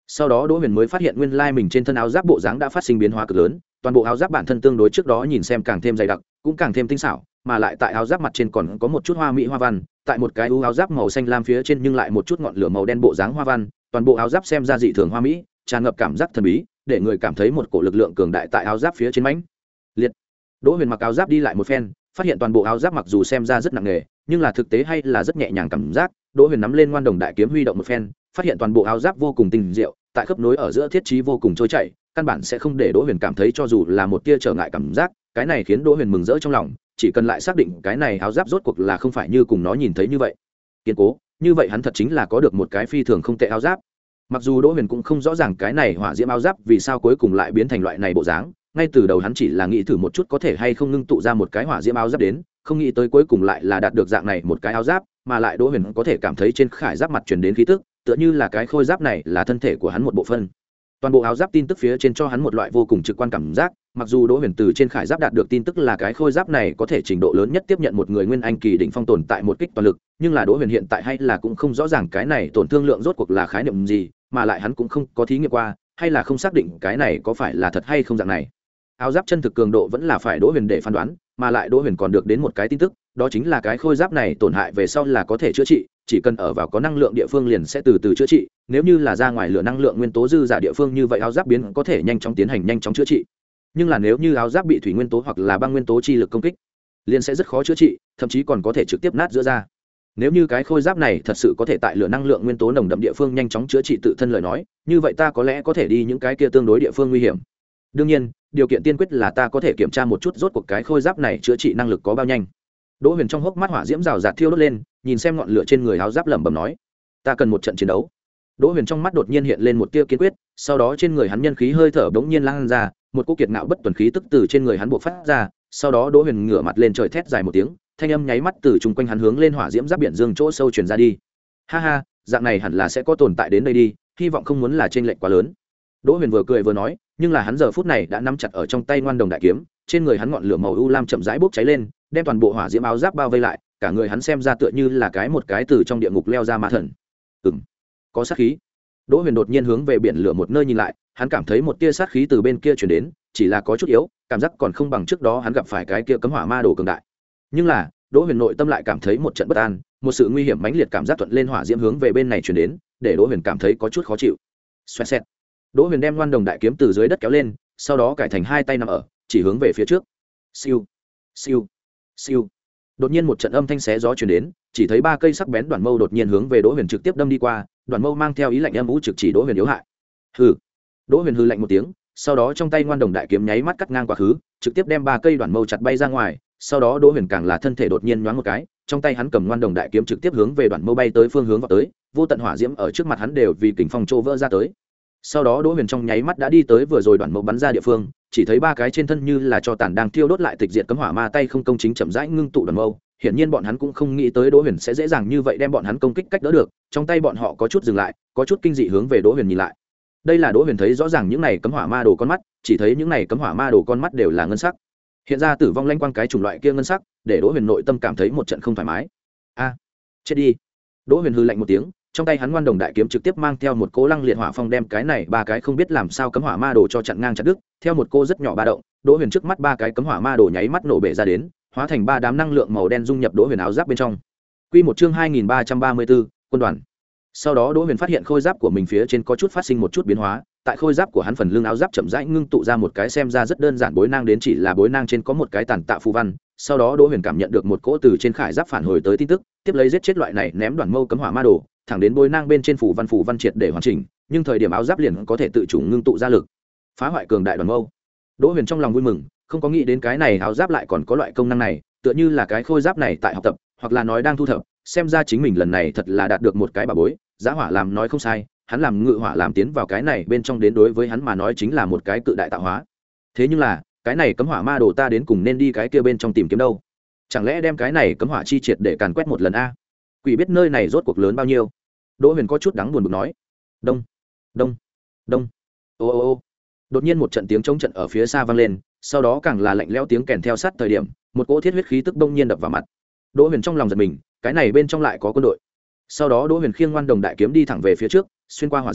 S1: sau đó đỗ huyền mới phát hiện nguyên lai mình trên thân áo giáp bộ dáng đã phát sinh biến hóa cực lớn, toàn bộ áo giáp bản thân tương đối trước đó nhìn xem càng thêm dày đặc, cũng càng thêm tinh xảo, mà lại tại áo giáp mặt trên còn có một chút hoa mỹ hoa văn, tại một cái áo giáp màu xanh lam phía trên nhưng lại một chút ngọn lửa màu đen bộ dáng hoa văn, toàn bộ áo giáp xem ra dị thường hoa mỹ, tràn ngập cảm giác thần bí, để người cảm thấy một cổ lực lượng cường đại tại áo giáp phía trên mãnh liệt. Đỗ Huyền mặc áo giáp đi lại một phen, phát hiện toàn bộ áo giáp mặc dù xem ra rất nặng nề, nhưng là thực tế hay là rất nhẹ nhàng cảm giác. Đỗ Huyền nắm lên ngoan đồng đại kiếm huy động một phen, phát hiện toàn bộ áo giáp vô cùng tinh diệu, tại khớp nối ở giữa thiết trí vô cùng trôi chảy, căn bản sẽ không để Đỗ Huyền cảm thấy cho dù là một tia trở ngại cảm giác. Cái này khiến Đỗ Huyền mừng rỡ trong lòng, chỉ cần lại xác định cái này áo giáp rốt cuộc là không phải như cùng nó nhìn thấy như vậy kiên cố, như vậy hắn thật chính là có được một cái phi thường không tệ áo giáp. Mặc dù Đỗ Huyền cũng không rõ ràng cái này hỏa diễm áo giáp vì sao cuối cùng lại biến thành loại này bộ dáng, ngay từ đầu hắn chỉ là nghĩ thử một chút có thể hay không ngưng tụ ra một cái hỏa diễm áo giáp đến, không nghĩ tới cuối cùng lại là đạt được dạng này một cái áo giáp, mà lại Đỗ Huyền có thể cảm thấy trên khải giáp mặt truyền đến khí tức, tựa như là cái khôi giáp này là thân thể của hắn một bộ phận. Toàn bộ áo giáp tin tức phía trên cho hắn một loại vô cùng trực quan cảm giác, mặc dù Đỗ Huyền từ trên khải giáp đạt được tin tức là cái khôi giáp này có thể trình độ lớn nhất tiếp nhận một người nguyên anh kỳ đỉnh phong tồn tại một kích toàn lực, nhưng là Đỗ Huyền hiện tại hay là cũng không rõ ràng cái này tổn thương lượng rốt cuộc là khái niệm gì, mà lại hắn cũng không có thí nghiệm qua, hay là không xác định cái này có phải là thật hay không dạng này. Áo giáp chân thực cường độ vẫn là phải Đỗ Huyền để phán đoán, mà lại Đỗ Huyền còn được đến một cái tin tức, đó chính là cái khôi giáp này tổn hại về sau là có thể chữa trị, chỉ cần ở vào có năng lượng địa phương liền sẽ từ từ chữa trị, nếu như là ra ngoài lửa năng lượng nguyên tố dư giả địa phương như vậy áo giáp biến có thể nhanh chóng tiến hành nhanh chóng chữa trị. Nhưng là nếu như áo giáp bị thủy nguyên tố hoặc là băng nguyên tố chi lực công kích, liền sẽ rất khó chữa trị, thậm chí còn có thể trực tiếp nát giữa ra. Nếu như cái khôi giáp này thật sự có thể tại lửa năng lượng nguyên tố nồng đậm địa phương nhanh chóng chữa trị tự thân lời nói, như vậy ta có lẽ có thể đi những cái kia tương đối địa phương nguy hiểm. Đương nhiên, điều kiện tiên quyết là ta có thể kiểm tra một chút rốt cuộc cái khôi giáp này chữa trị năng lực có bao nhanh. Đỗ Huyền trong hốc mắt hỏa diễm rào rạt thiêu đốt lên, nhìn xem ngọn lửa trên người áo giáp lẩm bẩm nói: "Ta cần một trận chiến đấu." Đỗ Huyền trong mắt đột nhiên hiện lên một tia kiên quyết, sau đó trên người hắn nhân khí hơi thở bỗng nhiên lan ra, một cỗ kiệt ngạo bất tuần khí tức từ trên người hắn bộc phát ra, sau đó Đỗ Huyền ngửa mặt lên trời thét dài một tiếng, thanh âm nháy mắt từ chung quanh hắn hướng lên hỏa diễm giáp biển dương chỗ sâu truyền ra đi. Ha ha, dạng này hẳn là sẽ có tồn tại đến đây đi, hy vọng không muốn là chênh lệch quá lớn. Đỗ Huyền vừa cười vừa nói, nhưng là hắn giờ phút này đã nắm chặt ở trong tay ngoan đồng đại kiếm, trên người hắn ngọn lửa màu u lam chậm rãi bốc cháy lên, đem toàn bộ hỏa diễm áo giáp bao vây lại, cả người hắn xem ra tựa như là cái một cái từ trong địa ngục leo ra ma thần. Ừm, có sát khí. Đỗ Huyền đột nhiên hướng về biển lửa một nơi nhìn lại, hắn cảm thấy một tia sát khí từ bên kia truyền đến, chỉ là có chút yếu, cảm giác còn không bằng trước đó hắn gặp phải cái kia cấm hỏa ma đồ cường đại. Nhưng là, Đỗ Huyền nội tâm lại cảm thấy một trận bất an, một sự nguy hiểm mãnh liệt cảm giác thuận lên hỏa diễm hướng về bên này truyền đến, để Đỗ Huyền cảm thấy có chút khó chịu. Xoẹt xẹt. Đỗ Huyền đem ngoan đồng đại kiếm từ dưới đất kéo lên, sau đó cải thành hai tay nằm ở, chỉ hướng về phía trước. Siêu, siêu, siêu. Đột nhiên một trận âm thanh xé gió truyền đến, chỉ thấy ba cây sắc bén đoạn mâu đột nhiên hướng về Đỗ Huyền trực tiếp đâm đi qua, đoạn mâu mang theo ý lạnh âm u trực chỉ Đỗ Huyền yếu hại. Hừ. Đỗ Huyền hừ lạnh một tiếng, sau đó trong tay ngoan đồng đại kiếm nháy mắt cắt ngang quá khứ, trực tiếp đem ba cây đoạn mâu chặt bay ra ngoài, sau đó Đỗ Huyền càng là thân thể đột nhiên nhoáng một cái, trong tay hắn cầm ngoan đồng đại kiếm trực tiếp hướng về đoạn mâu bay tới phương hướng vào tới, vô tận hỏa diễm ở trước mặt hắn đều vì kình phong trô vỡ ra tới. Sau đó Đỗ Huyền trong nháy mắt đã đi tới vừa rồi đoạn mâu bắn ra địa phương, chỉ thấy ba cái trên thân như là cho tàn đang thiêu đốt lại tịch diệt cấm hỏa ma tay không công chính chậm rãi ngưng tụ đoạn mâu, hiển nhiên bọn hắn cũng không nghĩ tới Đỗ Huyền sẽ dễ dàng như vậy đem bọn hắn công kích cách đỡ được, trong tay bọn họ có chút dừng lại, có chút kinh dị hướng về Đỗ Huyền nhìn lại. Đây là Đỗ Huyền thấy rõ ràng những này cấm hỏa ma đồ con mắt, chỉ thấy những này cấm hỏa ma đồ con mắt đều là ngân sắc. Hiện ra tử vong lanh quang cái chủng loại kia ngân sắc, để Đỗ Huyền nội tâm cảm thấy một trận không thoải mái. A, chết đi. Đỗ Huyền hừ lạnh một tiếng, trong tay hắn ngoan đồng đại kiếm trực tiếp mang theo một cỗ lăng liệt hỏa phong đem cái này ba cái không biết làm sao cấm hỏa ma đồ cho chặn ngang chặt đứt, theo một cô rất nhỏ ba động, Đỗ Huyền trước mắt ba cái cấm hỏa ma đồ nháy mắt nổ bể ra đến, hóa thành ba đám năng lượng màu đen dung nhập Đỗ Huyền áo giáp bên trong. Quy một chương hai nghìn ba trăm ba mươi tư, quân đoàn. Sau đó Đỗ Huyền phát hiện khôi giáp của mình phía trên có chút phát sinh một chút biến hóa, tại khôi giáp của hắn phần lưng áo giáp chậm rãi ngưng tụ ra một cái xem ra rất đơn giản bối nang đến chỉ là bối nang trên có một cái tàn tạ phù văn. Sau đó Đỗ Huyền cảm nhận được một cỗ từ trên khải giáp phản hồi tới tin tức, tiếp lấy giết chết loại này ném đoàn mâu cấm hỏa ma đồ, thẳng đến bối nang bên trên phù văn phù văn triệt để hoàn chỉnh, nhưng thời điểm áo giáp liền có thể tự chủ ngưng tụ ra lực, phá hoại cường đại đoàn mâu. Đỗ Huyền trong lòng vui mừng, không có nghĩ đến cái này áo giáp lại còn có loại công năng này, tựa như là cái khôi giáp này tại học tập, hoặc là nói đang thu thập, xem ra chính mình lần này thật là đạt được một cái bà bối. Giá Hỏa làm nói không sai, hắn làm ngự hỏa làm tiến vào cái này bên trong đến đối với hắn mà nói chính là một cái cự đại tạo hóa. Thế nhưng là, cái này cấm hỏa ma đồ ta đến cùng nên đi cái kia bên trong tìm kiếm đâu? Chẳng lẽ đem cái này cấm hỏa chi triệt để càn quét một lần a? Quỷ biết nơi này rốt cuộc lớn bao nhiêu. Đỗ Huyền có chút đắng buồn bực nói. Đông, đông, đông. Ô ô ô. Đột nhiên một trận tiếng chống trận ở phía xa vang lên, sau đó càng là lạnh lẽo tiếng kèn theo sát thời điểm, một cỗ thiết huyết khí tức bỗng nhiên đập vào mặt. Đỗ Huyền trong lòng giật mình, cái này bên trong lại có quân đội. Sau đó Đỗ Huyền khiêng ngoan đồng đại kiếm đi thẳng về phía trước, xuyên qua hỏa diễm,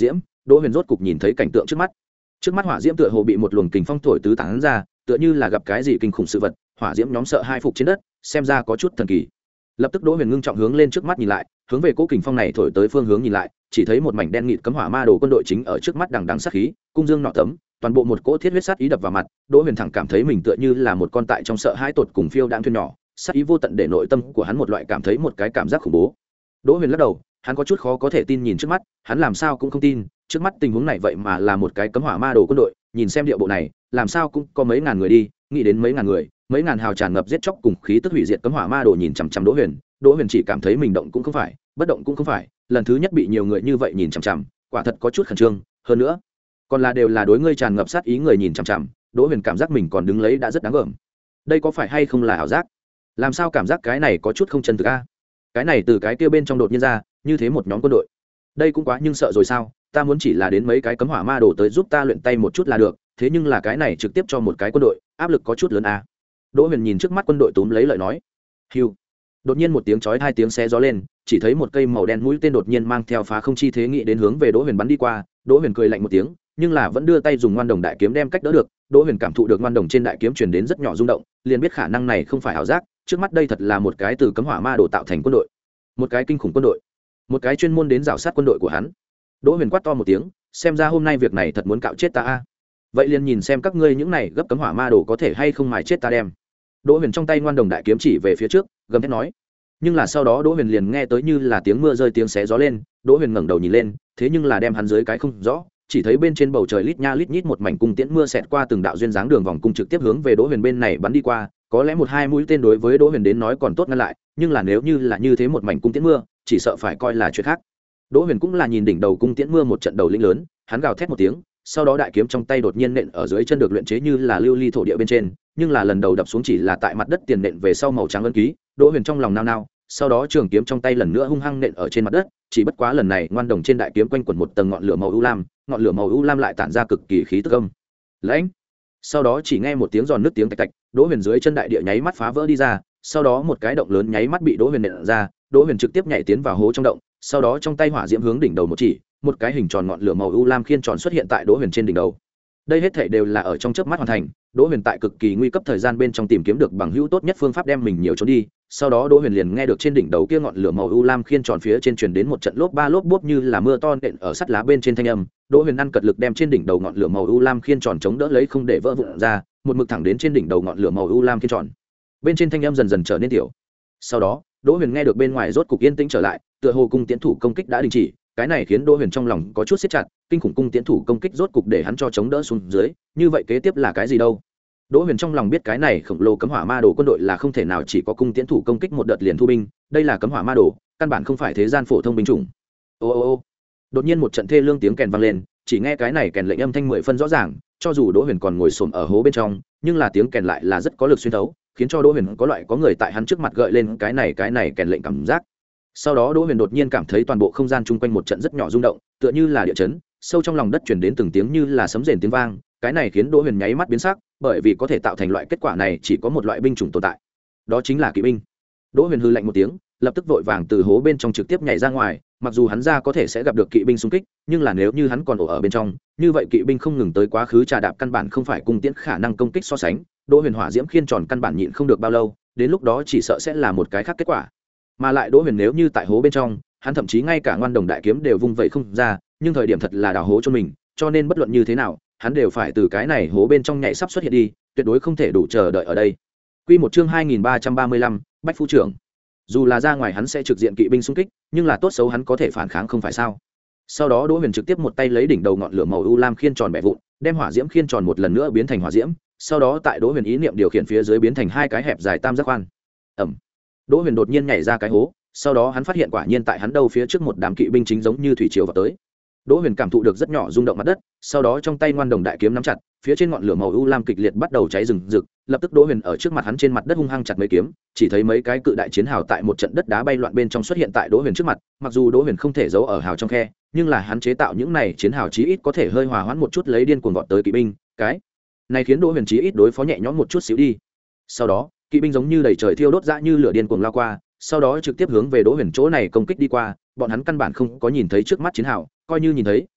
S1: Đỗ Huyền rốt cục nhìn thấy cảnh tượng trước mắt. Trước mắt hỏa diễm tựa hồ bị một luồng kình phong thổi tứ tán ra, tựa như là gặp cái gì kinh khủng sự vật, hỏa diễm nhóm sợ hai phục trên đất, xem ra có chút thần kỳ. Lập tức Đỗ Huyền ngưng trọng hướng lên trước mắt nhìn lại, hướng về cố kình phong này thổi tới phương hướng nhìn lại, chỉ thấy một mảnh đen nghịt cấm hỏa ma đồ quân đội chính ở trước mắt đằng đằng sát khí, cung dương nọ tấm, toàn bộ một cỗ thiết huyết sát ý đập vào mặt. Đỗ Huyền thẳng cảm thấy mình tựa như là một con tại trong sợ hãi tột cùng phiêu đang thuyền nhỏ, sát ý vô tận để nội tâm của hắn một loại cảm thấy một cái cảm giác khủng bố. Đỗ Huyền lắc đầu, hắn có chút khó có thể tin nhìn trước mắt, hắn làm sao cũng không tin, trước mắt tình huống này vậy mà là một cái cấm hỏa ma đồ quân đội, nhìn xem địa bộ này, làm sao cũng có mấy ngàn người đi, nghĩ đến mấy ngàn người, mấy ngàn hào tràn ngập giết chóc cùng khí tức hủy diệt cấm hỏa ma đồ nhìn chằm chằm Đỗ Huyền, Đỗ Huyền chỉ cảm thấy mình động cũng không phải, bất động cũng không phải, lần thứ nhất bị nhiều người như vậy nhìn chằm chằm, quả thật có chút khẩn trương, hơn nữa, còn là đều là đối ngươi tràn ngập sát ý người nhìn chằm chằm, Đỗ Huyền cảm giác mình còn đứng lấy đã rất đáng gờm. Đây có phải hay không là ảo giác? Làm sao cảm giác cái này có chút không chân thực a? Cái này từ cái kia bên trong đột nhiên ra, như thế một nhóm quân đội. Đây cũng quá nhưng sợ rồi sao? Ta muốn chỉ là đến mấy cái cấm hỏa ma đồ tới giúp ta luyện tay một chút là được, thế nhưng là cái này trực tiếp cho một cái quân đội, áp lực có chút lớn a. Đỗ Huyền nhìn trước mắt quân đội túm lấy lợi nói. Hưu. Đột nhiên một tiếng chói hai tiếng xé gió lên, chỉ thấy một cây màu đen mũi tên đột nhiên mang theo phá không chi thế nghị đến hướng về Đỗ Huyền bắn đi qua. Đỗ Huyền cười lạnh một tiếng, nhưng là vẫn đưa tay dùng ngoan đồng đại kiếm đem cách đỡ được. Đỗ Huyền cảm thụ được ngoan đồng trên đại kiếm truyền đến rất nhỏ rung động, liền biết khả năng này không phải ảo giác, trước mắt đây thật là một cái từ cấm hỏa ma đồ tạo thành quân đội, một cái kinh khủng quân đội, một cái chuyên môn đến rào sát quân đội của hắn. Đỗ Huyền quát to một tiếng, xem ra hôm nay việc này thật muốn cạo chết ta a. Vậy liền nhìn xem các ngươi những này gấp cấm hỏa ma đồ có thể hay không mài chết ta đem. Đỗ Huyền trong tay ngoan đồng đại kiếm chỉ về phía trước, gầm thét nói. Nhưng là sau đó Đỗ Huyền liền nghe tới như là tiếng mưa rơi tiếng xé gió lên, Đỗ Huyền ngẩng đầu nhìn lên, thế nhưng là đem hắn dưới cái không rõ, chỉ thấy bên trên bầu trời lít nha lít nhít một mảnh cung tiễn mưa xẹt qua từng đạo duyên dáng đường vòng cung trực tiếp hướng về Đỗ Huyền bên này bắn đi qua, có lẽ một hai mũi tên đối với Đỗ Huyền đến nói còn tốt ngăn lại, nhưng là nếu như là như thế một mảnh cung tiễn mưa, chỉ sợ phải coi là chuyện khác. Đỗ Huyền cũng là nhìn đỉnh đầu cung tiễn mưa một trận đầu lĩnh lớn, hắn gào thét một tiếng, sau đó đại kiếm trong tay đột nhiên nện ở dưới chân được luyện chế như là lưu ly thổ địa bên trên, nhưng là lần đầu đập xuống chỉ là tại mặt đất tiền nện về sau màu trắng ấn ký, Đỗ Huyền trong lòng nao nao, sau đó trường kiếm trong tay lần nữa hung hăng nện ở trên mặt đất, chỉ bất quá lần này ngoan đồng trên đại kiếm quanh quẩn một tầng ngọn lửa màu u lam, ngọn lửa màu u lam lại tản ra cực kỳ khí tức âm lãnh. Sau đó chỉ nghe một tiếng giòn nứt tiếng tạch tạch, Đỗ Huyền dưới chân đại địa nháy mắt phá vỡ đi ra, sau đó một cái động lớn nháy mắt bị Đỗ Huyền nện ra, Đỗ Huyền trực tiếp nhảy tiến vào hố trong động, sau đó trong tay hỏa diễm hướng đỉnh đầu một chỉ, một cái hình tròn ngọn lửa màu u lam khiên tròn xuất hiện tại Đỗ Huyền trên đỉnh đầu. Đây hết thảy đều là ở trong chớp mắt hoàn thành, Đỗ Huyền tại cực kỳ nguy cấp thời gian bên trong tìm kiếm được bằng hữu tốt nhất phương pháp đem mình nhiều trốn đi, sau đó Đỗ Huyền liền nghe được trên đỉnh đầu kia ngọn lửa màu u lam khiên tròn phía trên truyền đến một trận lốp ba lốp bốp như là mưa to nện ở sắt lá bên trên thanh âm, Đỗ Huyền ăn cật lực đem trên đỉnh đầu ngọn lửa màu u lam khiên tròn chống đỡ lấy không để vỡ vụn ra, một mực thẳng đến trên đỉnh đầu ngọn lửa màu u lam khiên tròn. Bên trên thanh âm dần dần trở nên tiểu. Sau đó, Đỗ Huyền nghe được bên ngoài rốt cục yên tĩnh trở lại, tựa hồ cung tiễn thủ công kích đã đình chỉ, cái này khiến Đỗ Huyền trong lòng có chút siết chặt, kinh khủng cung tiễn thủ công kích rốt cục để hắn cho chống đỡ xuống dưới, như vậy kế tiếp là cái gì đâu? Đỗ Huyền trong lòng biết cái này khổng lồ cấm hỏa ma đồ quân đội là không thể nào chỉ có cung tiễn thủ công kích một đợt liền thu binh, đây là cấm hỏa ma đồ, căn bản không phải thế gian phổ thông binh chủng. Ô ô ô. Đột nhiên một trận thê lương tiếng kèn vang lên, chỉ nghe cái này kèn lệnh âm thanh mười phân rõ ràng, cho dù Đỗ Huyền còn ngồi xổm ở hố bên trong, nhưng là tiếng kèn lại là rất có lực xuyên thấu, khiến cho Đỗ Huyền có loại có người tại hắn trước mặt gợi lên cái này cái này kèn lệnh cảm giác. Sau đó Đỗ Huyền đột nhiên cảm thấy toàn bộ không gian chung quanh một trận rất nhỏ rung động, tựa như là địa chấn, sâu trong lòng đất truyền đến từng tiếng như là sấm rền tiếng vang, cái này khiến Đỗ Huyền nháy mắt biến sắc, bởi vì có thể tạo thành loại kết quả này chỉ có một loại binh chủng tồn tại, đó chính là kỵ binh. Đỗ Huyền hừ lạnh một tiếng, lập tức vội vàng từ hố bên trong trực tiếp nhảy ra ngoài, mặc dù hắn ra có thể sẽ gặp được kỵ binh xung kích, nhưng là nếu như hắn còn ổ ở bên trong, như vậy kỵ binh không ngừng tới quá khứ trà đạp căn bản không phải cung tiễn khả năng công kích so sánh, Đỗ Huyền hỏa diễm khiên tròn căn bản nhịn không được bao lâu, đến lúc đó chỉ sợ sẽ là một cái khác kết quả. Mà lại Đỗ Huyền nếu như tại hố bên trong, hắn thậm chí ngay cả ngoan đồng đại kiếm đều vung vậy không ra, nhưng thời điểm thật là đào hố cho mình, cho nên bất luận như thế nào, hắn đều phải từ cái này hố bên trong nhảy sắp xuất hiện đi, tuyệt đối không thể đủ chờ đợi ở đây. Quy một chương hai nghìn ba trăm ba mươi lăm, Bách Phu trưởng. Dù là ra ngoài hắn sẽ trực diện kỵ binh xung kích, nhưng là tốt xấu hắn có thể phản kháng không phải sao? Sau đó Đỗ Huyền trực tiếp một tay lấy đỉnh đầu ngọn lửa màu u lam khiên tròn bẻ vụn, đem hỏa diễm khiên tròn một lần nữa biến thành hỏa diễm, sau đó tại Đỗ Huyền ý niệm điều khiển phía dưới biến thành hai cái hẹp dài tam giác khoan. Ầm. Đỗ Huyền đột nhiên nhảy ra cái hố, sau đó hắn phát hiện quả nhiên tại hắn đâu phía trước một đám kỵ binh chính giống như thủy triều vào tới. Đỗ Huyền cảm thụ được rất nhỏ rung động mặt đất, sau đó trong tay ngoan đồng đại kiếm nắm chặt, phía trên ngọn lửa màu u lam kịch liệt bắt đầu cháy rừng rực, lập tức Đỗ Huyền ở trước mặt hắn trên mặt đất hung hăng chặt mấy kiếm, chỉ thấy mấy cái cự đại chiến hào tại một trận đất đá bay loạn bên trong xuất hiện tại Đỗ Huyền trước mặt, mặc dù Đỗ Huyền không thể giấu ở hào trong khe, nhưng là hắn chế tạo những này chiến hào chí ít có thể hơi hòa hoãn một chút lấy điên cuồng vọt tới kỵ binh, cái này khiến Đỗ Huyền chí ít đối phó nhẹ nhõm một chút xíu đi. Sau đó, kỵ binh giống như đầy trời thiêu đốt dã như lửa điên cuồng lao qua, sau đó trực tiếp hướng về Đỗ Huyền chỗ này công kích đi qua, bọn hắn căn bản không có nhìn thấy trước mắt chiến hào, coi như nhìn thấy,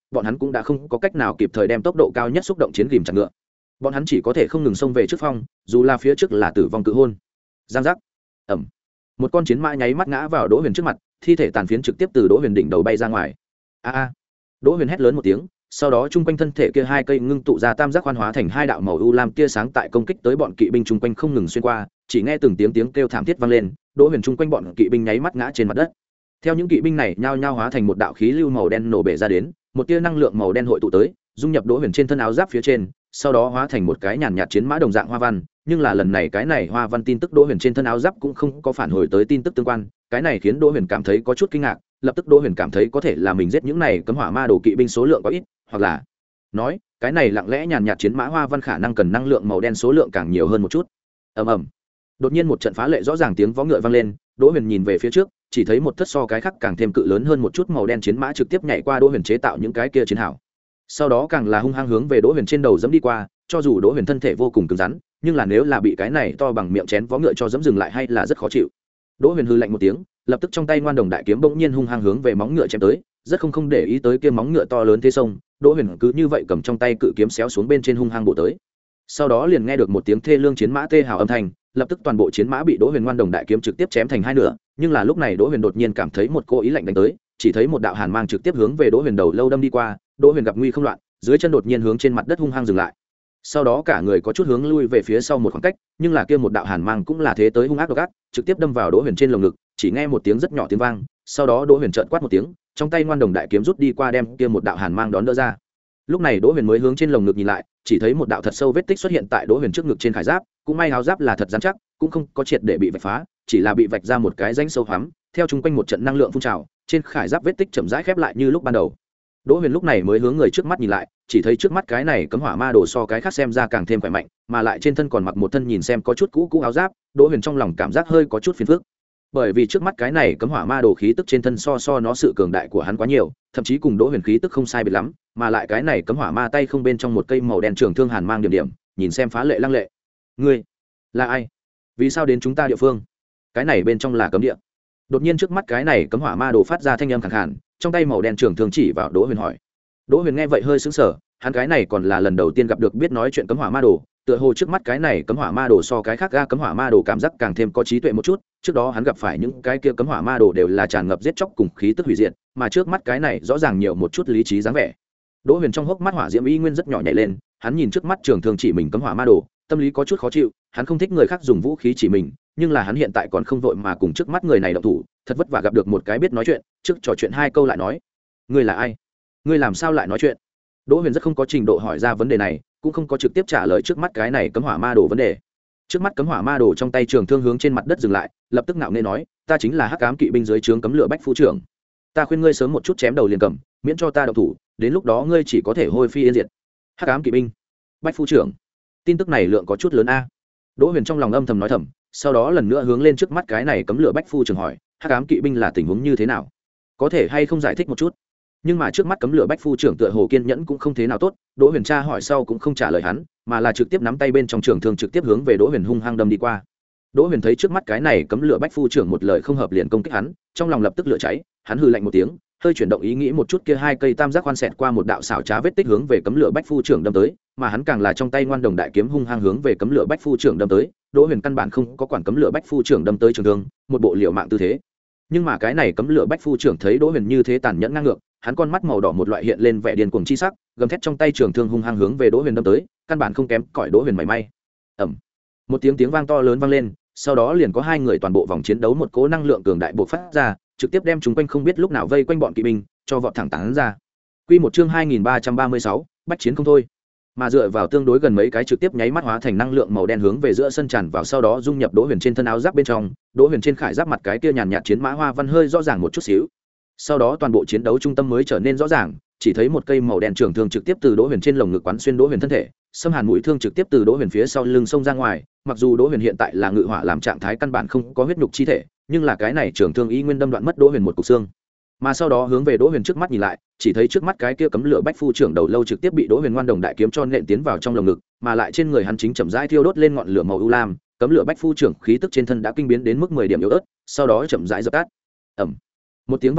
S1: bọn hắn cũng đã không có cách nào kịp thời đem tốc độ cao nhất xúc động chiến ghìm chặt ngựa. Bọn hắn chỉ có thể không ngừng xông về trước phong, dù là phía trước là tử vong cự hôn. Giang giác. Ầm. Một con chiến mã nháy mắt ngã vào Đỗ Huyền trước mặt, thi thể tàn phiến trực tiếp từ Đỗ Huyền đỉnh đầu bay ra ngoài. A a. Đỗ Huyền hét lớn một tiếng, sau đó chung quanh thân thể kia hai cây ngưng tụ ra tam giác khoan hóa thành hai đạo màu u lam tia sáng tại công kích tới bọn kỵ binh chung quanh không ngừng xuyên qua, chỉ nghe từng tiếng tiếng kêu thảm thiết vang lên, Đỗ Huyền chung quanh bọn kỵ binh nháy mắt ngã trên mặt đất. Theo những kỵ binh này nhao nhao hóa thành một đạo khí lưu màu đen nổ bể ra đến, một tia năng lượng màu đen hội tụ tới, dung nhập Đỗ Huyền trên thân áo giáp phía trên, sau đó hóa thành một cái nhàn nhạt chiến mã đồng dạng hoa văn, nhưng là lần này cái này hoa văn tin tức Đỗ Huyền trên thân áo giáp cũng không có phản hồi tới tin tức tương quan, cái này khiến Đỗ Huyền cảm thấy có chút kinh ngạc, lập tức Đỗ Huyền cảm thấy có thể là mình giết những này cấm hỏa ma đồ kỵ binh số lượng có ít, hoặc là nói cái này lặng lẽ nhàn nhạt chiến mã hoa văn khả năng cần năng lượng màu đen số lượng càng nhiều hơn một chút. Ầm ầm. Đột nhiên một trận phá lệ rõ ràng tiếng vó ngựa vang lên, Đỗ Huyền nhìn về phía trước, chỉ thấy một thất so cái khác càng thêm cự lớn hơn một chút màu đen chiến mã trực tiếp nhảy qua Đỗ Huyền chế tạo những cái kia chiến hào. Sau đó càng là hung hăng hướng về Đỗ Huyền trên đầu giẫm đi qua, cho dù Đỗ Huyền thân thể vô cùng cứng rắn, nhưng là nếu là bị cái này to bằng miệng chén vó ngựa cho giẫm dừng lại hay là rất khó chịu. Đỗ Huyền hừ lạnh một tiếng, lập tức trong tay ngoan đồng đại kiếm bỗng nhiên hung hăng hướng về móng ngựa chém tới, rất không không để ý tới kia móng ngựa to lớn thế sông, Đỗ Huyền cứ như vậy cầm trong tay cự kiếm xéo xuống bên trên hung hăng bổ tới. Sau đó liền nghe được một tiếng thê lương chiến mã tê hào âm thanh, lập tức toàn bộ chiến mã bị Đỗ Huyền ngoan đồng đại kiếm trực tiếp chém thành hai nửa, nhưng là lúc này Đỗ Huyền đột nhiên cảm thấy một cô ý lạnh đánh tới, chỉ thấy một đạo hàn mang trực tiếp hướng về Đỗ Huyền đầu lâu đâm đi qua, Đỗ Huyền gặp nguy không loạn, dưới chân đột nhiên hướng trên mặt đất hung hăng dừng lại. Sau đó cả người có chút hướng lui về phía sau một khoảng cách, nhưng là kia một đạo hàn mang cũng là thế tới hung ác độc ác, trực tiếp đâm vào Đỗ Huyền trên lồng ngực, chỉ nghe một tiếng rất nhỏ tiếng vang, sau đó Đỗ Huyền trợn quát một tiếng, trong tay ngoan đồng đại kiếm rút đi qua đem kia một đạo hàn mang đón đỡ ra. Lúc này Đỗ Huyền mới hướng trên lồng ngực nhìn lại, chỉ thấy một đạo thật sâu vết tích xuất hiện tại Đỗ Huyền trước ngực trên khải giáp, cũng may áo giáp là thật rắn chắc, cũng không có triệt để bị vạch phá, chỉ là bị vạch ra một cái rãnh sâu hoắm, theo chung quanh một trận năng lượng phun trào, trên khải giáp vết tích chậm rãi khép lại như lúc ban đầu. Đỗ Huyền lúc này mới hướng người trước mắt nhìn lại, chỉ thấy trước mắt cái này cấm hỏa ma đồ so cái khác xem ra càng thêm khỏe mạnh, mà lại trên thân còn mặc một thân nhìn xem có chút cũ cũ áo giáp, Đỗ Huyền trong lòng cảm giác hơi có chút phiền phức. Bởi vì trước mắt cái này cấm hỏa ma đồ khí tức trên thân so so nó sự cường đại của hắn quá nhiều, thậm chí cùng Đỗ Huyền khí tức không sai biệt lắm, mà lại cái này cấm hỏa ma tay không bên trong một cây màu đen trường thương hàn mang điểm điểm, nhìn xem phá lệ lăng lệ. Ngươi là ai? Vì sao đến chúng ta địa phương? Cái này bên trong là cấm địa. Đột nhiên trước mắt cái này cấm hỏa ma đồ phát ra thanh âm khàn khàn, trong tay màu đen trường thương chỉ vào Đỗ Huyền hỏi. Đỗ Huyền nghe vậy hơi sững sờ, hắn cái này còn là lần đầu tiên gặp được biết nói chuyện cấm hỏa ma đồ, tựa hồ trước mắt cái này cấm hỏa ma đồ so cái khác ga cấm hỏa ma đồ cảm giác càng thêm có trí tuệ một chút, trước đó hắn gặp phải những cái kia cấm hỏa ma đồ đều là tràn ngập giết chóc cùng khí tức hủy diệt, mà trước mắt cái này rõ ràng nhiều một chút lý trí dáng vẻ. Đỗ Huyền trong hốc mắt hỏa diễm y nguyên rất nhỏ nhảy lên, hắn nhìn trước mắt trường thương chỉ mình cấm hỏa ma đồ, tâm lý có chút khó chịu, hắn không thích người khác dùng vũ khí chỉ mình, nhưng là hắn hiện tại còn không vội mà cùng trước mắt người này động thủ, thật vất vả gặp được một cái biết nói chuyện, trước trò chuyện hai câu lại nói, ngươi là ai? Ngươi làm sao lại nói chuyện? Đỗ Huyền rất không có trình độ hỏi ra vấn đề này, cũng không có trực tiếp trả lời trước mắt cái này cấm hỏa ma đồ vấn đề. Trước mắt cấm hỏa ma đồ trong tay trường thương hướng trên mặt đất dừng lại, lập tức ngạo nghễ nói, ta chính là Hắc Ám kỵ binh dưới trướng cấm lửa Bách Phu trưởng. Ta khuyên ngươi sớm một chút chém đầu liền cầm, miễn cho ta động thủ, đến lúc đó ngươi chỉ có thể hôi phi yên diệt. Hắc Ám kỵ binh, Bách Phu trưởng. Tin tức này lượng có chút lớn a. Đỗ Huyền trong lòng âm thầm nói thầm, sau đó lần nữa hướng lên trước mắt cái này cấm lửa Bách Phu trưởng hỏi, Hắc Ám kỵ binh là tình huống như thế nào? Có thể hay không giải thích một chút? Nhưng mà trước mắt cấm lửa Bách Phu trưởng tựa hồ kiên nhẫn cũng không thế nào tốt, Đỗ Huyền tra hỏi sau cũng không trả lời hắn, mà là trực tiếp nắm tay bên trong trường thương trực tiếp hướng về Đỗ Huyền hung hăng đâm đi qua. Đỗ Huyền thấy trước mắt cái này cấm lửa Bách Phu trưởng một lời không hợp liền công kích hắn, trong lòng lập tức lửa cháy, hắn hừ lạnh một tiếng, hơi chuyển động ý nghĩ một chút kia hai cây tam giác khoan xẹt qua một đạo xảo trá vết tích hướng về cấm lửa Bách Phu trưởng đâm tới, mà hắn càng là trong tay ngoan đồng đại kiếm hung hăng hướng về cấm lửa Bách Phu trưởng đâm tới. Đỗ Huyền căn bản không có quản cấm lửa Bách Phu trưởng đâm tới trường thương, một bộ liều mạng tư thế. Nhưng mà cái này cấm lửa Bách Phu trưởng thấy Đỗ Huyền như thế tàn nhẫn ngang ngược, hắn con mắt màu đỏ một loại hiện lên vẻ điên cuồng chi sắc, gầm thét trong tay trường thương hung hăng hướng về Đỗ Huyền đâm tới, căn bản không kém cỏi Đỗ Huyền mảy may. Ầm. Một tiếng tiếng vang to lớn vang lên, sau đó liền có hai người toàn bộ vòng chiến đấu một cỗ năng lượng cường đại bộc phát ra, trực tiếp đem chúng quanh không biết lúc nào vây quanh bọn kỵ binh, cho vọt thẳng tán ra. Quy một chương hai nghìn ba trăm ba mươi sáu, bách chiến không thôi. Mà dựa vào tương đối gần mấy cái trực tiếp nháy mắt hóa thành năng lượng màu đen hướng về giữa sân tràn vào, sau đó dung nhập Đỗ Huyền trên thân áo giáp bên trong, Đỗ Huyền trên khải giáp mặt cái kia nhàn nhạt chiến mã hoa văn hơi rõ ràng một chút xíu. Sau đó toàn bộ chiến đấu trung tâm mới trở nên rõ ràng, chỉ thấy một cây màu đen trường thương trực tiếp từ Đỗ Huyền trên lồng ngực quán xuyên Đỗ Huyền thân thể, xâm hàn mũi thương trực tiếp từ Đỗ Huyền phía sau lưng xông ra ngoài, mặc dù Đỗ Huyền hiện tại là ngự hỏa làm trạng thái căn bản không có huyết nhục chi thể, nhưng là cái này trường thương y nguyên đâm đoạn mất Đỗ Huyền một cục xương. Mà sau đó hướng về Đỗ Huyền trước mắt nhìn lại, chỉ thấy trước mắt cái kia cấm lửa Bách Phu trưởng đầu lâu trực tiếp bị Đỗ Huyền ngoan đồng đại kiếm cho nện tiến vào trong lồng ngực, mà lại trên người hắn chính chậm rãi thiêu đốt lên ngọn lửa màu u lam, cấm lửa Bách Phu trưởng khí tức trên thân đã kinh biến đến mức mười điểm yếu ớt, sau đó chậm rãi dập tắt. Ầm. Một tiếng vang nhỏ,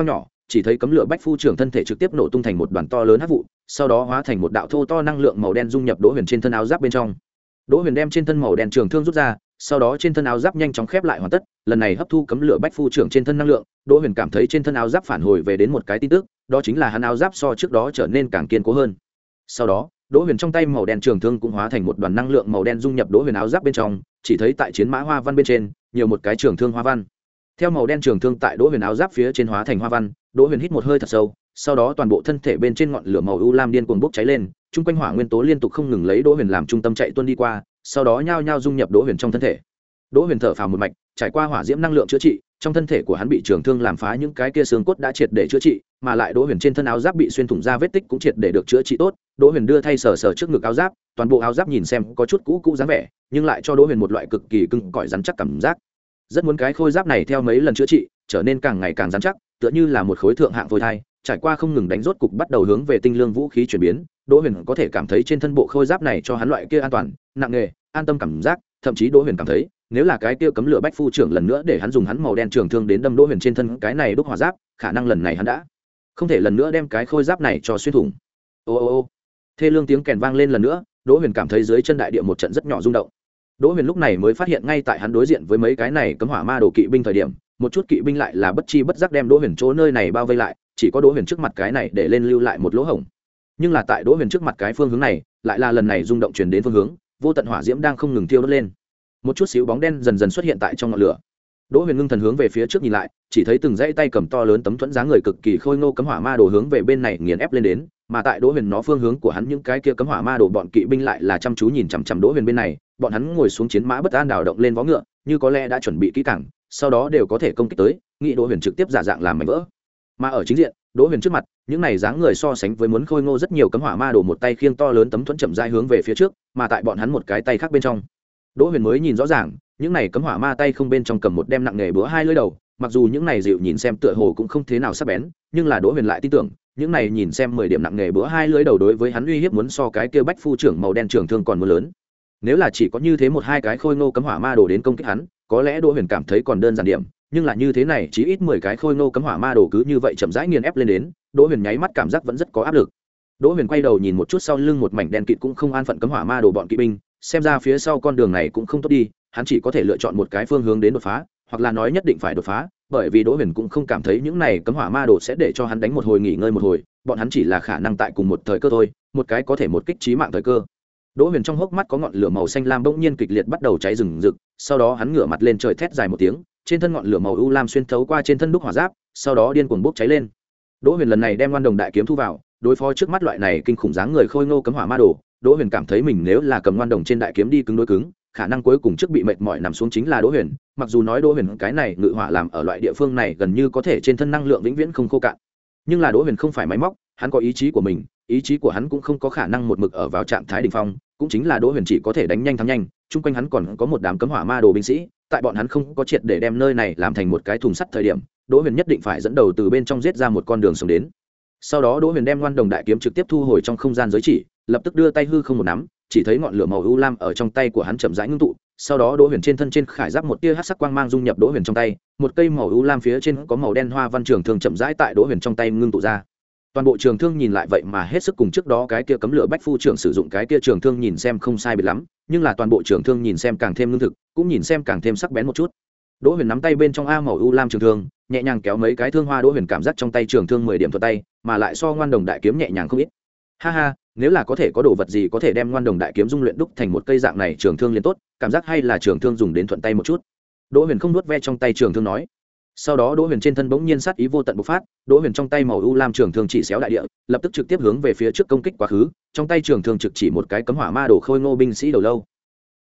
S1: chỉ thấy cấm lửa bách phu trưởng thân thể trực tiếp nổ tung thành một đoàn to lớn hắc vụ, sau đó hóa thành một đạo thô to năng lượng màu đen dung nhập Đỗ Huyền trên thân áo giáp bên trong. Đỗ Huyền đem trên thân màu đen trường thương rút ra, sau đó trên thân áo giáp nhanh chóng khép lại hoàn tất, lần này hấp thu cấm lửa bách phu trưởng trên thân năng lượng, Đỗ Huyền cảm thấy trên thân áo giáp phản hồi về đến một cái tin tức, đó chính là hắn áo giáp so trước đó trở nên càng kiên cố hơn. Sau đó, Đỗ Huyền trong tay màu đen trường thương cũng hóa thành một đoàn năng lượng màu đen dung nhập Đỗ Huyền áo giáp bên trong, chỉ thấy tại chiến mã hoa văn bên trên, nhiều một cái trường thương hoa văn. Theo màu đen trường thương tại Đỗ Huyền áo giáp phía trên hóa thành hoa văn, Đỗ Huyền hít một hơi thật sâu, sau đó toàn bộ thân thể bên trên ngọn lửa màu u lam điên cuồng bốc cháy lên, trung quanh hỏa nguyên tố liên tục không ngừng lấy Đỗ Huyền làm trung tâm chạy tuôn đi qua, sau đó nhao nhao dung nhập Đỗ Huyền trong thân thể. Đỗ Huyền thở phào một mạch, trải qua hỏa diễm năng lượng chữa trị, trong thân thể của hắn bị trường thương làm phá những cái kia xương cốt đã triệt để chữa trị, mà lại Đỗ Huyền trên thân áo giáp bị xuyên thủng ra vết tích cũng triệt để được chữa trị tốt. Đỗ Huyền đưa thay sờ sờ trước ngực áo giáp, toàn bộ áo giáp nhìn xem có chút cũ cũ dáng vẻ, nhưng lại cho Đỗ Huyền một loại cực kỳ cứng cỏi rắn chắc cảm giác. Rất muốn cái khôi giáp này theo mấy lần chữa trị, trở nên càng ngày càng rắn chắc, tựa như là một khối thượng hạng phôi thai, trải qua không ngừng đánh rốt cục bắt đầu hướng về tinh lương vũ khí chuyển biến. Đỗ Huyền có thể cảm thấy trên thân bộ khôi giáp này cho hắn loại kia an toàn, nặng nề, an tâm cảm giác, thậm chí Đỗ Huyền cảm thấy, nếu là cái kia cấm lửa bách phu trưởng lần nữa để hắn dùng hắn màu đen trường thương đến đâm Đỗ Huyền trên thân cái này đúc hỏa giáp, khả năng lần này hắn đã không thể lần nữa đem cái khôi giáp này cho xuyên thủng. Ô ô ô. Thê lương tiếng kèn vang lên lần nữa, Đỗ Huyền cảm thấy dưới chân đại địa một trận rất nhỏ rung động. Đỗ Huyền lúc này mới phát hiện ngay tại hắn đối diện với mấy cái này cấm hỏa ma đồ kỵ binh thời điểm, một chút kỵ binh lại là bất chi bất giác đem Đỗ Huyền chỗ nơi này bao vây lại, chỉ có Đỗ Huyền trước mặt cái này để lên lưu lại một lỗ hổng. Nhưng là tại Đỗ Huyền trước mặt cái phương hướng này, lại là lần này rung động truyền đến phương hướng, vô tận hỏa diễm đang không ngừng thiêu đốt lên. Một chút xíu bóng đen dần dần xuất hiện tại trong ngọn lửa. Đỗ Huyền ngưng thần hướng về phía trước nhìn lại, chỉ thấy từng dãy tay cầm to lớn tấm thuẫn dáng người cực kỳ khôi ngô cấm hỏa ma đồ hướng về bên này nghiền ép lên đến, mà tại Đỗ Huyền nó phương hướng của hắn những cái kia cấm hỏa ma đồ bọn kỵ binh lại là chăm chú nhìn chằm chằm Đỗ Huyền bên này, bọn hắn ngồi xuống chiến mã bất an đảo động lên vó ngựa, như có lẽ đã chuẩn bị kỹ càng, sau đó đều có thể công kích tới, nghĩ Đỗ Huyền trực tiếp giả dạng làm mảnh vỡ. Mà ở chính diện, Đỗ Huyền trước mặt, những này dáng người so sánh với muốn khôi ngô rất nhiều cấm hỏa ma đồ một tay khiêng to lớn tấm thuẫn chậm rãi hướng về phía trước, mà tại bọn hắn một cái tay khác bên trong. Đỗ Huyền mới nhìn rõ ràng, những này cấm hỏa ma tay không bên trong cầm một đem nặng nghề búa hai lưỡi đầu, mặc dù những này dịu nhìn xem tựa hồ cũng không thế nào sắc bén, nhưng là Đỗ Huyền lại tin tưởng, những này nhìn xem mười điểm nặng nghề búa hai lưỡi đầu đối với hắn uy hiếp muốn so cái kia bách phu trưởng màu đen trường thương còn muốn lớn. Nếu là chỉ có như thế một hai cái khôi ngô cấm hỏa ma đồ đến công kích hắn, có lẽ Đỗ Huyền cảm thấy còn đơn giản điểm, nhưng là như thế này chỉ ít mười cái khôi ngô cấm hỏa ma đồ cứ như vậy chậm rãi nghiền ép lên đến, Đỗ Huyền nháy mắt cảm giác vẫn rất có áp lực. Đỗ Huyền quay đầu nhìn một chút sau lưng một mảnh đen kịt cũng không an phận cấm hỏa ma đồ bọn kỵ binh, xem ra phía sau con đường này cũng không tốt đi, hắn chỉ có thể lựa chọn một cái phương hướng đến đột phá, hoặc là nói nhất định phải đột phá, bởi vì Đỗ Huyền cũng không cảm thấy những này cấm hỏa ma đồ sẽ để cho hắn đánh một hồi nghỉ ngơi một hồi, bọn hắn chỉ là khả năng tại cùng một thời cơ thôi, một cái có thể một kích chí mạng thời cơ. Đỗ Huyền trong hốc mắt có ngọn lửa màu xanh lam bỗng nhiên kịch liệt bắt đầu cháy rừng rực, sau đó hắn ngửa mặt lên trời thét dài một tiếng, trên thân ngọn lửa màu u lam xuyên thấu qua trên thân đúc hỏa giáp, sau đó điên cuồng bốc cháy lên. Đỗ Huyền lần này đem Ngoan Đồng đại kiếm thu vào, đối phó trước mắt loại này kinh khủng dáng người khôi ngô cấm hỏa ma đồ, Đỗ Huyền cảm thấy mình nếu là cầm Ngoan Đồng trên đại kiếm đi cứng đối cứng, khả năng cuối cùng trước bị mệt mỏi nằm xuống chính là Đỗ Huyền, mặc dù nói Đỗ Huyền cái này ngự hỏa làm ở loại địa phương này gần như có thể trên thân năng lượng vĩnh viễn không khô cạn. Nhưng là Đỗ Huyền không phải máy móc, hắn có ý chí của mình, ý chí của hắn cũng không có khả năng một mực ở vào trạng thái đỉnh phong, cũng chính là Đỗ Huyền chỉ có thể đánh nhanh thắng nhanh, chung quanh hắn còn có một đám cấm hỏa ma đồ binh sĩ, tại bọn hắn không có triệt để đem nơi này làm thành một cái thùng sắt thời điểm, Đỗ Huyền nhất định phải dẫn đầu từ bên trong giết ra một con đường sống đến. Sau đó Đỗ Huyền đem Ngoan Đồng đại kiếm trực tiếp thu hồi trong không gian giới chỉ, lập tức đưa tay hư không một nắm, chỉ thấy ngọn lửa màu u lam ở trong tay của hắn chậm rãi ngưng tụ, sau đó Đỗ Huyền trên thân trên khải giáp một tia hắc sắc quang mang dung nhập Đỗ Huyền trong tay, một cây màu u lam phía trên có màu đen hoa văn trường thương chậm rãi tại Đỗ Huyền trong tay ngưng tụ ra. Toàn bộ trường thương nhìn lại vậy mà hết sức cùng trước đó cái kia cấm lửa bách phu trưởng sử dụng cái kia trường thương nhìn xem không sai biệt lắm, nhưng là toàn bộ trường thương nhìn xem càng thêm lương thực, cũng nhìn xem càng thêm sắc bén một chút. Đỗ Huyền nắm tay bên trong a màu u lam trường thương, nhẹ nhàng kéo mấy cái thương hoa, Đỗ Huyền cảm giác trong tay trường thương mười điểm thuận tay, mà lại so Ngoan Đồng đại kiếm nhẹ nhàng không ít. Ha ha, nếu là có thể có đồ vật gì có thể đem Ngoan Đồng đại kiếm dung luyện đúc thành một cây dạng này trường thương liền tốt, cảm giác hay là trường thương dùng đến thuận tay một chút. Đỗ Huyền không nuốt ve trong tay trường thương nói. Sau đó Đỗ Huyền trên thân bỗng nhiên sát ý vô tận bộc phát, Đỗ Huyền trong tay màu u lam trường thương chỉ xéo đại địa, lập tức trực tiếp hướng về phía trước công kích quá khứ, trong tay trường thương trực chỉ một cái cấm hỏa ma đồ khôi ngô binh sĩ đầu lâu.